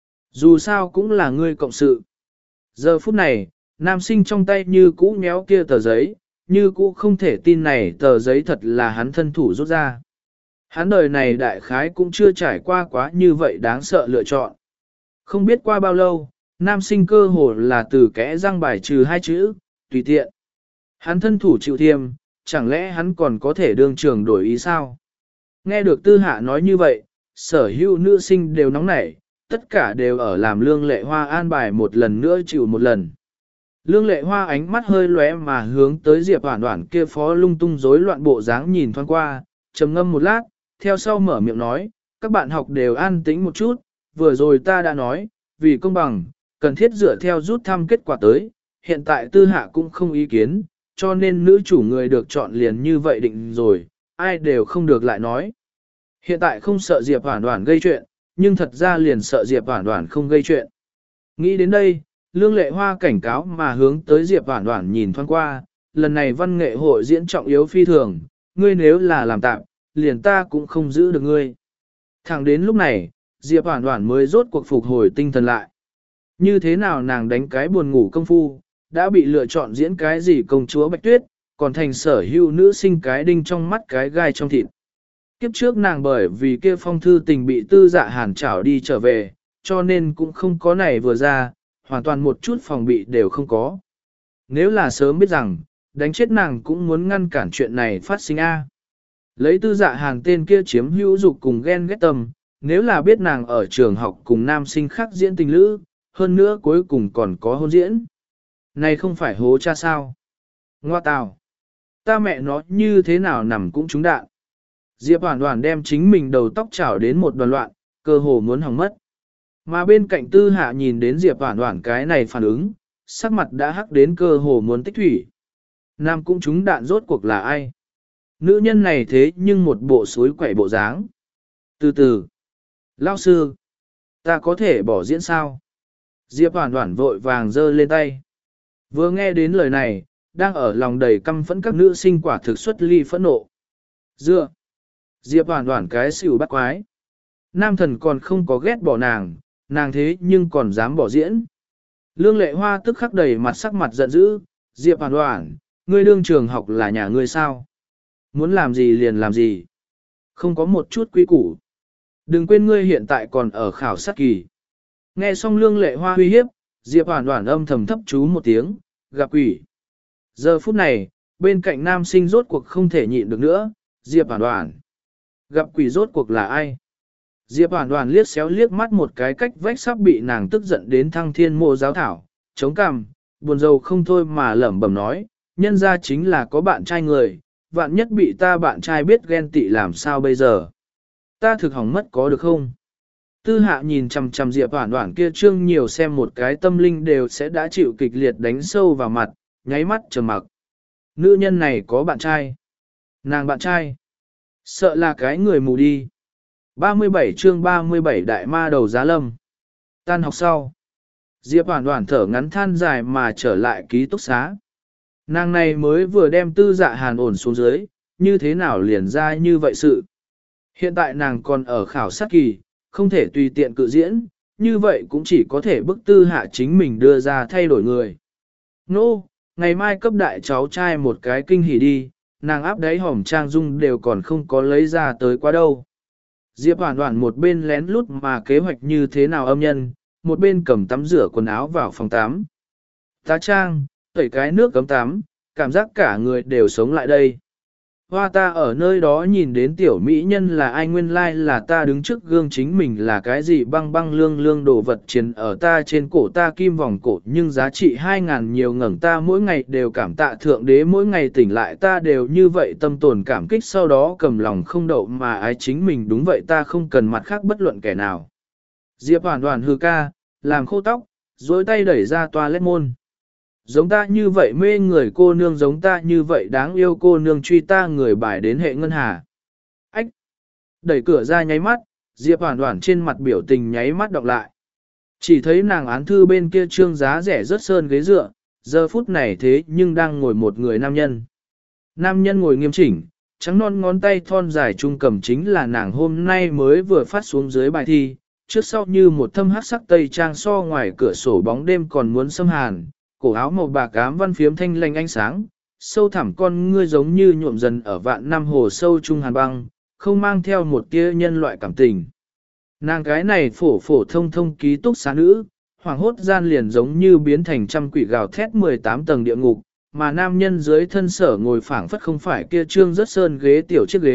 Dù sao cũng là ngươi cộng sự. Giờ phút này, nam sinh trong tay như cũ nhéo kia tờ giấy, như cũ không thể tin này tờ giấy thật là hắn thân thủ rút ra. Hắn đời này đại khái cũng chưa trải qua quá như vậy đáng sợ lựa chọn. Không biết qua bao lâu, nam sinh cơ hồ là từ kẽ răng bài trừ hai chữ, tùy tiện. Hắn thân thủ chịu thiêm, chẳng lẽ hắn còn có thể đương trường đổi ý sao? Nghe được tư hạ nói như vậy, sở hữu nữ sinh đều nóng nảy, tất cả đều ở làm lương lệ hoa an bài một lần nữa chịu một lần. Lương lệ hoa ánh mắt hơi lóe mà hướng tới Diệp Hoản Hoản kia phó lung tung rối loạn bộ dáng nhìn thoáng qua, trầm ngâm một lát, theo sau mở miệng nói, các bạn học đều an tĩnh một chút, vừa rồi ta đã nói, vì công bằng, cần thiết dựa theo rút thăm kết quả tới, hiện tại tư hạ cũng không ý kiến, cho nên nữ chủ người được chọn liền như vậy định rồi, ai đều không được lại nói. Hiện tại không sợ Diệp Hoản Hoản gây chuyện, nhưng thật ra liền sợ Diệp Hoản Hoản không gây chuyện. Nghĩ đến đây, Lương Lệ Hoa cảnh cáo mà hướng tới Diệp Hoản Hoản nhìn thoáng qua, lần này văn nghệ hội diễn trọng yếu phi thường, ngươi nếu là làm tạm, liền ta cũng không giữ được ngươi. Thẳng đến lúc này, Diệp Hoản Hoản mới rốt cuộc phục hồi tinh thần lại. Như thế nào nàng đánh cái buồn ngủ công phu, đã bị lựa chọn diễn cái gì công chúa Bạch Tuyết, còn thành sở hữu nữ sinh cái đinh trong mắt cái gai trong thịt. Kiếp trước nàng bởi vì kia phong thư tình bị tư dạ hàn trảo đi trở về, cho nên cũng không có này vừa ra, hoàn toàn một chút phòng bị đều không có. Nếu là sớm biết rằng, đánh chết nàng cũng muốn ngăn cản chuyện này phát sinh A. Lấy tư dạ hàn tên kia chiếm hữu dục cùng ghen ghét tâm, nếu là biết nàng ở trường học cùng nam sinh khác diễn tình lữ, hơn nữa cuối cùng còn có hôn diễn. Này không phải hố cha sao? Ngoa tào! Ta mẹ nó như thế nào nằm cũng trúng đạn. Diệp Hoản Hoản đem chính mình đầu tóc chảo đến một đoàn loạn, cơ hồ muốn hỏng mất. Mà bên cạnh tư hạ nhìn đến Diệp Hoản Hoản cái này phản ứng, sắc mặt đã hắc đến cơ hồ muốn tích thủy. Nam cũng trúng đạn rốt cuộc là ai? Nữ nhân này thế nhưng một bộ suối quẩy bộ dáng. Từ từ. Lão sư. Ta có thể bỏ diễn sao? Diệp Hoản Hoản vội vàng giơ lên tay. Vừa nghe đến lời này, đang ở lòng đầy căm phẫn các nữ sinh quả thực xuất ly phẫn nộ. Dựa. Diệp Hoản Hoản cái xỉu bắt quái. Nam thần còn không có ghét bỏ nàng, nàng thế nhưng còn dám bỏ diễn. Lương Lệ Hoa tức khắc đầy mặt sắc mặt giận dữ, Diệp Hoản Hoản, ngươi đương trường học là nhà ngươi sao? Muốn làm gì liền làm gì? Không có một chút quy củ. Đừng quên ngươi hiện tại còn ở khảo sát kỳ. Nghe xong Lương Lệ Hoa uy hiếp, Diệp Hoản Hoản âm thầm thấp chú một tiếng, gặp quỷ. Giờ phút này, bên cạnh nam sinh rốt cuộc không thể nhịn được nữa, Diệp Hoản Hoản. Gặp quỷ rốt cuộc là ai? Diệp Hoản Hoản liếc xéo liếc mắt một cái cách vách sắp bị nàng tức giận đến thăng thiên mộ giáo thảo, chống cằm, buồn rầu không thôi mà lẩm bẩm nói, nhân ra chính là có bạn trai người, vạn nhất bị ta bạn trai biết ghen tị làm sao bây giờ? Ta thực hỏng mất có được không? Tư hạ nhìn chằm chằm Diệp Hoản Hoản kia trương nhiều xem một cái tâm linh đều sẽ đã chịu kịch liệt đánh sâu vào mặt, nháy mắt trầm mặc. Nữ nhân này có bạn trai. Nàng bạn trai. Sợ là cái người mù đi. ba mươi bảy chương ba mươi bảy đại ma đầu giá lâm. Tan học sau. Diệp Hoản Hoản thở ngắn than dài mà trở lại ký túc xá. Nàng này mới vừa đem tư dạ hàn ổn xuống dưới, như thế nào liền ra như vậy sự. Hiện tại nàng còn ở khảo sát kỳ, không thể tùy tiện cự diễn, như vậy cũng chỉ có thể bức tư hạ chính mình đưa ra thay đổi người. Nô, no, ngày mai cấp đại cháu trai một cái kinh hỉ đi, nàng áp đáy hỏng trang dung đều còn không có lấy ra tới quá đâu. Diệp Hoản Hoản một bên lén lút mà kế hoạch như thế nào âm nhân, một bên cầm tắm rửa quần áo vào phòng tắm. Tá trang, tẩy cái nước cấm tắm, cảm giác cả người đều sống lại đây. Hoa ta ở nơi đó nhìn đến tiểu mỹ nhân là ai, nguyên lai like là ta đứng trước gương chính mình là cái gì băng băng lương lương đồ vật chiến ở ta trên cổ ta kim vòng cổ nhưng giá trị hai ngàn nhiều ngẩng ta mỗi ngày đều cảm tạ thượng đế, mỗi ngày tỉnh lại ta đều như vậy tâm tồn cảm kích, sau đó cầm lòng không đậu mà ái chính mình, đúng vậy ta không cần mặt khác bất luận kẻ nào. Diệp Hoản Hoản hư ca, làm khô tóc, dối tay đẩy ra toilet môn. Giống ta như vậy mê người cô nương, giống ta như vậy đáng yêu cô nương truy ta người bài đến hệ ngân hà. Ách! Đẩy cửa ra nháy mắt, Diệp Hoản Hoản trên mặt biểu tình nháy mắt đọc lại. Chỉ thấy nàng án thư bên kia trương giá rẻ rớt sơn ghế dựa, giờ phút này thế nhưng đang ngồi một người nam nhân. Nam nhân ngồi nghiêm chỉnh, trắng non ngón tay thon dài trung cầm chính là nàng hôm nay mới vừa phát xuống dưới bài thi, trước sau như một thâm hắc sắc tây trang so ngoài cửa sổ bóng đêm còn muốn xâm hàn. Cổ áo màu bạc ám văn phiếm thanh lanh ánh sáng, sâu thẳm con ngươi giống như nhuộm dần ở vạn năm hồ sâu trung hàn băng, không mang theo một tia nhân loại cảm tình. Nàng cái này phổ phổ thông thông ký túc xá nữ, hoàng hốt gian liền giống như biến thành trăm quỷ gào thét mười tám tầng địa ngục, mà nam nhân dưới thân sở ngồi phảng phất không phải kia trương rất sơn ghế tiểu chiếc ghế,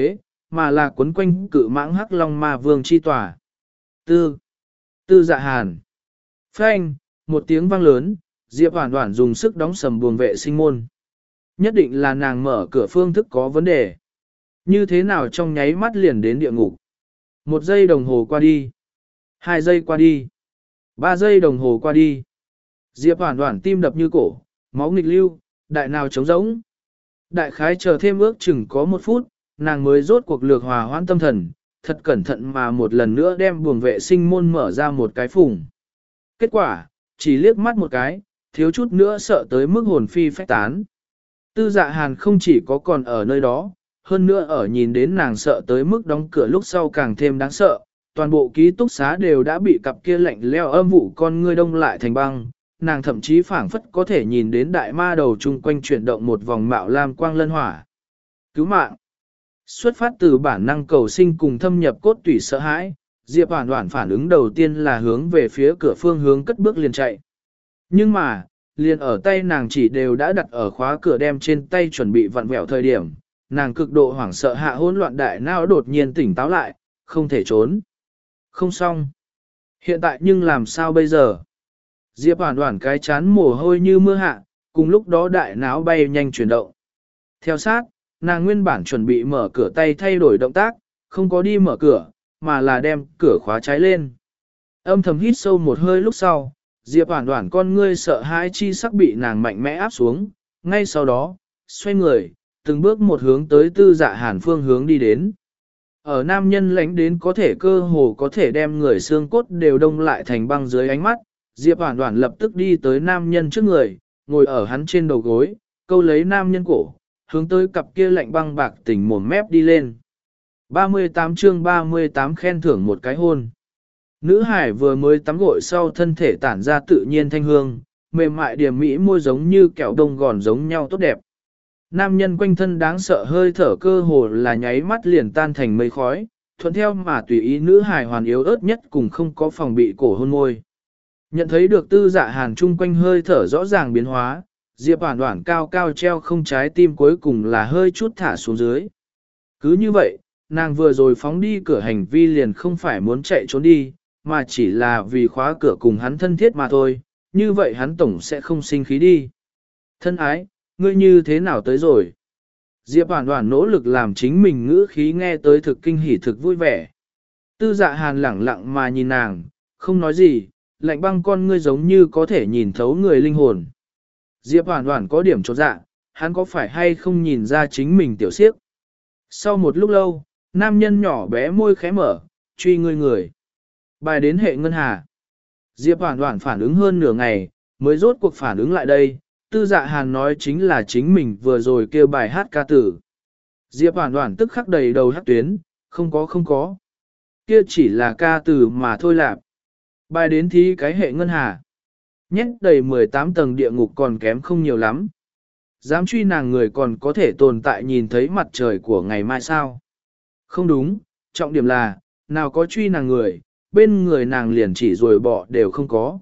mà là quấn quanh cự mãng hắc long ma vương chi tòa. Tư, tư dạ hàn. Phanh, một tiếng vang lớn, Diệp Hoản Hoản dùng sức đóng sầm buồng vệ sinh môn. Nhất định là nàng mở cửa phương thức có vấn đề. Như thế nào trong nháy mắt liền đến địa ngục. Một giây đồng hồ qua đi. Hai giây qua đi. Ba giây đồng hồ qua đi. Diệp Hoản Hoản tim đập như cổ, máu nghịch lưu, đại nào trống rỗng. Đại khái chờ thêm ước chừng có một phút, nàng mới rốt cuộc lược hòa hoãn tâm thần, thật cẩn thận mà một lần nữa đem buồng vệ sinh môn mở ra một cái phùng. Kết quả, chỉ liếc mắt một cái, thiếu chút nữa sợ tới mức hồn phi phách tán. Tư Dạ Hàn không chỉ có còn ở nơi đó, hơn nữa ở nhìn đến nàng sợ tới mức đóng cửa lúc sau càng thêm đáng sợ, toàn bộ ký túc xá đều đã bị cặp kia lạnh leo âm vụ con ngươi đông lại thành băng, nàng thậm chí phảng phất có thể nhìn đến đại ma đầu chung quanh chuyển động một vòng mạo lam quang lân hỏa. Cứu mạng! Xuất phát từ bản năng cầu sinh cùng thâm nhập cốt tủy sợ hãi, Diệp Hoản Hoản phản ứng đầu tiên là hướng về phía cửa phương hướng cất bước liền chạy. Nhưng mà, liền ở tay nàng chỉ đều đã đặt ở khóa cửa đem trên tay chuẩn bị vặn vẹo thời điểm, nàng cực độ hoảng sợ hạ hỗn loạn đại não đột nhiên tỉnh táo lại, không thể trốn. Không xong. Hiện tại nhưng làm sao bây giờ? Diệp Hoản Hoản cái chán mồ hôi như mưa hạ, cùng lúc đó đại não bay nhanh chuyển động. Theo sát, nàng nguyên bản chuẩn bị mở cửa tay thay đổi động tác, không có đi mở cửa, mà là đem cửa khóa trái lên. Âm thầm hít sâu một hơi lúc sau, Diệp Hoản Hoản con ngươi sợ hãi chi sắc bị nàng mạnh mẽ áp xuống, ngay sau đó, xoay người, từng bước một hướng tới Tư Dạ Hàn phương hướng đi đến. Ở nam nhân lánh đến có thể cơ hồ có thể đem người xương cốt đều đông lại thành băng dưới ánh mắt, Diệp Hoản Hoản lập tức đi tới nam nhân trước người, ngồi ở hắn trên đầu gối, câu lấy nam nhân cổ, hướng tới cặp kia lạnh băng bạc tỉnh mồm mép đi lên. ba mươi tám chương ba mươi tám khen thưởng một cái hôn. Nữ hải vừa mới tắm gội sau thân thể tản ra tự nhiên thanh hương, mềm mại điểm mỹ môi giống như kẹo đông gòn giống nhau tốt đẹp. Nam nhân quanh thân đáng sợ hơi thở cơ hồ là nháy mắt liền tan thành mây khói, thuận theo mà tùy ý nữ hải hoàn yếu ớt nhất cùng không có phòng bị cổ hôn môi. Nhận thấy được Tư Dạ Hàn chung quanh hơi thở rõ ràng biến hóa, Diệp Hoản Hoản cao cao treo không trái tim cuối cùng là hơi chút thả xuống dưới. Cứ như vậy, nàng vừa rồi phóng đi cửa hành vi liền không phải muốn chạy trốn đi, mà chỉ là vì khóa cửa cùng hắn thân thiết mà thôi, như vậy hắn tổng sẽ không sinh khí đi. Thân ái, ngươi như thế nào tới rồi? Diệp Hoản Hoản nỗ lực làm chính mình ngữ khí nghe tới thực kinh hỉ thực vui vẻ. Tư Dạ Hàn lẳng lặng mà nhìn nàng, không nói gì, lạnh băng con ngươi giống như có thể nhìn thấu người linh hồn. Diệp Hoản Hoản có điểm chột dạ, hắn có phải hay không nhìn ra chính mình tiểu siếp? Sau một lúc lâu, nam nhân nhỏ bé môi khẽ mở, truy ngươi người. Bài đến hệ ngân hà. Diệp Hoản Hoản phản ứng hơn nửa ngày, mới rốt cuộc phản ứng lại đây, Tư Dạ Hàn nói chính là chính mình vừa rồi kêu bài hát ca tử. Diệp Hoản Hoản tức khắc đầy đầu hắc tuyến, không có không có. Kia chỉ là ca tử mà thôi lạp. Bài đến thí cái hệ ngân hà. Nhét đầy mười tám tầng địa ngục còn kém không nhiều lắm. Dám truy nàng người còn có thể tồn tại nhìn thấy mặt trời của ngày mai sao? Không đúng, trọng điểm là, nào có truy nàng người, bên người nàng liền chỉ rồi bỏ đều không có.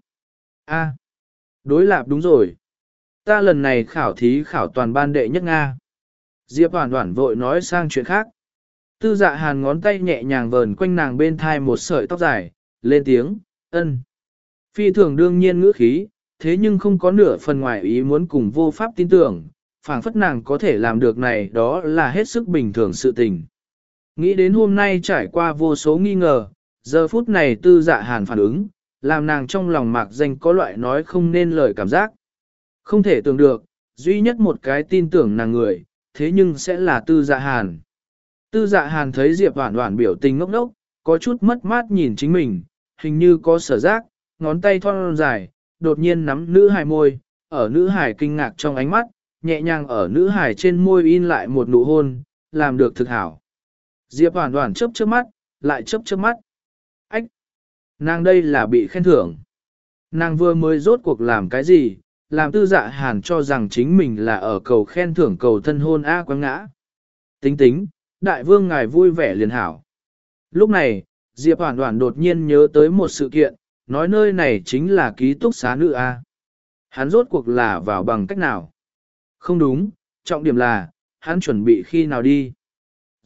A, đối lạp đúng rồi. Ta lần này khảo thí khảo toàn ban đệ nhất Nga. Diệp Hoản Hoản vội nói sang chuyện khác. Tư Dạ Hàn ngón tay nhẹ nhàng vờn quanh nàng bên thai một sợi tóc dài, lên tiếng, ân. Phi thường đương nhiên ngữ khí, thế nhưng không có nửa phần ngoài ý muốn cùng vô pháp tin tưởng, phảng phất nàng có thể làm được này đó là hết sức bình thường sự tình. Nghĩ đến hôm nay trải qua vô số nghi ngờ, giờ phút này Tư Dạ Hàn phản ứng, làm nàng trong lòng mạc danh có loại nói không nên lời cảm giác. Không thể tưởng được, duy nhất một cái tin tưởng nàng người, thế nhưng sẽ là Tư Dạ Hàn. Tư Dạ Hàn thấy Diệp Hoản Hoản biểu tình ngốc ngốc, có chút mất mát nhìn chính mình, hình như có sở giác, ngón tay thon dài, đột nhiên nắm nữ hài môi, ở nữ hài kinh ngạc trong ánh mắt, nhẹ nhàng ở nữ hài trên môi in lại một nụ hôn, làm được thực hảo. Diệp Hoản Hoản chớp chớp mắt, lại chớp chớp mắt. Ách! Nàng đây là bị khen thưởng. Nàng vừa mới rốt cuộc làm cái gì, làm Tư Dạ Hàn cho rằng chính mình là ở cầu khen thưởng cầu thân hôn A quăng ngã. Tính tính, đại vương ngài vui vẻ liền hảo. Lúc này, Diệp Hoản Hoản đột nhiên nhớ tới một sự kiện, nói nơi này chính là ký túc xá nữ A. Hắn rốt cuộc là vào bằng cách nào? Không đúng, trọng điểm là, hắn chuẩn bị khi nào đi.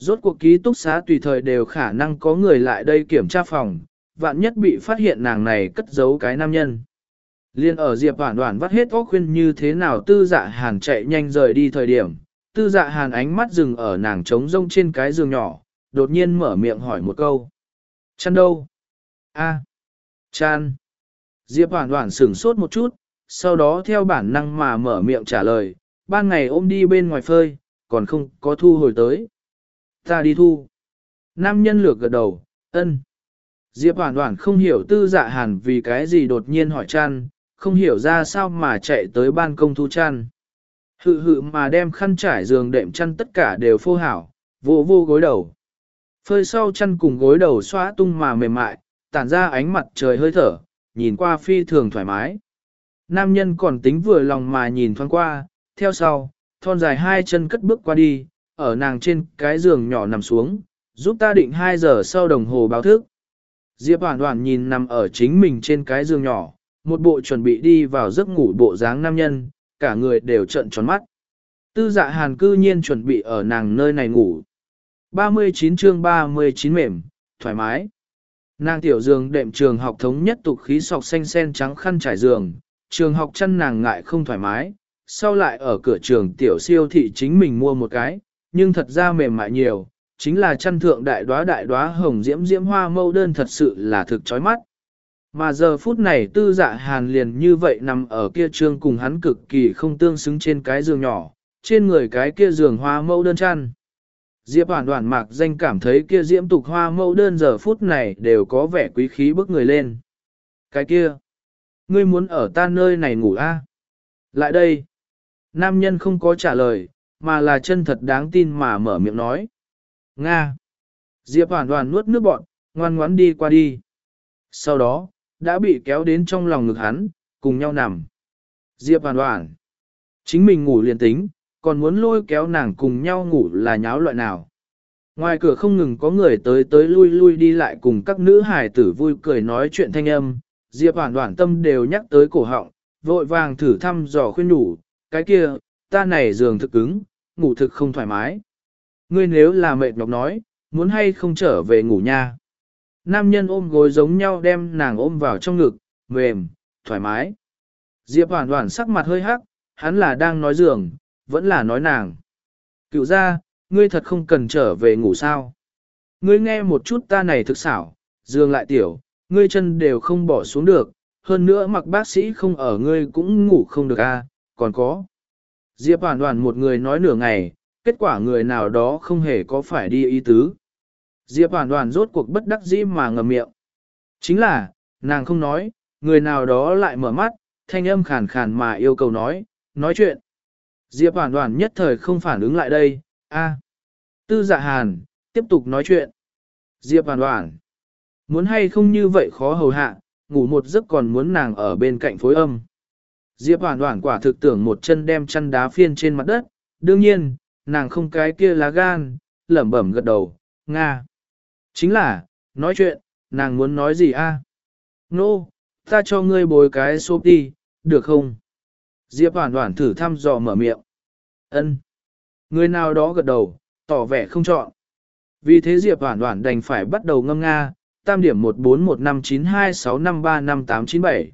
Rốt cuộc ký túc xá tùy thời đều khả năng có người lại đây kiểm tra phòng, vạn nhất bị phát hiện nàng này cất giấu cái nam nhân. Liên ở Diệp Hoản Hoản vắt hết óc khuyên như thế nào Tư Dạ Hàn chạy nhanh rời đi thời điểm, Tư Dạ Hàn ánh mắt dừng ở nàng trống rông trên cái giường nhỏ, đột nhiên mở miệng hỏi một câu. Chăn đâu? A. Chan. Diệp Hoản Hoản sửng sốt một chút, sau đó theo bản năng mà mở miệng trả lời, ban ngày ôm đi bên ngoài phơi, còn không có thu hồi tới. Ta đi thu. Nam nhân lược gật đầu, ân. Diệp Hoản Hoản không hiểu Tư Dạ Hàn vì cái gì đột nhiên hỏi chăn, không hiểu ra sao mà chạy tới ban công thu chăn. Hự hự mà đem khăn trải giường đệm chăn tất cả đều phô hảo, vô vô gối đầu. Phơi sau chăn cùng gối đầu xóa tung mà mềm mại, tản ra ánh mặt trời hơi thở, nhìn qua phi thường thoải mái. Nam nhân còn tính vừa lòng mà nhìn thoáng qua, theo sau, thon dài hai chân cất bước qua đi, ở nàng trên cái giường nhỏ nằm xuống, giúp ta định hai giờ sau đồng hồ báo thức. Diệp Hoản Hoản nhìn nằm ở chính mình trên cái giường nhỏ, một bộ chuẩn bị đi vào giấc ngủ bộ dáng nam nhân, cả người đều trợn tròn mắt. Tư Dạ Hàn cư nhiên chuẩn bị ở nàng nơi này ngủ. ba mươi chín chương ba mươi chín mềm, thoải mái. Nàng tiểu giường đệm trường học thống nhất tục khí sọc xanh sen trắng khăn trải giường, trường học chăn nàng ngại không thoải mái, sau lại ở cửa trường tiểu siêu thị chính mình mua một cái, nhưng thật ra mềm mại nhiều, chính là chăn thượng đại đóa đại đóa hồng diễm diễm hoa mâu đơn thật sự là thực chói mắt. Mà giờ phút này Tư Dạ Hàn liền như vậy nằm ở kia trương cùng hắn cực kỳ không tương xứng trên cái giường nhỏ, trên người cái kia giường hoa mâu đơn chăn. Diệp Hoản Hoản mạc danh cảm thấy kia diễm tục hoa mâu đơn giờ phút này đều có vẻ quý khí bức người lên. Cái kia, ngươi muốn ở ta nơi này ngủ a? À? Lại đây. Nam nhân không có trả lời, mà là chân thật đáng tin mà mở miệng nói. Nga. Diệp Hoản Hoản nuốt nước bọt, ngoan ngoãn đi qua đi. Sau đó, đã bị kéo đến trong lòng ngực hắn, cùng nhau nằm. Diệp Hoản Hoản. Chính mình ngủ liền tính, còn muốn lôi kéo nàng cùng nhau ngủ là nháo loại nào. Ngoài cửa không ngừng có người tới tới lui lui đi lại cùng các nữ hài tử vui cười nói chuyện thanh âm, Diệp Hoản Hoản tâm đều nhắc tới cổ họng, vội vàng thử thăm dò khuyên nhủ, cái kia, ta này giường thực cứng, ngủ thực không thoải mái. Ngươi nếu là mệt nhọc nói, muốn hay không trở về ngủ nha. Nam nhân ôm gối giống nhau đem nàng ôm vào trong ngực, mềm, thoải mái. Diệp Hoản Hoản sắc mặt hơi hắc, hắn là đang nói giường, vẫn là nói nàng. Cựu ra, ngươi thật không cần trở về ngủ sao. Ngươi nghe một chút ta này thực xảo, giường lại tiểu, ngươi chân đều không bỏ xuống được, hơn nữa mặc bác sĩ không ở ngươi cũng ngủ không được a, à, còn có. Diệp Hoản Hoản một người nói nửa ngày, kết quả người nào đó không hề có phải đi ý tứ. Diệp Hoản Hoản rốt cuộc bất đắc dĩ mà ngậm miệng. Chính là, nàng không nói, người nào đó lại mở mắt, thanh âm khàn khàn mà yêu cầu nói, nói chuyện. Diệp Hoản Hoản nhất thời không phản ứng lại đây, a. Tư Dạ Hàn, tiếp tục nói chuyện. Diệp Hoản Hoản, muốn hay không như vậy khó hầu hạ, ngủ một giấc còn muốn nàng ở bên cạnh phối âm. Diệp Hoản Hoản quả thực tưởng một chân đem chăn đá phiên trên mặt đất, đương nhiên, nàng không cái kia lá gan, lẩm bẩm gật đầu, Nga. Chính là, nói chuyện, nàng muốn nói gì a? Nô, no, ta cho ngươi bồi cái xốp đi, được không? Diệp Hoản Hoản thử thăm dò mở miệng. Ân. Người nào đó gật đầu, tỏ vẻ không chọn. Vì thế Diệp Hoản Hoản đành phải bắt đầu ngâm nga, tam điểm một bốn một năm chín hai sáu năm ba năm tám chín bảy.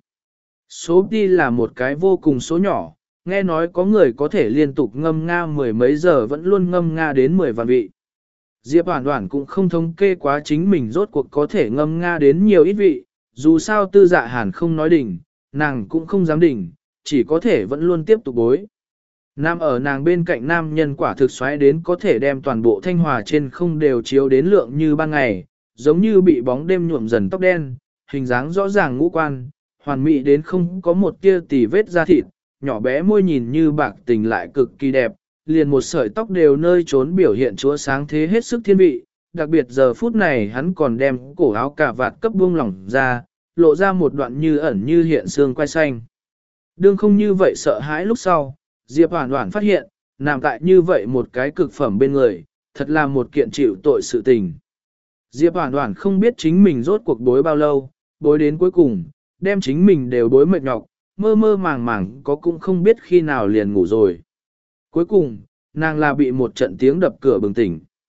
Số đi là một cái vô cùng số nhỏ, nghe nói có người có thể liên tục ngâm nga mười mấy giờ vẫn luôn ngâm nga đến mười vạn vị. Diệp Hoản Hoản cũng không thống kê quá chính mình rốt cuộc có thể ngâm nga đến nhiều ít vị, dù sao Tư Dạ Hàn không nói đỉnh, nàng cũng không dám đỉnh, chỉ có thể vẫn luôn tiếp tục bối. Nam ở nàng bên cạnh nam nhân quả thực xoáy đến có thể đem toàn bộ Thanh Hòa trên không đều chiếu đến lượng như ban ngày, giống như bị bóng đêm nhuộm dần tóc đen, hình dáng rõ ràng ngũ quan, hoàn mỹ đến không có một tia tì vết da thịt, nhỏ bé môi nhìn như bạc tình lại cực kỳ đẹp, liền một sợi tóc đều nơi trốn biểu hiện chúa sáng thế hết sức thiên vị, đặc biệt giờ phút này hắn còn đem cổ áo cà vạt cấp buông lỏng ra, lộ ra một đoạn như ẩn như hiện xương quai xanh. Đương không như vậy sợ hãi lúc sau, Diệp Hoản Hoản phát hiện, nằm tại như vậy một cái cực phẩm bên người, thật là một kiện chịu tội sự tình. Diệp Hoản Hoản không biết chính mình rốt cuộc bối bao lâu, bối đến cuối cùng, đem chính mình đều bối mệt nhọc, mơ mơ màng màng có cũng không biết khi nào liền ngủ rồi. Cuối cùng, nàng là bị một trận tiếng đập cửa bừng tỉnh.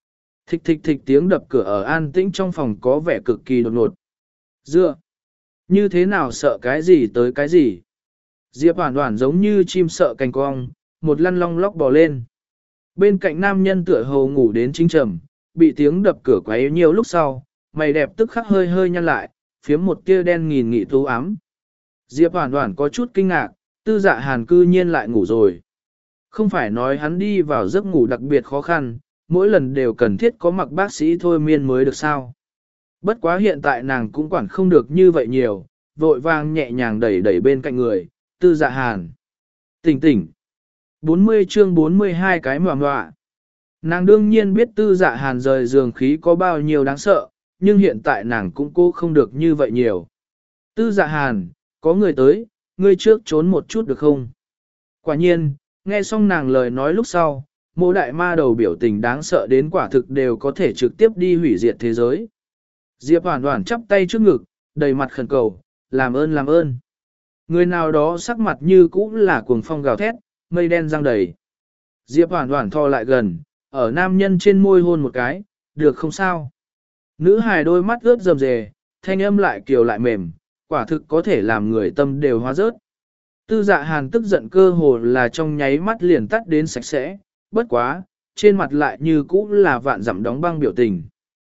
Thịch thịch thịch tiếng đập cửa ở an tĩnh trong phòng có vẻ cực kỳ đột ngột. Dựa! Như thế nào sợ cái gì tới cái gì? Diệp Hoản Hoản giống như chim sợ cành cong, một lăn long lóc bò lên. Bên cạnh nam nhân tựa hồ ngủ đến chính trầm, bị tiếng đập cửa quấy nhiều lúc sau, mày đẹp tức khắc hơi hơi nhăn lại, phiếm một tia đen nghìn nghị tú ám. Diệp Hoản Hoản có chút kinh ngạc, Tư Dạ Hàn cư nhiên lại ngủ rồi. Không phải nói hắn đi vào giấc ngủ đặc biệt khó khăn, mỗi lần đều cần thiết có mặc bác sĩ thôi miên mới được sao. Bất quá hiện tại nàng cũng quản không được như vậy nhiều, vội vàng nhẹ nhàng đẩy đẩy bên cạnh người, Tư Dạ Hàn. Tỉnh tỉnh. bốn mươi chương bốn mươi hai cái mòa mọa. Nàng đương nhiên biết Tư Dạ Hàn rời giường khí có bao nhiêu đáng sợ, nhưng hiện tại nàng cũng cố không được như vậy nhiều. Tư Dạ Hàn, có người tới, ngươi trước trốn một chút được không? Quả nhiên, nghe xong nàng lời nói lúc sau, mô đại ma đầu biểu tình đáng sợ đến quả thực đều có thể trực tiếp đi hủy diệt thế giới. Diệp Hoản Hoản chắp tay trước ngực, đầy mặt khẩn cầu, làm ơn làm ơn. Người nào đó sắc mặt như cũ là cuồng phong gào thét, mây đen giăng đầy. Diệp Hoản Hoản thò lại gần, ở nam nhân trên môi hôn một cái, được không sao? Nữ hài đôi mắt ướt rầm rề, thanh âm lại kiều lại mềm, quả thực có thể làm người tâm đều hóa rớt. Tư Dạ Hàn tức giận cơ hồ là trong nháy mắt liền tắt đến sạch sẽ, bất quá, trên mặt lại như cũ là vạn dặm đóng băng biểu tình.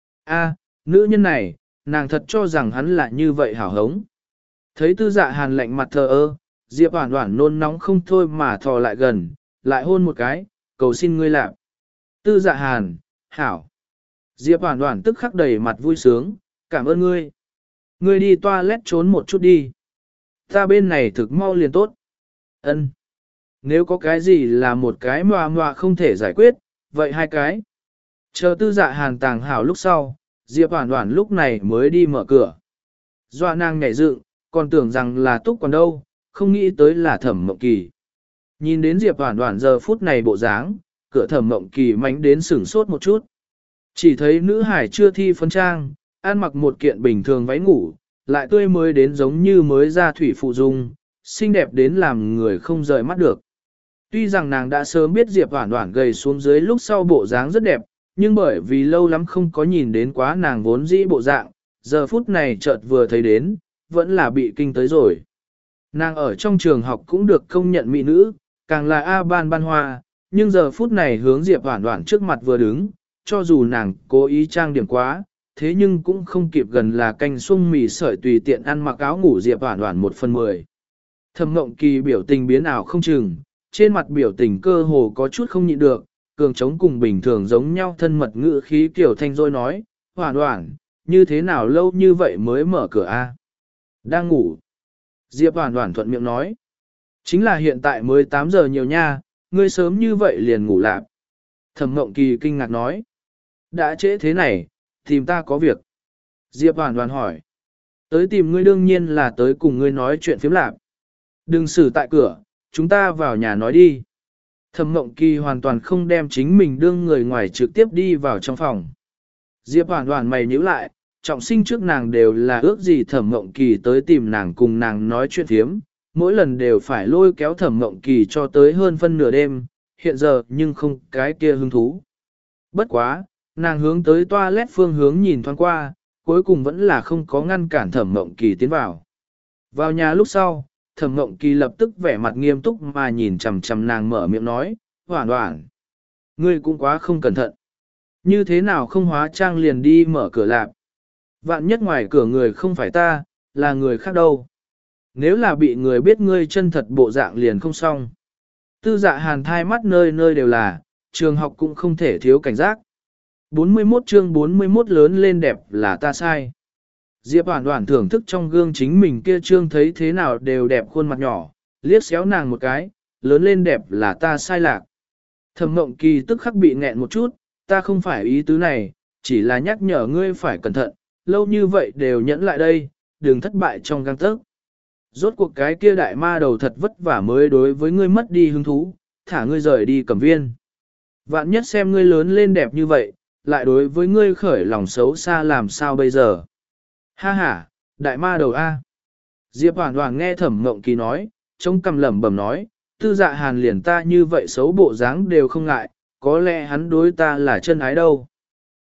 A, nữ nhân này, nàng thật cho rằng hắn là như vậy hảo hống. Thấy Tư Dạ Hàn lạnh mặt thờ ơ, Diệp Hoản Hoản nôn nóng không thôi mà thò lại gần, lại hôn một cái, cầu xin ngươi làm. Tư Dạ Hàn, hảo. Diệp Hoản Hoản tức khắc đầy mặt vui sướng, cảm ơn ngươi. Ngươi đi toilet trốn một chút đi. Ta bên này thực mau liền tốt. Ân. Nếu có cái gì là một cái moa moa không thể giải quyết, vậy hai cái. Chờ Tư Dạ Hàn tàng hảo lúc sau, Diệp Hoản Hoản lúc này mới đi mở cửa. Doa nàng nhảy dựng, còn tưởng rằng là Túc còn đâu, không nghĩ tới là Thẩm Mộng Kỳ. Nhìn đến Diệp Hoản Hoản giờ phút này bộ dáng, cửa Thẩm Mộng Kỳ mánh đến sửng sốt một chút. Chỉ thấy nữ hải chưa thi phấn trang, ăn mặc một kiện bình thường váy ngủ, lại tươi mới đến giống như mới ra thủy phụ dung, xinh đẹp đến làm người không rời mắt được. Tuy rằng nàng đã sớm biết Diệp Hoản Hoản gầy xuống dưới lúc sau bộ dáng rất đẹp, nhưng bởi vì lâu lắm không có nhìn đến quá nàng vốn dĩ bộ dạng, giờ phút này chợt vừa thấy đến, vẫn là bị kinh tới rồi. Nàng ở trong trường học cũng được công nhận mỹ nữ, càng là A ban ban hoa, nhưng giờ phút này hướng Diệp Hoản Hoản trước mặt vừa đứng, cho dù nàng cố ý trang điểm quá, thế nhưng cũng không kịp gần là canh xuông mì sợi tùy tiện ăn mặc áo ngủ Diệp Hoản Hoản một phần mười. Thẩm Mộng Kỳ biểu tình biến ảo không chừng, trên mặt biểu tình cơ hồ có chút không nhịn được, cường trống cùng bình thường giống nhau thân mật ngữ khí kiểu thanh rồi nói, Hoản Hoản, như thế nào lâu như vậy mới mở cửa a? Đang ngủ. Diệp Hoản Hoản thuận miệng nói, chính là hiện tại mới tám giờ nhiều nha, ngươi sớm như vậy liền ngủ lạp. Thẩm Mộng Kỳ kinh ngạc nói, đã trễ thế này, tìm ta có việc. Diệp Hoản Hoản hỏi, tới tìm ngươi đương nhiên là tới cùng ngươi nói chuyện phiếm lạp. Đừng xử tại cửa, chúng ta vào nhà nói đi. Thẩm Mộng Kỳ hoàn toàn không đem chính mình đương người ngoài trực tiếp đi vào trong phòng. Diệp Hoản Hoản mày nhíu lại, trọng sinh trước nàng đều là ước gì Thẩm Mộng Kỳ tới tìm nàng cùng nàng nói chuyện phiếm, mỗi lần đều phải lôi kéo Thẩm Mộng Kỳ cho tới hơn phân nửa đêm, hiện giờ nhưng không cái kia hứng thú. Bất quá, nàng hướng tới toilet phương hướng nhìn thoáng qua, cuối cùng vẫn là không có ngăn cản Thẩm Mộng Kỳ tiến vào. Vào nhà lúc sau, Thẩm Mộng Kỳ lập tức vẻ mặt nghiêm túc mà nhìn chằm chằm nàng mở miệng nói, Hoản Hoản, ngươi cũng quá không cẩn thận. Như thế nào không hóa trang liền đi mở cửa lạp. Vạn nhất ngoài cửa người không phải ta, là người khác đâu. Nếu là bị người biết ngươi chân thật bộ dạng liền không xong. Tư Dạ Hàn thai mắt nơi nơi đều là, trường học cũng không thể thiếu cảnh giác. bốn mươi mốt chương bốn mươi mốt lớn lên đẹp là ta sai. Diệp Hoản Hoản thưởng thức trong gương chính mình kia trương thấy thế nào đều đẹp khuôn mặt nhỏ, liếc xéo nàng một cái, lớn lên đẹp là ta sai lạc. Thẩm Mộng Kỳ tức khắc bị nghẹn một chút, ta không phải ý tứ này, chỉ là nhắc nhở ngươi phải cẩn thận, lâu như vậy đều nhẫn lại đây, đừng thất bại trong gang tấc. Rốt cuộc cái kia đại ma đầu thật vất vả mới đối với ngươi mất đi hứng thú, thả ngươi rời đi Cẩm Viên. Vạn nhất xem ngươi lớn lên đẹp như vậy, lại đối với ngươi khởi lòng xấu xa làm sao bây giờ. Ha ha, đại ma đầu A. Diệp Hoản Hoản nghe Thẩm Mộng Kỳ nói, trông cằm lẩm bẩm nói, Tư Dạ Hàn liền ta như vậy xấu bộ dáng đều không ngại, có lẽ hắn đối ta là chân ái đâu.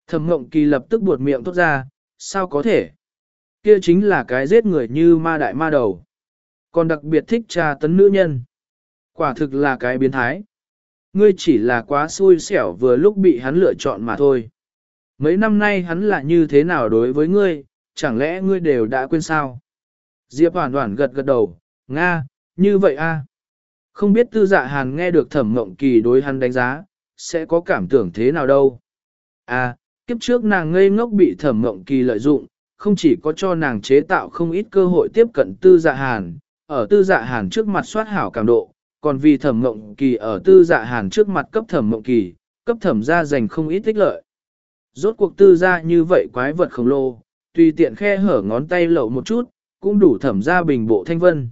Thẩm Mộng Kỳ lập tức buột miệng thốt ra, sao có thể? Kia chính là cái giết người như ma đại ma đầu. Còn đặc biệt thích tra tấn nữ nhân. Quả thực là cái biến thái. Ngươi chỉ là quá xui xẻo vừa lúc bị hắn lựa chọn mà thôi. Mấy năm nay hắn là như thế nào đối với ngươi, chẳng lẽ ngươi đều đã quên sao? Diệp Hoản Hoản gật gật đầu, Nga, như vậy a. Không biết Tư Dạ Hàn nghe được Thẩm Mộng Kỳ đối hắn đánh giá, sẽ có cảm tưởng thế nào đâu. À, kiếp trước nàng ngây ngốc bị Thẩm Mộng Kỳ lợi dụng, không chỉ có cho nàng chế tạo không ít cơ hội tiếp cận Tư Dạ Hàn, ở Tư Dạ Hàn trước mặt soát hảo cảm độ, còn vì Thẩm Mộng Kỳ ở Tư Dạ Hàn trước mặt cấp Thẩm Mộng Kỳ, cấp Thẩm gia giành không ít tích lợi. Rốt cuộc Tư gia như vậy quái vật khổng lồ, tùy tiện khe hở ngón tay lậu một chút, cũng đủ Thẩm gia bình bộ thanh vân.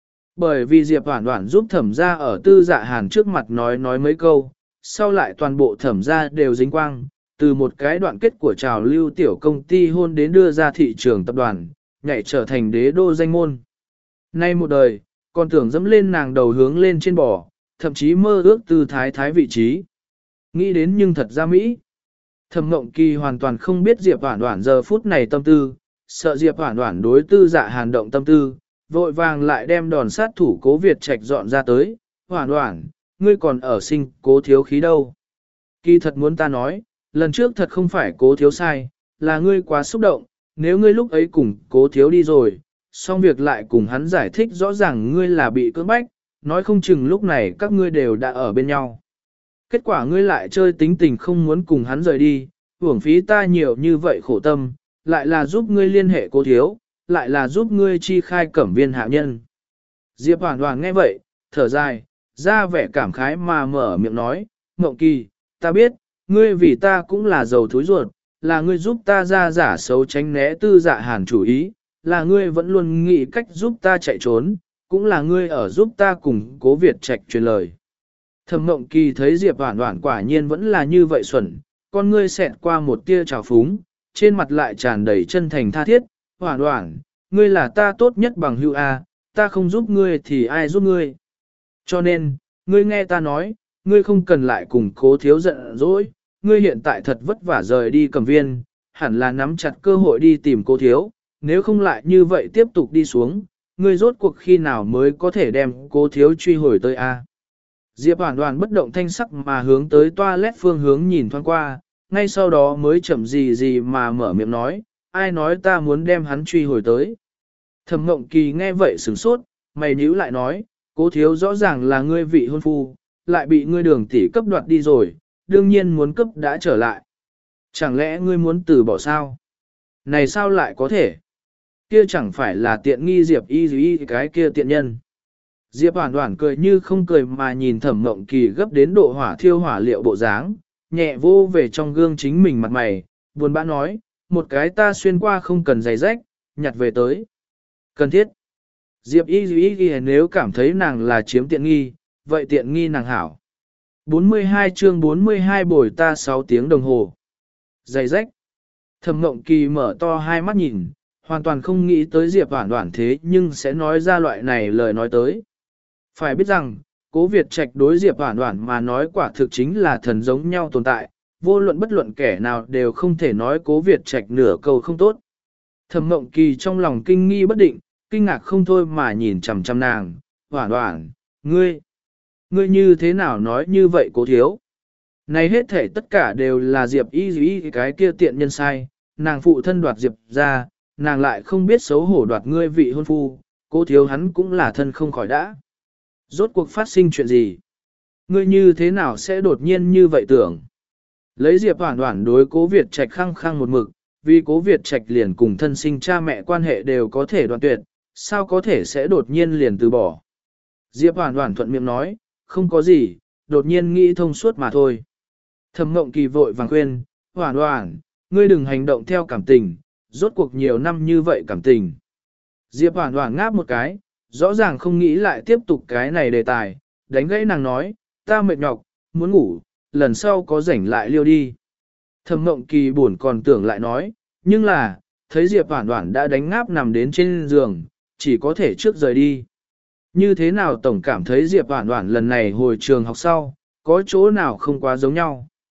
Bởi vì Diệp Hoản Hoản giúp Thẩm gia ở Tư Dạ Hàn trước mặt nói nói mấy câu, sau lại toàn bộ Thẩm gia đều dính quang, từ một cái đoạn kết của trào lưu tiểu công ty hôn đến đưa ra thị trường tập đoàn, nhảy trở thành đế đô danh môn. Nay một đời, còn tưởng dẫm lên nàng đầu hướng lên trên bò, thậm chí mơ ước từ thái thái vị trí. Nghĩ đến nhưng thật ra Mỹ. Thẩm Mộng Kỳ hoàn toàn không biết Diệp Hoản Hoản giờ phút này tâm tư, sợ Diệp Hoản Hoản đối Tư Dạ Hàn động tâm tư, vội vàng lại đem đòn sát thủ Cố Việt Trạch dọn ra tới. Hoản Hoản, ngươi còn ở sinh Cố thiếu khí đâu? Kỳ thật muốn ta nói, lần trước thật không phải Cố thiếu sai, là ngươi quá xúc động, nếu ngươi lúc ấy cùng Cố thiếu đi rồi, xong việc lại cùng hắn giải thích rõ ràng ngươi là bị cưỡng bách, nói không chừng lúc này các ngươi đều đã ở bên nhau. Kết quả ngươi lại chơi tính tình không muốn cùng hắn rời đi, uổng phí ta nhiều như vậy khổ tâm, lại là giúp ngươi liên hệ Cố thiếu, lại là giúp ngươi chi khai cẩm viên hạ nhân. Diệp Hoản Hoản nghe vậy, thở dài, ra vẻ cảm khái mà mở miệng nói, Mộng Kỳ, ta biết, ngươi vì ta cũng là giàu thối ruột, là ngươi giúp ta ra giả xấu tránh né Tư Dạ Hàn chủ ý, là ngươi vẫn luôn nghĩ cách giúp ta chạy trốn, cũng là ngươi ở giúp ta cùng Cố Việt Trạch truyền lời. Thẩm Mộng Kỳ thấy Diệp Hoản Hoản quả nhiên vẫn là như vậy xuẩn, con ngươi xẹt qua một tia trào phúng, trên mặt lại tràn đầy chân thành tha thiết, Hoản Hoản, ngươi là ta tốt nhất bằng hữu a, ta không giúp ngươi thì ai giúp ngươi. Cho nên, ngươi nghe ta nói, ngươi không cần lại cùng Cố thiếu giận dỗi, ngươi hiện tại thật vất vả rời đi Cẩm viên, hẳn là nắm chặt cơ hội đi tìm Cố thiếu, nếu không lại như vậy tiếp tục đi xuống, ngươi rốt cuộc khi nào mới có thể đem Cố thiếu truy hồi tới a? Diệp Hoản Hoản bất động thanh sắc mà hướng tới toilet phương hướng nhìn thoáng qua, ngay sau đó mới chậm gì gì mà mở miệng nói, ai nói ta muốn đem hắn truy hồi tới. Thẩm Mộng Kỳ nghe vậy sửng sốt, mày nhíu lại nói, Cố thiếu rõ ràng là ngươi vị hôn phu, lại bị ngươi Đường tỷ cấp đoạt đi rồi, đương nhiên muốn cấp đã trở lại. Chẳng lẽ ngươi muốn từ bỏ sao? Này sao lại có thể? Kia chẳng phải là tiện nghi Diệp y y cái kia tiện nhân. Diệp Hoản Hoản cười như không cười mà nhìn Thẩm Mộng Kỳ gấp đến độ hỏa thiêu hỏa liệu bộ dáng, nhẹ vô về trong gương chính mình mặt mày, buồn bã nói, một cái ta xuyên qua không cần giày rách, nhặt về tới. Cần thiết. Diệp y y y nếu cảm thấy nàng là chiếm tiện nghi, vậy tiện nghi nàng hảo. bốn mươi hai chương bốn mươi hai bồi ta sáu tiếng đồng hồ. Giày rách. Thẩm Mộng Kỳ mở to hai mắt nhìn, hoàn toàn không nghĩ tới Diệp Hoản Hoản thế nhưng sẽ nói ra loại này lời nói tới. Phải biết rằng, Cố Việt Trạch đối Diệp Hoản Hoản mà nói quả thực chính là thần giống nhau tồn tại, vô luận bất luận kẻ nào đều không thể nói Cố Việt Trạch nửa câu không tốt. Thẩm Mộng Kỳ trong lòng kinh nghi bất định, kinh ngạc không thôi mà nhìn chằm chằm nàng, Hoản Hoản, ngươi, ngươi như thế nào nói như vậy Cố thiếu? Này hết thể tất cả đều là Diệp y y cái kia tiện nhân sai, nàng phụ thân đoạt Diệp ra, nàng lại không biết xấu hổ đoạt ngươi vị hôn phu, Cố thiếu hắn cũng là thân không khỏi đã. Rốt cuộc phát sinh chuyện gì? Ngươi như thế nào sẽ đột nhiên như vậy tưởng? Lấy Diệp Hoản Hoản đối Cố Việt Trạch khăng khăng một mực, vì Cố Việt Trạch liền cùng thân sinh cha mẹ quan hệ đều có thể đoạn tuyệt, sao có thể sẽ đột nhiên liền từ bỏ? Diệp Hoản Hoản thuận miệng nói, không có gì, đột nhiên nghĩ thông suốt mà thôi. Thẩm Mộng Kỳ vội vàng khuyên, Hoản Hoản, ngươi đừng hành động theo cảm tình, rốt cuộc nhiều năm như vậy cảm tình. Diệp Hoản Hoản ngáp một cái, rõ ràng không nghĩ lại tiếp tục cái này đề tài, đánh gãy nàng nói, ta mệt nhọc, muốn ngủ, lần sau có rảnh lại liêu đi. Thẩm Mộng Kỳ buồn còn tưởng lại nói, nhưng là, thấy Diệp Hoản Hoản đã đánh ngáp nằm đến trên giường, chỉ có thể trước rời đi. Như thế nào tổng cảm thấy Diệp Hoản Hoản lần này hồi trường học sau, có chỗ nào không quá giống nhau.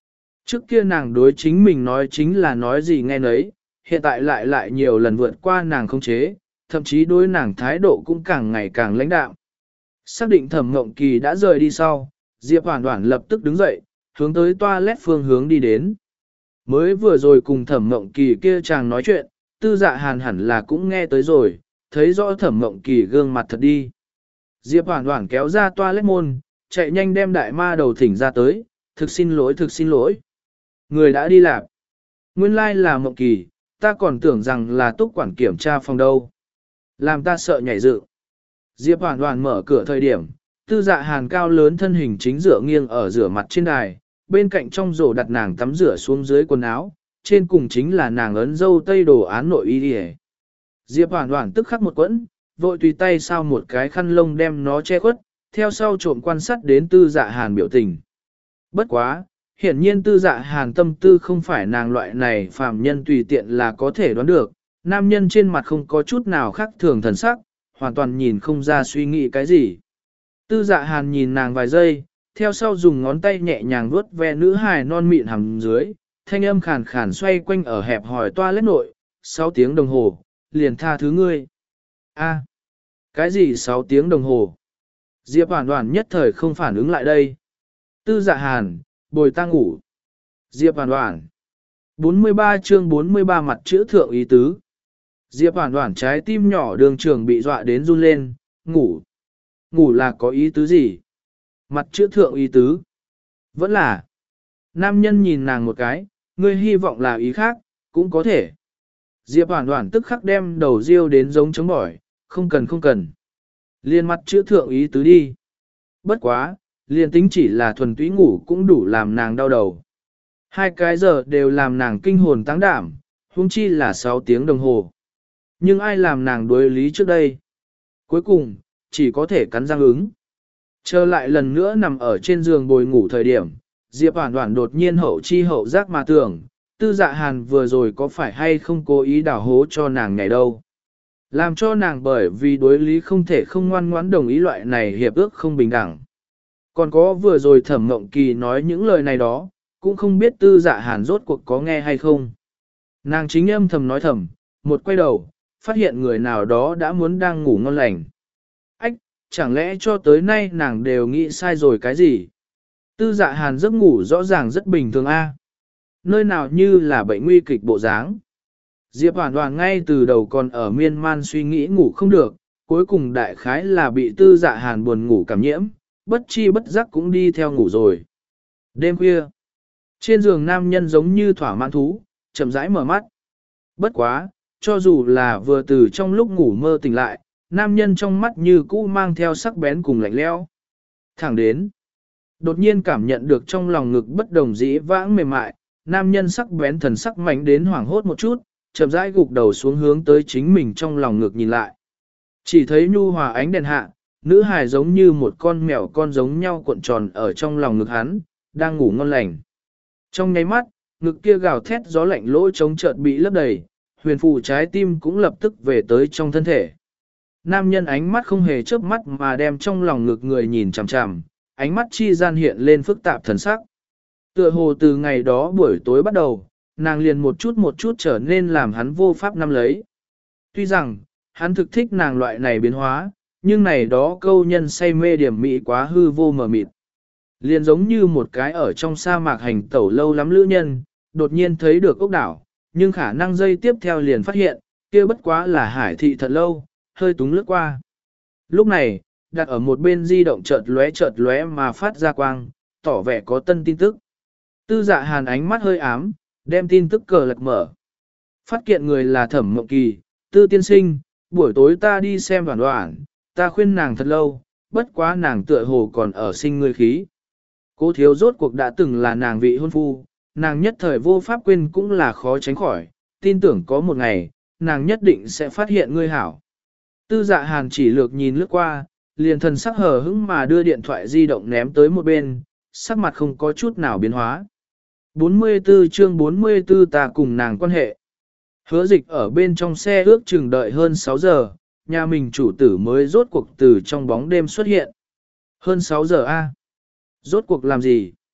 Trước kia nàng đối chính mình nói chính là nói gì nghe nấy, hiện tại lại lại nhiều lần vượt qua nàng không chế, thậm chí đối nàng thái độ cũng càng ngày càng lãnh đạm. Xác định Thẩm Ngộng Kỳ đã rời đi sau, Diệp Hoản Hoản lập tức đứng dậy, hướng tới toilet phương hướng đi đến. Mới vừa rồi cùng Thẩm Ngộng Kỳ kia chàng nói chuyện, Tư Dạ Hàn hẳn là cũng nghe tới rồi, thấy rõ Thẩm Ngộng Kỳ gương mặt thật đi. Diệp Hoản Hoản kéo ra toilet môn, chạy nhanh đem đại ma đầu thỉnh ra tới, thực xin lỗi thực xin lỗi. Người đã đi làm. Nguyên lai là Ngộng Kỳ, ta còn tưởng rằng là túc quản kiểm tra phòng đâu. Làm ta sợ nhảy dựng. Diệp Hoản Hoản mở cửa thời điểm, Tư Dạ Hàn cao lớn thân hình chính dựa nghiêng ở rửa mặt trên đài, bên cạnh trong rổ đặt nàng tắm rửa xuống dưới quần áo, trên cùng chính là nàng ấn dâu tây đồ án nội y đi. Diệp Hoản Hoản tức khắc một quẫn, vội tùy tay sao một cái khăn lông đem nó che khuất, theo sau trộm quan sát đến Tư Dạ Hàn biểu tình. Bất quá, hiển nhiên Tư Dạ Hàn tâm tư không phải nàng loại này phàm nhân tùy tiện là có thể đoán được, nam nhân trên mặt không có chút nào khác thường thần sắc, hoàn toàn nhìn không ra suy nghĩ cái gì. Tư Dạ Hàn nhìn nàng vài giây, theo sau dùng ngón tay nhẹ nhàng vuốt ve nữ hài non mịn hằng dưới, thanh âm khàn khàn xoay quanh ở hẹp hỏi toilet nội, sáu tiếng đồng hồ, liền tha thứ ngươi. A, cái gì sáu tiếng đồng hồ? Diệp Hoản Hoản nhất thời không phản ứng lại đây. Tư Dạ Hàn, bồi ta ngủ. Diệp Hoản Hoản. bốn mươi ba chương bốn mươi ba mặt chữ thượng ý tứ. Diệp Hoản Hoản trái tim nhỏ đường trường bị dọa đến run lên, ngủ. Ngủ là có ý tứ gì? Mặt chữ thượng ý tứ. Vẫn là. Nam nhân nhìn nàng một cái, ngươi hy vọng là ý khác, cũng có thể. Diệp Hoản Hoản tức khắc đem đầu riêu đến giống chống bỏi, không cần không cần. Liên mặt chữ thượng ý tứ đi. Bất quá, liên tính chỉ là thuần túy ngủ cũng đủ làm nàng đau đầu. Hai cái giờ đều làm nàng kinh hồn táng đảm, huống chi là sáu tiếng đồng hồ. Nhưng ai làm nàng đối lý trước đây? Cuối cùng, chỉ có thể cắn răng ứng. Trở lại lần nữa nằm ở trên giường bồi ngủ thời điểm, Diệp Hoản Hoản đột nhiên hậu chi hậu giác mà tưởng, Tư Dạ Hàn vừa rồi có phải hay không cố ý đảo hố cho nàng ngày đâu. Làm cho nàng bởi vì đối lý không thể không ngoan ngoãn đồng ý loại này hiệp ước không bình đẳng. Còn có vừa rồi Thẩm Ngộng Kỳ nói những lời này đó, cũng không biết Tư Dạ Hàn rốt cuộc có nghe hay không. Nàng chính âm thầm nói thầm, một quay đầu, phát hiện người nào đó đã muốn đang ngủ ngon lành. Ách, chẳng lẽ cho tới nay nàng đều nghĩ sai rồi cái gì? Tư Dạ Hàn giấc ngủ rõ ràng rất bình thường a, nơi nào như là bệnh nguy kịch bộ dáng. Diệp Hoản Hoản ngay từ đầu còn ở miên man suy nghĩ ngủ không được, cuối cùng đại khái là bị Tư Dạ Hàn buồn ngủ cảm nhiễm, bất chi bất giác cũng đi theo ngủ rồi. Đêm khuya, trên giường nam nhân giống như thỏa mãn thú, chậm rãi mở mắt. Bất quá, cho dù là vừa từ trong lúc ngủ mơ tỉnh lại, nam nhân trong mắt như cũ mang theo sắc bén cùng lạnh lẽo. Thẳng đến, đột nhiên cảm nhận được trong lòng ngực bất đồng dĩ vãng mềm mại, nam nhân sắc bén thần sắc mạnh đến hoảng hốt một chút, chậm rãi gục đầu xuống hướng tới chính mình trong lòng ngực nhìn lại. Chỉ thấy nhu hòa ánh đèn hạ, nữ hài giống như một con mèo con giống nhau cuộn tròn ở trong lòng ngực hắn, đang ngủ ngon lành. Trong nháy mắt, ngực kia gào thét gió lạnh lỗ trống chợt bị lấp đầy, huyền phù trái tim cũng lập tức về tới trong thân thể. Nam nhân ánh mắt không hề chớp mắt mà đem trong lòng ngực người nhìn chằm chằm, ánh mắt chi gian hiện lên phức tạp thần sắc. Tựa hồ từ ngày đó buổi tối bắt đầu, nàng liền một chút một chút trở nên làm hắn vô pháp nắm lấy. Tuy rằng, hắn thực thích nàng loại này biến hóa, nhưng này đó câu nhân say mê điểm mỹ quá hư vô mờ mịt. Liền giống như một cái ở trong sa mạc hành tẩu lâu lắm lữ nhân, đột nhiên thấy được ốc đảo, nhưng khả năng dây tiếp theo liền phát hiện, kia bất quá là hải thị thật lâu, hơi túng lướt qua. Lúc này, đặt ở một bên di động chợt lóe chợt lóe mà phát ra quang, tỏ vẻ có tân tin tức. Tư Dạ Hàn ánh mắt hơi ám, đem tin tức cờ lật mở. Phát kiện người là Thẩm Ngộng Kỳ, Tư tiên sinh, buổi tối ta đi xem Hoản Hoản, ta khuyên nàng thật lâu, bất quá nàng tựa hồ còn ở sinh ngươi khí. Cố thiếu rốt cuộc đã từng là nàng vị hôn phu, nàng nhất thời vô pháp quên cũng là khó tránh khỏi, tin tưởng có một ngày, nàng nhất định sẽ phát hiện ngươi hảo. Tư Dạ Hàn chỉ lược nhìn lướt qua, liền thần sắc hờ hững mà đưa điện thoại di động ném tới một bên, sắc mặt không có chút nào biến hóa. bốn mươi tư chương bốn mươi tư ta cùng nàng quan hệ. Hứa Dịch ở bên trong xe ước chừng đợi hơn sáu giờ, nhà mình chủ tử mới rốt cuộc từ trong bóng đêm xuất hiện. Hơn sáu giờ a, rốt cuộc làm gì?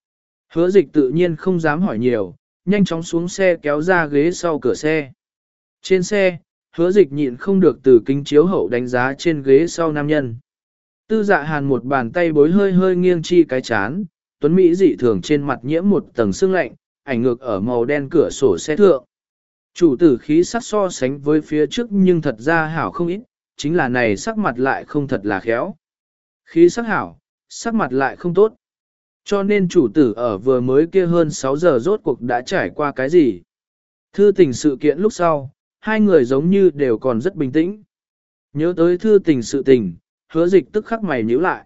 Hứa dịch tự nhiên không dám hỏi nhiều, nhanh chóng xuống xe kéo ra ghế sau cửa xe. Trên xe, hứa dịch nhịn không được từ kính chiếu hậu đánh giá trên ghế sau nam nhân. Tư Dạ Hàn một bàn tay bối hơi hơi nghiêng chi cái chán, tuấn Mỹ dị thường trên mặt nhiễm một tầng sương lạnh, ảnh ngược ở màu đen cửa sổ xe thượng. Chủ tử khí sắc so sánh với phía trước nhưng thật ra hảo không ít, chính là này sắc mặt lại không thật là khéo. Khí sắc hảo, sắc mặt lại không tốt. Cho nên chủ tử ở vừa mới kia hơn sáu giờ rốt cuộc đã trải qua cái gì. Thư tình sự kiện lúc sau, hai người giống như đều còn rất bình tĩnh. Nhớ tới thư tình sự tình, hứa dịch tức khắc mày nhíu lại.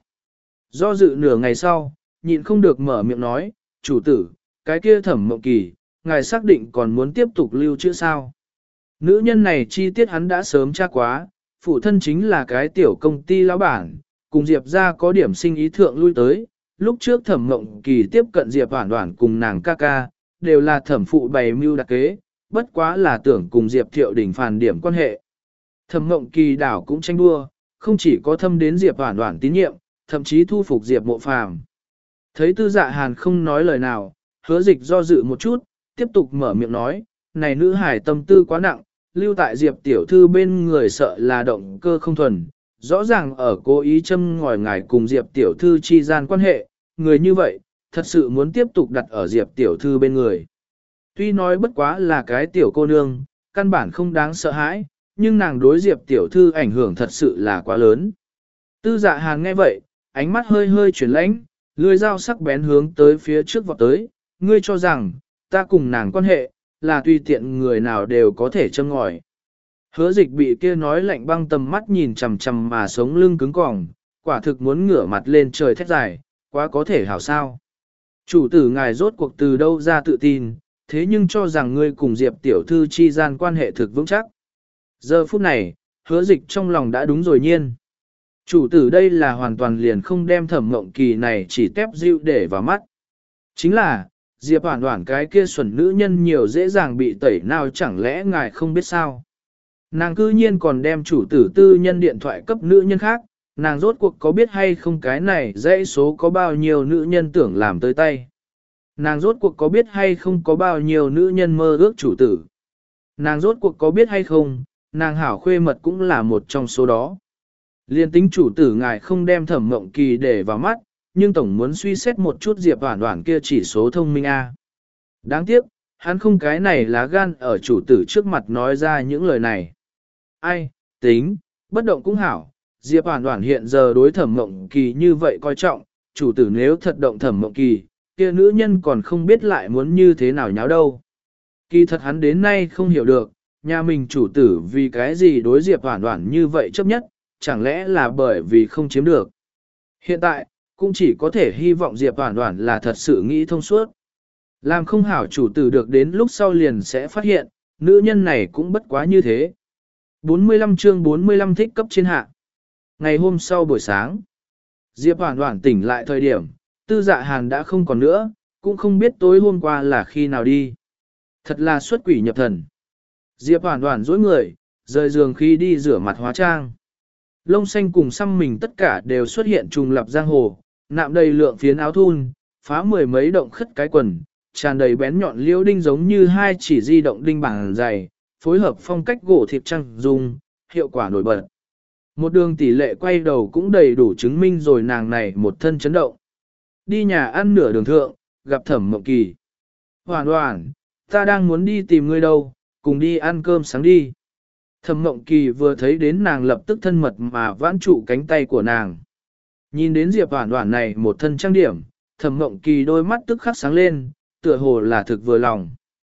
Do dự nửa ngày sau, nhịn không được mở miệng nói, chủ tử, cái kia Thẩm Mộng Kỳ, ngài xác định còn muốn tiếp tục lưu trữ sao. Nữ nhân này chi tiết hắn đã sớm tra quá, phụ thân chính là cái tiểu công ty lão bản, cùng Diệp ra có điểm sinh ý thượng lui tới. Lúc trước Thẩm Mộng Kỳ tiếp cận Diệp Hoản Hoản cùng nàng ca ca, đều là thẩm phụ bày mưu đặc kế, bất quá là tưởng cùng Diệp Thiệu Đình phản điểm quan hệ. Thẩm Mộng Kỳ đảo cũng tranh đua, không chỉ có thâm đến Diệp Hoản Hoản tín nhiệm, thậm chí thu phục Diệp Mộ Phàm. Thấy Tư Dạ Hàn không nói lời nào, hứa dịch do dự một chút, tiếp tục mở miệng nói, này nữ hải tâm tư quá nặng, lưu tại Diệp tiểu thư bên người sợ là động cơ không thuần, rõ ràng ở cố ý châm ngòi ngài cùng Diệp tiểu thư chi gian quan hệ, người như vậy, thật sự muốn tiếp tục đặt ở Diệp tiểu thư bên người. Tuy nói bất quá là cái tiểu cô nương, căn bản không đáng sợ hãi, nhưng nàng đối Diệp tiểu thư ảnh hưởng thật sự là quá lớn. Tư Dạ Hàn nghe vậy, ánh mắt hơi hơi chuyển lãnh, lưỡi dao sắc bén hướng tới phía trước vọt tới, ngươi cho rằng, ta cùng nàng quan hệ, là tùy tiện người nào đều có thể châm ngòi. Hứa dịch bị kia nói lạnh băng tầm mắt nhìn chằm chằm mà sống lưng cứng cỏng, quả thực muốn ngửa mặt lên trời thét dài, quá có thể hảo sao. Chủ tử ngài rốt cuộc từ đâu ra tự tin, thế nhưng cho rằng ngươi cùng Diệp tiểu thư chi gian quan hệ thực vững chắc. Giờ phút này, hứa dịch trong lòng đã đúng rồi nhiên. Chủ tử đây là hoàn toàn liền không đem Thẩm Mộng Kỳ này chỉ tép dịu để vào mắt. Chính là, Diệp Hoản Hoản cái kia xuẩn nữ nhân nhiều dễ dàng bị tẩy nào chẳng lẽ ngài không biết sao. Nàng cư nhiên còn đem chủ tử tư nhân điện thoại cấp nữ nhân khác, nàng rốt cuộc có biết hay không cái này dãy số có bao nhiêu nữ nhân tưởng làm tới tay. Nàng rốt cuộc có biết hay không có bao nhiêu nữ nhân mơ ước chủ tử. Nàng rốt cuộc có biết hay không, nàng hảo khuê mật cũng là một trong số đó. Liên tính chủ tử ngài không đem Thẩm Mộng Kỳ để vào mắt, nhưng tổng muốn suy xét một chút Diệp Hoản Hoản kia chỉ số thông minh A. Đáng tiếc, hắn không cái này lá gan ở chủ tử trước mặt nói ra những lời này. Ai, tính, bất động cũng hảo, Diệp Hoản Hoản hiện giờ đối Thẩm Mộng Kỳ như vậy coi trọng, chủ tử nếu thật động Thẩm Mộng Kỳ, kia nữ nhân còn không biết lại muốn như thế nào nháo đâu. Kỳ thật hắn đến nay không hiểu được, nhà mình chủ tử vì cái gì đối Diệp Hoản Hoản như vậy chấp nhất, chẳng lẽ là bởi vì không chiếm được. Hiện tại, cũng chỉ có thể hy vọng Diệp Hoản Hoản là thật sự nghĩ thông suốt. Làm không hảo chủ tử được đến lúc sau liền sẽ phát hiện, nữ nhân này cũng bất quá như thế. bốn mươi lăm chương bốn mươi lăm thích cấp trên hạ. Ngày hôm sau buổi sáng, Diệp Hoản Hoản tỉnh lại thời điểm, Tư Dạ Hàn đã không còn nữa, cũng không biết tối hôm qua là khi nào đi. Thật là xuất quỷ nhập thần. Diệp Hoản Hoản dối người, rời giường khi đi rửa mặt hóa trang. Lông xanh cùng xăm mình tất cả đều xuất hiện trùng lập giang hồ, nạm đầy lượng phiến áo thun, phá mười mấy động khất cái quần, tràn đầy bén nhọn liễu đinh giống như hai chỉ di động đinh bảng dày, phối hợp phong cách gỗ thiệp trăng dung, hiệu quả nổi bật. Một đường tỷ lệ quay đầu cũng đầy đủ chứng minh rồi nàng này một thân chấn động. Đi nhà ăn nửa đường thượng, gặp Thẩm Mộng Kỳ. Hoản Hoản, ta đang muốn đi tìm ngươi đâu, cùng đi ăn cơm sáng đi. Thẩm Mộng Kỳ vừa thấy đến nàng lập tức thân mật mà vãn trụ cánh tay của nàng. Nhìn đến Diệp Hoản Hoản này một thân trang điểm, Thẩm Mộng Kỳ đôi mắt tức khắc sáng lên, tựa hồ là thực vừa lòng.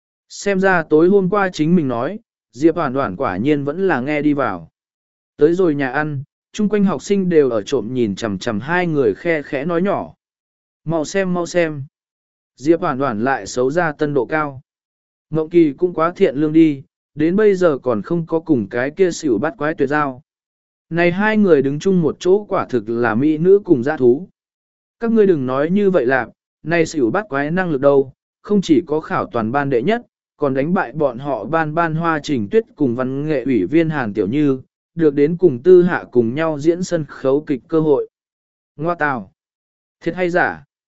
Xem ra tối hôm qua chính mình nói, Diệp Hoản Hoản quả nhiên vẫn là nghe đi vào. Tới rồi nhà ăn, chung quanh học sinh đều ở trộm nhìn chằm chằm hai người khe khẽ nói nhỏ. Mau xem mau xem. Diệp Hoản Hoản lại xấu ra tân độ cao. Mộng Kỳ cũng quá thiện lương đi, đến bây giờ còn không có cùng cái kia xỉu bắt quái tuyệt giao. Này hai người đứng chung một chỗ quả thực là mỹ nữ cùng dã thú. Các ngươi đừng nói như vậy lạc, này xỉu bắt quái năng lực đâu, không chỉ có khảo toàn ban đệ nhất, còn đánh bại bọn họ ban ban hoa trình tuyết cùng văn nghệ ủy viên Hàn Tiểu Như, được đến cùng tư hạ cùng nhau diễn sân khấu kịch cơ hội. Ngoa tào! Thiệt hay giả?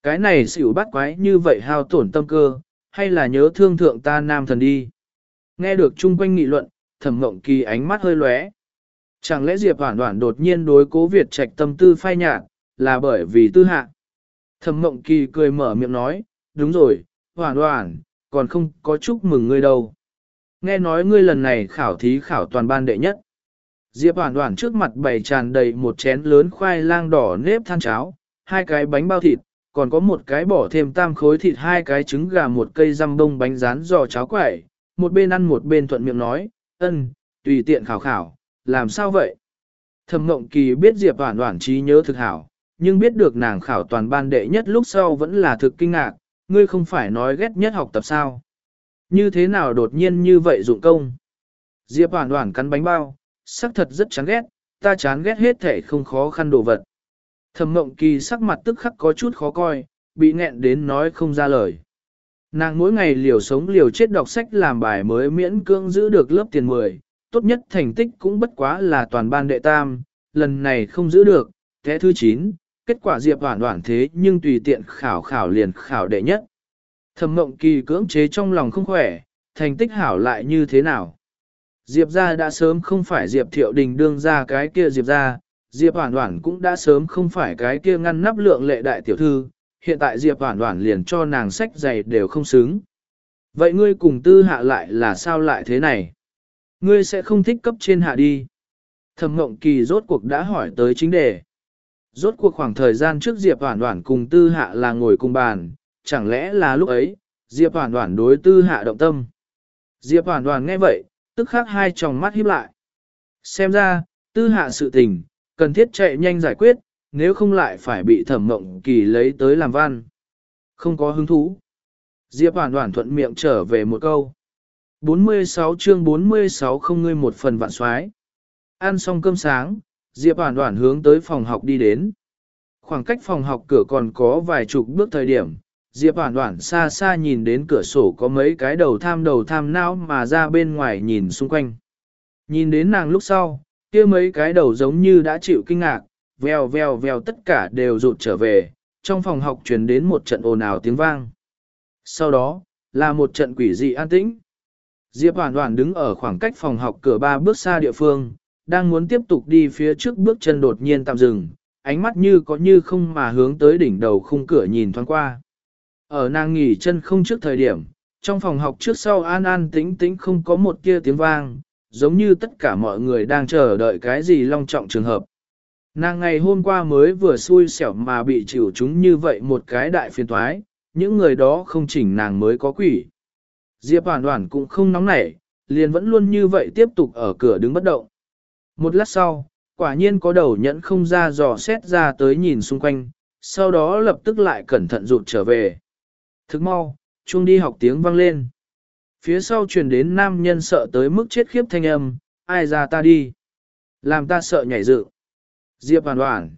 Cái này xỉu bắt quái như vậy hao tổn tâm cơ, hay là nhớ thương thượng ta nam thần đi. Nghe được chung quanh nghị luận, Thẩm Mộng Kỳ ánh mắt hơi lóe. Chẳng lẽ Diệp Hoản Hoản đột nhiên đối Cố Việt Trạch tâm tư phai nhạt, là bởi vì tư hạ. Thẩm Mộng Kỳ cười mở miệng nói, đúng rồi, Hoản Hoản, còn không có chúc mừng ngươi đâu. Nghe nói ngươi lần này khảo thí khảo toàn ban đệ nhất. Diệp Hoản Hoản trước mặt bày tràn đầy một chén lớn khoai lang đỏ nếp than cháo, hai cái bánh bao thịt, còn có một cái bỏ thêm tam khối thịt, hai cái trứng gà, một cây răm bông bánh rán giò cháo quẩy, một bên ăn một bên thuận miệng nói, ân, tùy tiện khảo khảo, làm sao vậy? Thẩm Mộng Kỳ biết Diệp Hoản Hoản trí nhớ thực hảo, nhưng biết được nàng khảo toàn ban đệ nhất lúc sau vẫn là thực kinh ngạc, ngươi không phải nói ghét nhất học tập sao? Như thế nào đột nhiên như vậy dụng công? Diệp Hoản Hoản cắn bánh bao, sắc thật rất chán ghét, ta chán ghét hết thể không khó khăn đồ vật. Thẩm Mộng Kỳ sắc mặt tức khắc có chút khó coi, bị nghẹn đến nói không ra lời. Nàng mỗi ngày liều sống liều chết đọc sách làm bài mới miễn cưỡng giữ được lớp tiền mười, tốt nhất thành tích cũng bất quá là toàn ban đệ tam, lần này không giữ được, thế thứ chín, kết quả Diệp Hoản Hoản thế nhưng tùy tiện khảo khảo liền khảo đệ nhất. Thẩm Mộng Kỳ cưỡng chế trong lòng không khỏe, thành tích hảo lại như thế nào? Diệp gia đã sớm không phải Diệp Thiệu Đình đương ra cái kia Diệp gia, Diệp Hoản Hoản cũng đã sớm không phải cái kia ngăn nắp lượng lệ đại tiểu thư, hiện tại Diệp Hoản Hoản liền cho nàng sách giày đều không xứng. Vậy ngươi cùng tư hạ lại là sao lại thế này? Ngươi sẽ không thích cấp trên hạ đi. Thẩm Mộng Kỳ rốt cuộc đã hỏi tới chính đề. Rốt cuộc khoảng thời gian trước Diệp Hoản Hoản cùng tư hạ là ngồi cùng bàn, chẳng lẽ là lúc ấy, Diệp Hoản Hoản đối tư hạ động tâm. Diệp Hoản Hoản nghe vậy, tức khắc hai tròng mắt híp lại. Xem ra, tư hạ sự tình, cần thiết chạy nhanh giải quyết, nếu không lại phải bị Thẩm Mộng Kỳ lấy tới làm văn. Không có hứng thú. Diệp Hoản Hoản thuận miệng trở về một câu. bốn mươi sáu chương bốn mươi sáu không ngươi một phần vạn soái. Ăn xong cơm sáng, Diệp Hoản Hoản hướng tới phòng học đi đến. Khoảng cách phòng học cửa còn có vài chục bước thời điểm, Diệp Hoản Hoản xa xa nhìn đến cửa sổ có mấy cái đầu tham đầu tham não mà ra bên ngoài nhìn xung quanh. Nhìn đến nàng lúc sau, kia mấy cái đầu giống như đã chịu kinh ngạc, vèo vèo vèo tất cả đều rụt trở về, trong phòng học truyền đến một trận ồn ào tiếng vang. Sau đó, là một trận quỷ dị an tĩnh. Diệp Hoản Hoản đứng ở khoảng cách phòng học cửa ba bước xa địa phương, đang muốn tiếp tục đi phía trước, bước chân đột nhiên tạm dừng, ánh mắt như có như không mà hướng tới đỉnh đầu khung cửa nhìn thoáng qua. Ở nàng nghỉ chân không trước thời điểm, trong phòng học trước sau an an tĩnh tĩnh không có một tia tiếng vang, giống như tất cả mọi người đang chờ đợi cái gì long trọng trường hợp. Nàng ngày hôm qua mới vừa xui xẻo mà bị chịu chúng như vậy một cái đại phiền toái, những người đó không chỉnh nàng mới có quỷ. Diệp Hoản Hoản cũng không nóng nảy, liền vẫn luôn như vậy tiếp tục ở cửa đứng bất động. Một lát sau, quả nhiên có đầu nhẫn không ra dò xét ra tới nhìn xung quanh, sau đó lập tức lại cẩn thận rụt trở về. Thức mau, chuông đi học tiếng vang lên. Phía sau truyền đến nam nhân sợ tới mức chết khiếp thanh âm, ai ra ta đi. Làm ta sợ nhảy dựng. Diệp Hoản Hoản.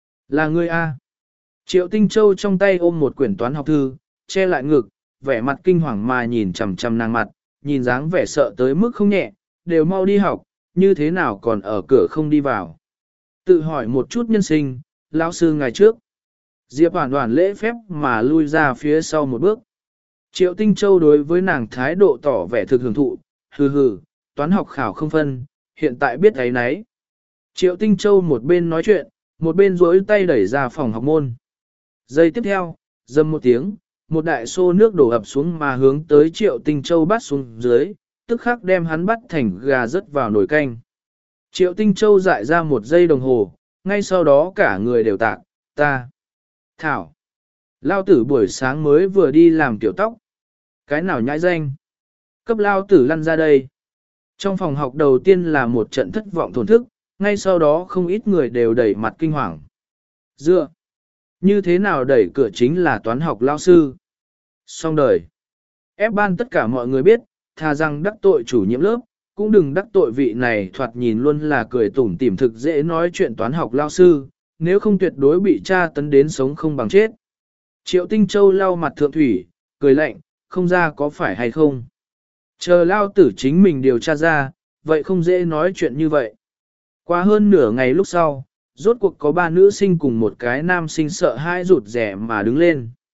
Là ngươi A. Triệu Tinh Châu trong tay ôm một quyển toán học thư, che lại ngực, vẻ mặt kinh hoàng mà nhìn chằm chằm nàng mặt, nhìn dáng vẻ sợ tới mức không nhẹ, đều mau đi học, như thế nào còn ở cửa không đi vào. Tự hỏi một chút nhân sinh, lão sư ngày trước. Diệp Hoản Hoản lễ phép mà lui ra phía sau một bước. Triệu Tinh Châu đối với nàng thái độ tỏ vẻ thực hưởng thụ, hừ hừ, toán học khảo không phân, hiện tại biết ấy nấy. Triệu Tinh Châu một bên nói chuyện, một bên duỗi tay đẩy ra phòng học môn. Giây tiếp theo, dầm một tiếng, một đại xô nước đổ ập xuống mà hướng tới Triệu Tinh Châu bắt xuống dưới, tức khắc đem hắn bắt thành gà rớt vào nồi canh. Triệu Tinh Châu dại ra một giây đồng hồ, ngay sau đó cả người đều tạc, ta. Thảo. Lao tử buổi sáng mới vừa đi làm tiểu tóc. Cái nào nhãi danh? Cấp lao tử lăn ra đây. Trong phòng học đầu tiên là một trận thất vọng thổn thức, ngay sau đó không ít người đều đẩy mặt kinh hoàng. Dựa. Như thế nào đẩy cửa chính là toán học lao sư. Xong đời. Ép ban tất cả mọi người biết, thà rằng đắc tội chủ nhiệm lớp, cũng đừng đắc tội vị này thoạt nhìn luôn là cười tủm tỉm thực dễ nói chuyện toán học lao sư, nếu không tuyệt đối bị tra tấn đến sống không bằng chết. Triệu Tinh Châu lau mặt thượng thủy, cười lạnh, không ra có phải hay không. Chờ lao tử chính mình điều tra ra, vậy không dễ nói chuyện như vậy. Qua hơn nửa ngày lúc sau, rốt cuộc có ba nữ sinh cùng một cái nam sinh sợ hãi rụt rẻ mà đứng lên.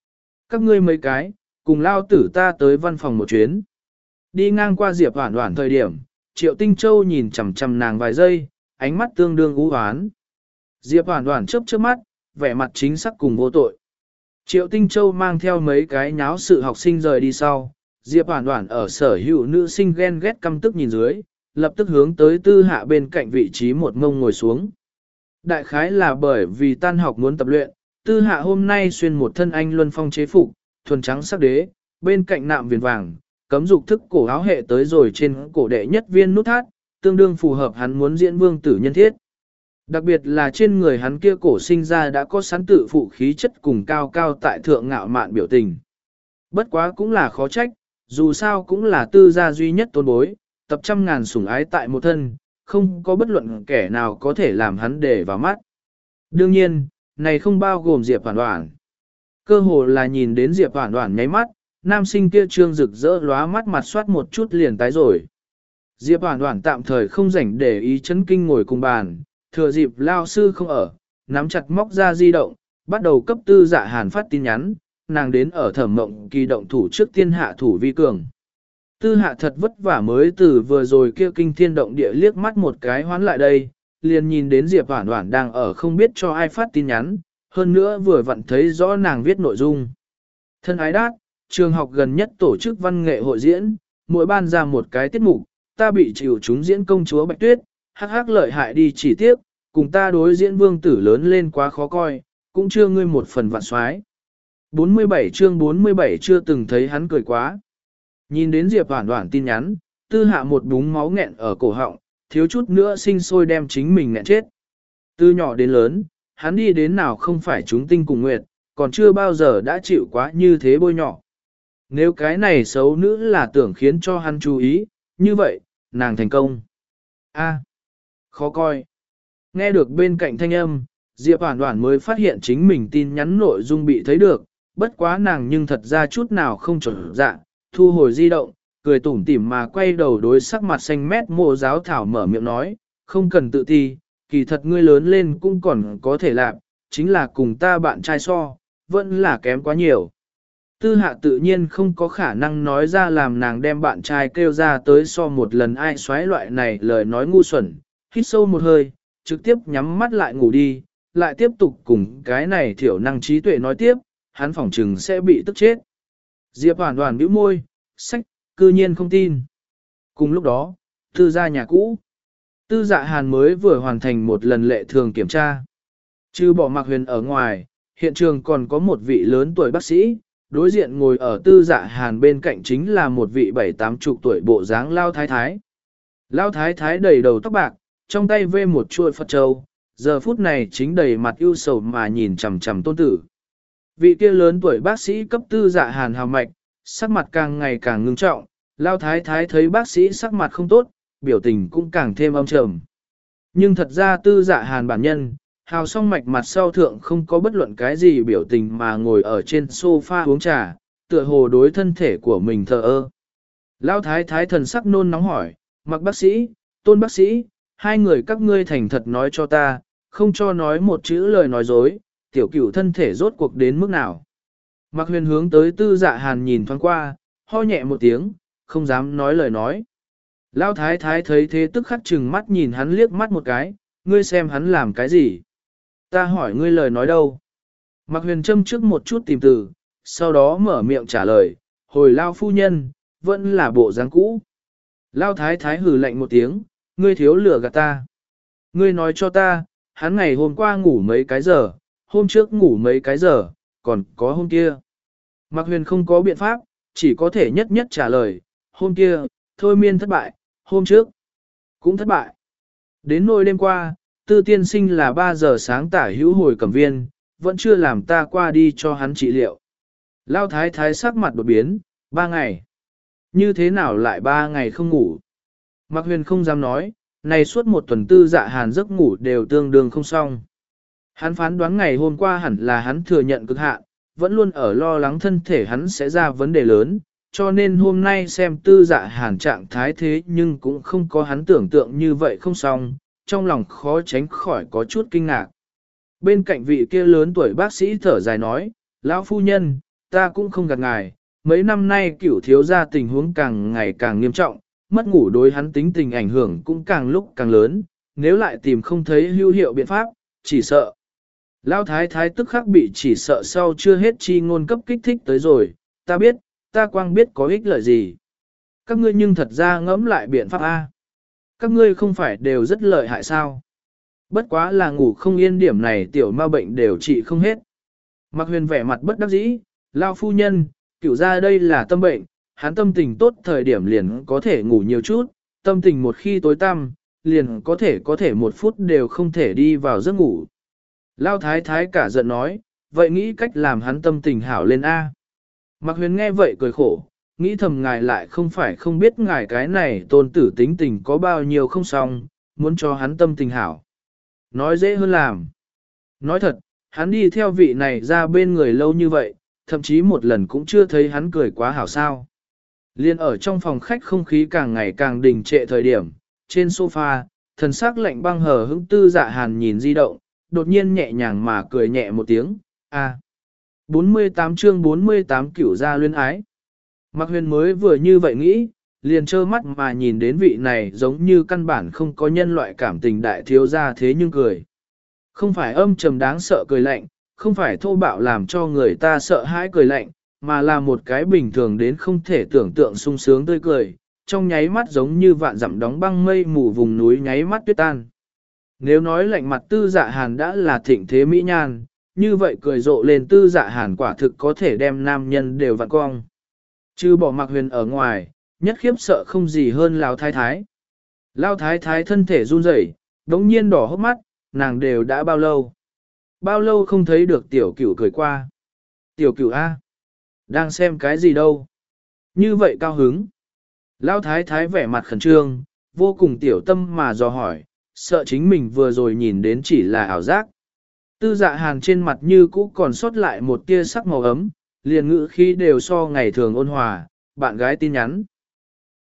Các ngươi mấy cái, cùng lao tử ta tới văn phòng một chuyến. Đi ngang qua Diệp Hoản Hoản thời điểm, Triệu Tinh Châu nhìn chằm chằm nàng vài giây, ánh mắt tương đương u hoán. Diệp Hoản Hoản chớp chớp mắt, vẻ mặt chính xác cùng vô tội. Triệu Tinh Châu mang theo mấy cái nháo sự học sinh rời đi sau, Diệp Hoản Hoản ở sở hữu nữ sinh ghen ghét căm tức nhìn dưới, lập tức hướng tới Tư Hạ bên cạnh vị trí một ngông ngồi xuống. Đại khái là bởi vì tan học muốn tập luyện, Tư Hạ hôm nay xuyên một thân anh luân phong chế phục, thuần trắng sắc đế, bên cạnh nạm viền vàng, cấm dục thức cổ áo hệ tới rồi trên cổ đệ nhất viên nút thắt, tương đương phù hợp hắn muốn diễn vương tử nhân thiết. Đặc biệt là trên người hắn kia cổ sinh ra đã có sẵn tự phụ khí chất cùng cao cao tại thượng ngạo mạn biểu tình. Bất quá cũng là khó trách, dù sao cũng là Tư gia duy nhất tôn bối, tập trăm ngàn sủng ái tại một thân, không có bất luận kẻ nào có thể làm hắn để vào mắt. Đương nhiên, này không bao gồm Diệp Hoản Hoản. Cơ hồ là nhìn đến Diệp Hoản Hoản nháy mắt, nam sinh kia trương rực rỡ lóa mắt mặt soát một chút liền tái rồi. Diệp Hoản Hoản tạm thời không rảnh để ý chấn kinh ngồi cùng bàn, thừa dịp lao sư không ở, nắm chặt móc ra di động, bắt đầu cấp Tư Dạ Hàn phát tin nhắn, nàng đến ở Thẩm Mộng Kỳ động thủ trước tiên hạ thủ vi cường. Tư Hạ thật vất vả mới từ vừa rồi kia kinh thiên động địa liếc mắt một cái hoán lại đây, liền nhìn đến Diệp Hoản Hoản đang ở không biết cho ai phát tin nhắn, hơn nữa vừa vặn thấy rõ nàng viết nội dung. Thân ái đát, trường học gần nhất tổ chức văn nghệ hội diễn, mỗi ban ra một cái tiết mục, ta bị chịu chúng diễn công chúa Bạch Tuyết, hắc hắc lợi hại đi chỉ tiếc, cùng ta đối diễn vương tử lớn lên quá khó coi, cũng chưa ngươi một phần vạn soái. bốn mươi bảy chương bốn mươi bảy chưa từng thấy hắn cười quá. Nhìn đến Diệp Hoản Hoản tin nhắn, Tư Hạ một búng máu nghẹn ở cổ họng, thiếu chút nữa sinh sôi đem chính mình nghẹn chết. Từ nhỏ đến lớn, hắn đi đến nào không phải chúng tinh cùng nguyệt, còn chưa bao giờ đã chịu quá như thế bôi nhỏ. Nếu cái này xấu nữ là tưởng khiến cho hắn chú ý, như vậy, nàng thành công. A, khó coi. Nghe được bên cạnh thanh âm, Diệp Hoản Hoản mới phát hiện chính mình tin nhắn nội dung bị thấy được, bất quá nàng nhưng thật ra chút nào không chuẩn dạ, thu hồi di động, cười tủm tỉm mà quay đầu đối sắc mặt xanh mét Mộ Giáo Thảo mở miệng nói, không cần tự ti, kỳ thật ngươi lớn lên cũng còn có thể làm, chính là cùng ta bạn trai so, vẫn là kém quá nhiều. Tư Hạ tự nhiên không có khả năng nói ra làm nàng đem bạn trai kêu ra tới so một lần ai xoáy loại này lời nói ngu xuẩn, hít sâu một hơi, trực tiếp nhắm mắt lại ngủ đi, lại tiếp tục cùng cái này thiểu năng trí tuệ nói tiếp, hắn phỏng chừng sẽ bị tức chết. Diệp Hoản Hoản bĩu môi, sách, cư nhiên không tin. Cùng lúc đó, Tư gia nhà cũ, Tư Dạ Hàn mới vừa hoàn thành một lần lệ thường kiểm tra. Trừ bỏ Mạc Huyền ở ngoài, hiện trường còn có một vị lớn tuổi bác sĩ, đối diện ngồi ở Tư Dạ Hàn bên cạnh chính là một vị bảy tám chục tuổi bộ dáng Lao Thái Thái. Lao Thái Thái đầy đầu tóc bạc, trong tay vê một chuôi Phật châu, giờ phút này chính đầy mặt ưu sầu mà nhìn chằm chằm tôn tử. Vị kia lớn tuổi bác sĩ cấp Tư Dạ Hàn hào mạch, sắc mặt càng ngày càng ngưng trọng, Lao Thái Thái thấy bác sĩ sắc mặt không tốt, biểu tình cũng càng thêm âm trầm. Nhưng thật ra Tư Dạ Hàn bản nhân, hào song mạch mặt sau thượng không có bất luận cái gì biểu tình mà ngồi ở trên sofa uống trà, tựa hồ đối thân thể của mình thờ ơ. Lao Thái Thái thần sắc nôn nóng hỏi, Mặc bác sĩ, Tôn bác sĩ, hai người các ngươi thành thật nói cho ta, không cho nói một chữ lời nói dối, tiểu cửu thân thể rốt cuộc đến mức nào. Mạc Huyền hướng tới Tư Dạ Hàn nhìn thoáng qua, ho nhẹ một tiếng, không dám nói lời nói. Lão Thái Thái thấy thế tức khắc chừng mắt nhìn hắn liếc mắt một cái, ngươi xem hắn làm cái gì? Ta hỏi ngươi lời nói đâu? Mạc Huyền châm trước một chút tìm từ, sau đó mở miệng trả lời, hồi Lao phu nhân, vẫn là bộ dáng cũ. Lao Thái Thái hừ lạnh một tiếng, ngươi thiếu lửa gạt ta. Ngươi nói cho ta, hắn ngày hôm qua ngủ mấy cái giờ, hôm trước ngủ mấy cái giờ, còn có hôm kia. Mạc Huyền không có biện pháp, chỉ có thể nhất nhất trả lời, hôm kia, thôi miên thất bại, hôm trước, cũng thất bại. Đến nỗi đêm qua, Tư tiên sinh là ba giờ sáng tả hữu hồi cẩm viên, vẫn chưa làm ta qua đi cho hắn trị liệu. Lao Thái Thái sắc mặt đột biến, ba ngày. Như thế nào lại ba ngày không ngủ? Mạc Huyền không dám nói, này suốt một tuần Tư Dạ Hàn giấc ngủ đều tương đương không xong. Hắn phán đoán ngày hôm qua hẳn là hắn thừa nhận cực hạn, vẫn luôn ở lo lắng thân thể hắn sẽ ra vấn đề lớn, cho nên hôm nay xem Tư Dạ Hàn trạng thái thế nhưng cũng không có hắn tưởng tượng như vậy không xong, trong lòng khó tránh khỏi có chút kinh ngạc. Bên cạnh vị kia lớn tuổi bác sĩ thở dài nói, lão phu nhân, ta cũng không gạt ngài, mấy năm nay cửu thiếu gia tình huống càng ngày càng nghiêm trọng, mất ngủ đối hắn tính tình ảnh hưởng cũng càng lúc càng lớn, nếu lại tìm không thấy hữu hiệu biện pháp, chỉ sợ. Lão thái thái tức khắc bị chỉ sợ sau chưa hết chi ngôn cấp kích thích tới rồi, ta biết, ta quang biết có ích lợi gì. Các ngươi nhưng thật ra ngẫm lại biện pháp A. Các ngươi không phải đều rất lợi hại sao? Bất quá là ngủ không yên điểm này tiểu ma bệnh đều trị không hết. Mạc Huyền vẻ mặt bất đắc dĩ, lao phu nhân, cửu ra đây là tâm bệnh, hắn tâm tình tốt thời điểm liền có thể ngủ nhiều chút, tâm tình một khi tối tăm, liền có thể có thể một phút đều không thể đi vào giấc ngủ. Lao thái thái cả giận nói, vậy nghĩ cách làm hắn tâm tình hảo lên A. Mạc Huyền nghe vậy cười khổ, nghĩ thầm ngài lại không phải không biết ngài cái này tôn tử tính tình có bao nhiêu không xong, muốn cho hắn tâm tình hảo. Nói dễ hơn làm. Nói thật, hắn đi theo vị này ra bên người lâu như vậy, thậm chí một lần cũng chưa thấy hắn cười quá hảo sao. Liên ở trong phòng khách không khí càng ngày càng đình trệ thời điểm, trên sofa, thần sắc lạnh băng hờ hững Tư Dạ Hàn nhìn di động, đột nhiên nhẹ nhàng mà cười nhẹ một tiếng, a. bốn mươi tám chương bốn mươi tám cửu gia luyến ái. Mạc Huyền mới vừa như vậy nghĩ, liền trơ mắt mà nhìn đến vị này giống như căn bản không có nhân loại cảm tình đại thiếu gia thế nhưng cười. Không phải âm trầm đáng sợ cười lạnh, không phải thô bạo làm cho người ta sợ hãi cười lạnh, mà là một cái bình thường đến không thể tưởng tượng sung sướng tươi cười, trong nháy mắt giống như vạn dặm đóng băng mây mù vùng núi nháy mắt tuyết tan. Nếu nói lạnh mặt Tư Dạ Hàn đã là thịnh thế mỹ nhan, như vậy cười rộ lên Tư Dạ Hàn quả thực có thể đem nam nhân đều vặn cong. Chứ bỏ Mạc Huyền ở ngoài, nhất khiếp sợ không gì hơn Lão Thái Thái. Lão Thái Thái thân thể run rẩy, đống nhiên đỏ hốc mắt, nàng đều đã bao lâu. Bao lâu không thấy được tiểu cửu cười qua. Tiểu cửu A. Đang xem cái gì đâu. Như vậy cao hứng. Lão Thái Thái vẻ mặt khẩn trương, vô cùng tiểu tâm mà dò hỏi, sợ chính mình vừa rồi nhìn đến chỉ là ảo giác. Tư Dạ Hàn trên mặt như cũ còn sót lại một tia sắc màu ấm, liền ngữ khí đều so ngày thường ôn hòa, bạn gái tin nhắn.